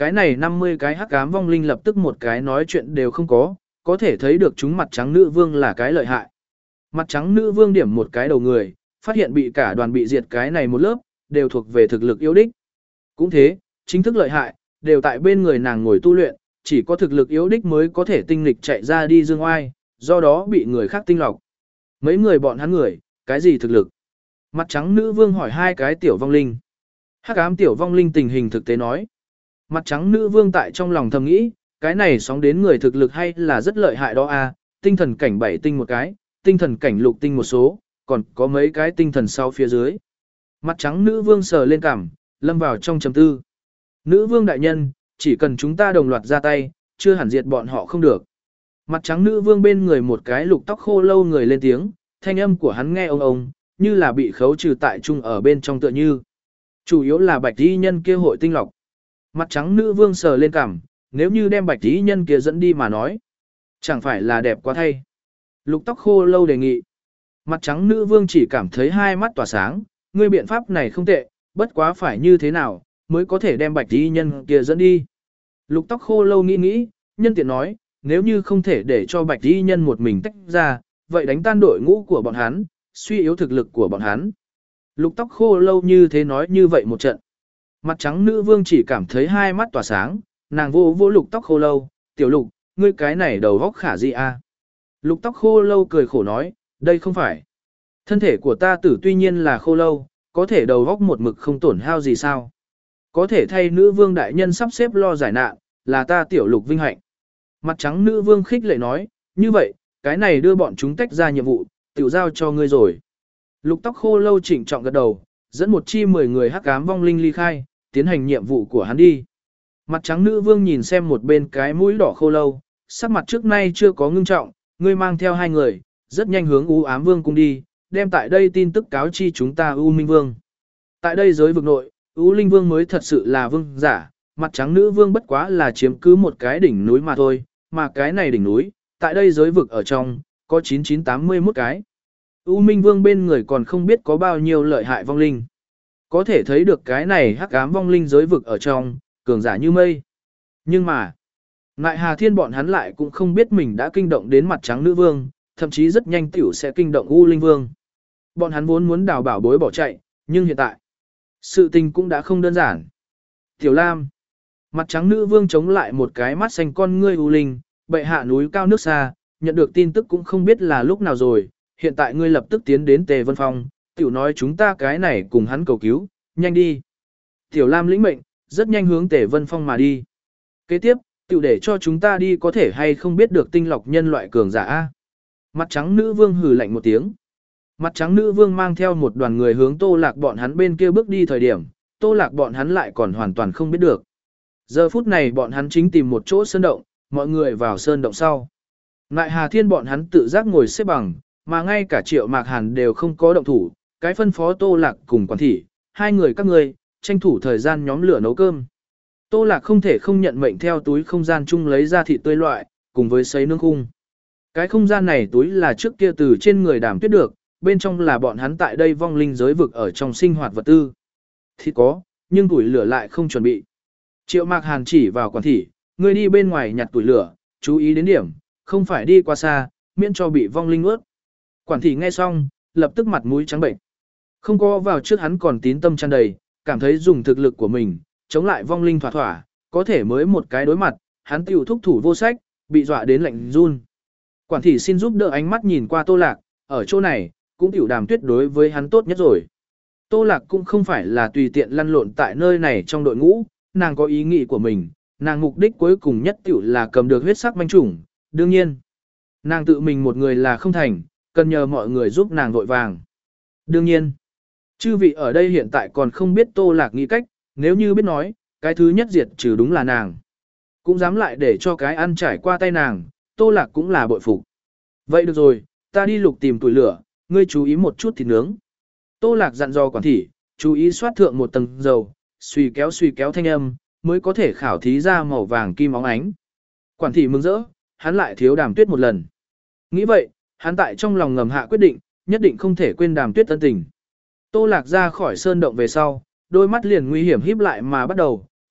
Cái này năm mươi cái hắc ám vong linh lập tức một cái nói chuyện đều không có, có thể thấy được chúng mặt trắng nữ vương là cái lợi hại. Mặt trắng nữ vương điểm một cái đầu người, phát hiện bị cả đoàn bị diệt cái này một lớp, đều thuộc về thực lực yếu đích. Cũng thế, chính thức lợi hại, đều tại bên người nàng ngồi tu luyện, chỉ có thực lực yếu đích mới có thể tinh lịch chạy ra đi dương oai, do đó bị người khác tinh lọc. Mấy người bọn hắn người, cái gì thực lực? Mặt trắng nữ vương hỏi hai cái tiểu vong linh. Hắc ám tiểu vong linh tình hình thực tế nói. Mặt trắng nữ vương tại trong lòng thầm nghĩ, cái này sóng đến người thực lực hay là rất lợi hại đó a, tinh thần cảnh bảy tinh một cái, tinh thần cảnh lục tinh một số, còn có mấy cái tinh thần sau phía dưới. Mặt trắng nữ vương sờ lên cằm, lâm vào trong trầm tư. Nữ vương đại nhân, chỉ cần chúng ta đồng loạt ra tay, chưa hẳn diệt bọn họ không được. Mặt trắng nữ vương bên người một cái lục tóc khô lâu người lên tiếng, thanh âm của hắn nghe ông ông, như là bị khấu trừ tại trung ở bên trong tựa như. Chủ yếu là bạch y nhân kia hội tinh lọc. Mặt trắng nữ vương sờ lên cằm, nếu như đem bạch y nhân kia dẫn đi mà nói. Chẳng phải là đẹp quá thay. Lục tóc khô lâu đề nghị. Mặt trắng nữ vương chỉ cảm thấy hai mắt tỏa sáng, ngươi biện pháp này không tệ, bất quá phải như thế nào, mới có thể đem bạch y nhân kia dẫn đi. Lục tóc khô lâu nghĩ nghĩ, nhân tiện nói, nếu như không thể để cho bạch y nhân một mình tách ra, vậy đánh tan đội ngũ của bọn hắn, suy yếu thực lực của bọn hắn. Lục tóc khô lâu như thế nói như vậy một trận. Mặt trắng nữ vương chỉ cảm thấy hai mắt tỏa sáng, nàng vô vô lục tóc khô lâu, tiểu lục, ngươi cái này đầu góc khả gì a? Lục tóc khô lâu cười khổ nói, đây không phải. Thân thể của ta tử tuy nhiên là khô lâu, có thể đầu góc một mực không tổn hao gì sao. Có thể thay nữ vương đại nhân sắp xếp lo giải nạn, là ta tiểu lục vinh hạnh. Mặt trắng nữ vương khích lệ nói, như vậy, cái này đưa bọn chúng tách ra nhiệm vụ, tiểu giao cho ngươi rồi. Lục tóc khô lâu chỉnh trọng gật đầu, dẫn một chi mười người hắc ám vong linh ly khai, tiến hành nhiệm vụ của hắn đi. Mặt trắng nữ vương nhìn xem một bên cái mũi đỏ khô lâu, sắc mặt trước nay chưa có ngưng trọng, ngươi mang theo hai người, rất nhanh hướng U ám vương cung đi, đem tại đây tin tức cáo chi chúng ta U Minh Vương. Tại đây giới vực nội, U Linh Vương mới thật sự là vương giả, mặt trắng nữ vương bất quá là chiếm cứ một cái đỉnh núi mà thôi, mà cái này đỉnh núi, tại đây giới vực ở trong, có chín nghìn chín trăm tám mươi mốt cái. U Minh Vương bên người còn không biết có bao nhiêu lợi hại vong linh. Có thể thấy được cái này hắc ám vong linh giới vực ở trong, cường giả như mây. Nhưng mà, Ngại Hà Thiên bọn hắn lại cũng không biết mình đã kinh động đến mặt trắng nữ vương, thậm chí rất nhanh tiểu sẽ kinh động U Linh Vương. Bọn hắn vốn muốn đào bảo bối bỏ chạy, nhưng hiện tại, sự tình cũng đã không đơn giản. Tiểu Lam, mặt trắng nữ vương chống lại một cái mắt xanh con ngươi U Linh, bệ hạ núi cao nước xa, nhận được tin tức cũng không biết là lúc nào rồi, hiện tại ngươi lập tức tiến đến Tề Vân Phong, tiểu nói chúng ta cái này cùng hắn cầu cứu, nhanh đi. Tiểu Lam lĩnh mệnh, rất nhanh hướng Tề Vân Phong mà đi. Kế tiếp, tiểu để cho chúng ta đi có thể hay không biết được tinh lọc nhân loại cường giả A. Mặt trắng nữ vương hừ lạnh một tiếng. Mặt trắng nữ vương mang theo một đoàn người hướng Tô Lạc bọn hắn bên kia bước đi thời điểm, Tô Lạc bọn hắn lại còn hoàn toàn không biết được. Giờ phút này bọn hắn chính tìm một chỗ sơn động, mọi người vào sơn động sau. Ngại Hà Thiên bọn hắn tự giác ngồi xếp bằng, mà ngay cả Triệu Mạc Hàn đều không có động thủ, cái phân phó Tô Lạc cùng quản thị, hai người các ngươi tranh thủ thời gian nhóm lửa nấu cơm. Tô Lạc không thể không nhận mệnh theo túi không gian chung lấy ra thịt tươi loại, cùng với sấy nướng khung. Cái không gian này túi là trước kia từ trên người Đàm Tuyết được, bên trong là bọn hắn tại đây vong linh giới vực ở trong sinh hoạt vật tư. Thịt có, nhưng tuổi lửa lại không chuẩn bị. Triệu Mạc Hàn chỉ vào quản thị, ngươi đi bên ngoài nhặt tuổi lửa, chú ý đến điểm, không phải đi qua xa, miễn cho bị vong linh ướt. Quản thị nghe xong, lập tức mặt mũi trắng bệnh. Không có vào trước hắn còn tín tâm tràn đầy, cảm thấy dùng thực lực của mình, chống lại vong linh thỏa thỏa, có thể mới một cái đối mặt, hắn tiểu thúc thủ vô sách, bị dọa đến lạnh run. Quản thị xin giúp đỡ ánh mắt nhìn qua Tô Lạc, ở chỗ này, cũng tiểu Đàm Tuyết đối với hắn tốt nhất rồi. Tô Lạc cũng không phải là tùy tiện lăn lộn tại nơi này trong đội ngũ, nàng có ý nghĩ của mình, nàng mục đích cuối cùng nhất tiểu là cầm được huyết sắc manh chủng, đương nhiên. Nàng tự mình một người là không thành, cần nhờ mọi người giúp nàng vội vàng. Đương nhiên, chư vị ở đây hiện tại còn không biết Tô Lạc nghĩ cách, nếu như biết nói, cái thứ nhất diệt trừ đúng là nàng. Cũng dám lại để cho cái ăn trải qua tay nàng, Tô Lạc cũng là bội phục. Vậy được rồi, ta đi lục tìm tuổi lửa, ngươi chú ý một chút thịt nướng. Tô Lạc dặn dò quản thị, chú ý xoát thượng một tầng dầu, suy kéo suy kéo thanh âm, mới có thể khảo thí ra màu vàng kim óng ánh. Quản thị mừng rỡ, hắn lại thiếu Đàm Tuyết một lần. Nghĩ vậy, hắn tại trong lòng ngầm hạ quyết định, nhất định không thể quên Đàm Tuyết ân tình. Tô Lạc ra khỏi sơn động về sau, đôi mắt liền nguy hiểm híp lại mà bắt đầu,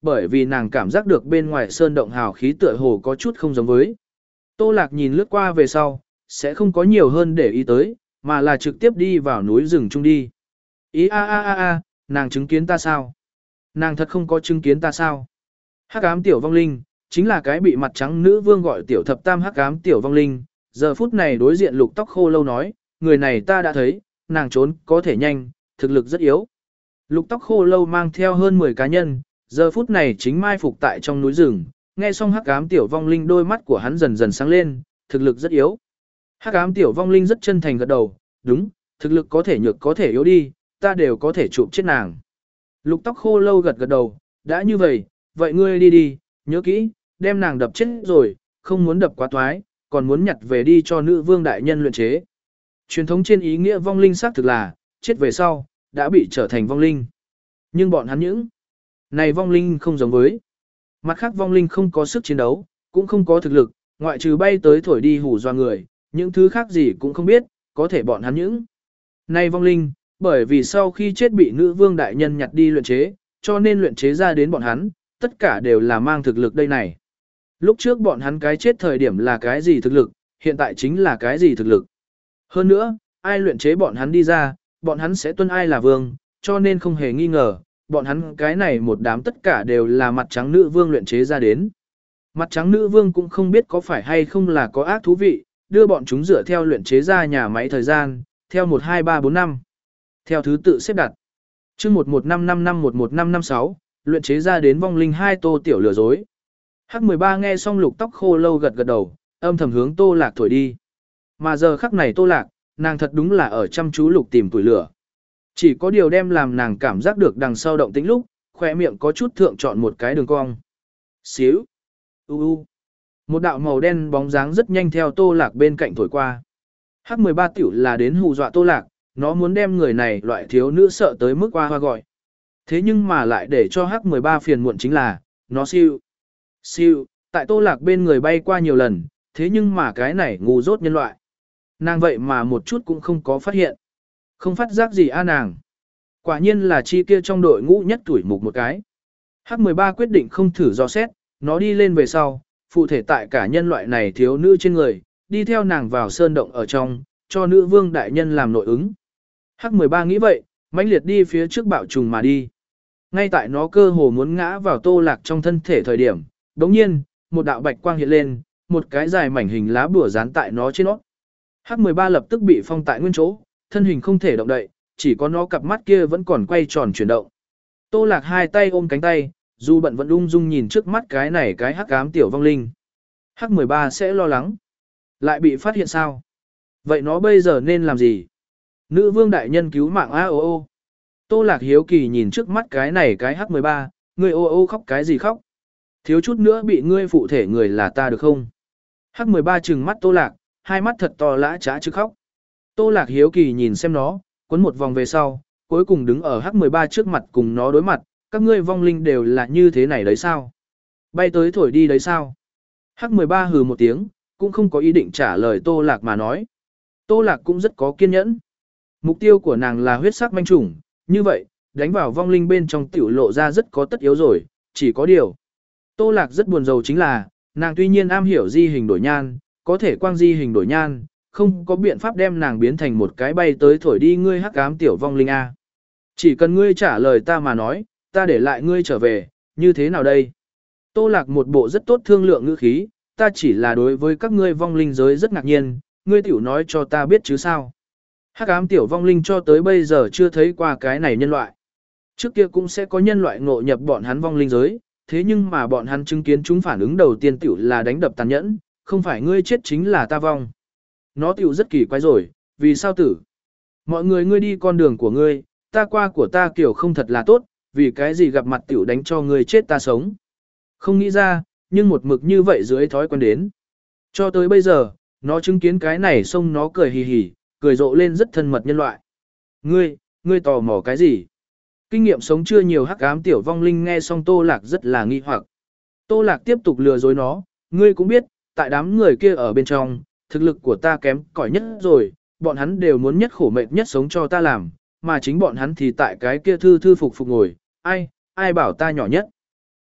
bởi vì nàng cảm giác được bên ngoài sơn động hào khí tựa hồ có chút không giống với. Tô Lạc nhìn lướt qua về sau, sẽ không có nhiều hơn để ý tới, mà là trực tiếp đi vào núi rừng chung đi. Ý a a a a, nàng chứng kiến ta sao? Nàng thật không có chứng kiến ta sao? Hắc ám tiểu vong linh, chính là cái bị mặt trắng nữ vương gọi tiểu thập tam hắc ám tiểu vong linh, giờ phút này đối diện lục tóc khô lâu nói, người này ta đã thấy, nàng trốn có thể nhanh, thực lực rất yếu. Lục tóc khô lâu mang theo hơn mười cá nhân, giờ phút này chính mai phục tại trong núi rừng, nghe xong hắc ám tiểu vong linh đôi mắt của hắn dần dần sáng lên, thực lực rất yếu. Hắc ám tiểu vong linh rất chân thành gật đầu, đúng, thực lực có thể nhược có thể yếu đi, ta đều có thể chụp chết nàng. Lục tóc khô lâu gật gật đầu, đã như vậy, vậy ngươi đi đi, nhớ kỹ, đem nàng đập chết rồi, không muốn đập quá toái, còn muốn nhặt về đi cho nữ vương đại nhân luyện chế. Truyền thống trên ý nghĩa vong linh xác thực là, chết về sau, đã bị trở thành vong linh. Nhưng bọn hắn những này vong linh không giống với. Mặt khác vong linh không có sức chiến đấu, cũng không có thực lực, ngoại trừ bay tới thổi đi hù dọa người, những thứ khác gì cũng không biết, có thể bọn hắn những này vong linh, bởi vì sau khi chết bị nữ vương đại nhân nhặt đi luyện chế, cho nên luyện chế ra đến bọn hắn, tất cả đều là mang thực lực đây này. Lúc trước bọn hắn cái chết thời điểm là cái gì thực lực, hiện tại chính là cái gì thực lực. Hơn nữa, ai luyện chế bọn hắn đi ra, bọn hắn sẽ tuân ai là vương, cho nên không hề nghi ngờ, bọn hắn cái này một đám tất cả đều là mặt trắng nữ vương luyện chế ra đến. Mặt trắng nữ vương cũng không biết có phải hay không là có ác thú vị, đưa bọn chúng dựa theo luyện chế ra nhà máy thời gian, theo một hai ba bốn năm. Theo thứ tự xếp đặt. Chương một một năm năm năm một một năm năm sáu, luyện chế ra đến vong linh hai tô tiểu lừa dối. Hắc mười ba nghe xong lục tóc khô lâu gật gật đầu, âm thầm hướng Tô Lạc thổi đi. Mà giờ khắc này Tô Lạc, nàng thật đúng là ở chăm chú lục tìm tuổi lửa. Chỉ có điều đem làm nàng cảm giác được đằng sau động tĩnh lúc, khỏe miệng có chút thượng chọn một cái đường cong. Xíu. U u. Một đạo màu đen bóng dáng rất nhanh theo Tô Lạc bên cạnh thổi qua. Hắc mười ba tiểu là đến hù dọa Tô Lạc, nó muốn đem người này loại thiếu nữ sợ tới mức qua hoa gọi. Thế nhưng mà lại để cho Hắc mười ba phiền muộn chính là, nó siêu. Siêu, tại Tô Lạc bên người bay qua nhiều lần, thế nhưng mà cái này ngu dốt nhân loại. Nàng vậy mà một chút cũng không có phát hiện. Không phát giác gì a nàng. Quả nhiên là chi kia trong đội ngũ nhất tuổi mục một cái. Hắc mười ba quyết định không thử do xét, nó đi lên về sau, phụ thể tại cả nhân loại này thiếu nữ trên người, đi theo nàng vào sơn động ở trong, cho nữ vương đại nhân làm nội ứng. Hắc mười ba nghĩ vậy, mãnh liệt đi phía trước bạo trùng mà đi. Ngay tại nó cơ hồ muốn ngã vào Tô Lạc trong thân thể thời điểm, đống nhiên, một đạo bạch quang hiện lên, một cái dài mảnh hình lá bùa dán tại nó trên nó. Hắc mười ba lập tức bị phong tại nguyên chỗ, thân hình không thể động đậy, chỉ có nó cặp mắt kia vẫn còn quay tròn chuyển động. Tô Lạc hai tay ôm cánh tay, dù bận vẫn ung dung nhìn trước mắt cái này cái hắc ám tiểu vong linh. Hắc mười ba sẽ lo lắng. Lại bị phát hiện sao? Vậy nó bây giờ nên làm gì? Nữ vương đại nhân cứu mạng a ô ô. Tô Lạc hiếu kỳ nhìn trước mắt cái này cái hắc mười ba, ngươi ô ô khóc cái gì khóc? Thiếu chút nữa bị ngươi phụ thể người là ta được không? Hắc mười ba trừng mắt Tô Lạc, hai mắt thật to lã trá chứ khóc. Tô Lạc hiếu kỳ nhìn xem nó, quấn một vòng về sau, cuối cùng đứng ở Hắc mười ba trước mặt cùng nó đối mặt, các ngươi vong linh đều là như thế này đấy sao? Bay tới thổi đi đấy sao? Hắc mười ba hừ một tiếng, cũng không có ý định trả lời Tô Lạc mà nói. Tô Lạc cũng rất có kiên nhẫn. Mục tiêu của nàng là huyết sắc manh chủng, như vậy, đánh vào vong linh bên trong tiểu lộ ra rất có tất yếu rồi, chỉ có điều. Tô Lạc rất buồn rầu chính là, nàng tuy nhiên am hiểu di hình đổi nhan, có thể quang di hình đổi nhan, không có biện pháp đem nàng biến thành một cái bay tới thổi đi ngươi hắc ám tiểu vong linh A. Chỉ cần ngươi trả lời ta mà nói, ta để lại ngươi trở về, như thế nào đây? Tô Lạc một bộ rất tốt thương lượng ngữ khí, ta chỉ là đối với các ngươi vong linh giới rất ngạc nhiên, ngươi tiểu nói cho ta biết chứ sao? Hắc ám tiểu vong linh cho tới bây giờ chưa thấy qua cái này nhân loại. Trước kia cũng sẽ có nhân loại ngộ nhập bọn hắn vong linh giới, thế nhưng mà bọn hắn chứng kiến chúng phản ứng đầu tiên tiểu là đánh đập tàn nhẫn, không phải ngươi chết chính là ta vong. Nó tiểu rất kỳ quái rồi, vì sao tử? Mọi người ngươi đi con đường của ngươi, ta qua của ta kiểu không thật là tốt, vì cái gì gặp mặt tiểu đánh cho ngươi chết ta sống. Không nghĩ ra, nhưng một mực như vậy dưới thói quen đến. Cho tới bây giờ, nó chứng kiến cái này xong nó cười hì hì, cười rộ lên rất thân mật nhân loại. Ngươi, ngươi tò mò cái gì? Kinh nghiệm sống chưa nhiều hắc ám tiểu vong linh nghe xong Tô Lạc rất là nghi hoặc. Tô Lạc tiếp tục lừa dối nó, ngươi cũng biết, tại đám người kia ở bên trong, thực lực của ta kém cỏi nhất rồi, bọn hắn đều muốn nhất khổ mệt nhất sống cho ta làm, mà chính bọn hắn thì tại cái kia thư thư phục phục ngồi, ai, ai bảo ta nhỏ nhất.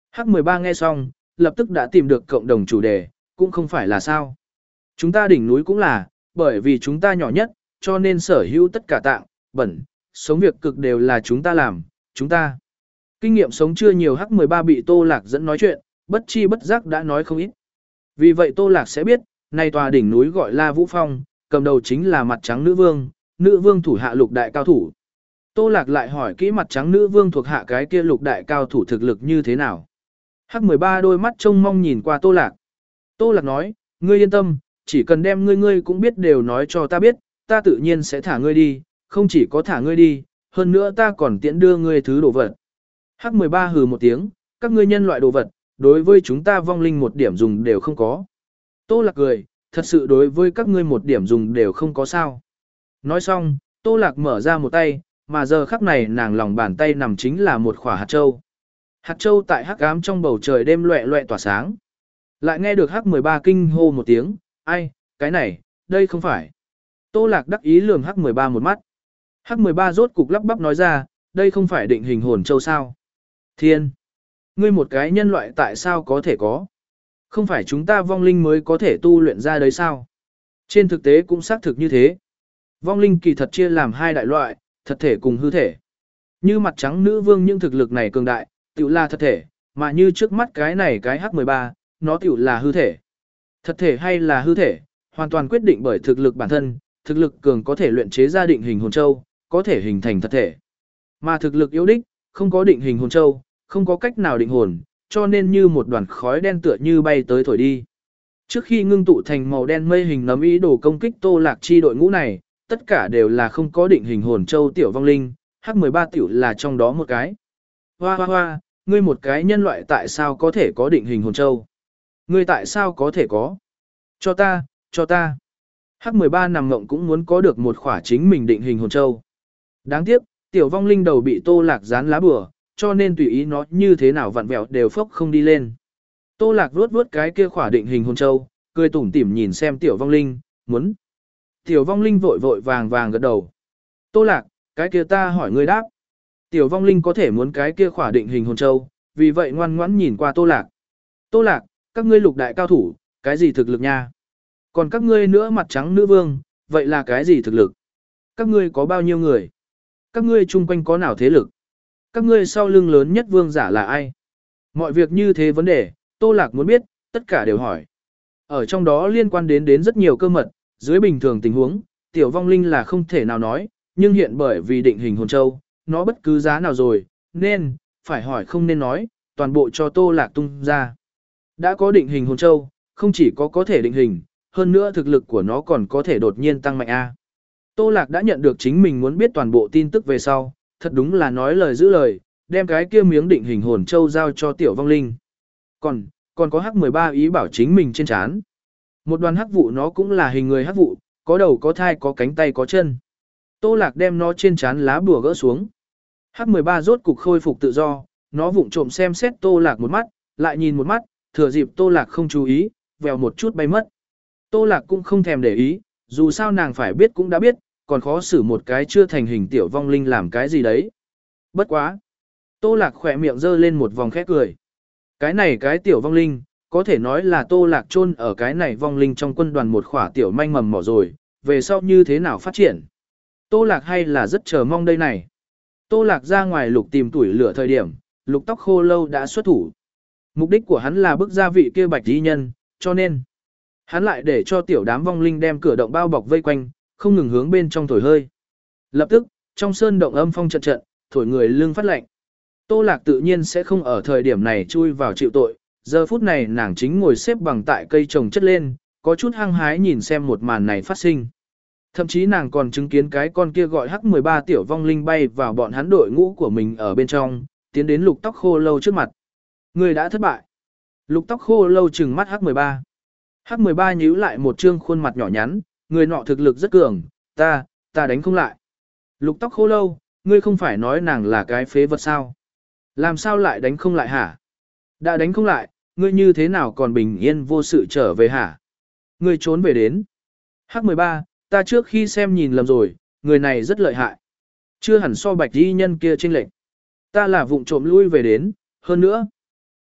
Hắc mười ba nghe xong, lập tức đã tìm được cộng đồng chủ đề, cũng không phải là sao. Chúng ta đỉnh núi cũng là, bởi vì chúng ta nhỏ nhất, cho nên sở hữu tất cả tạng, bẩn, sống việc cực đều là chúng ta làm, chúng ta. Kinh nghiệm sống chưa nhiều Hắc mười ba bị Tô Lạc dẫn nói chuyện, bất chi bất giác đã nói không ít. Vì vậy Tô Lạc sẽ biết, này tòa đỉnh núi gọi là Vũ Phong, cầm đầu chính là mặt trắng nữ vương, nữ vương thủ hạ lục đại cao thủ. Tô Lạc lại hỏi kỹ mặt trắng nữ vương thuộc hạ cái kia lục đại cao thủ thực lực như thế nào. Hắc mười ba đôi mắt trông mong nhìn qua Tô Lạc. Tô Lạc nói, ngươi yên tâm, chỉ cần đem ngươi ngươi cũng biết đều nói cho ta biết, ta tự nhiên sẽ thả ngươi đi, không chỉ có thả ngươi đi, hơn nữa ta còn tiễn đưa ngươi thứ đồ vật. Hắc mười ba hừ một tiếng, các ngươi nhân loại đồ vật, đối với chúng ta vong linh một điểm dùng đều không có. Tô Lạc cười, thật sự đối với các ngươi một điểm dùng đều không có sao. Nói xong, Tô Lạc mở ra một tay, mà giờ khắc này nàng lòng bàn tay nằm chính là một quả hạt châu. Hạt châu tại hắc ám trong bầu trời đêm loẹ loẹ tỏa sáng. Lại nghe được Hắc mười ba kinh hô một tiếng, ai, cái này, đây không phải. Tô Lạc đắc ý lườm Hắc mười ba một mắt. Hắc mười ba rốt cục lắp bắp nói ra, đây không phải định hình hồn châu sao. Thiên, ngươi một cái nhân loại tại sao có thể có? Không phải chúng ta vong linh mới có thể tu luyện ra đấy sao? Trên thực tế cũng xác thực như thế. Vong linh kỳ thật chia làm hai đại loại, thật thể cùng hư thể. Như mặt trắng nữ vương những thực lực này cường đại, tiểu là thật thể, mà như trước mắt cái này cái Hắc mười ba, nó tiểu là hư thể. Thật thể hay là hư thể, hoàn toàn quyết định bởi thực lực bản thân, thực lực cường có thể luyện chế ra định hình hồn châu, có thể hình thành thật thể. Mà thực lực yếu đích, không có định hình hồn châu, không có cách nào định hồn, cho nên như một đoàn khói đen tựa như bay tới thổi đi. Trước khi ngưng tụ thành màu đen mây hình nấm ý đồ công kích Tô Lạc chi đội ngũ này, tất cả đều là không có định hình hồn châu tiểu vong linh, Hắc mười ba tiểu là trong đó một cái. Hoa hoa hoa, ngươi một cái nhân loại tại sao có thể có định hình hồn châu? Ngươi tại sao có thể có? Cho ta, cho ta. Hắc mười ba nằm ngộng cũng muốn có được một khỏa chính mình định hình hồn châu. Đáng tiếc, tiểu vong linh đầu bị Tô Lạc dán lá bùa, cho nên tùy ý nó như thế nào vặn vẹo đều phốc không đi lên. Tô Lạc vuốt vuốt cái kia khỏa định hình hồn châu, cười tủm tỉm nhìn xem tiểu vong linh, muốn. Tiểu vong linh vội vội vàng vàng gật đầu. Tô Lạc, cái kia ta hỏi ngươi đáp. Tiểu vong linh có thể muốn cái kia khỏa định hình hồn châu, vì vậy ngoan ngoãn nhìn qua Tô Lạc. Tô Lạc, các ngươi lục đại cao thủ, cái gì thực lực nha? Còn các ngươi nữa mặt trắng nữ vương, vậy là cái gì thực lực? Các ngươi có bao nhiêu người? Các ngươi chung quanh có nào thế lực? Các ngươi sau lưng lớn nhất vương giả là ai? Mọi việc như thế vấn đề, Tô Lạc muốn biết, tất cả đều hỏi. Ở trong đó liên quan đến đến rất nhiều cơ mật, dưới bình thường tình huống, tiểu vong linh là không thể nào nói, nhưng hiện bởi vì định hình hồn châu, nó bất cứ giá nào rồi, nên, phải hỏi không nên nói, toàn bộ cho Tô Lạc tung ra. Đã có định hình hồn châu, không chỉ có có thể định hình, hơn nữa thực lực của nó còn có thể đột nhiên tăng mạnh A. Tô Lạc đã nhận được chính mình muốn biết toàn bộ tin tức về sau, thật đúng là nói lời giữ lời, đem cái kia miếng định hình hồn châu giao cho tiểu vong linh. Còn, còn có Hắc mười ba ý bảo chính mình trên trán. Một đoàn hắc vụ nó cũng là hình người hắc vụ, có đầu có thai có cánh tay có chân. Tô Lạc đem nó trên trán lá bùa gỡ xuống. Hắc mười ba rốt cục khôi phục tự do, nó vụng trộm xem xét Tô Lạc một mắt, lại nhìn một mắt, thừa dịp Tô Lạc không chú ý, vèo một chút bay mất. Tô Lạc cũng không thèm để ý, dù sao nàng phải biết cũng đã biết, còn khó xử một cái chưa thành hình tiểu vong linh làm cái gì đấy. Bất quá. Tô Lạc khỏe miệng giơ lên một vòng khét cười. Cái này cái tiểu vong linh, có thể nói là Tô Lạc chôn ở cái này vong linh trong quân đoàn một khỏa tiểu manh mầm mỏ rồi, về sau như thế nào phát triển. Tô Lạc hay là rất chờ mong đây này. Tô Lạc ra ngoài lục tìm tuổi lửa thời điểm, lục tóc khô lâu đã xuất thủ. Mục đích của hắn là bức gia vị kia bạch y nhân, cho nên hắn lại để cho tiểu đám vong linh đem cửa động bao bọc vây quanh, không ngừng hướng bên trong thổi hơi. Lập tức, trong sơn động âm phong trận trận, thổi người lưng phát lạnh. Tô Lạc tự nhiên sẽ không ở thời điểm này chui vào chịu tội, giờ phút này nàng chính ngồi xếp bằng tại cây trồng chất lên, có chút hăng hái nhìn xem một màn này phát sinh. Thậm chí nàng còn chứng kiến cái con kia gọi Hắc mười ba tiểu vong linh bay vào bọn hắn đội ngũ của mình ở bên trong, tiến đến lục tóc khô lâu trước mặt. Người đã thất bại. Lục tóc khô lâu trừng mắt Hắc mười ba. Hắc mười ba nhíu lại một trương khuôn mặt nhỏ nhắn, người nọ thực lực rất cường, ta, ta đánh không lại. Lục tóc khô lâu, ngươi không phải nói nàng là cái phế vật sao? Làm sao lại đánh không lại hả? Đã đánh không lại, ngươi như thế nào còn bình yên vô sự trở về hả? Ngươi trốn về đến. Hắc mười ba, ta trước khi xem nhìn lầm rồi, người này rất lợi hại. Chưa hẳn so bạch y nhân kia chênh lệch. Ta là vụng trộm lui về đến, hơn nữa.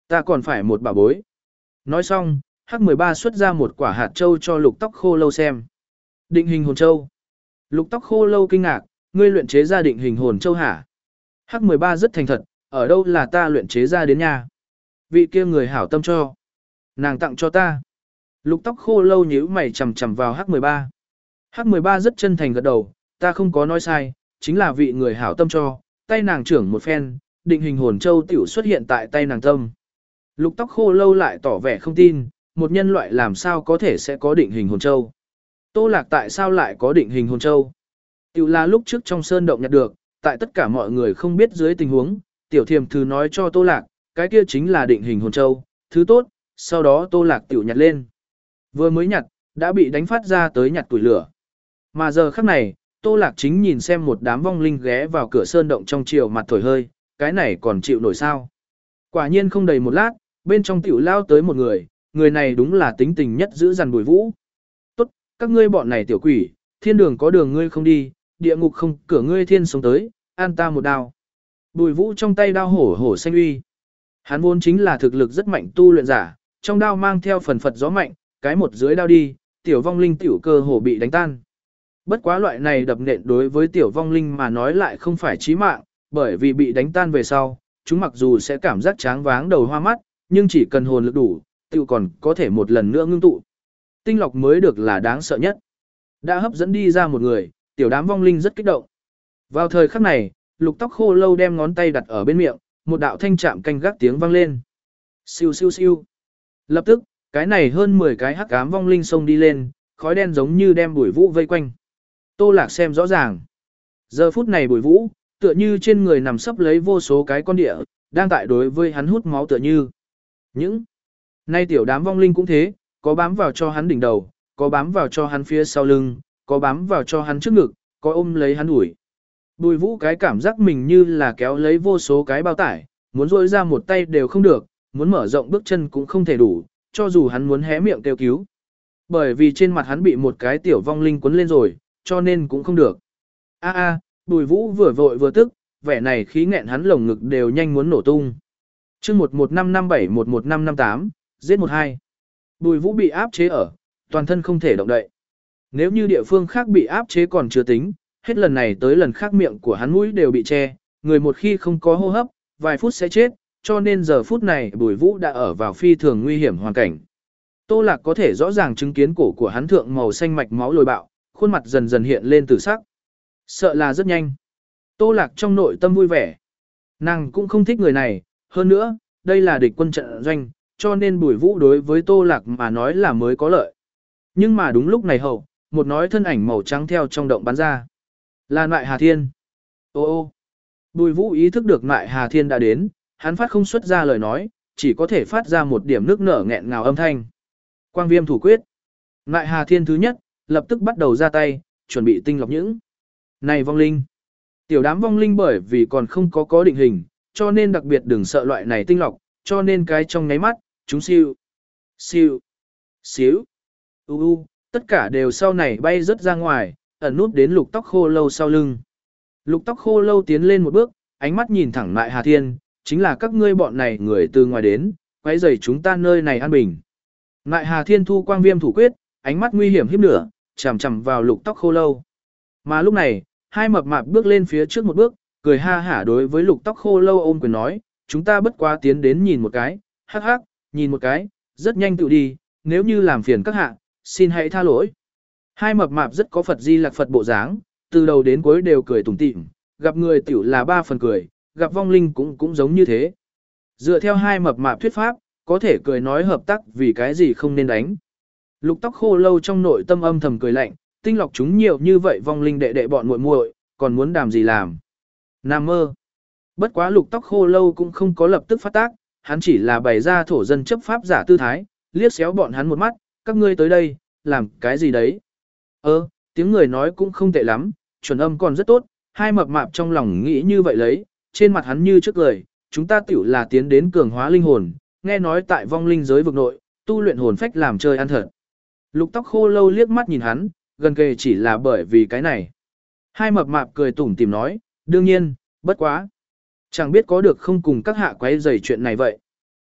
Ta còn phải một bảo bối. Nói xong, Hắc mười ba xuất ra một quả hạt châu cho lục tóc khô lâu xem. Định hình hồn châu. Lục tóc khô lâu kinh ngạc, ngươi luyện chế ra định hình hồn châu hả? Hắc mười ba rất thành thật, ở đâu là ta luyện chế ra đến nhà. Vị kia người hảo tâm cho. Nàng tặng cho ta. Lục tóc khô lâu nhíu mày chằm chằm vào Hắc mười ba. Hắc mười ba rất chân thành gật đầu, ta không có nói sai, chính là vị người hảo tâm cho, tay nàng trưởng một phen, định hình hồn châu tiểu xuất hiện tại tay nàng tâm. Lục tóc khô lâu lại tỏ vẻ không tin, một nhân loại làm sao có thể sẽ có định hình hồn châu. Tô Lạc tại sao lại có định hình hồn châu? Tiểu là lúc trước trong sơn động nhặt được, tại tất cả mọi người không biết dưới tình huống, tiểu thiềm thư nói cho Tô Lạc, cái kia chính là định hình hồn châu, thứ tốt, sau đó Tô Lạc tiểu nhặt lên. Vừa mới nhặt, đã bị đánh phát ra tới nhặt tuổi lửa. Mà giờ khắc này, Tô Lạc chính nhìn xem một đám vong linh ghé vào cửa sơn động trong chiều mặt thổi hơi, cái này còn chịu nổi sao. Quả nhiên không đầy một lát, bên trong tiểu lao tới một người, người này đúng là tính tình nhất giữ dằn Bùi Vũ. Tốt, các ngươi bọn này tiểu quỷ, thiên đường có đường ngươi không đi, địa ngục không cửa ngươi thiên sống tới, an ta một đao. Bùi Vũ trong tay đao hổ hổ xanh uy. Hắn vốn chính là thực lực rất mạnh tu luyện giả, trong đao mang theo phần phật gió mạnh, cái một dưới đao đi, tiểu vong linh tiểu cơ hồ bị đánh tan. Bất quá loại này đập nện đối với tiểu vong linh mà nói lại không phải chí mạng, bởi vì bị đánh tan về sau, chúng mặc dù sẽ cảm giác tráng váng đầu hoa mắt, nhưng chỉ cần hồn lực đủ, tiểu còn có thể một lần nữa ngưng tụ. Tinh lọc mới được là đáng sợ nhất. Đã hấp dẫn đi ra một người, tiểu đám vong linh rất kích động. Vào thời khắc này, lục tóc khô lâu đem ngón tay đặt ở bên miệng, một đạo thanh chạm canh gác tiếng vang lên. Siêu siêu siêu. Lập tức, cái này hơn mười cái hắc ám vong linh xông đi lên, khói đen giống như đem Bùi Vũ vây quanh. Tô Lạc xem rõ ràng. Giờ phút này Bùi Vũ, tựa như trên người nằm sấp lấy vô số cái con địa, đang tại đối với hắn hút máu tựa như. Những nay tiểu đám vong linh cũng thế, có bám vào cho hắn đỉnh đầu, có bám vào cho hắn phía sau lưng, có bám vào cho hắn trước ngực, có ôm lấy hắn đuổi. Bùi Vũ cái cảm giác mình như là kéo lấy vô số cái bao tải, muốn rỗi ra một tay đều không được, muốn mở rộng bước chân cũng không thể đủ, cho dù hắn muốn hé miệng kêu cứu. Bởi vì trên mặt hắn bị một cái tiểu vong linh quấn lên rồi, cho nên cũng không được. A a, Bùi Vũ vừa vội vừa tức, vẻ này khí nghẹn hắn lồng ngực đều nhanh muốn nổ tung. Chương một một năm năm bảy một một năm năm tám, giết một hai. Bùi Vũ bị áp chế ở, toàn thân không thể động đậy. Nếu như địa phương khác bị áp chế còn chưa tính, hết lần này tới lần khác miệng của hắn mũi đều bị che, người một khi không có hô hấp, vài phút sẽ chết, cho nên giờ phút này Bùi Vũ đã ở vào phi thường nguy hiểm hoàn cảnh. Tô Lạc có thể rõ ràng chứng kiến cổ của hắn thượng màu xanh mạch máu lồi bạo, khuôn mặt dần dần hiện lên tử sắc. Sợ là rất nhanh. Tô Lạc trong nội tâm vui vẻ. Nàng cũng không thích người này, hơn nữa, đây là địch quân trận doanh, cho nên Bùi Vũ đối với Tô Lạc mà nói là mới có lợi. Nhưng mà đúng lúc này hậu, một nói thân ảnh màu trắng theo trong động bắn ra. Là Nại Hà Thiên. Ô ô. Bùi Vũ ý thức được Nại Hà Thiên đã đến, hắn phát không xuất ra lời nói, chỉ có thể phát ra một điểm nước nở nghẹn ngào âm thanh. Quang viêm thủ quyết. Nại Hà Thiên thứ nhất, lập tức bắt đầu ra tay, chuẩn bị tinh lọc những. Này vong linh. Tiểu đám vong linh bởi vì còn không có có định hình, cho nên đặc biệt đừng sợ loại này tinh lọc, cho nên cái trong nháy mắt, chúng siêu, siêu, xíu, u u, tất cả đều sau này bay rất ra ngoài, ẩn nút đến lục tóc khô lâu sau lưng. Lục tóc khô lâu tiến lên một bước, ánh mắt nhìn thẳng lại Hà Thiên, chính là các ngươi bọn này người từ ngoài đến, quấy rầy chúng ta nơi này an bình. Nại Hà Thiên thu quang viêm thủ quyết, ánh mắt nguy hiểm hiếp nửa, chằm chằm vào lục tóc khô lâu. Mà lúc này, hai mập mạp bước lên phía trước một bước, cười ha hả đối với lục tóc khô lâu ôm quyền nói, chúng ta bất quá tiến đến nhìn một cái, hắc hắc, nhìn một cái, rất nhanh tự đi, nếu như làm phiền các hạ, xin hãy tha lỗi. Hai mập mạp rất có Phật di lạc Phật bộ dáng, từ đầu đến cuối đều cười tủm tỉm, gặp người tiểu là ba phần cười, gặp vong linh cũng cũng giống như thế. Dựa theo hai mập mạp thuyết pháp, có thể cười nói hợp tác vì cái gì không nên đánh. Lục tóc khô lâu trong nội tâm âm thầm cười lạnh, tinh lọc chúng nhiều như vậy vong linh đệ đệ bọn muội muội, còn muốn đàm gì làm. Nam mơ. Bất quá lục tóc khô lâu cũng không có lập tức phát tác, hắn chỉ là bày ra thổ dân chấp pháp giả tư thái, liếc xéo bọn hắn một mắt, các ngươi tới đây, làm cái gì đấy. Ơ, tiếng người nói cũng không tệ lắm, chuẩn âm còn rất tốt, hai mập mạp trong lòng nghĩ như vậy lấy, trên mặt hắn như trước cười, chúng ta tiểu là tiến đến cường hóa linh hồn, nghe nói tại vong linh giới vực nội, tu luyện hồn phách làm chơi ăn thật. Lục tóc khô lâu liếc mắt nhìn hắn, gần kề chỉ là bởi vì cái này. Hai mập mạp cười tủm tìm nói, đương nhiên, bất quá. Chẳng biết có được không cùng các hạ quấy rầy chuyện này vậy.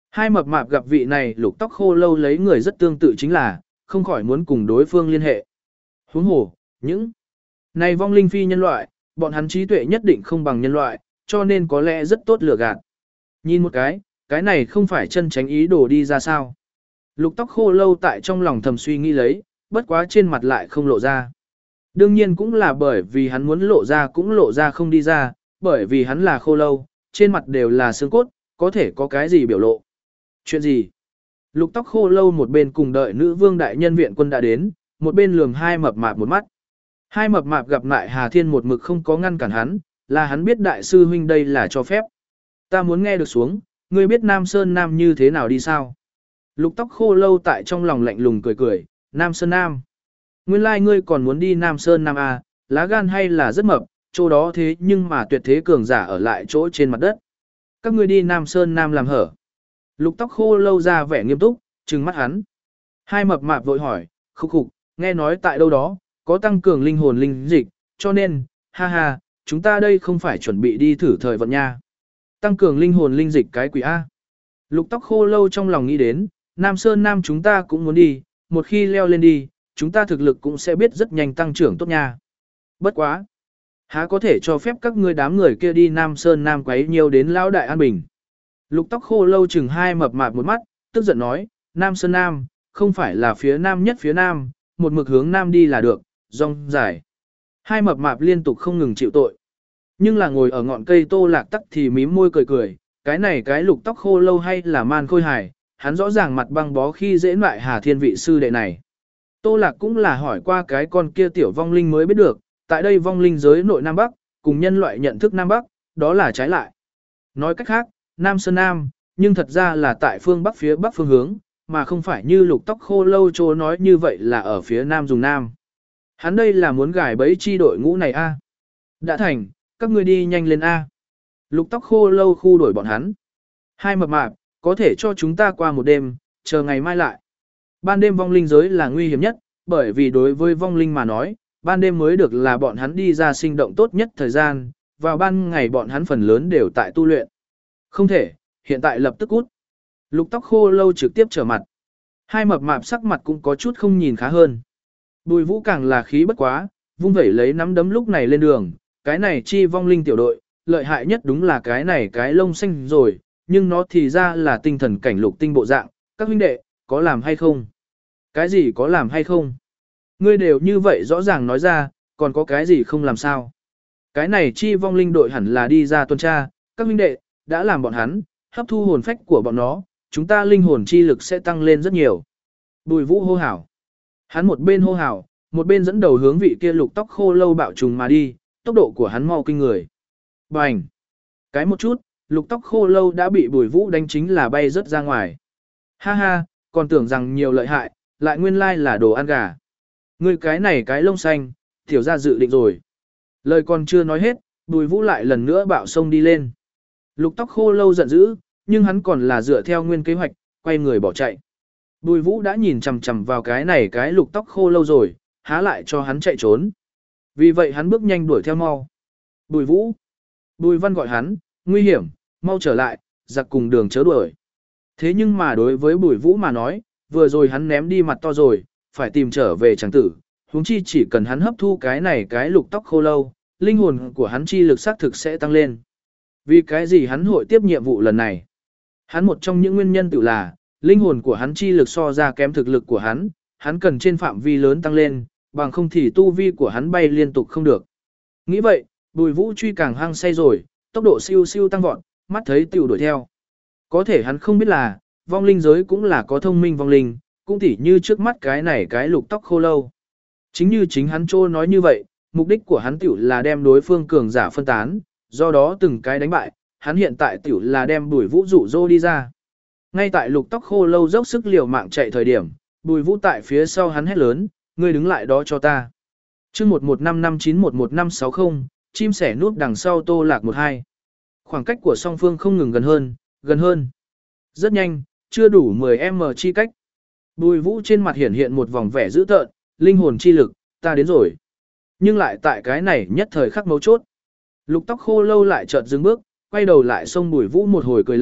Hai mập mạp gặp vị này lục tóc khô lâu lấy người rất tương tự chính là, không khỏi muốn cùng đối phương liên hệ. Huống hồ, những này vong linh phi nhân loại, bọn hắn trí tuệ nhất định không bằng nhân loại, cho nên có lẽ rất tốt lừa gạt. Nhìn một cái, cái này không phải chân tránh ý đồ đi ra sao. Lục tóc khô lâu tại trong lòng thầm suy nghĩ lấy, bất quá trên mặt lại không lộ ra. Đương nhiên cũng là bởi vì hắn muốn lộ ra cũng lộ ra không đi ra, bởi vì hắn là khô lâu, trên mặt đều là xương cốt, có thể có cái gì biểu lộ. Chuyện gì? Lục tóc khô lâu một bên cùng đợi nữ vương đại nhân viện quân đã đến, một bên lườm hai mập mạp một mắt. Hai mập mạp gặp lại Hà Thiên một mực không có ngăn cản hắn, là hắn biết đại sư huynh đây là cho phép. Ta muốn nghe được xuống, ngươi biết Nam Sơn Nam như thế nào đi sao? Lục tóc khô lâu tại trong lòng lạnh lùng cười cười, Nam Sơn Nam. Nguyên lai like ngươi còn muốn đi Nam Sơn Nam à, lá gan hay là rất mập, chỗ đó thế nhưng mà tuyệt thế cường giả ở lại chỗ trên mặt đất. Các ngươi đi Nam Sơn Nam làm hở. Lục tóc khô lâu ra vẻ nghiêm túc, trừng mắt hắn. Hai mập mạp vội hỏi, khúc khục, nghe nói tại đâu đó, có tăng cường linh hồn linh dịch, cho nên, ha ha, chúng ta đây không phải chuẩn bị đi thử thời vận nha. Tăng cường linh hồn linh dịch cái quỷ A. Lục tóc khô lâu trong lòng nghĩ đến, Nam Sơn Nam chúng ta cũng muốn đi, một khi leo lên đi, chúng ta thực lực cũng sẽ biết rất nhanh tăng trưởng tốt nha. Bất quá. Há có thể cho phép các ngươi đám người kia đi Nam Sơn Nam quấy nhiều đến lão đại an bình. Lục tóc khô lâu chừng hai mập mạp một mắt, tức giận nói, Nam Sơn Nam, không phải là phía Nam nhất phía Nam, một mực hướng Nam đi là được, rong dài. Hai mập mạp liên tục không ngừng chịu tội. Nhưng là ngồi ở ngọn cây Tô Lạc tắc thì mím môi cười cười, cái này cái lục tóc khô lâu hay là man khôi hài, hắn rõ ràng mặt băng bó khi dễ lại Hà Thiên vị sư đệ này. Tô Lạc cũng là hỏi qua cái con kia tiểu vong linh mới biết được, tại đây vong linh giới nội Nam Bắc, cùng nhân loại nhận thức Nam Bắc, đó là trái lại. Nói cách khác, Nam Sơn Nam, nhưng thật ra là tại phương Bắc phía Bắc phương hướng, mà không phải như lục tóc khô lâu trô nói như vậy là ở phía Nam dùng Nam. Hắn đây là muốn gài bẫy chi đội ngũ này a. Đã thành, các ngươi đi nhanh lên a. Lục tóc khô lâu khu đuổi bọn hắn. Hai mập mạp, có thể cho chúng ta qua một đêm, chờ ngày mai lại. Ban đêm vong linh giới là nguy hiểm nhất, bởi vì đối với vong linh mà nói, ban đêm mới được là bọn hắn đi ra sinh động tốt nhất thời gian, vào ban ngày bọn hắn phần lớn đều tại tu luyện. Không thể, hiện tại lập tức cút. Lục tóc khô lâu trực tiếp trở mặt. Hai mập mạp sắc mặt cũng có chút không nhìn khá hơn. Bùi vũ càng là khí bất quá, vung vẩy lấy nắm đấm lúc này lên đường, cái này chi vong linh tiểu đội, lợi hại nhất đúng là cái này cái lông xanh rồi, nhưng nó thì ra là tinh thần cảnh lục tinh bộ dạng, các huynh đệ, có làm hay không? Cái gì có làm hay không? Ngươi đều như vậy rõ ràng nói ra, còn có cái gì không làm sao? Cái này chi vong linh đội hẳn là đi ra tuần tra, các huynh đệ, đã làm bọn hắn, hấp thu hồn phách của bọn nó, chúng ta linh hồn chi lực sẽ tăng lên rất nhiều. Bùi vũ hô hào. Hắn một bên hô hào, một bên dẫn đầu hướng vị kia lục tóc khô lâu bạo trùng mà đi, tốc độ của hắn mau kinh người. Bành! Cái một chút, lục tóc khô lâu đã bị bùi vũ đánh chính là bay rớt ra ngoài. Ha ha, còn tưởng rằng nhiều lợi hại, lại nguyên lai là đồ ăn gà. Ngươi cái này cái lông xanh, tiểu ra dự định rồi. Lời còn chưa nói hết, bùi vũ lại lần nữa bạo sông đi lên. Lục tóc khô lâu giận dữ, nhưng hắn còn là dựa theo nguyên kế hoạch, quay người bỏ chạy. Bùi vũ đã nhìn chằm chằm vào cái này cái lục tóc khô lâu rồi, há lại cho hắn chạy trốn. Vì vậy hắn bước nhanh đuổi theo mau. Bùi vũ. Bùi văn gọi hắn, nguy hiểm, mau trở lại, giặc cùng đường chớ đuổi. Thế nhưng mà đối với bùi vũ mà nói, vừa rồi hắn ném đi mặt to rồi, phải tìm trở về chẳng tử. Huống chi chỉ cần hắn hấp thu cái này cái lục tóc khô lâu, linh hồn của hắn chi lực xác thực sẽ tăng lên. Vì cái gì hắn hội tiếp nhiệm vụ lần này? Hắn một trong những nguyên nhân tự là, linh hồn của hắn chi lực so ra kém thực lực của hắn, hắn cần trên phạm vi lớn tăng lên, bằng không thì tu vi của hắn bay liên tục không được. Nghĩ vậy, bùi vũ truy càng hăng say rồi, tốc độ siêu siêu tăng vọt, mắt thấy tiểu đuổi theo. Có thể hắn không biết là, vong linh giới cũng là có thông minh vong linh, cũng tỉ như trước mắt cái này cái lục tóc khô lâu. Chính như chính hắn trô nói như vậy, mục đích của hắn tiểu là đem đối phương cường giả phân tán, do đó từng cái đánh bại, hắn hiện tại tiểu là đem bùi vũ dụ dỗ đi ra. Ngay tại lục tóc khô lâu dốc sức liều mạng chạy thời điểm, bùi vũ tại phía sau hắn hét lớn, ngươi đứng lại đó cho ta. chương một một năm năm chín một một năm sáu không, chim sẻ núp đằng sau Tô Lạc một hai. Khoảng cách của song phương không ngừng gần hơn, gần hơn. Rất nhanh, chưa đủ mười em em chi cách. Bùi vũ trên mặt hiển hiện một vòng vẻ dữ tợn, linh hồn chi lực, ta đến rồi. Nhưng lại tại cái này nhất thời khắc mấu chốt. Lục tóc khô lâu lại chợt dừng bước, quay đầu lại xông bùi vũ một hồi cười lạnh,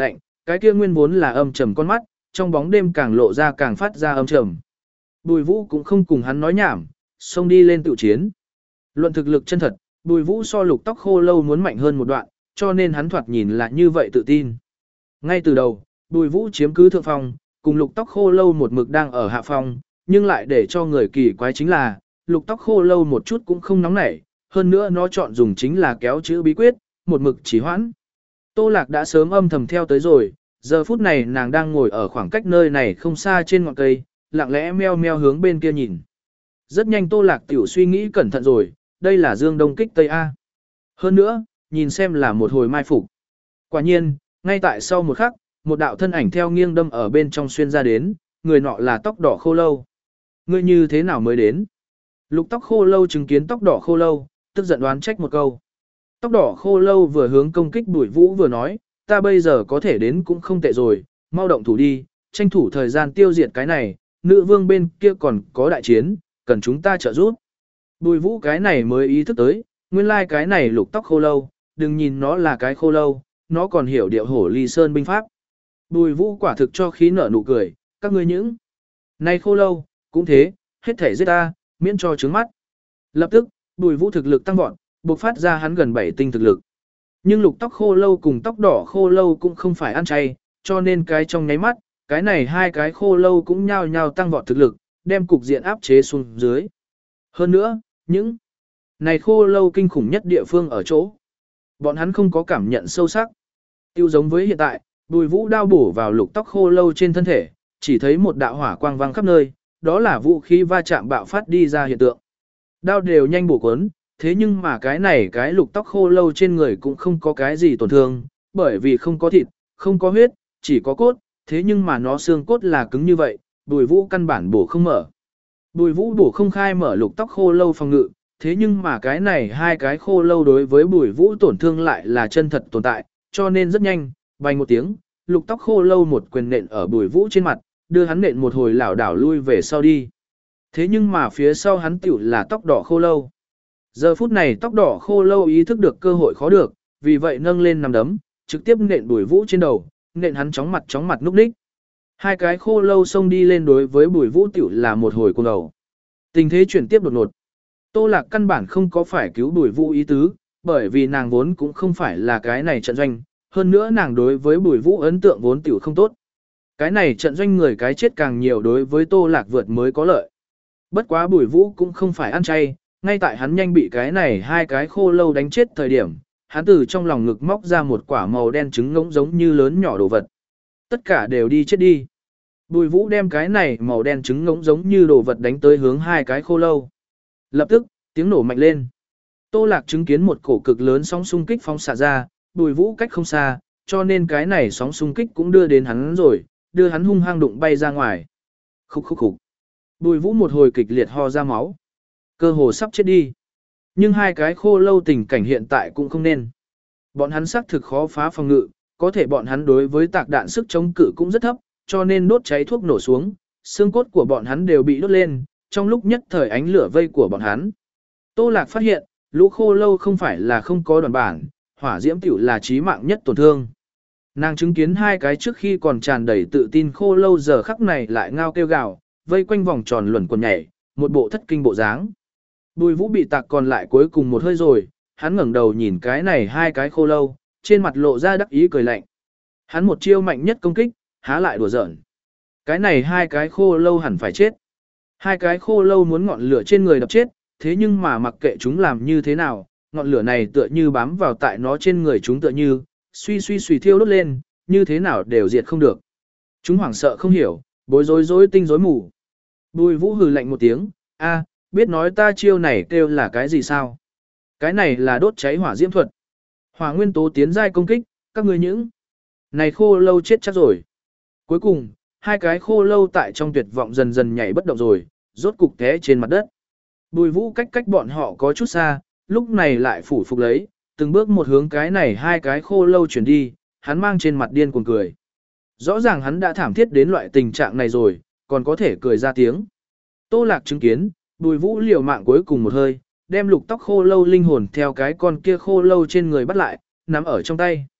cái kia nguyên vốn là âm trầm con mắt, trong bóng đêm càng lộ ra càng phát ra âm trầm. Bùi Vũ cũng không cùng hắn nói nhảm, xông đi lên tự chiến. Luận thực lực chân thật, Bùi Vũ so Lục Tóc Khô Lâu muốn mạnh hơn một đoạn, cho nên hắn thoạt nhìn là như vậy tự tin. Ngay từ đầu, Bùi Vũ chiếm cứ thượng phong, cùng Lục Tóc Khô Lâu một mực đang ở hạ phong, nhưng lại để cho người kỳ quái chính là, Lục Tóc Khô Lâu một chút cũng không nóng nảy, hơn nữa nó chọn dùng chính là kéo chữ bí quyết, một mực chỉ hoãn. Tô Lạc đã sớm âm thầm theo tới rồi, giờ phút này nàng đang ngồi ở khoảng cách nơi này không xa trên ngọn cây, lặng lẽ meo meo hướng bên kia nhìn. Rất nhanh Tô Lạc tiểu suy nghĩ cẩn thận rồi, đây là Dương Đông kích Tây A. Hơn nữa, nhìn xem là một hồi mai phục. Quả nhiên, ngay tại sau một khắc, một đạo thân ảnh theo nghiêng đâm ở bên trong xuyên ra đến, người nọ là Tóc Đỏ Khô Lâu. Ngươi như thế nào mới đến? Lục Tóc Khô Lâu chứng kiến Tóc Đỏ Khô Lâu, tức giận đoán trách một câu. Tóc Đỏ Khô Lâu vừa hướng công kích Bùi Vũ vừa nói, ta bây giờ có thể đến cũng không tệ rồi, mau động thủ đi, tranh thủ thời gian tiêu diệt cái này, nữ vương bên kia còn có đại chiến, cần chúng ta trợ giúp. Bùi Vũ cái này mới ý thức tới, nguyên lai like cái này Lục Tóc Khô Lâu, đừng nhìn nó là cái khô lâu, nó còn hiểu điệu hổ ly sơn binh pháp. Bùi Vũ quả thực cho khí nở nụ cười, các ngươi những này khô lâu, cũng thế, hết thể giết ta, miễn cho trướng mắt. Lập tức, Bùi Vũ thực lực tăng vọt, bộc phát ra hắn gần bảy tinh thực lực. Nhưng Lục Tóc Khô Lâu cùng Tóc Đỏ Khô Lâu cũng không phải ăn chay, cho nên cái trong nháy mắt, cái này hai cái khô lâu cũng nhao nhao tăng vọt thực lực, đem cục diện áp chế xuống dưới. Hơn nữa, những này khô lâu kinh khủng nhất địa phương ở chỗ. Bọn hắn không có cảm nhận sâu sắc. Tiêu giống với hiện tại, Bùi Vũ đao bổ vào Lục Tóc Khô Lâu trên thân thể, chỉ thấy một đạo hỏa quang vang khắp nơi, đó là vũ khí va chạm bạo phát đi ra hiện tượng. Đao đều nhanh bổ cuốn, thế nhưng mà cái này cái Lục Tóc Khô Lâu trên người cũng không có cái gì tổn thương, bởi vì không có thịt, không có huyết, chỉ có cốt, thế nhưng mà nó xương cốt là cứng như vậy, Bùi Vũ căn bản bổ không mở. Bùi Vũ bổ không khai mở Lục Tóc Khô Lâu phòng ngự, thế nhưng mà cái này hai cái khô lâu đối với Bùi Vũ tổn thương lại là chân thật tồn tại, cho nên rất nhanh, bành một tiếng, Lục Tóc Khô Lâu một quyền nện ở Bùi Vũ trên mặt, đưa hắn nện một hồi lảo đảo lui về sau đi. Thế nhưng mà phía sau hắn tiểu là Tóc Đỏ Khô Lâu. Giờ phút này Tóc Đỏ Khô Lâu ý thức được cơ hội khó được, vì vậy nâng lên nằm đấm, trực tiếp nện Bùi Vũ trên đầu, nện hắn chóng mặt chóng mặt núp ních. Hai cái khô lâu xông đi lên đối với Bùi Vũ tiểu là một hồi cuồng đầu. Tình thế chuyển tiếp đột ngột. Tô Lạc căn bản không có phải cứu Bùi Vũ ý tứ, bởi vì nàng vốn cũng không phải là cái này trận doanh, hơn nữa nàng đối với Bùi Vũ ấn tượng vốn tiểu không tốt. Cái này trận doanh người cái chết càng nhiều đối với Tô Lạc vượt mới có lợi. Bất quá Bùi Vũ cũng không phải ăn chay, ngay tại hắn nhanh bị cái này hai cái khô lâu đánh chết thời điểm, hắn từ trong lòng ngực móc ra một quả màu đen trứng ngỗng giống như lớn nhỏ đồ vật. Tất cả đều đi chết đi. Bùi Vũ đem cái này màu đen trứng ngỗng giống như đồ vật đánh tới hướng hai cái khô lâu. Lập tức, tiếng nổ mạnh lên. Tô Lạc chứng kiến một cổ cực lớn sóng xung kích phóng xạ ra, Bùi Vũ cách không xa, cho nên cái này sóng xung kích cũng đưa đến hắn rồi, đưa hắn hung hăng đụng bay ra ngoài. Khúc khúc khúc. Bùi Vũ một hồi kịch liệt ho ra máu. Cơ hồ sắp chết đi. Nhưng hai cái khô lâu tình cảnh hiện tại cũng không nên. Bọn hắn xác thực khó phá phòng ngự, có thể bọn hắn đối với tạc đạn sức chống cự cũng rất thấp, cho nên đốt cháy thuốc nổ xuống, xương cốt của bọn hắn đều bị đốt lên, trong lúc nhất thời ánh lửa vây của bọn hắn. Tô Lạc phát hiện, lũ khô lâu không phải là không có đoàn bản, hỏa diễm tiểu là chí mạng nhất tổn thương. Nàng chứng kiến hai cái trước khi còn tràn đầy tự tin khô lâu giờ khắc này lại ngao kêu gào, vây quanh vòng tròn luẩn quẩn nhảy, một bộ thất kinh bộ dáng. Bùi Vũ bị tạc còn lại cuối cùng một hơi rồi, hắn ngẩng đầu nhìn cái này hai cái khô lâu, trên mặt lộ ra đắc ý cười lạnh. Hắn một chiêu mạnh nhất công kích, há lại đùa giỡn. Cái này hai cái khô lâu hẳn phải chết. Hai cái khô lâu muốn ngọn lửa trên người đập chết, thế nhưng mà mặc kệ chúng làm như thế nào, ngọn lửa này tựa như bám vào tại nó trên người chúng tựa như, suy suy suy thiêu đốt lên, như thế nào đều diệt không được. Chúng hoảng sợ không hiểu, bối rối rối tinh rối mù. Bùi Vũ hừ lạnh một tiếng, a, biết nói ta chiêu này kêu là cái gì sao? Cái này là đốt cháy hỏa diễm thuật. Hỏa nguyên tố tiến giai công kích, các ngươi những này khô lâu chết chắc rồi. Cuối cùng, hai cái khô lâu tại trong tuyệt vọng dần dần nhảy bất động rồi, rốt cục té trên mặt đất. Bùi Vũ cách cách bọn họ có chút xa, lúc này lại phủ phục lấy, từng bước một hướng cái này hai cái khô lâu chuyển đi, hắn mang trên mặt điên cuồng cười. Rõ ràng hắn đã thảm thiết đến loại tình trạng này rồi, còn có thể cười ra tiếng. Tô Lạc chứng kiến, Bùi Vũ liều mạng cuối cùng một hơi, đem Lục Tóc Khô Lâu linh hồn theo cái con kia khô lâu trên người bắt lại, nắm ở trong tay.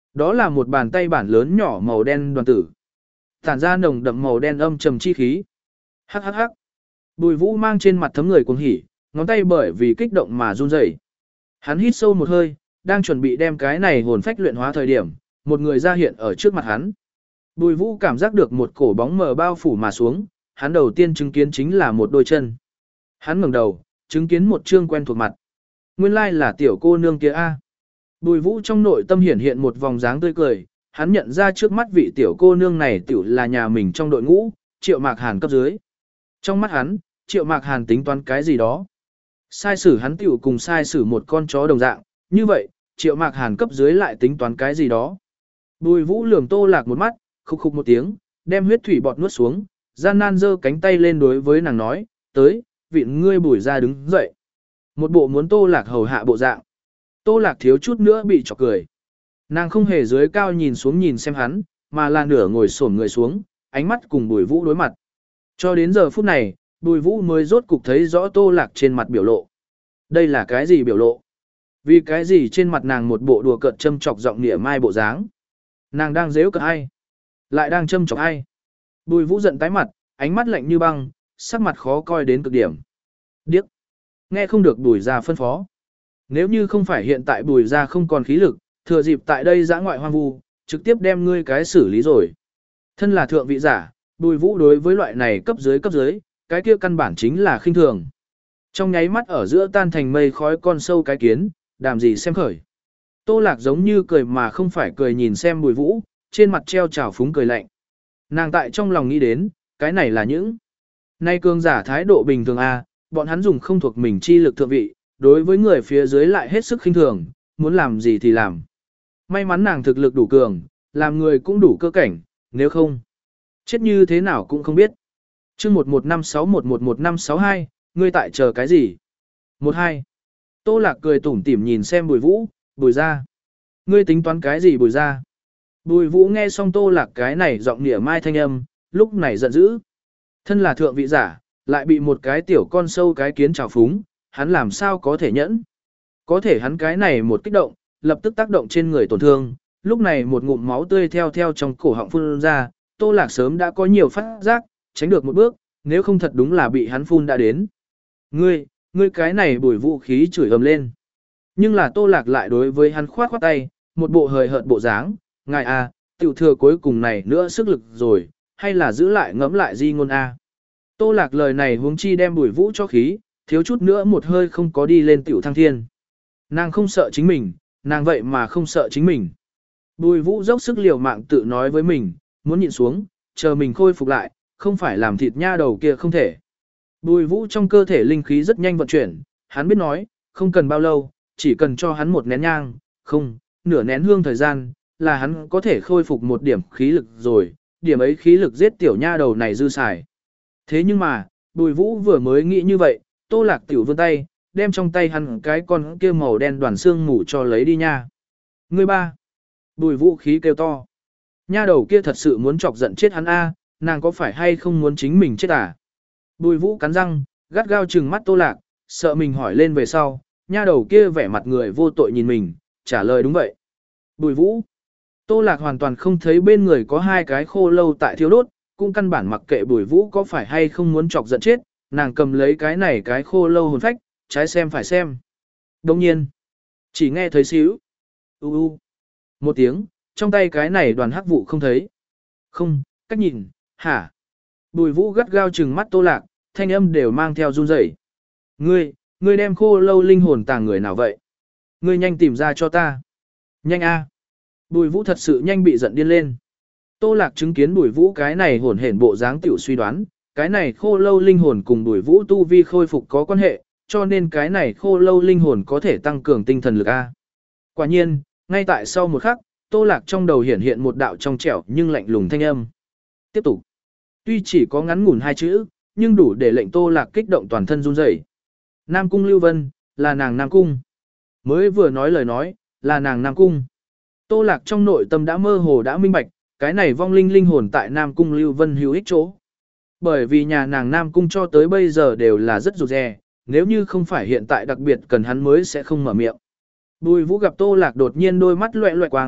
Đó là một bàn tay bản lớn nhỏ màu đen đoàn tử. Tản ra nồng đậm màu đen âm trầm chi khí. Hắc hắc hắc. Bùi Vũ mang trên mặt thấm người cuồng hỉ, ngón tay bởi vì kích động mà run rẩy. Hắn hít sâu một hơi, đang chuẩn bị đem cái này hồn phách luyện hóa thời điểm, một người ra hiện ở trước mặt hắn. Bùi Vũ cảm giác được một cổ bóng mờ bao phủ mà xuống, hắn đầu tiên chứng kiến chính là một đôi chân. Hắn ngẩng đầu, chứng kiến một trương quen thuộc mặt. Nguyên lai là tiểu cô nương kia a. Bùi Vũ trong nội tâm hiển hiện một vòng dáng tươi cười, hắn nhận ra trước mắt vị tiểu cô nương này tiểu là nhà mình trong đội ngũ, Triệu Mạc Hàn cấp dưới. Trong mắt hắn, Triệu Mạc Hàn tính toán cái gì đó. Sai sử hắn tiểu cùng sai sử một con chó đồng dạng, như vậy, Triệu Mạc Hàn cấp dưới lại tính toán cái gì đó. Bùi Vũ lườm Tô Lạc một mắt, khục khục một tiếng, đem huyết thủy bọt nuốt xuống, gian nan giơ cánh tay lên đối với nàng nói, tới, vịn ngươi Bùi ra đứng dậy. Một bộ muốn Tô Lạc hầu hạ bộ dạng. Tô Lạc thiếu chút nữa bị chọc cười. Nàng không hề dưới cao nhìn xuống nhìn xem hắn, mà là nửa ngồi xổm người xuống, ánh mắt cùng Bùi Vũ đối mặt. Cho đến giờ phút này, Bùi Vũ mới rốt cục thấy rõ Tô Lạc trên mặt biểu lộ. Đây là cái gì biểu lộ? Vì cái gì trên mặt nàng một bộ đùa cợt châm chọc giọng nịa mai bộ dáng? Nàng đang giễu cợt ai? Lại đang châm chọc ai? Bùi Vũ giận tái mặt, ánh mắt lạnh như băng, sắc mặt khó coi đến cực điểm. Điếc. Nghe không được Bùi ra phân phó. Nếu như không phải hiện tại Bùi ra không còn khí lực, thừa dịp tại đây dã ngoại hoang vu, trực tiếp đem ngươi cái xử lý rồi. Thân là thượng vị giả, Bùi Vũ đối với loại này cấp dưới cấp dưới, cái kia căn bản chính là khinh thường. Trong nháy mắt ở giữa tan thành mây khói con sâu cái kiến, đàm gì xem khởi. Tô Lạc giống như cười mà không phải cười nhìn xem Bùi Vũ, trên mặt treo trào phúng cười lạnh. Nàng tại trong lòng nghĩ đến, cái này là những nay cường giả thái độ bình thường a, bọn hắn dùng không thuộc mình chi lực thượng vị, đối với người phía dưới lại hết sức khinh thường, muốn làm gì thì làm. May mắn nàng thực lực đủ cường, làm người cũng đủ cơ cảnh, nếu không, chết như thế nào cũng không biết. Chương một một năm sáu một một một năm sáu hai, ngươi tại chờ cái gì? một hai. Tô Lạc cười tủm tỉm nhìn xem Bùi Vũ, Bùi ra. Ngươi tính toán cái gì Bùi ra? Bùi Vũ nghe xong Tô Lạc cái này giọng nịa mai thanh âm, lúc này giận dữ. Thân là thượng vị giả, lại bị một cái tiểu con sâu cái kiến trào phúng, hắn làm sao có thể nhẫn? Có thể hắn cái này một kích động, lập tức tác động trên người tổn thương, lúc này một ngụm máu tươi theo theo trong cổ họng phun ra, Tô Lạc sớm đã có nhiều phát giác, tránh được một bước, nếu không thật đúng là bị hắn phun đã đến. Ngươi, ngươi cái này Bùi Vũ khí chửi ầm lên. Nhưng là Tô Lạc lại đối với hắn khoát khoát tay, một bộ hời hợt bộ dáng, ngài à, tiểu thừa cuối cùng này nữa sức lực rồi, hay là giữ lại ngẫm lại di ngôn a. Tô Lạc lời này huống chi đem Bùi Vũ cho khí, thiếu chút nữa một hơi không có đi lên tiểu thăng thiên. Nàng không sợ chính mình, nàng vậy mà không sợ chính mình. Bùi Vũ dốc sức liều mạng tự nói với mình, muốn nhịn xuống, chờ mình khôi phục lại, không phải làm thịt nha đầu kia không thể. Bùi Vũ trong cơ thể linh khí rất nhanh vận chuyển, hắn biết nói, không cần bao lâu, chỉ cần cho hắn một nén nhang, không, nửa nén hương thời gian, là hắn có thể khôi phục một điểm khí lực rồi, điểm ấy khí lực giết tiểu nha đầu này dư xài. Thế nhưng mà, Bùi Vũ vừa mới nghĩ như vậy, Tô Lạc tiểu vươn tay, đem trong tay hắn cái con kia màu đen đoàn xương mù cho lấy đi nha. Ngươi ba. Bùi Vũ khí kêu to. Nha đầu kia thật sự muốn chọc giận chết hắn a, nàng có phải hay không muốn chính mình chết à? Bùi Vũ cắn răng, gắt gao trừng mắt Tô Lạc, sợ mình hỏi lên về sau, nha đầu kia vẻ mặt người vô tội nhìn mình, trả lời đúng vậy. Bùi Vũ. Tô Lạc hoàn toàn không thấy bên người có hai cái khô lâu tại thiêu đốt, cũng căn bản mặc kệ Bùi Vũ có phải hay không muốn chọc giận chết, nàng cầm lấy cái này cái khô lâu hồn phách, trái xem phải xem. Đồng nhiên, chỉ nghe thấy xíu. U u. Một tiếng, trong tay cái này đoàn hắc vụ không thấy. Không, cách nhìn, hả? Bùi Vũ gắt gao trừng mắt Tô Lạc, thanh âm đều mang theo run rẩy. Ngươi, ngươi đem khô lâu linh hồn tàng người nào vậy? Ngươi nhanh tìm ra cho ta. Nhanh a. Bùi Vũ thật sự nhanh bị giận điên lên. Tô Lạc chứng kiến Bùi Vũ cái này hồn hển bộ dáng tiểu suy đoán, cái này khô lâu linh hồn cùng Bùi Vũ tu vi khôi phục có quan hệ, cho nên cái này khô lâu linh hồn có thể tăng cường tinh thần lực a. Quả nhiên, ngay tại sau một khắc, Tô Lạc trong đầu hiển hiện một đạo trong trẻo nhưng lạnh lùng thanh âm. Tiếp tục. Tuy chỉ có ngắn ngủn hai chữ, nhưng đủ để lệnh Tô Lạc kích động toàn thân run rẩy. Nam Cung Lưu Vân, là nàng Nam Cung. Mới vừa nói lời nói, là nàng Nam Cung. Tô Lạc trong nội tâm đã mơ hồ đã minh bạch, cái này vong linh linh hồn tại Nam Cung Lưu Vân hữu ích chỗ. Bởi vì nhà nàng Nam Cung cho tới bây giờ đều là rất rụt rè, nếu như không phải hiện tại đặc biệt cần hắn mới sẽ không mở miệng. Bùi Vũ gặp Tô Lạc đột nhiên đôi mắt loẹ loẹ quang,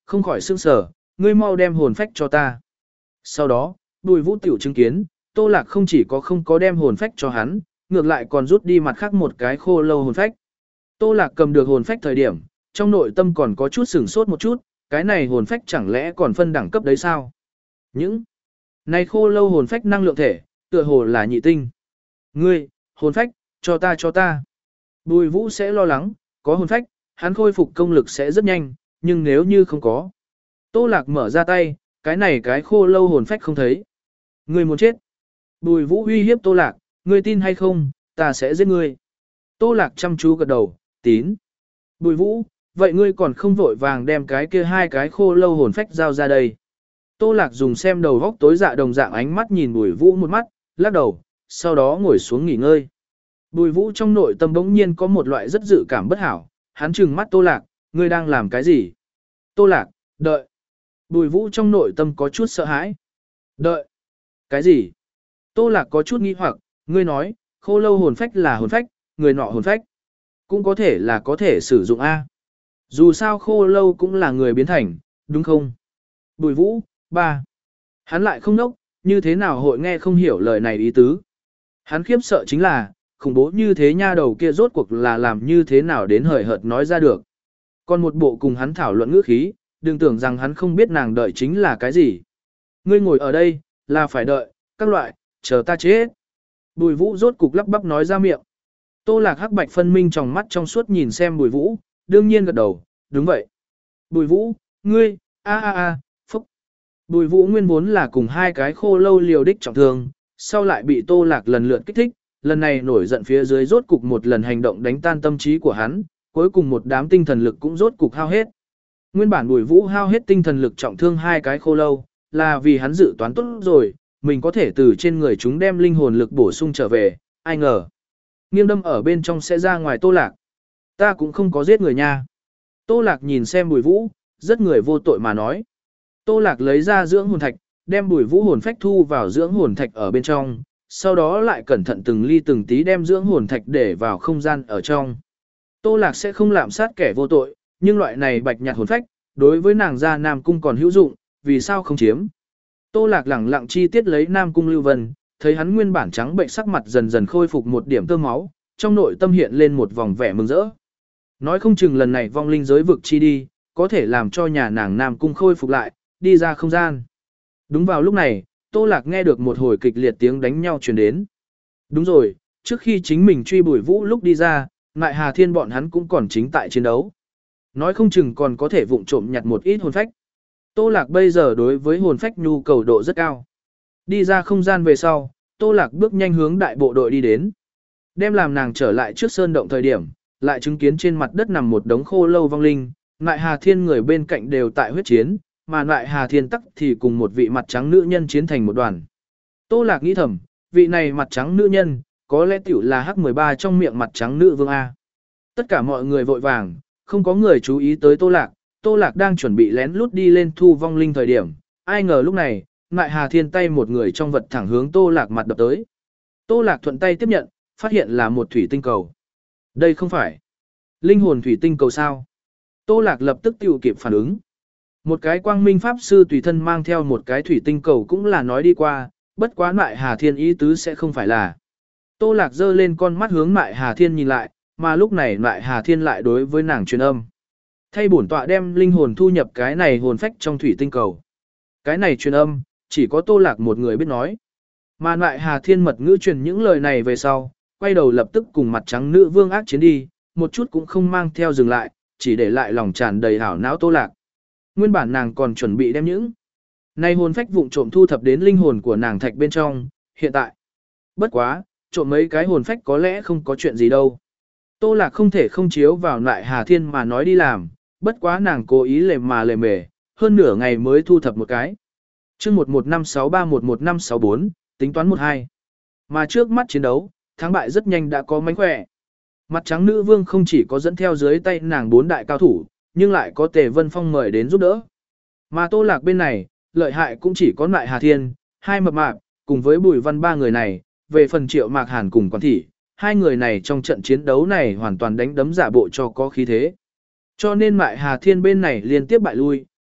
không khỏi sương sở, ngươi mau đem hồn phách cho ta. Sau đó, Bùi Vũ tiểu chứng kiến, Tô Lạc không chỉ có không có đem hồn phách cho hắn, ngược lại còn rút đi mặt khác một cái khô lâu hồn phách. Tô Lạc cầm được hồn phách thời điểm, trong nội tâm còn có chút sửng sốt một chút, cái này hồn phách chẳng lẽ còn phân đẳng cấp đấy sao? Những này khô lâu hồn phách năng lượng thể, tựa hồ là nhị tinh. Ngươi, hồn phách, cho ta cho ta. Bùi Vũ sẽ lo lắng, có hồn phách, hắn khôi phục công lực sẽ rất nhanh, nhưng nếu như không có. Tô Lạc mở ra tay, cái này cái khô lâu hồn phách không thấy. Ngươi muốn chết. Bùi Vũ uy hiếp Tô Lạc, ngươi tin hay không, ta sẽ giết ngươi. Tô Lạc chăm chú gật đầu, tín. Bùi Vũ, vậy ngươi còn không vội vàng đem cái kia hai cái khô lâu hồn phách giao ra đây. Tô Lạc dùng xem đầu góc tối dạ đồng dạng ánh mắt nhìn Bùi Vũ một mắt, lắc đầu, sau đó ngồi xuống nghỉ ngơi. Bùi Vũ trong nội tâm bỗng nhiên có một loại rất dự cảm bất hảo, hắn trừng mắt Tô Lạc, ngươi đang làm cái gì? Tô Lạc, đợi. Bùi Vũ trong nội tâm có chút sợ hãi. Đợi. Cái gì? Tô Lạc có chút nghi hoặc, ngươi nói, khô lâu hồn phách là hồn phách, người nọ hồn phách. Cũng có thể là có thể sử dụng A. Dù sao khô lâu cũng là người biến thành, đúng không? Bùi Vũ, ba. Hắn lại không nốc, như thế nào hội nghe không hiểu lời này ý tứ. Hắn khiếp sợ chính là, khủng bố như thế nha đầu kia rốt cuộc là làm như thế nào đến hời hợt nói ra được. Còn một bộ cùng hắn thảo luận ngữ khí, đừng tưởng rằng hắn không biết nàng đợi chính là cái gì. Ngươi ngồi ở đây, là phải đợi, các loại, chờ ta chết. Bùi Vũ rốt cục lắp bắp nói ra miệng. Tô Lạc hắc bạch phân minh trong mắt trong suốt nhìn xem Bùi Vũ, đương nhiên gật đầu, đúng vậy. Bùi Vũ, ngươi, a a a, phúc. Bùi Vũ nguyên vốn là cùng hai cái khô lâu liều đích trọng thương, sau lại bị Tô Lạc lần lượt kích thích, lần này nổi giận phía dưới rốt cục một lần hành động đánh tan tâm trí của hắn, cuối cùng một đám tinh thần lực cũng rốt cục hao hết. Nguyên bản Bùi Vũ hao hết tinh thần lực trọng thương hai cái khô lâu, là vì hắn dự toán tốt rồi, mình có thể từ trên người chúng đem linh hồn lực bổ sung trở về, ai ngờ. Nghiêng đâm ở bên trong sẽ ra ngoài Tô Lạc. Ta cũng không có giết người nha. Tô Lạc nhìn xem Bùi Vũ, rất người vô tội mà nói. Tô Lạc lấy ra dưỡng hồn thạch, đem Bùi Vũ hồn phách thu vào dưỡng hồn thạch ở bên trong, sau đó lại cẩn thận từng ly từng tí đem dưỡng hồn thạch để vào không gian ở trong. Tô Lạc sẽ không lạm sát kẻ vô tội, nhưng loại này bạch nhạt hồn phách, đối với nàng gia Nam Cung còn hữu dụng, vì sao không chiếm. Tô Lạc lẳng lặng chi tiết lấy Nam Cung Lưu Vân, thấy hắn nguyên bản trắng bệnh sắc mặt dần dần khôi phục một điểm tơ máu, trong nội tâm hiện lên một vòng vẻ mừng rỡ. Nói không chừng lần này vong linh giới vực chi đi, có thể làm cho nhà nàng Nam Cung khôi phục lại, đi ra không gian. Đúng vào lúc này, Tô Lạc nghe được một hồi kịch liệt tiếng đánh nhau truyền đến. Đúng rồi, trước khi chính mình truy Bùi Vũ lúc đi ra, Mại Hà Thiên bọn hắn cũng còn chính tại chiến đấu. Nói không chừng còn có thể vụng trộm nhặt một ít hồn phách. Tô Lạc bây giờ đối với hồn phách nhu cầu độ rất cao. Đi ra không gian về sau, Tô Lạc bước nhanh hướng đại bộ đội đi đến. Đem làm nàng trở lại trước sơn động thời điểm, lại chứng kiến trên mặt đất nằm một đống khô lâu vong linh, Mại Hà Thiên người bên cạnh đều tại huyết chiến, mà Mại Hà Thiên tắc thì cùng một vị mặt trắng nữ nhân chiến thành một đoàn. Tô Lạc nghĩ thầm, vị này mặt trắng nữ nhân, có lẽ tiểu là Hắc mười ba trong miệng mặt trắng nữ vương A. Tất cả mọi người vội vàng, không có người chú ý tới Tô Lạc, Tô Lạc đang chuẩn bị lén lút đi lên thu vong linh thời điểm, ai ngờ lúc này, Mại Hà Thiên tay một người trong vật thẳng hướng Tô Lạc mặt đập tới. Tô Lạc thuận tay tiếp nhận, phát hiện là một thủy tinh cầu. Đây không phải linh hồn thủy tinh cầu sao? Tô Lạc lập tức tiêu kịp phản ứng. Một cái quang minh pháp sư tùy thân mang theo một cái thủy tinh cầu cũng là nói đi qua, bất quá Mại Hà Thiên ý tứ sẽ không phải là. Tô Lạc giơ lên con mắt hướng Mại Hà Thiên nhìn lại, mà lúc này Mại Hà Thiên lại đối với nàng truyền âm. Thay bổn tọa đem linh hồn thu nhập cái này hồn phách trong thủy tinh cầu. Cái này truyền âm, chỉ có Tô Lạc một người biết nói. Mà Mại Hà Thiên mật ngữ truyền những lời này về sau, quay đầu lập tức cùng mặt trắng nữ vương ác chiến đi, một chút cũng không mang theo dừng lại, chỉ để lại lòng tràn đầy hảo não Tô Lạc. Nguyên bản nàng còn chuẩn bị đem những nay hồn phách vụng trộm thu thập đến linh hồn của nàng thạch bên trong, hiện tại. Bất quá, trộm mấy cái hồn phách có lẽ không có chuyện gì đâu. Tô Lạc không thể không chiếu vào Mại Hà Thiên mà nói đi làm, bất quá nàng cố ý lề mà lề mề, hơn nửa ngày mới thu thập một cái. Chương một một năm sáu ba một một năm sáu bốn, tính toán một hai. Mà trước mắt chiến đấu, thắng bại rất nhanh đã có mánh khỏe. Mặt trắng nữ vương không chỉ có dẫn theo dưới tay nàng bốn đại cao thủ, nhưng lại có Tề Vân Phong mời đến giúp đỡ. Mà Tô Lạc bên này, lợi hại cũng chỉ có Mại Hà Thiên, hai mập mạp, cùng với Bùi Văn ba người này, về phần Triệu Mạc Hàn cùng Quan Thị, hai người này trong trận chiến đấu này hoàn toàn đánh đấm giả bộ cho có khí thế. Cho nên Mại Hà Thiên bên này liên tiếp bại lui,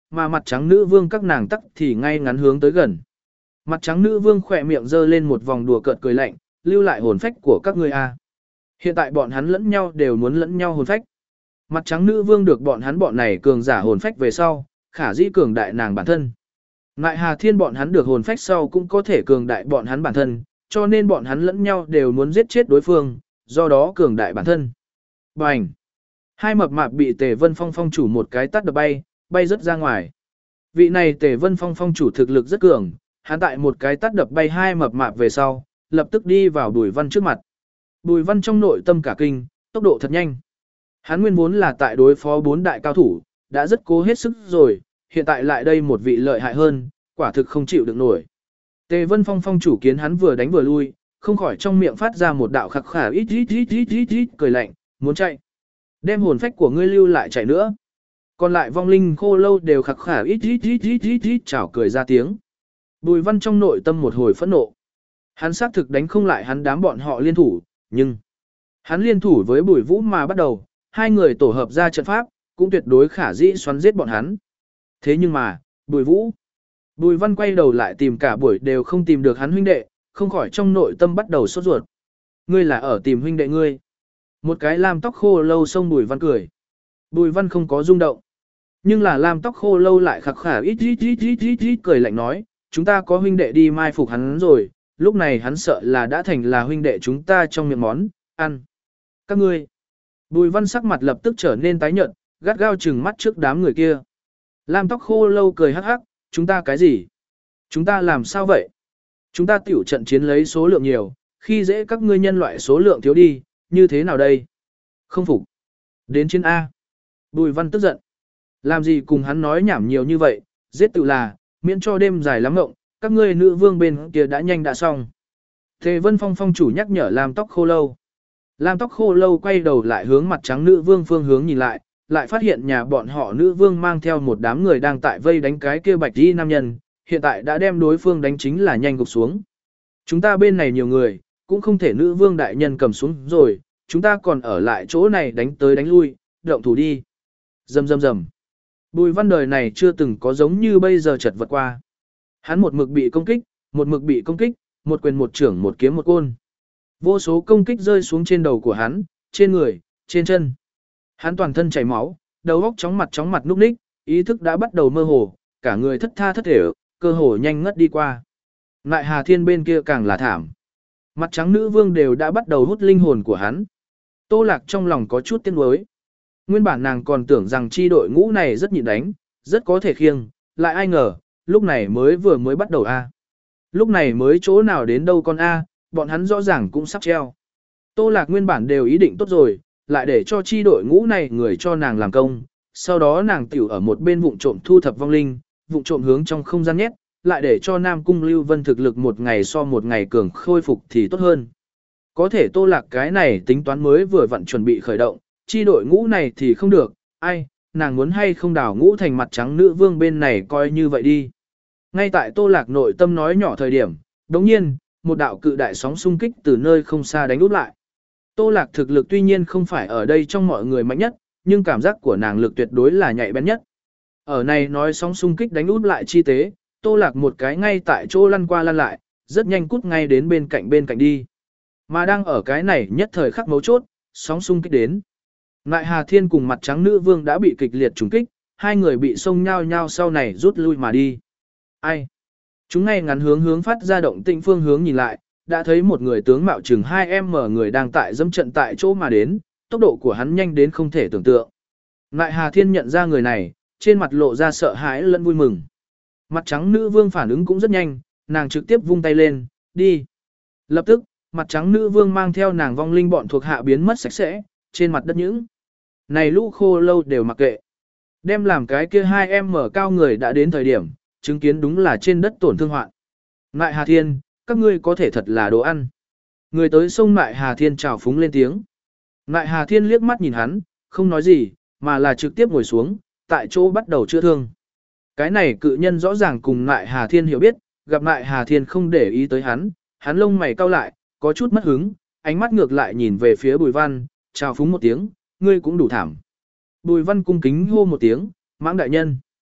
mà mặt trắng nữ vương các nàng tắc thì ngay ngắn hướng tới gần. Mặt trắng nữ vương khỏe miệng giơ lên một vòng đùa cợt cười lạnh, lưu lại hồn phách của các ngươi a. Hiện tại bọn hắn lẫn nhau đều muốn lẫn nhau hồn phách. Mặt trắng nữ vương được bọn hắn bọn này cường giả hồn phách về sau, khả dĩ cường đại nàng bản thân. Ngại Hà Thiên bọn hắn được hồn phách sau cũng có thể cường đại bọn hắn bản thân, cho nên bọn hắn lẫn nhau đều muốn giết chết đối phương, do đó cường đại bản thân. Bành! Hai mập mạp bị Tề Vân Phong phong chủ một cái tát đập bay, bay rất ra ngoài. Vị này Tề Vân Phong phong chủ thực lực rất cường, hắn tại một cái tát đập bay hai mập mạp về sau, lập tức đi vào Bùi Văn trước mặt. Bùi Văn trong nội tâm cả kinh, tốc độ thật nhanh. Hắn nguyên vốn là tại đối phó bốn đại cao thủ, đã rất cố hết sức rồi, hiện tại lại đây một vị lợi hại hơn, quả thực không chịu được nổi. Tề Vân Phong phong chủ kiến hắn vừa đánh vừa lui, không khỏi trong miệng phát ra một đạo khắc khả ít ít ít ít ít ít cười lạnh, muốn chạy. Đem hồn phách của ngươi lưu lại chạy nữa. Còn lại vong linh khô lâu đều khắc khả ít ít ít ít ít ít chảo cười ra tiếng. Bùi Văn trong nội tâm một hồi phẫn nộ. Hắn xác thực đánh không lại hắn đám bọn họ liên thủ, nhưng hắn liên thủ với Bùi Vũ mà bắt đầu, hai người tổ hợp ra trận pháp, cũng tuyệt đối khả dĩ xoắn giết bọn hắn. Thế nhưng mà, Bùi Vũ, Bùi Văn quay đầu lại tìm cả buổi đều không tìm được hắn huynh đệ, không khỏi trong nội tâm bắt đầu sốt ruột. Ngươi là ở tìm huynh đệ ngươi. Một cái lam tóc khô lâu xông Bùi Văn cười. Bùi Văn không có rung động. Nhưng là lam tóc khô lâu lại khắc khả ít ít ít ít ít ít cười lạnh nói, chúng ta có huynh đệ đi mai phục hắn rồi, lúc này hắn sợ là đã thành là huynh đệ chúng ta trong miệng món, ăn. Các ngươi. Bùi Văn sắc mặt lập tức trở nên tái nhợt, gắt gao trừng mắt trước đám người kia. Lam tóc khô lâu cười hắc hắc, chúng ta cái gì? Chúng ta làm sao vậy? Chúng ta tiểu trận chiến lấy số lượng nhiều, khi dễ các ngươi nhân loại số lượng thiếu đi, như thế nào đây? Không phục. Đến chiến A. Bùi Văn tức giận. Làm gì cùng hắn nói nhảm nhiều như vậy, giết tự là, miễn cho đêm dài lắm ngộng, các ngươi nữ vương bên kia đã nhanh đã xong. Tề Vân Phong phong chủ nhắc nhở Lam tóc khô lâu. Lam tóc khô lâu quay đầu lại hướng mặt trắng nữ vương phương hướng nhìn lại, lại phát hiện nhà bọn họ nữ vương mang theo một đám người đang tại vây đánh cái kia bạch y nam nhân, hiện tại đã đem đối phương đánh chính là nhanh gục xuống. Chúng ta bên này nhiều người, cũng không thể nữ vương đại nhân cầm xuống rồi, chúng ta còn ở lại chỗ này đánh tới đánh lui, động thủ đi. Rầm rầm rầm. Bùi Văn đời này chưa từng có giống như bây giờ chật vật qua. Hắn một mực bị công kích, một mực bị công kích, một quyền một trưởng một kiếm một côn. Vô số công kích rơi xuống trên đầu của hắn, trên người, trên chân. Hắn toàn thân chảy máu, đầu óc chóng mặt chóng mặt núc ních, ý thức đã bắt đầu mơ hồ, cả người thất tha thất thể, cơ hồ nhanh ngất đi qua. Ngại Hà Thiên bên kia càng là thảm. Mặt trắng nữ vương đều đã bắt đầu hút linh hồn của hắn. Tô Lạc trong lòng có chút tiếc nuối. Nguyên bản nàng còn tưởng rằng chi đội ngũ này rất nhịn đánh, rất có thể khiêng, lại ai ngờ, lúc này mới vừa mới bắt đầu a. Lúc này mới chỗ nào đến đâu con a, bọn hắn rõ ràng cũng sắp treo. Tô Lạc nguyên bản đều ý định tốt rồi, lại để cho chi đội ngũ này người cho nàng làm công, sau đó nàng tiểu ở một bên vụng trộm thu thập vong linh, vụng trộm hướng trong không gian nhét, lại để cho Nam Cung Lưu Vân thực lực một ngày so một ngày cường khôi phục thì tốt hơn. Có thể Tô Lạc cái này tính toán mới vừa vặn chuẩn bị khởi động, chi đội ngũ này thì không được, ai, nàng muốn hay không đảo ngũ thành mặt trắng nữ vương bên này coi như vậy đi. Ngay tại Tô Lạc nội tâm nói nhỏ thời điểm, đồng nhiên, một đạo cự đại sóng xung kích từ nơi không xa đánh úp lại. Tô Lạc thực lực tuy nhiên không phải ở đây trong mọi người mạnh nhất, nhưng cảm giác của nàng lực tuyệt đối là nhạy bén nhất. Ở này nói sóng xung kích đánh úp lại chi tế, Tô Lạc một cái ngay tại chỗ lăn qua lăn lại, rất nhanh cút ngay đến bên cạnh bên cạnh đi. Mà đang ở cái này nhất thời khắc mấu chốt, sóng xung kích đến. Ngại Hà Thiên cùng mặt trắng nữ vương đã bị kịch liệt trùng kích, hai người bị xông nhau nhau sau này rút lui mà đi. Ai? Chúng ngay ngắn hướng hướng phát ra động tĩnh phương hướng nhìn lại, đã thấy một người tướng mạo chừng hai em mở người đang tại dẫm trận tại chỗ mà đến, tốc độ của hắn nhanh đến không thể tưởng tượng. Ngại Hà Thiên nhận ra người này, trên mặt lộ ra sợ hãi lẫn vui mừng. Mặt trắng nữ vương phản ứng cũng rất nhanh, nàng trực tiếp vung tay lên, đi. Lập tức, mặt trắng nữ vương mang theo nàng vong linh bọn thuộc hạ biến mất sạch sẽ, trên mặt đất những. Này lũ khô lâu đều mặc kệ. Đem làm cái kia hai em mở cao người đã đến thời điểm, chứng kiến đúng là trên đất tổn thương hoạn. Ngại Hà Thiên, các ngươi có thể thật là đồ ăn. Người tới sông Ngại Hà Thiên chào phúng lên tiếng. Ngại Hà Thiên liếc mắt nhìn hắn, không nói gì, mà là trực tiếp ngồi xuống, tại chỗ bắt đầu chữa thương. Cái này cự nhân rõ ràng cùng Ngại Hà Thiên hiểu biết, gặp Ngại Hà Thiên không để ý tới hắn, hắn lông mày cau lại, có chút mất hứng, ánh mắt ngược lại nhìn về phía Bùi Văn, chào phúng một tiếng, ngươi cũng đủ thảm. Bùi Văn cung kính hô một tiếng, mãng đại nhân.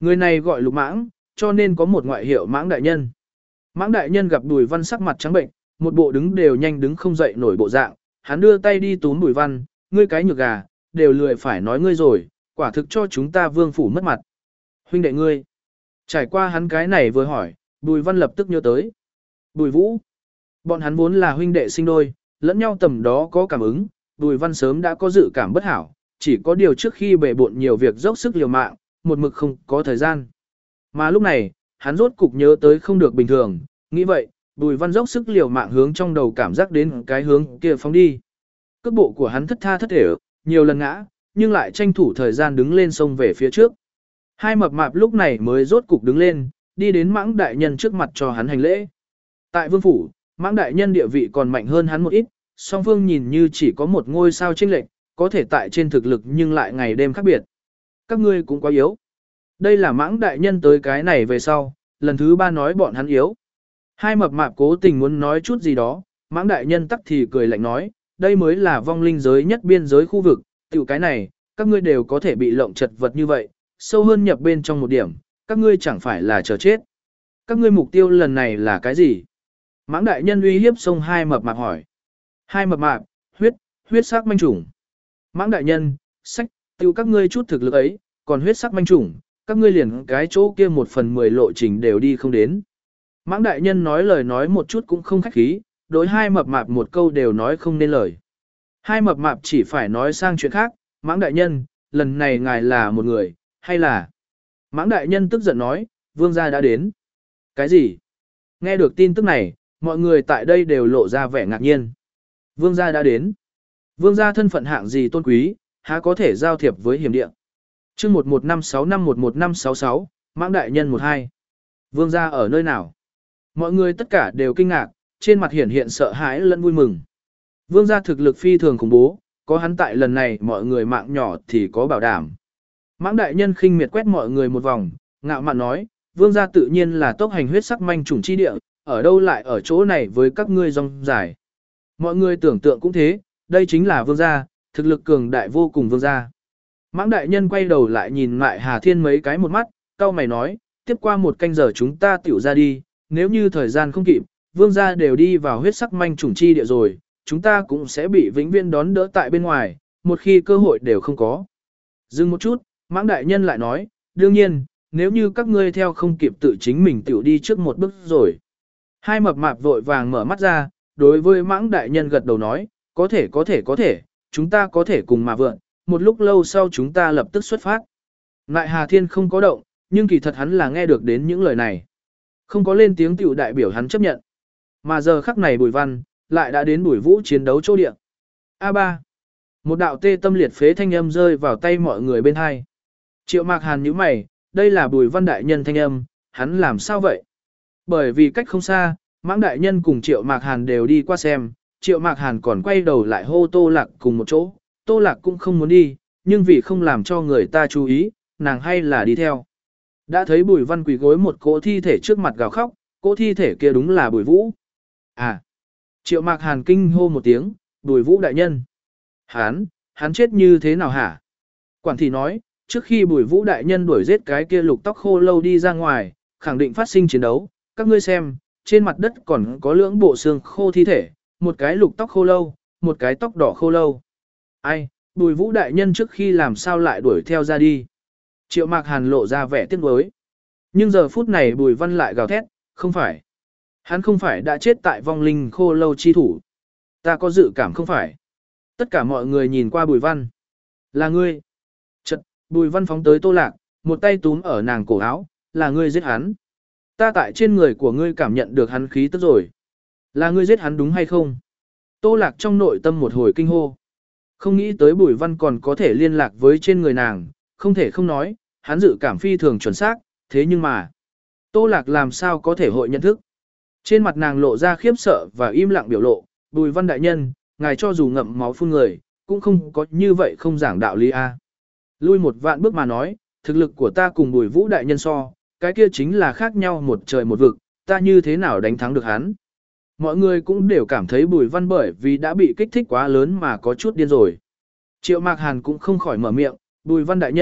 Người này gọi Lục Mãng, cho nên có một ngoại hiệu Mãng đại nhân. Mãng đại nhân gặp Bùi Văn sắc mặt trắng bệnh, một bộ đứng đều nhanh đứng không dậy nổi bộ dạng, hắn đưa tay đi túm Bùi Văn, ngươi cái nhược gà, đều lười phải nói ngươi rồi, quả thực cho chúng ta vương phủ mất mặt. Huynh đệ ngươi. Trải qua hắn cái này vừa hỏi, Bùi Văn lập tức nhớ tới. Bùi Vũ. Bọn hắn vốn là huynh đệ sinh đôi, lẫn nhau tầm đó có cảm ứng, Bùi Văn sớm đã có dự cảm bất hảo, chỉ có điều trước khi bề bộn nhiều việc dốc sức liều mạng, một mực không có thời gian. Mà lúc này, hắn rốt cục nhớ tới không được bình thường, nghĩ vậy, Bùi Văn dốc sức liều mạng hướng trong đầu cảm giác đến cái hướng kia phóng đi. Cước bộ của hắn thất tha thất thể, nhiều lần ngã, nhưng lại tranh thủ thời gian đứng lên sông về phía trước. Hai mập mạp lúc này mới rốt cục đứng lên, đi đến Mãng đại nhân trước mặt cho hắn hành lễ. Tại vương phủ, Mãng đại nhân địa vị còn mạnh hơn hắn một ít, song phương nhìn như chỉ có một ngôi sao chênh lệch, có thể tại trên thực lực nhưng lại ngày đêm khác biệt. Các ngươi cũng quá yếu. Đây là Mãng đại nhân tới cái này về sau, lần thứ ba nói bọn hắn yếu. Hai mập mạp cố tình muốn nói chút gì đó, Mãng đại nhân tắc thì cười lạnh nói, đây mới là vong linh giới nhất biên giới khu vực, tiểu cái này, các ngươi đều có thể bị lộng chật vật như vậy, sâu hơn nhập bên trong một điểm, các ngươi chẳng phải là chờ chết. Các ngươi mục tiêu lần này là cái gì? Mãng đại nhân uy hiếp xông hai mập mạp hỏi. Hai mập mạp, huyết, huyết sắc manh chủng. Mãng đại nhân, sách, tiêu các ngươi chút thực lực ấy, còn huyết sắc manh chủng, các ngươi liền cái chỗ kia một phần mười lộ trình đều đi không đến. Mãng đại nhân nói lời nói một chút cũng không khách khí, đối hai mập mạp một câu đều nói không nên lời. Hai mập mạp chỉ phải nói sang chuyện khác, Mãng đại nhân, lần này ngài là một người, hay là... Mãng đại nhân tức giận nói, vương gia đã đến. Cái gì? Nghe được tin tức này, mọi người tại đây đều lộ ra vẻ ngạc nhiên. Vương gia đã đến. Vương gia thân phận hạng gì tôn quý, há có thể giao thiệp với hiểm địa. Chương một một năm sáu năm một một năm sáu sáu, Mãng đại nhân một hai. Vương gia ở nơi nào? Mọi người tất cả đều kinh ngạc, trên mặt hiển hiện sợ hãi lẫn vui mừng. Vương gia thực lực phi thường khủng bố, có hắn tại lần này mọi người mạng nhỏ thì có bảo đảm. Mãng đại nhân khinh miệt quét mọi người một vòng, ngạo mạn nói, vương gia tự nhiên là tốc hành huyết sắc manh chủng chi địa, ở đâu lại ở chỗ này với các ngươi rong dài. Mọi người tưởng tượng cũng thế, đây chính là vương gia, thực lực cường đại vô cùng vương gia. Mãng đại nhân quay đầu lại nhìn lại Hà Thiên mấy cái một mắt, cau mày nói, tiếp qua một canh giờ chúng ta tiểu ra đi, nếu như thời gian không kịp, vương gia đều đi vào huyết sắc manh chủng chi địa rồi, chúng ta cũng sẽ bị vĩnh viễn đón đỡ tại bên ngoài, một khi cơ hội đều không có. Dừng một chút, Mãng đại nhân lại nói, đương nhiên, nếu như các ngươi theo không kịp tự chính mình tiểu đi trước một bước rồi. Hai mập mạp vội vàng mở mắt ra, đối với Mãng đại nhân gật đầu nói, có thể có thể có thể, chúng ta có thể cùng mà vượn, một lúc lâu sau chúng ta lập tức xuất phát. Ngại Hà Thiên không có động, nhưng kỳ thật hắn là nghe được đến những lời này. Không có lên tiếng tiểu đại biểu hắn chấp nhận. Mà giờ khắc này Bùi Văn, lại đã đến Bùi Vũ chiến đấu chỗ địa. a ba. Một đạo tê tâm liệt phế thanh âm rơi vào tay mọi người bên hai. Triệu Mạc Hàn nhíu mày, đây là Bùi Văn đại nhân thanh âm, hắn làm sao vậy? Bởi vì cách không xa, Mãng đại nhân cùng Triệu Mạc Hàn đều đi qua xem, Triệu Mạc Hàn còn quay đầu lại hô Tô Lạc cùng một chỗ, Tô Lạc cũng không muốn đi, nhưng vì không làm cho người ta chú ý, nàng hay là đi theo. Đã thấy Bùi Văn quỳ gối một cỗ thi thể trước mặt gào khóc, cỗ thi thể kia đúng là Bùi Vũ. À! Triệu Mạc Hàn kinh hô một tiếng, Bùi Vũ đại nhân. Hắn, hắn chết như thế nào hả? Quản thị nói, trước khi Bùi Vũ đại nhân đuổi giết cái kia lục tóc khô lâu đi ra ngoài, khẳng định phát sinh chiến đấu, các ngươi xem, trên mặt đất còn có lưỡng bộ xương khô thi thể, một cái lục tóc khô lâu, một cái tóc đỏ khô lâu. Ai, Bùi Vũ đại nhân trước khi làm sao lại đuổi theo ra đi? Triệu Mạc Hàn lộ ra vẻ tiếc nuối. Nhưng giờ phút này Bùi Văn lại gào thét, không phải. Hắn không phải đã chết tại vong linh khô lâu chi thủ. Ta có dự cảm không phải. Tất cả mọi người nhìn qua Bùi Văn. Là ngươi. Chật, Bùi Văn phóng tới Tô Lạc, một tay túm ở nàng cổ áo, là ngươi giết hắn. Ta tại trên người của ngươi cảm nhận được hắn khí tức rồi. Là ngươi giết hắn đúng hay không? Tô Lạc trong nội tâm một hồi kinh hô. Không nghĩ tới Bùi Văn còn có thể liên lạc với trên người nàng, không thể không nói, hắn dự cảm phi thường chuẩn xác, thế nhưng mà, Tô Lạc làm sao có thể hội nhận thức. Trên mặt nàng lộ ra khiếp sợ và im lặng biểu lộ, Bùi Văn đại nhân, ngài cho dù ngậm máu phun người, cũng không có như vậy không giảng đạo lý a. Lui một vạn bước mà nói, thực lực của ta cùng Bùi Vũ đại nhân so, cái kia chính là khác nhau một trời một vực, ta như thế nào đánh thắng được hắn. Mọi người cũng đều cảm thấy Bùi Văn bởi vì đã bị kích thích quá lớn mà có chút điên rồi. Triệu Mạc Hàn cũng không khỏi mở miệng, Bùi Văn đại nhân,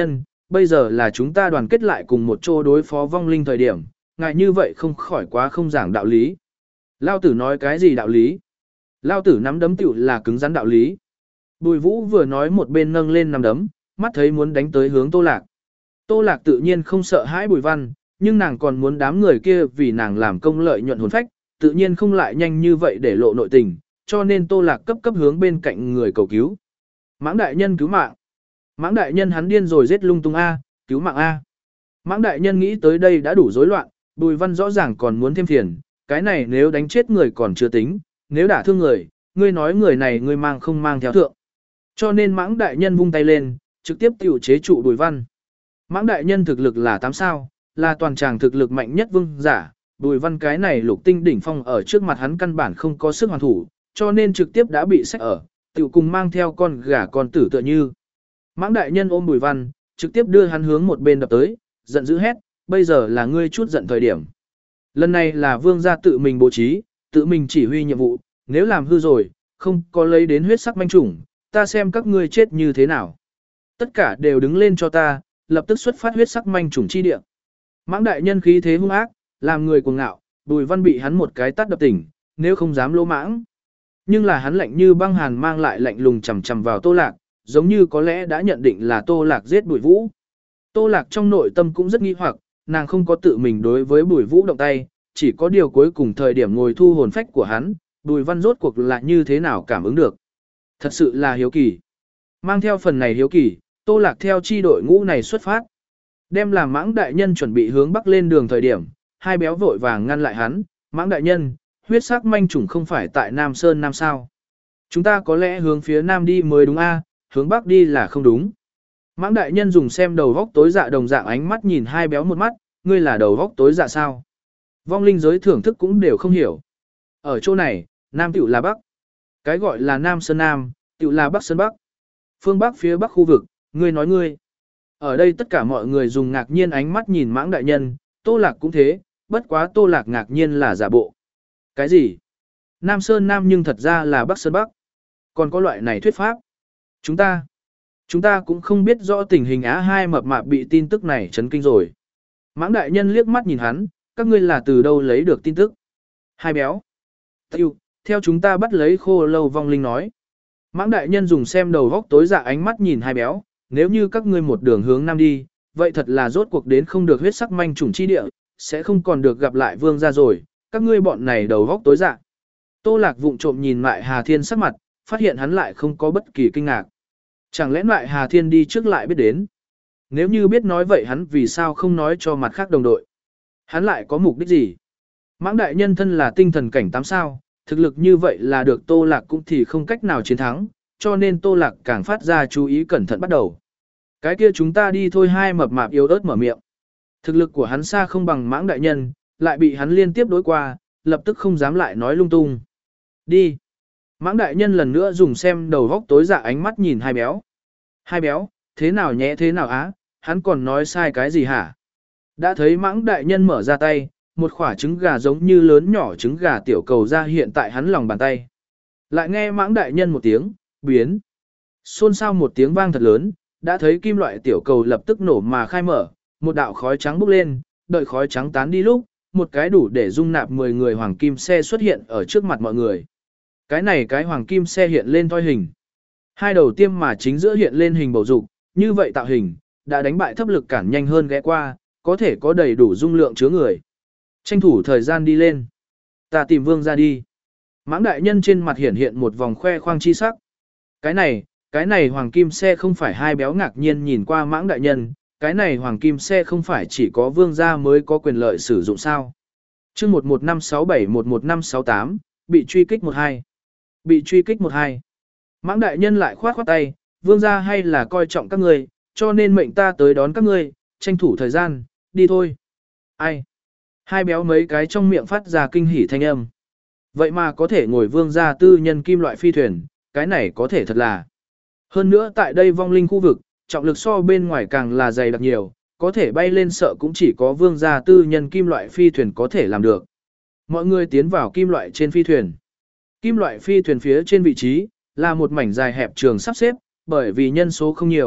bây giờ là chúng ta đoàn kết lại cùng một chỗ đối phó vong linh thời điểm, ngài như vậy không khỏi quá không giảng đạo lý. Lao tử nói cái gì đạo lý? Lao tử nắm đấm tiểu là cứng rắn đạo lý. Bùi Vũ vừa nói một bên nâng lên nắm đấm, mắt thấy muốn đánh tới hướng Tô Lạc. Tô Lạc tự nhiên không sợ hãi Bùi Văn, nhưng nàng còn muốn đám người kia vì nàng làm công lợi nhuận hồn phách, tự nhiên không lại nhanh như vậy để lộ nội tình, cho nên Tô Lạc cấp cấp hướng bên cạnh người cầu cứu. Mãng đại nhân cứu mạng. Mãng đại nhân hắn điên rồi giết lung tung A, cứu mạng A. Mãng đại nhân nghĩ tới đây đã đủ rối loạn, Bùi Văn rõ ràng còn muốn thêm phiền, cái này nếu đánh chết người còn chưa tính, nếu đả thương người, ngươi nói người này ngươi mang không mang theo thượng. Cho nên mãng đại nhân vung tay lên, trực tiếp tiểu chế trụ Bùi Văn. Mãng đại nhân thực lực là tám sao, là toàn tràng thực lực mạnh nhất vương giả, Bùi Văn cái này lục tinh đỉnh phong ở trước mặt hắn căn bản không có sức hoàn thủ, cho nên trực tiếp đã bị xách ở, tiểu cùng mang theo con gà con tử tựa như. Mãng đại nhân ôm Bùi Văn, trực tiếp đưa hắn hướng một bên đập tới, giận dữ hét, bây giờ là ngươi chút giận thời điểm. Lần này là vương gia tự mình bố trí, tự mình chỉ huy nhiệm vụ, nếu làm hư rồi, không có lấy đến huyết sắc manh chủng, ta xem các ngươi chết như thế nào. Tất cả đều đứng lên cho ta, lập tức xuất phát huyết sắc manh chủng chi địa. Mãng đại nhân khí thế hung ác, làm người cuồng ngạo, Bùi Văn bị hắn một cái tát đập tỉnh, nếu không dám lỗ mãng. Nhưng là hắn lạnh như băng hàn mang lại lạnh lùng chằm chằm vào Tô Lạc, giống như có lẽ đã nhận định là Tô Lạc giết Bùi Vũ. Tô Lạc trong nội tâm cũng rất nghi hoặc, nàng không có tự mình đối với Bùi Vũ động tay, chỉ có điều cuối cùng thời điểm ngồi thu hồn phách của hắn, Bùi Văn rốt cuộc là như thế nào cảm ứng được. Thật sự là hiếu kỳ. Mang theo phần này hiếu kỳ, Tô Lạc theo chi đội ngũ này xuất phát. Đem làm Mãng đại nhân chuẩn bị hướng bắc lên đường thời điểm, hai béo vội vàng ngăn lại hắn, Mãng đại nhân, huyết sắc manh chủng không phải tại Nam Sơn Nam sao. Chúng ta có lẽ hướng phía Nam đi mới đúng a, hướng bắc đi là không đúng. Mãng đại nhân dùng xem đầu góc tối dạ đồng dạng ánh mắt nhìn hai béo một mắt, ngươi là đầu góc tối dạ sao? Vong linh giới thưởng thức cũng đều không hiểu. Ở chỗ này, Nam tiểu là Bắc. Cái gọi là Nam Sơn Nam, tiểu là Bắc Sơn Bắc. Phương Bắc phía Bắc khu vực, ngươi nói ngươi. Ở đây tất cả mọi người dùng ngạc nhiên ánh mắt nhìn Mãng đại nhân, Tô Lạc cũng thế, bất quá Tô Lạc ngạc nhiên là giả bộ. Cái gì? Nam Sơn Nam nhưng thật ra là Bắc Sơn Bắc. Còn có loại này thuyết pháp. Chúng ta, chúng ta cũng không biết rõ tình hình Á hai mập mạp bị tin tức này chấn kinh rồi. Mãng đại nhân liếc mắt nhìn hắn, các ngươi là từ đâu lấy được tin tức? Hai béo. Tiêu, theo chúng ta bắt lấy khô lâu vong linh nói. Mãng đại nhân dùng xem đầu góc tối dạ ánh mắt nhìn hai béo, nếu như các ngươi một đường hướng nam đi, vậy thật là rốt cuộc đến không được huyết sắc manh chủng chi địa, sẽ không còn được gặp lại vương gia rồi, các ngươi bọn này đầu góc tối dạ. Tô Lạc vụng trộm nhìn lại Hà Thiên sắc mặt, phát hiện hắn lại không có bất kỳ kinh ngạc. Chẳng lẽ lại Hà Thiên đi trước lại biết đến? Nếu như biết nói vậy hắn vì sao không nói cho mặt khác đồng đội? Hắn lại có mục đích gì? Mãng đại nhân thân là tinh thần cảnh tám sao, thực lực như vậy là được Tô Lạc cũng thì không cách nào chiến thắng, cho nên Tô Lạc càng phát ra chú ý cẩn thận bắt đầu. Cái kia chúng ta đi thôi, hai mập mạp yếu ớt mở miệng. Thực lực của hắn xa không bằng Mãng đại nhân, lại bị hắn liên tiếp đối qua, lập tức không dám lại nói lung tung. Đi. Mãng đại nhân lần nữa dùng xem đầu góc tối dạ ánh mắt nhìn hai béo. Hai béo, thế nào nhẹ thế nào á, hắn còn nói sai cái gì hả? Đã thấy Mãng đại nhân mở ra tay, một quả trứng gà giống như lớn nhỏ trứng gà tiểu cầu ra hiện tại hắn lòng bàn tay. Lại nghe Mãng đại nhân một tiếng, biến. Xôn xao một tiếng vang thật lớn, đã thấy kim loại tiểu cầu lập tức nổ mà khai mở, một đạo khói trắng bốc lên, đợi khói trắng tán đi lúc, một cái đủ để dung nạp mười người hoàng kim xe xuất hiện ở trước mặt mọi người. Cái này cái hoàng kim xe hiện lên thoi hình. Hai đầu tiêm mà chính giữa hiện lên hình bầu dục, như vậy tạo hình, đã đánh bại thấp lực cản nhanh hơn ghé qua, có thể có đầy đủ dung lượng chứa người. Tranh thủ thời gian đi lên. Ta tìm vương ra đi. Mãng đại nhân trên mặt hiện hiện một vòng khoe khoang chi sắc. Cái này, cái này hoàng kim xe không phải hai béo ngạc nhiên nhìn qua Mãng đại nhân, cái này hoàng kim xe không phải chỉ có vương gia mới có quyền lợi sử dụng sao. chương một một năm sáu bảy một một năm sáu tám, bị truy kích một hai. Bị truy kích một hai. Mãng đại nhân lại khoát khoát tay, vương gia hay là coi trọng các ngươi, cho nên mệnh ta tới đón các ngươi, tranh thủ thời gian, đi thôi. Ai? Hai béo mấy cái trong miệng phát ra kinh hỉ thanh âm. Vậy mà có thể ngồi vương gia tư nhân kim loại phi thuyền, cái này có thể thật là. Hơn nữa tại đây vong linh khu vực, trọng lực so bên ngoài càng là dày đặc nhiều, có thể bay lên sợ cũng chỉ có vương gia tư nhân kim loại phi thuyền có thể làm được. Mọi người tiến vào kim loại trên phi thuyền. Kim loại phi thuyền phía trên vị trí, là một mảnh dài hẹp trường sắp xếp, bởi vì nhân số không nhiều,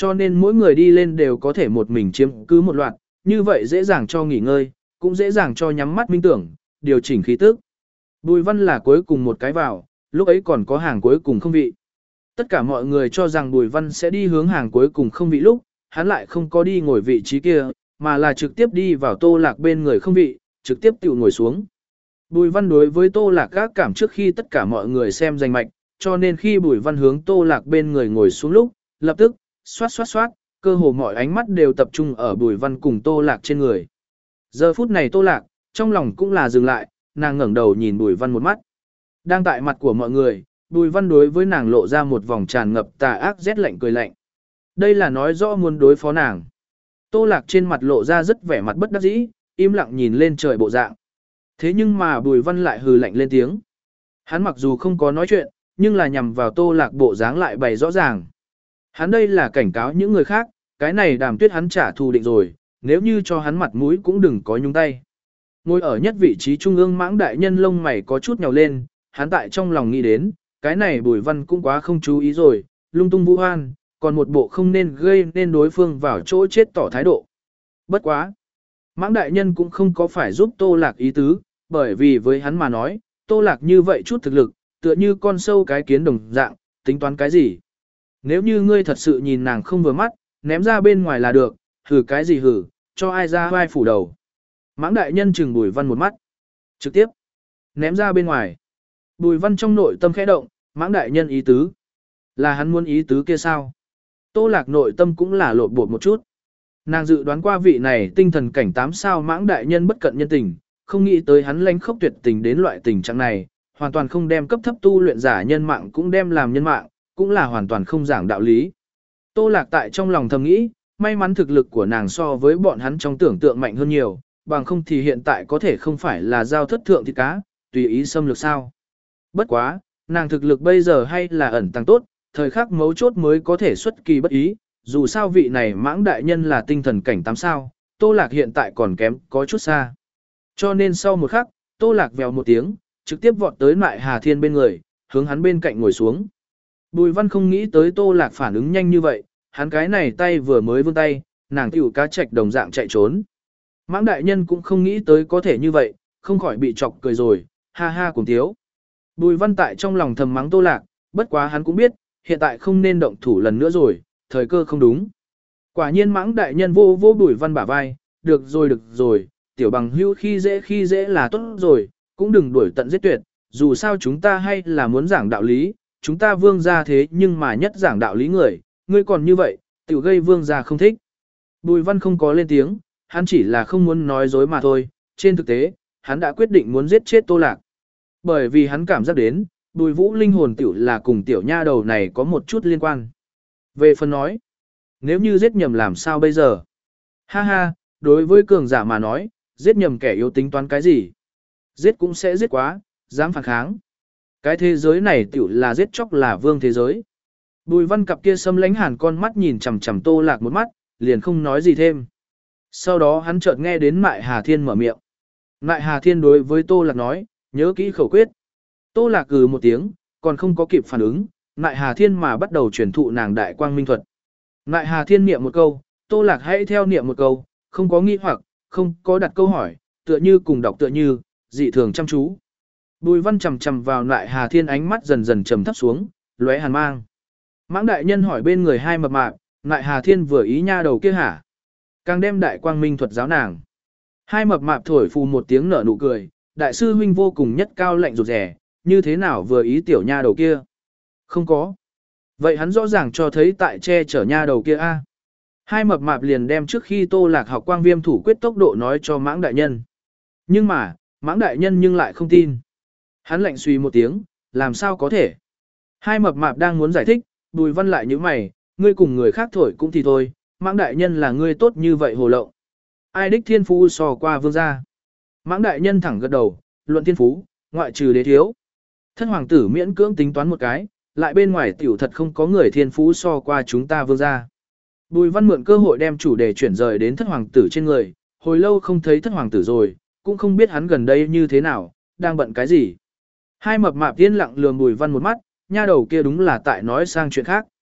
cho nên mỗi người đi lên đều có thể một mình chiếm cứ một loạt, như vậy dễ dàng cho nghỉ ngơi, cũng dễ dàng cho nhắm mắt minh tưởng, điều chỉnh khí tức. Bùi Văn là cuối cùng một cái vào, lúc ấy còn có hàng cuối cùng không vị. Tất cả mọi người cho rằng Bùi Văn sẽ đi hướng hàng cuối cùng không vị lúc, hắn lại không có đi ngồi vị trí kia, mà là trực tiếp đi vào Tô Lạc bên người không vị, trực tiếp tự ngồi xuống. Bùi Văn đối với Tô Lạc các cảm trước khi tất cả mọi người xem danh mạch, cho nên khi Bùi Văn hướng Tô Lạc bên người ngồi xuống lúc, lập tức, xoát xoát xoát, cơ hồ mọi ánh mắt đều tập trung ở Bùi Văn cùng Tô Lạc trên người. Giờ phút này Tô Lạc, trong lòng cũng là dừng lại, nàng ngẩng đầu nhìn Bùi Văn một mắt. Đang tại mặt của mọi người, Bùi Văn đối với nàng lộ ra một vòng tràn ngập tà ác rét lạnh cười lạnh. Đây là nói rõ muốn đối phó nàng. Tô Lạc trên mặt lộ ra rất vẻ mặt bất đắc dĩ, im lặng nhìn lên trời bộ dạng. Thế nhưng mà Bùi Văn lại hừ lạnh lên tiếng. Hắn mặc dù không có nói chuyện, nhưng là nhằm vào Tô Lạc bộ dáng lại bày rõ ràng. Hắn đây là cảnh cáo những người khác, cái này Đàm Tuyết hắn trả thù định rồi, nếu như cho hắn mặt mũi cũng đừng có nhúng tay. Ngồi ở nhất vị trí trung ương Mãng đại nhân lông mày có chút nhào lên, hắn tại trong lòng nghĩ đến, cái này Bùi Văn cũng quá không chú ý rồi, lung tung vũ hoan, còn một bộ không nên gây nên đối phương vào chỗ chết tỏ thái độ. Bất quá. Mãng đại nhân cũng không có phải giúp Tô Lạc ý tứ, bởi vì với hắn mà nói, Tô Lạc như vậy chút thực lực, tựa như con sâu cái kiến đồng dạng, tính toán cái gì. Nếu như ngươi thật sự nhìn nàng không vừa mắt, ném ra bên ngoài là được, hử cái gì hử, cho ai ra vai phủ đầu. Mãng đại nhân chừng Bùi Văn một mắt. Trực tiếp, ném ra bên ngoài. Bùi Văn trong nội tâm khẽ động, Mãng đại nhân ý tứ. Là hắn muốn ý tứ kia sao? Tô Lạc nội tâm cũng là lột bột một chút. Nàng dự đoán qua vị này tinh thần cảnh tám sao Mãng đại nhân bất cận nhân tình, không nghĩ tới hắn lánh khốc tuyệt tình đến loại tình trạng này, hoàn toàn không đem cấp thấp tu luyện giả nhân mạng cũng đem làm nhân mạng, cũng là hoàn toàn không giảng đạo lý. Tô Lạc tại trong lòng thầm nghĩ, may mắn thực lực của nàng so với bọn hắn trong tưởng tượng mạnh hơn nhiều, bằng không thì hiện tại có thể không phải là giao thất thượng thịt cá, tùy ý xâm lược sao. Bất quá, nàng thực lực bây giờ hay là ẩn tăng tốt, thời khắc mấu chốt mới có thể xuất kỳ bất ý, dù sao vị này Mãng đại nhân là tinh thần cảnh tám sao, Tô Lạc hiện tại còn kém có chút xa. Cho nên sau một khắc, Tô Lạc vèo một tiếng, trực tiếp vọt tới Mại Hà Thiên bên người, hướng hắn bên cạnh ngồi xuống. Bùi Văn không nghĩ tới Tô Lạc phản ứng nhanh như vậy, hắn cái này tay vừa mới vươn tay, nàng tiểu cá trạch đồng dạng chạy trốn. Mãng đại nhân cũng không nghĩ tới có thể như vậy, không khỏi bị chọc cười rồi, ha ha cùng thiếu. Bùi Văn tại trong lòng thầm mắng Tô Lạc, bất quá hắn cũng biết, hiện tại không nên động thủ lần nữa rồi, thời cơ không đúng. Quả nhiên Mãng đại nhân vô vô Bùi Văn bả vai, được rồi được rồi, tiểu bằng hữu khi dễ khi dễ là tốt rồi, cũng đừng đuổi tận giết tuyệt, dù sao chúng ta hay là muốn giảng đạo lý, chúng ta vương gia thế nhưng mà nhất giảng đạo lý người, ngươi còn như vậy, tiểu gây vương gia không thích. Bùi Văn không có lên tiếng, hắn chỉ là không muốn nói dối mà thôi, trên thực tế, hắn đã quyết định muốn giết chết Tô Lạc. Bởi vì hắn cảm giác đến, Bùi Vũ linh hồn tiểu là cùng tiểu nha đầu này có một chút liên quan. Về phần nói, nếu như giết nhầm làm sao bây giờ? Ha ha, đối với cường giả mà nói, giết nhầm kẻ yếu tính toán cái gì? Giết cũng sẽ giết quá, dám phản kháng. Cái thế giới này tiểu là giết chóc là vương thế giới. Bùi Văn cặp kia xâm lánh hàn con mắt nhìn chằm chằm Tô Lạc một mắt, liền không nói gì thêm. Sau đó hắn chợt nghe đến Mại Hà Thiên mở miệng. Mại Hà Thiên đối với Tô Lạc nói, nhớ kỹ khẩu quyết. Tô Lạc cừ một tiếng, còn không có kịp phản ứng, Mại Hà Thiên mà bắt đầu truyền thụ nàng đại quang minh thuật. Mại Hà Thiên niệm một câu, Tô Lạc hãy theo niệm một câu, không có nghi hoặc, không có đặt câu hỏi, tựa như cùng đọc tựa như, dị thường chăm chú. Bùi Văn chầm chầm vào Mại Hà Thiên, ánh mắt dần dần trầm thấp xuống, lóe hàn mang. Mãng đại nhân hỏi bên người hai mập mạp, Mại Hà Thiên vừa ý nha đầu kia hả? Càng đem đại quang minh thuật giáo nàng. Hai mập mạp thổi phù một tiếng nở nụ cười, đại sư huynh vô cùng nhất cao lạnh rụt rẻ, như thế nào vừa ý tiểu nha đầu kia? Không có. Vậy hắn rõ ràng cho thấy tại che chở nha đầu kia a. Hai mập mạp liền đem trước khi Tô Lạc học quang viêm thủ quyết tốc độ nói cho Mãng đại nhân. Nhưng mà, Mãng đại nhân nhưng lại không tin. Hắn lạnh suy một tiếng, làm sao có thể? Hai mập mạp đang muốn giải thích, Bùi Văn lại như mày, ngươi cùng người khác thổi cũng thì thôi, Mãng đại nhân là ngươi tốt như vậy hồ lộng. Ai đích thiên phú so qua vương gia? Mãng đại nhân thẳng gật đầu, luận thiên phú, ngoại trừ đế thiếu. Thất hoàng tử miễn cưỡng tính toán một cái, lại bên ngoài tiểu thật không có người thiên phú so qua chúng ta vương gia. Bùi Văn mượn cơ hội đem chủ đề chuyển rời đến thất hoàng tử trên người, hồi lâu không thấy thất hoàng tử rồi, cũng không biết hắn gần đây như thế nào, đang bận cái gì. Hai mập mạp yên lặng lườm Bùi Văn một mắt, nha đầu kia đúng là tại nói sang chuyện khác.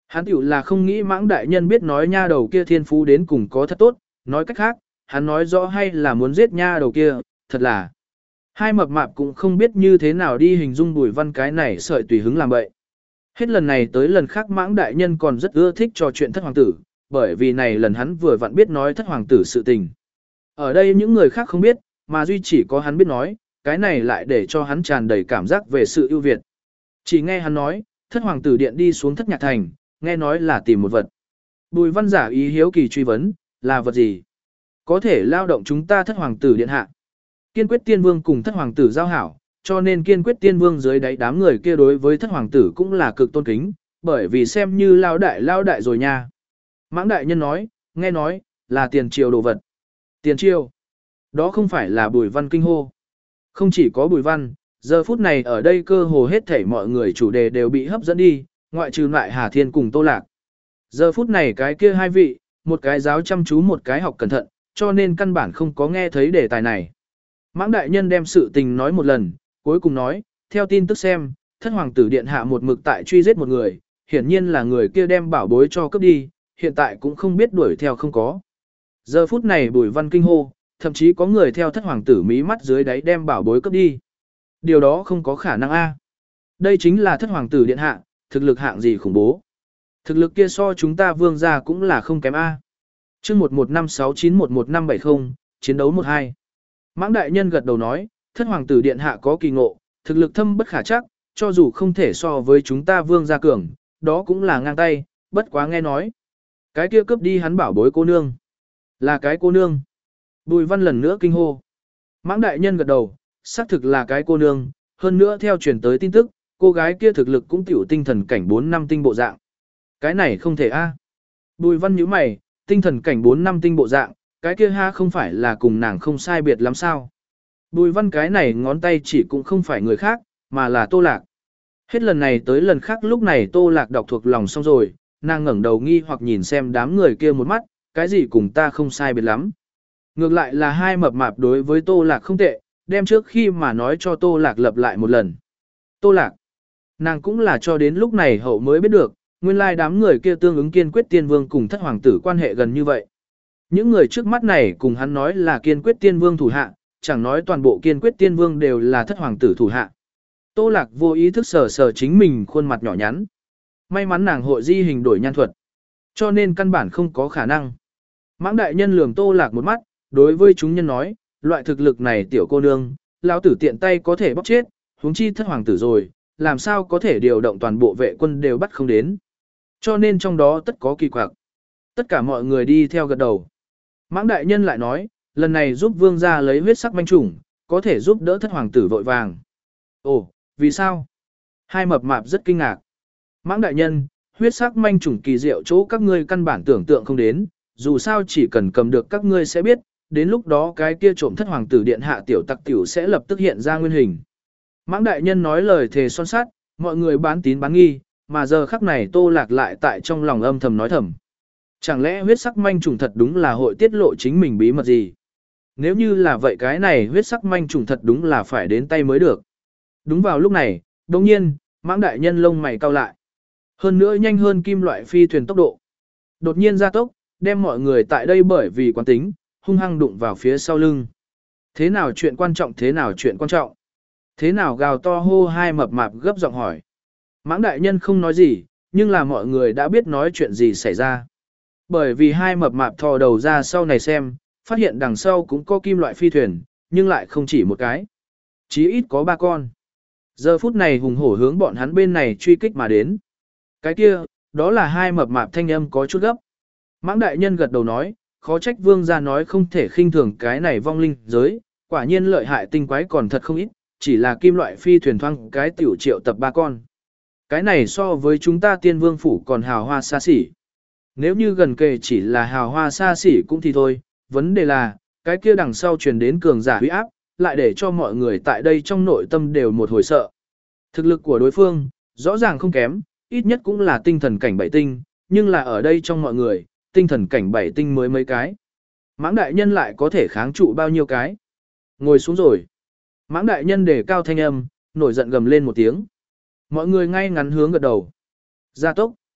Hắn tiểu là không nghĩ Mãng đại nhân biết nói nha đầu kia thiên phú đến cùng có thật tốt, nói cách khác, hắn nói rõ hay là muốn giết nha đầu kia, thật là. Hai mập mạp cũng không biết như thế nào đi hình dung Bùi Văn cái này sợi tùy hứng làm bậy. Hết lần này tới lần khác Mãng đại nhân còn rất ưa thích trò chuyện thất hoàng tử, bởi vì này lần hắn vừa vặn biết nói thất hoàng tử sự tình. Ở đây những người khác không biết, mà duy chỉ có hắn biết nói, cái này lại để cho hắn tràn đầy cảm giác về sự ưu việt. Chỉ nghe hắn nói, thất hoàng tử điện đi xuống thất nhạc thành, nghe nói là tìm một vật. Bùi Văn giả ý hiếu kỳ truy vấn, là vật gì? Có thể lao động chúng ta thất hoàng tử điện hạ. Kiên quyết tiên vương cùng thất hoàng tử giao hảo, cho nên kiên quyết tiên vương dưới đáy đám người kia đối với thất hoàng tử cũng là cực tôn kính, bởi vì xem như lao đại lao đại rồi nha. Mãng đại nhân nói, nghe nói, là tiền triều đồ vật. Tiền triều? Đó không phải là Bùi Văn kinh hô. Không chỉ có Bùi Văn, giờ phút này ở đây cơ hồ hết thảy mọi người chủ đề đều bị hấp dẫn đi, ngoại trừ lại Hà Thiên cùng Tô Lạc. Giờ phút này cái kia hai vị, một cái giáo chăm chú một cái học cẩn thận, cho nên căn bản không có nghe thấy đề tài này. Mãng đại nhân đem sự tình nói một lần, cuối cùng nói, theo tin tức xem, thất hoàng tử điện hạ một mực tại truy giết một người, hiển nhiên là người kia đem bảo bối cho cướp đi, hiện tại cũng không biết đuổi theo không có. Giờ phút này Bùi Văn kinh hô, thậm chí có người theo thất hoàng tử mí mắt dưới đáy đem bảo bối cướp đi. Điều đó không có khả năng a. Đây chính là thất hoàng tử điện hạ, thực lực hạng gì khủng bố. Thực lực kia so chúng ta vương gia cũng là không kém a. Chương một một năm sáu chín một một năm bảy không, chiến đấu một hai. Mãng đại nhân gật đầu nói, thất hoàng tử điện hạ có kỳ ngộ, thực lực thâm bất khả chắc, cho dù không thể so với chúng ta vương gia cường, đó cũng là ngang tay, bất quá nghe nói. Cái kia cướp đi hắn bảo bối cô nương. Là cái cô nương. Bùi Văn lần nữa kinh hô. Mãng đại nhân gật đầu, xác thực là cái cô nương, hơn nữa theo truyền tới tin tức, cô gái kia thực lực cũng tiểu tinh thần cảnh bốn năm tinh bộ dạng. Cái này không thể a. Bùi Văn nhíu mày, tinh thần cảnh bốn năm tinh bộ dạng, cái kia ha không phải là cùng nàng không sai biệt lắm sao. Bùi Văn cái này ngón tay chỉ cũng không phải người khác, mà là Tô Lạc. Hết lần này tới lần khác lúc này Tô Lạc đọc thuộc lòng xong rồi, nàng ngẩng đầu nghi hoặc nhìn xem đám người kia một mắt, cái gì cùng ta không sai biệt lắm. Ngược lại là hai mập mạp đối với Tô Lạc không tệ, đem trước khi mà nói cho Tô Lạc lập lại một lần. Tô Lạc, nàng cũng là cho đến lúc này hậu mới biết được, nguyên lai đám người kia tương ứng kiên quyết tiên vương cùng thất hoàng tử quan hệ gần như vậy. Những người trước mắt này cùng hắn nói là kiên quyết tiên vương thủ hạ, chẳng nói toàn bộ kiên quyết tiên vương đều là thất hoàng tử thủ hạ. Tô Lạc vô ý thức sờ sờ chính mình khuôn mặt nhỏ nhắn. May mắn nàng hội di hình đổi nhan thuật, cho nên căn bản không có khả năng. Mãng đại nhân lườm Tô Lạc một mắt, đối với chúng nhân nói, loại thực lực này tiểu cô nương, lão tử tiện tay có thể bóc chết, huống chi thất hoàng tử rồi, làm sao có thể điều động toàn bộ vệ quân đều bắt không đến. Cho nên trong đó tất có kỳ quặc. Tất cả mọi người đi theo gật đầu. Mãng đại nhân lại nói, lần này giúp vương gia lấy huyết sắc manh trùng, có thể giúp đỡ thất hoàng tử vội vàng. Ồ, vì sao? Hai mập mạp rất kinh ngạc. Mãng đại nhân, huyết sắc manh trùng kỳ diệu chỗ các ngươi căn bản tưởng tượng không đến, dù sao chỉ cần cầm được các ngươi sẽ biết, đến lúc đó cái kia trộm thất hoàng tử điện hạ tiểu tặc tiểu sẽ lập tức hiện ra nguyên hình. Mãng đại nhân nói lời thề son sắt, mọi người bán tín bán nghi, mà giờ khắc này Tô Lạc lại tại trong lòng âm thầm nói thầm. Chẳng lẽ huyết sắc manh trùng thật đúng là hội tiết lộ chính mình bí mật gì? Nếu như là vậy cái này huyết sắc manh trùng thật đúng là phải đến tay mới được. Đúng vào lúc này, đồng nhiên, Mãng đại nhân lông mày cau lại. Hơn nữa nhanh hơn kim loại phi thuyền tốc độ. Đột nhiên gia tốc, đem mọi người tại đây bởi vì quán tính, hung hăng đụng vào phía sau lưng. Thế nào chuyện quan trọng thế nào chuyện quan trọng? Thế nào gào to hô hai mập mạp gấp giọng hỏi. Mãng đại nhân không nói gì, nhưng là mọi người đã biết nói chuyện gì xảy ra. Bởi vì hai mập mạp thò đầu ra sau này xem, phát hiện đằng sau cũng có kim loại phi thuyền, nhưng lại không chỉ một cái. Chí ít có ba con. Giờ phút này hùng hổ hướng bọn hắn bên này truy kích mà đến. Cái kia, đó là hai mập mạp thanh âm có chút gấp. Mãng đại nhân gật đầu nói, khó trách vương gia nói không thể khinh thường cái này vong linh giới, quả nhiên lợi hại tinh quái còn thật không ít, chỉ là kim loại phi thuyền thoang cái tiểu triệu tập ba con. Cái này so với chúng ta tiên vương phủ còn hào hoa xa xỉ. Nếu như gần kề chỉ là hào hoa xa xỉ cũng thì thôi, vấn đề là, cái kia đằng sau truyền đến cường giả huy áp, lại để cho mọi người tại đây trong nội tâm đều một hồi sợ. Thực lực của đối phương, rõ ràng không kém, ít nhất cũng là tinh thần cảnh bảy tinh, nhưng là ở đây trong mọi người, tinh thần cảnh bảy tinh mới mấy cái. Mãng đại nhân lại có thể kháng trụ bao nhiêu cái. Ngồi xuống rồi. Mãng đại nhân đề cao thanh âm, nổi giận gầm lên một tiếng. Mọi người ngay ngắn hướng gật đầu. Gia tốc.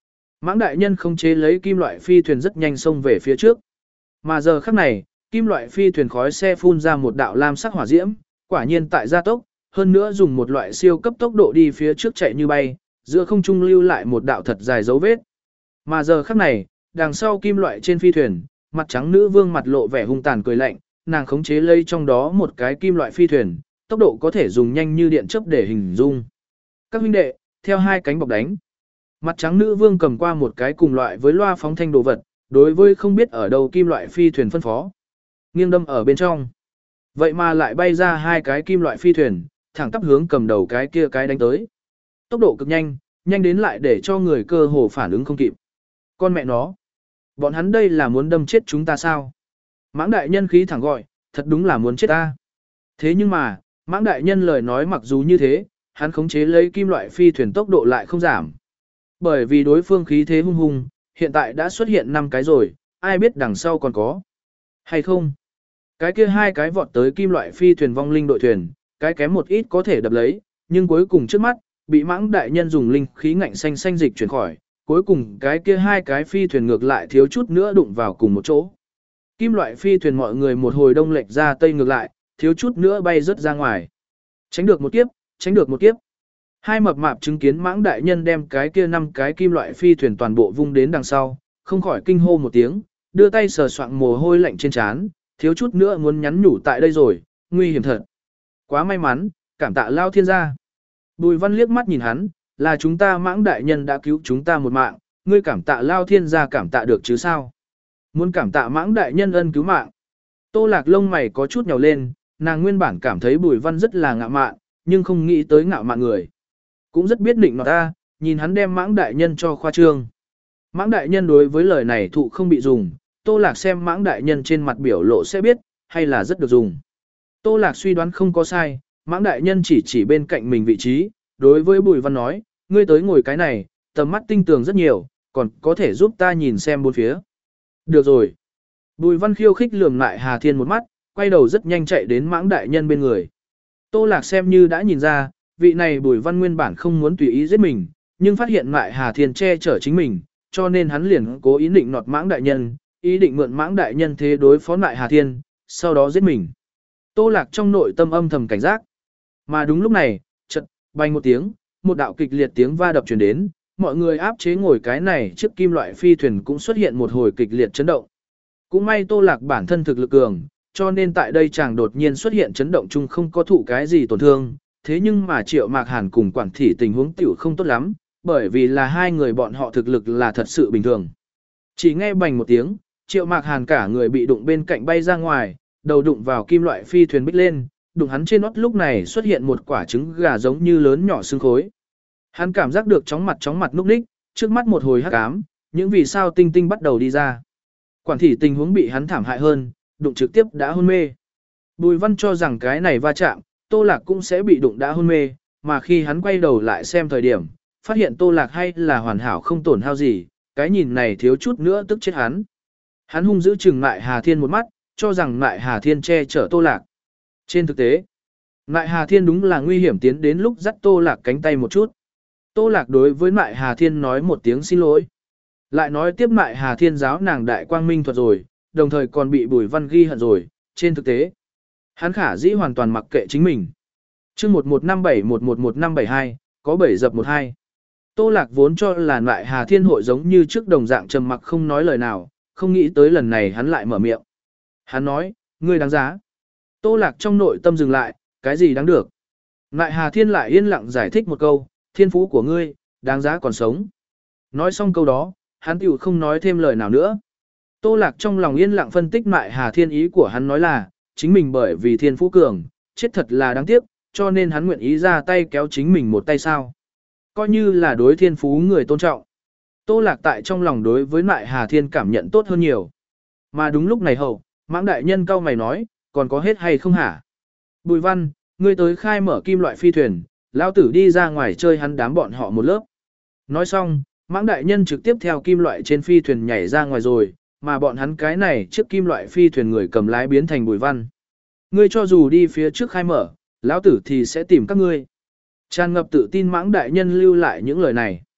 Mãng đại nhân không chế lấy kim loại phi thuyền rất nhanh xông về phía trước. Mà giờ khắc này, kim loại phi thuyền khói xe phun ra một đạo lam sắc hỏa diễm, quả nhiên tại gia tốc, hơn nữa dùng một loại siêu cấp tốc độ đi phía trước chạy như bay, giữa không trung lưu lại một đạo thật dài dấu vết. Mà giờ khắc này, đằng sau kim loại trên phi thuyền, mặt trắng nữ vương mặt lộ vẻ hung tàn cười lạnh, nàng khống chế lấy trong đó một cái kim loại phi thuyền, tốc độ có thể dùng nhanh như điện chớp để hình dung. Các huynh đệ, theo hai cánh bọc đánh. Mặt trắng nữ vương cầm qua một cái cùng loại với loa phóng thanh đồ vật, đối với không biết ở đâu kim loại phi thuyền phân phó. Nghiêng đâm ở bên trong. Vậy mà lại bay ra hai cái kim loại phi thuyền, thẳng tắp hướng cầm đầu cái kia cái đánh tới. Tốc độ cực nhanh, nhanh đến lại để cho người cơ hồ phản ứng không kịp. Con mẹ nó. Bọn hắn đây là muốn đâm chết chúng ta sao? Mãng đại nhân khí thẳng gọi, thật đúng là muốn chết ta. Thế nhưng mà, mãng đại nhân lời nói mặc dù như thế, hắn khống chế lấy kim loại phi thuyền tốc độ lại không giảm. Bởi vì đối phương khí thế hung hung, hiện tại đã xuất hiện năm cái rồi, ai biết đằng sau còn có. Hay không? Cái kia hai cái vọt tới kim loại phi thuyền vong linh đội thuyền, cái kém một ít có thể đập lấy, nhưng cuối cùng trước mắt, bị mãng đại nhân dùng linh khí ngạnh xanh xanh dịch chuyển khỏi, cuối cùng cái kia hai cái phi thuyền ngược lại thiếu chút nữa đụng vào cùng một chỗ. Kim loại phi thuyền mọi người một hồi đông lệch ra tây ngược lại, thiếu chút nữa bay rớt ra ngoài. Tránh được một kiếp, tránh được một kiếp. Hai mập mạp chứng kiến mãng đại nhân đem cái kia năm cái kim loại phi thuyền toàn bộ vung đến đằng sau, không khỏi kinh hô một tiếng, đưa tay sờ soạng mồ hôi lạnh trên trán, thiếu chút nữa muốn nhắn nhủ tại đây rồi, nguy hiểm thật. Quá may mắn, cảm tạ Lao Thiên gia. Bùi Văn liếc mắt nhìn hắn, là chúng ta mãng đại nhân đã cứu chúng ta một mạng, ngươi cảm tạ Lao Thiên gia cảm tạ được chứ sao? Muốn cảm tạ mãng đại nhân ân cứu mạng. Tô Lạc lông mày có chút nhàu lên, nàng nguyên bản cảm thấy Bùi Văn rất là ngạo mạn, nhưng không nghĩ tới ngạo mạn người. Cũng rất biết định nọt ta, nhìn hắn đem mãng đại nhân cho khoa trương. Mãng đại nhân đối với lời này thụ không bị dùng, Tô Lạc xem mãng đại nhân trên mặt biểu lộ sẽ biết, hay là rất được dùng. Tô Lạc suy đoán không có sai, mãng đại nhân chỉ chỉ bên cạnh mình vị trí, đối với Bùi Văn nói, ngươi tới ngồi cái này, tầm mắt tinh tường rất nhiều, còn có thể giúp ta nhìn xem bốn phía. Được rồi. Bùi Văn khiêu khích lườm lại Hà Thiên một mắt, quay đầu rất nhanh chạy đến mãng đại nhân bên người. Tô Lạc xem như đã nhìn ra, vị này Bùi Văn nguyên bản không muốn tùy ý giết mình, nhưng phát hiện lại Hà Thiên che chở chính mình, cho nên hắn liền cố ý định nọt mãng đại nhân, ý định mượn mãng đại nhân thế đối phó lại Hà Thiên, sau đó giết mình. Tô Lạc trong nội tâm âm thầm cảnh giác. Mà đúng lúc này, chợt bành một tiếng, một đạo kịch liệt tiếng va đập truyền đến, mọi người áp chế ngồi cái này trước kim loại phi thuyền cũng xuất hiện một hồi kịch liệt chấn động. Cũng may Tô Lạc bản thân thực lực cường, cho nên tại đây chàng đột nhiên xuất hiện chấn động chung không có thụ cái gì tổn thương, thế nhưng mà Triệu Mạc Hàn cùng Quản Thị tình huống tiểu không tốt lắm, bởi vì là hai người bọn họ thực lực là thật sự bình thường. Chỉ nghe bành một tiếng, Triệu Mạc Hàn cả người bị đụng bên cạnh bay ra ngoài, đầu đụng vào kim loại phi thuyền bích lên, đụng hắn trên nót lúc này xuất hiện một quả trứng gà giống như lớn nhỏ xương khối. Hắn cảm giác được chóng mặt chóng mặt núp ních, trước mắt một hồi hắc ám, những vì sao tinh tinh bắt đầu đi ra. Quản Thị tình huống bị hắn thảm hại hơn, đụng trực tiếp đã hôn mê. Bùi Văn cho rằng cái này va chạm, Tô Lạc cũng sẽ bị đụng đã hôn mê, mà khi hắn quay đầu lại xem thời điểm, phát hiện Tô Lạc hay là hoàn hảo không tổn hao gì, cái nhìn này thiếu chút nữa tức chết hắn. Hắn hung dữ chừng lại Hà Thiên một mắt, cho rằng lại Hà Thiên che chở Tô Lạc. Trên thực tế, lại Hà Thiên đúng là nguy hiểm tiến đến lúc dắt Tô Lạc cánh tay một chút. Tô Lạc đối với lại Hà Thiên nói một tiếng xin lỗi. Lại nói tiếp lại Hà Thiên giáo nàng đại quang minh thuật rồi, đồng thời còn bị Bùi Văn ghi hận rồi, trên thực tế. Hắn khả dĩ hoàn toàn mặc kệ chính mình. chương một một năm bảy một một một năm bảy hai, có bảy dập một hai. Tô Lạc vốn cho là lại Hà Thiên hội giống như trước đồng dạng trầm mặc không nói lời nào, không nghĩ tới lần này hắn lại mở miệng. Hắn nói, ngươi đáng giá. Tô Lạc trong nội tâm dừng lại, cái gì đáng được. Lại Hà Thiên lại yên lặng giải thích một câu, thiên phú của ngươi, đáng giá còn sống. Nói xong câu đó, hắn tiểu không nói thêm lời nào nữa. Tô Lạc trong lòng yên lặng phân tích lại Hà Thiên ý của hắn nói là, chính mình bởi vì thiên phú cường, chết thật là đáng tiếc, cho nên hắn nguyện ý ra tay kéo chính mình một tay sao. Coi như là đối thiên phú người tôn trọng. Tô Lạc tại trong lòng đối với lại Hà Thiên cảm nhận tốt hơn nhiều. Mà đúng lúc này hậu, mãng đại nhân cao mày nói, còn có hết hay không hả? Bùi Văn, ngươi tới khai mở kim loại phi thuyền, lão tử đi ra ngoài chơi hắn đám bọn họ một lớp. Nói xong, mãng đại nhân trực tiếp theo kim loại trên phi thuyền nhảy ra ngoài rồi, mà bọn hắn cái này trước kim loại phi thuyền người cầm lái biến thành Bùi Văn. Ngươi cho dù đi phía trước khai mở, lão tử thì sẽ tìm các ngươi. Tràn ngập tự tin mãng đại nhân lưu lại những lời này.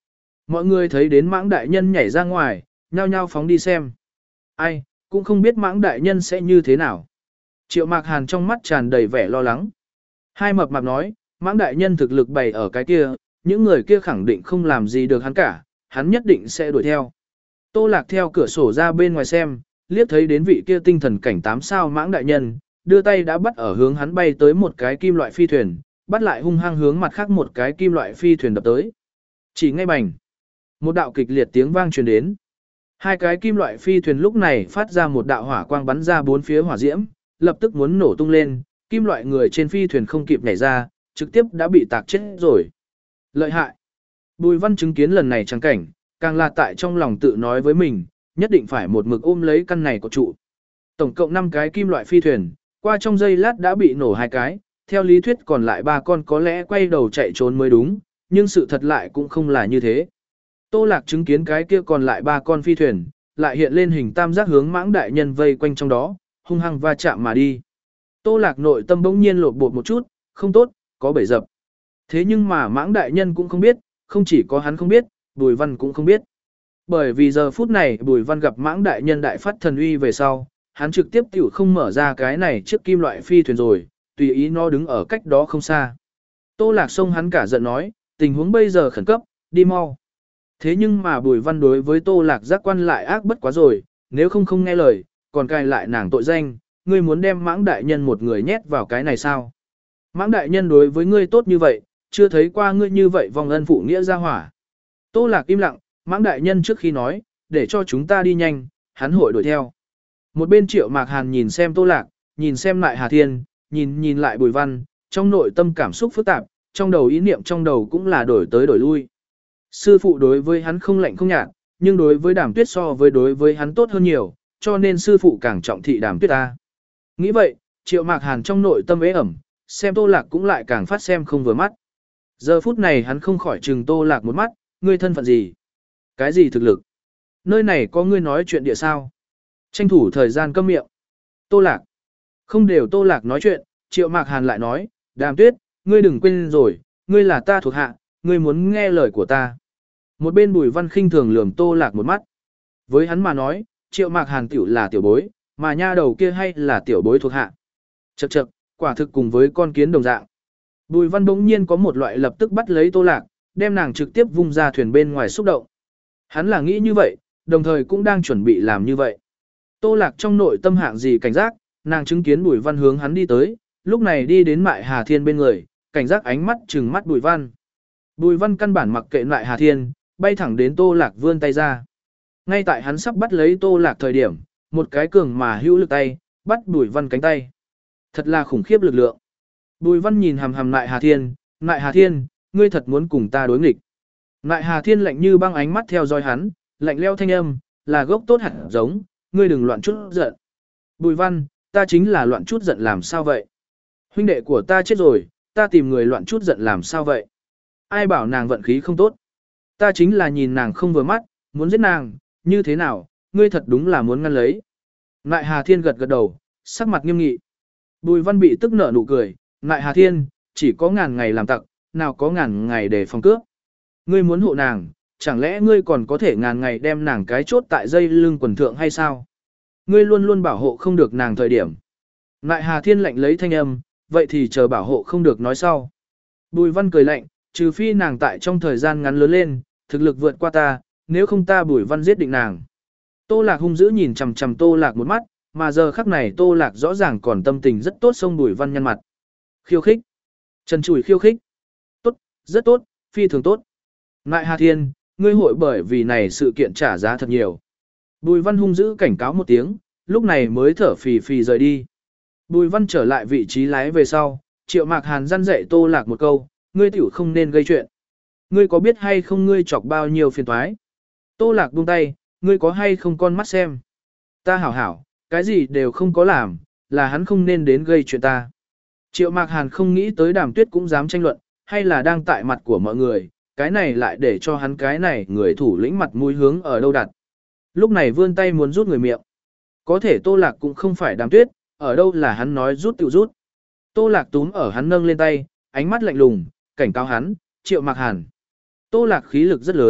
Mọi người thấy đến mãng đại nhân nhảy ra ngoài, nhao nhao phóng đi xem. Ai, cũng không biết mãng đại nhân sẽ như thế nào. Triệu Mạc Hàn trong mắt tràn đầy vẻ lo lắng. Hai mập mạp nói, mãng đại nhân thực lực bày ở cái kia, những người kia khẳng định không làm gì được hắn cả, hắn nhất định sẽ đuổi theo. Tô Lạc theo cửa sổ ra bên ngoài xem, liếc thấy đến vị kia tinh thần cảnh tám sao mãng đại nhân, đưa tay đã bắt ở hướng hắn bay tới một cái kim loại phi thuyền, bắt lại hung hăng hướng mặt khác một cái kim loại phi thuyền đập tới. Chỉ ngay bành, một đạo kịch liệt tiếng vang truyền đến. Hai cái kim loại phi thuyền lúc này phát ra một đạo hỏa quang bắn ra bốn phía hỏa diễm, lập tức muốn nổ tung lên, kim loại người trên phi thuyền không kịp nhảy ra, trực tiếp đã bị tạc chết rồi. Lợi hại. Bùi Văn chứng kiến lần này trắng cảnh, càng là tại trong lòng tự nói với mình, nhất định phải một mực ôm lấy căn này của trụ. Tổng cộng năm cái kim loại phi thuyền, qua trong giây lát đã bị nổ hai cái, theo lý thuyết còn lại ba con có lẽ quay đầu chạy trốn mới đúng, nhưng sự thật lại cũng không là như thế. Tô Lạc chứng kiến cái kia còn lại ba con phi thuyền, lại hiện lên hình tam giác hướng mãng đại nhân vây quanh trong đó, hung hăng va chạm mà đi. Tô Lạc nội tâm bỗng nhiên lột bột một chút, không tốt, có bể dập. Thế nhưng mà mãng đại nhân cũng không biết, không chỉ có hắn không biết, Bùi Văn cũng không biết. Bởi vì giờ phút này Bùi Văn gặp mãng đại nhân đại phát thần uy về sau, hắn trực tiếp tiểu không mở ra cái này trước kim loại phi thuyền rồi, tùy ý nó đứng ở cách đó không xa. Tô Lạc xông hắn cả giận nói, tình huống bây giờ khẩn cấp, đi mau. Thế nhưng mà Bùi Văn đối với Tô Lạc giác quan lại ác bất quá rồi, nếu không không nghe lời, còn cài lại nàng tội danh, ngươi muốn đem mãng đại nhân một người nhét vào cái này sao? Mãng đại nhân đối với ngươi tốt như vậy, chưa thấy qua ngươi như vậy vòng ân phụ nghĩa ra hỏa. Tô Lạc im lặng, mãng đại nhân trước khi nói, để cho chúng ta đi nhanh, hắn hội đuổi theo. Một bên Triệu Mạc Hàn nhìn xem Tô Lạc, nhìn xem lại Hà Thiên, nhìn nhìn lại Bùi Văn, trong nội tâm cảm xúc phức tạp, trong đầu ý niệm trong đầu cũng là đổi tới đổi lui. Sư phụ đối với hắn không lạnh không nhạt, nhưng đối với Đàm Tuyết so với đối với hắn tốt hơn nhiều, cho nên sư phụ càng trọng thị Đàm Tuyết ta. Nghĩ vậy, Triệu Mạc Hàn trong nội tâm ế ẩm, xem Tô Lạc cũng lại càng phát xem không vừa mắt. Giờ phút này hắn không khỏi trừng Tô Lạc một mắt, ngươi thân phận gì? Cái gì thực lực? Nơi này có ngươi nói chuyện địa sao? Tranh thủ thời gian câm miệng. Tô Lạc. Không đều Tô Lạc nói chuyện, Triệu Mạc Hàn lại nói, Đàm Tuyết, ngươi đừng quên rồi, ngươi là ta thuộc hạ, ngươi muốn nghe lời của ta. Một bên Bùi Văn khinh thường lườm Tô Lạc một mắt. Với hắn mà nói, Triệu Mạc Hàn tiểu là tiểu bối, mà nha đầu kia hay là tiểu bối thuộc hạ. Chậc chậc, quả thực cùng với con kiến đồng dạng. Bùi Văn bỗng nhiên có một loại lập tức bắt lấy Tô Lạc, đem nàng trực tiếp vung ra thuyền bên ngoài xúc động. Hắn là nghĩ như vậy, đồng thời cũng đang chuẩn bị làm như vậy. Tô Lạc trong nội tâm hạng gì cảnh giác, nàng chứng kiến Bùi Văn hướng hắn đi tới, lúc này đi đến Mại Hà Thiên bên người, cảnh giác ánh mắt trừng mắt Bùi Văn. Bùi Văn căn bản mặc kệ Mại Hà Thiên, bay thẳng đến Tô Lạc vươn tay ra. Ngay tại hắn sắp bắt lấy Tô Lạc thời điểm, một cái cường mà hữu lực tay, bắt Bùi Văn cánh tay. Thật là khủng khiếp lực lượng. Bùi Văn nhìn hằm hằm Mại Hà Thiên, Mại Hà Thiên, ngươi thật muốn cùng ta đối nghịch. Mại Hà Thiên lạnh như băng ánh mắt theo dõi hắn, lạnh leo thanh âm, là gốc tốt hẳn giống, ngươi đừng loạn chút giận. Bùi Văn, ta chính là loạn chút giận làm sao vậy? Huynh đệ của ta chết rồi, ta tìm người loạn chút giận làm sao vậy? Ai bảo nàng vận khí không tốt? Ta chính là nhìn nàng không vừa mắt, muốn giết nàng, như thế nào, ngươi thật đúng là muốn ngăn lấy. Mại Hà Thiên gật gật đầu, sắc mặt nghiêm nghị. Bùi Văn bị tức nở nụ cười, Mại Hà Thiên, chỉ có ngàn ngày làm tặc, nào có ngàn ngày để phòng cướp. Ngươi muốn hộ nàng, chẳng lẽ ngươi còn có thể ngàn ngày đem nàng cái chốt tại dây lưng quần thượng hay sao? Ngươi luôn luôn bảo hộ không được nàng thời điểm. Mại Hà Thiên lạnh lấy thanh âm, vậy thì chờ bảo hộ không được nói sau. Bùi Văn cười lạnh, trừ phi nàng tại trong thời gian ngắn lớn lên, thực lực vượt qua ta, nếu không ta Bùi Văn giết định nàng. Tô Lạc hung dữ nhìn chằm chằm Tô Lạc một mắt, mà giờ khắc này Tô Lạc rõ ràng còn tâm tình rất tốt xông Bùi Văn nhăn mặt. Khiêu khích. Trần chùi khiêu khích. Tốt, rất tốt, phi thường tốt. Mại Hà Thiên, ngươi hội bởi vì này sự kiện trả giá thật nhiều. Bùi Văn hung dữ cảnh cáo một tiếng, lúc này mới thở phì phì rời đi. Bùi Văn trở lại vị trí lái về sau, Triệu Mạc Hàn răn dạy Tô Lạc một câu, ngươi tiểu không nên gây chuyện. Ngươi có biết hay không ngươi chọc bao nhiêu phiền toái? Tô Lạc buông tay, ngươi có hay không con mắt xem? Ta hảo hảo, cái gì đều không có làm, là hắn không nên đến gây chuyện ta. Triệu Mạc Hàn không nghĩ tới Đàm Tuyết cũng dám tranh luận, hay là đang tại mặt của mọi người, cái này lại để cho hắn cái này người thủ lĩnh mặt mũi hướng ở đâu đặt. Lúc này vươn tay muốn rút người miệng. Có thể Tô Lạc cũng không phải Đàm Tuyết, ở đâu là hắn nói rút tự rút. Tô Lạc túm ở hắn nâng lên tay, ánh mắt lạnh lùng, cảnh cáo hắn, Triệu Mạc Hàn. Tô Lạc khí lực rất lớn,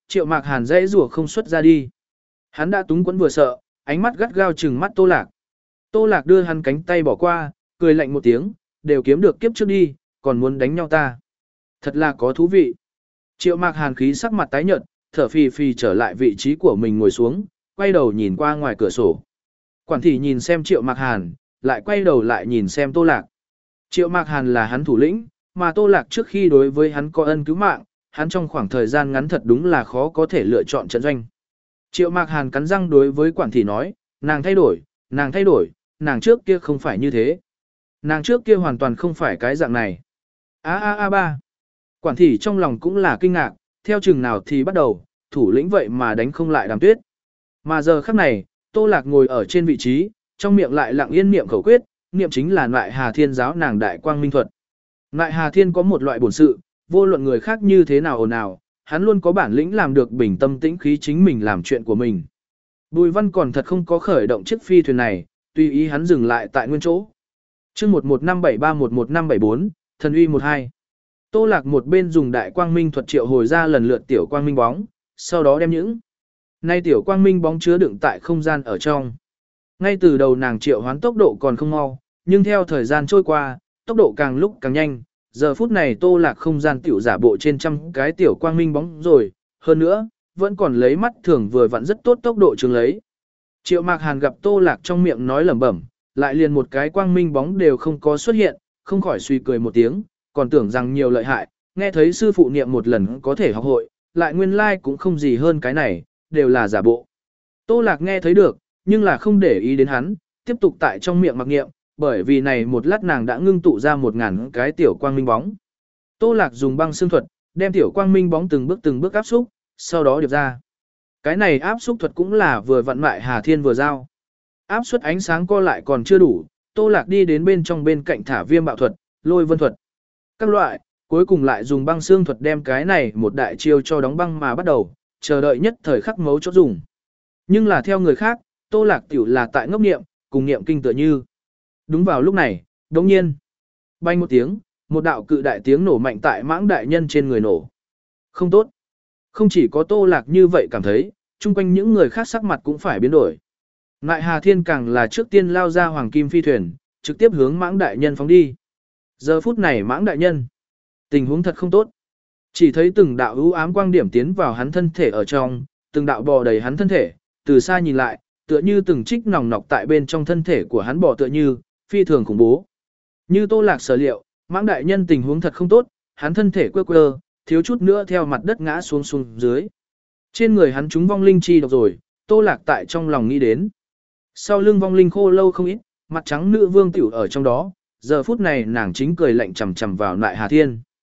Triệu Mạc Hàn dãy rủa không xuất ra đi. Hắn đã túng quẫn vừa sợ, ánh mắt gắt gao trừng mắt Tô Lạc. Tô Lạc đưa hắn cánh tay bỏ qua, cười lạnh một tiếng, đều kiếm được kiếp trước đi, còn muốn đánh nhau ta. Thật là có thú vị. Triệu Mạc Hàn khí sắc mặt tái nhợt, thở phì phì trở lại vị trí của mình ngồi xuống, quay đầu nhìn qua ngoài cửa sổ. Quản thị nhìn xem Triệu Mạc Hàn, lại quay đầu lại nhìn xem Tô Lạc. Triệu Mạc Hàn là hắn thủ lĩnh, mà Tô Lạc trước khi đối với hắn có ân cứu mạng, hắn trong khoảng thời gian ngắn thật đúng là khó có thể lựa chọn trận doanh. Triệu Mạc Hàn cắn răng đối với quản thị nói, nàng thay đổi, nàng thay đổi, nàng trước kia không phải như thế. Nàng trước kia hoàn toàn không phải cái dạng này. A a a ba. Quản thị trong lòng cũng là kinh ngạc, theo chừng nào thì bắt đầu, thủ lĩnh vậy mà đánh không lại Đàm Tuyết. Mà giờ khắc này, Tô Lạc ngồi ở trên vị trí, trong miệng lại lặng yên niệm khẩu quyết, niệm chính là Nại Hà Thiên giáo nàng đại quang minh thuật. Nại Hà Thiên có một loại bổn sự, vô luận người khác như thế nào ồn ào, hắn luôn có bản lĩnh làm được bình tâm tĩnh khí chính mình làm chuyện của mình. Bùi Văn còn thật không có khởi động chiếc phi thuyền này, tùy ý hắn dừng lại tại nguyên chỗ. Chương một một năm bảy ba một một năm bảy bốn, thần uy một hai. Tô Lạc một bên dùng đại quang minh thuật triệu hồi ra lần lượt tiểu quang minh bóng, sau đó đem những nay tiểu quang minh bóng chứa đựng tại không gian ở trong. Ngay từ đầu nàng triệu hoán tốc độ còn không mau, nhưng theo thời gian trôi qua, tốc độ càng lúc càng nhanh. Giờ phút này Tô Lạc không gian tiểu giả bộ trên trăm cái tiểu quang minh bóng rồi, hơn nữa, vẫn còn lấy mắt thường vừa vặn rất tốt tốc độ trường lấy. Triệu Mạc Hàn gặp Tô Lạc trong miệng nói lẩm bẩm, lại liền một cái quang minh bóng đều không có xuất hiện, không khỏi suy cười một tiếng, còn tưởng rằng nhiều lợi hại, nghe thấy sư phụ niệm một lần có thể học hội, lại nguyên lai like cũng không gì hơn cái này, đều là giả bộ. Tô Lạc nghe thấy được, nhưng là không để ý đến hắn, tiếp tục tại trong miệng mặc niệm, bởi vì này một lát nàng đã ngưng tụ ra một ngàn cái tiểu quang minh bóng. Tô Lạc dùng băng xương thuật, đem tiểu quang minh bóng từng bước từng bước áp xúc, sau đó điệp ra. Cái này áp xúc thuật cũng là vừa vặn Mại Hà Thiên vừa giao. Áp suất ánh sáng co lại còn chưa đủ, Tô Lạc đi đến bên trong bên cạnh thả viêm bạo thuật, lôi vân thuật. Các loại, cuối cùng lại dùng băng xương thuật đem cái này một đại chiêu cho đóng băng mà bắt đầu, chờ đợi nhất thời khắc mấu chốt dùng. Nhưng là theo người khác, Tô Lạc tiểu là tại ngốc niệm, cùng niệm kinh tựa như. Đúng vào lúc này, đồng nhiên, banh một tiếng, một đạo cự đại tiếng nổ mạnh tại mãng đại nhân trên người nổ. Không tốt. Không chỉ có Tô Lạc như vậy cảm thấy, chung quanh những người khác sắc mặt cũng phải biến đổi. Nại Hà Thiên càng là trước tiên lao ra hoàng kim phi thuyền, trực tiếp hướng mãng đại nhân phóng đi. Giờ phút này mãng đại nhân, tình huống thật không tốt. Chỉ thấy từng đạo ưu ám quang điểm tiến vào hắn thân thể ở trong, từng đạo bò đầy hắn thân thể, từ xa nhìn lại, tựa như từng trích nòng nọc tại bên trong thân thể của hắn bò tựa như, phi thường khủng bố. Như Tô Lạc sở liệu, mãng đại nhân tình huống thật không tốt, hắn thân thể quơ quơ, thiếu chút nữa theo mặt đất ngã xuống xuống dưới. Trên người hắn trúng vong linh chi độc rồi, Tô Lạc tại trong lòng nghĩ đến. Sau lưng vong linh khô lâu không ít, mặt trắng nữ vương tiểu ở trong đó, giờ phút này nàng chính cười lạnh chằm chằm vào Nại Hà Thiên.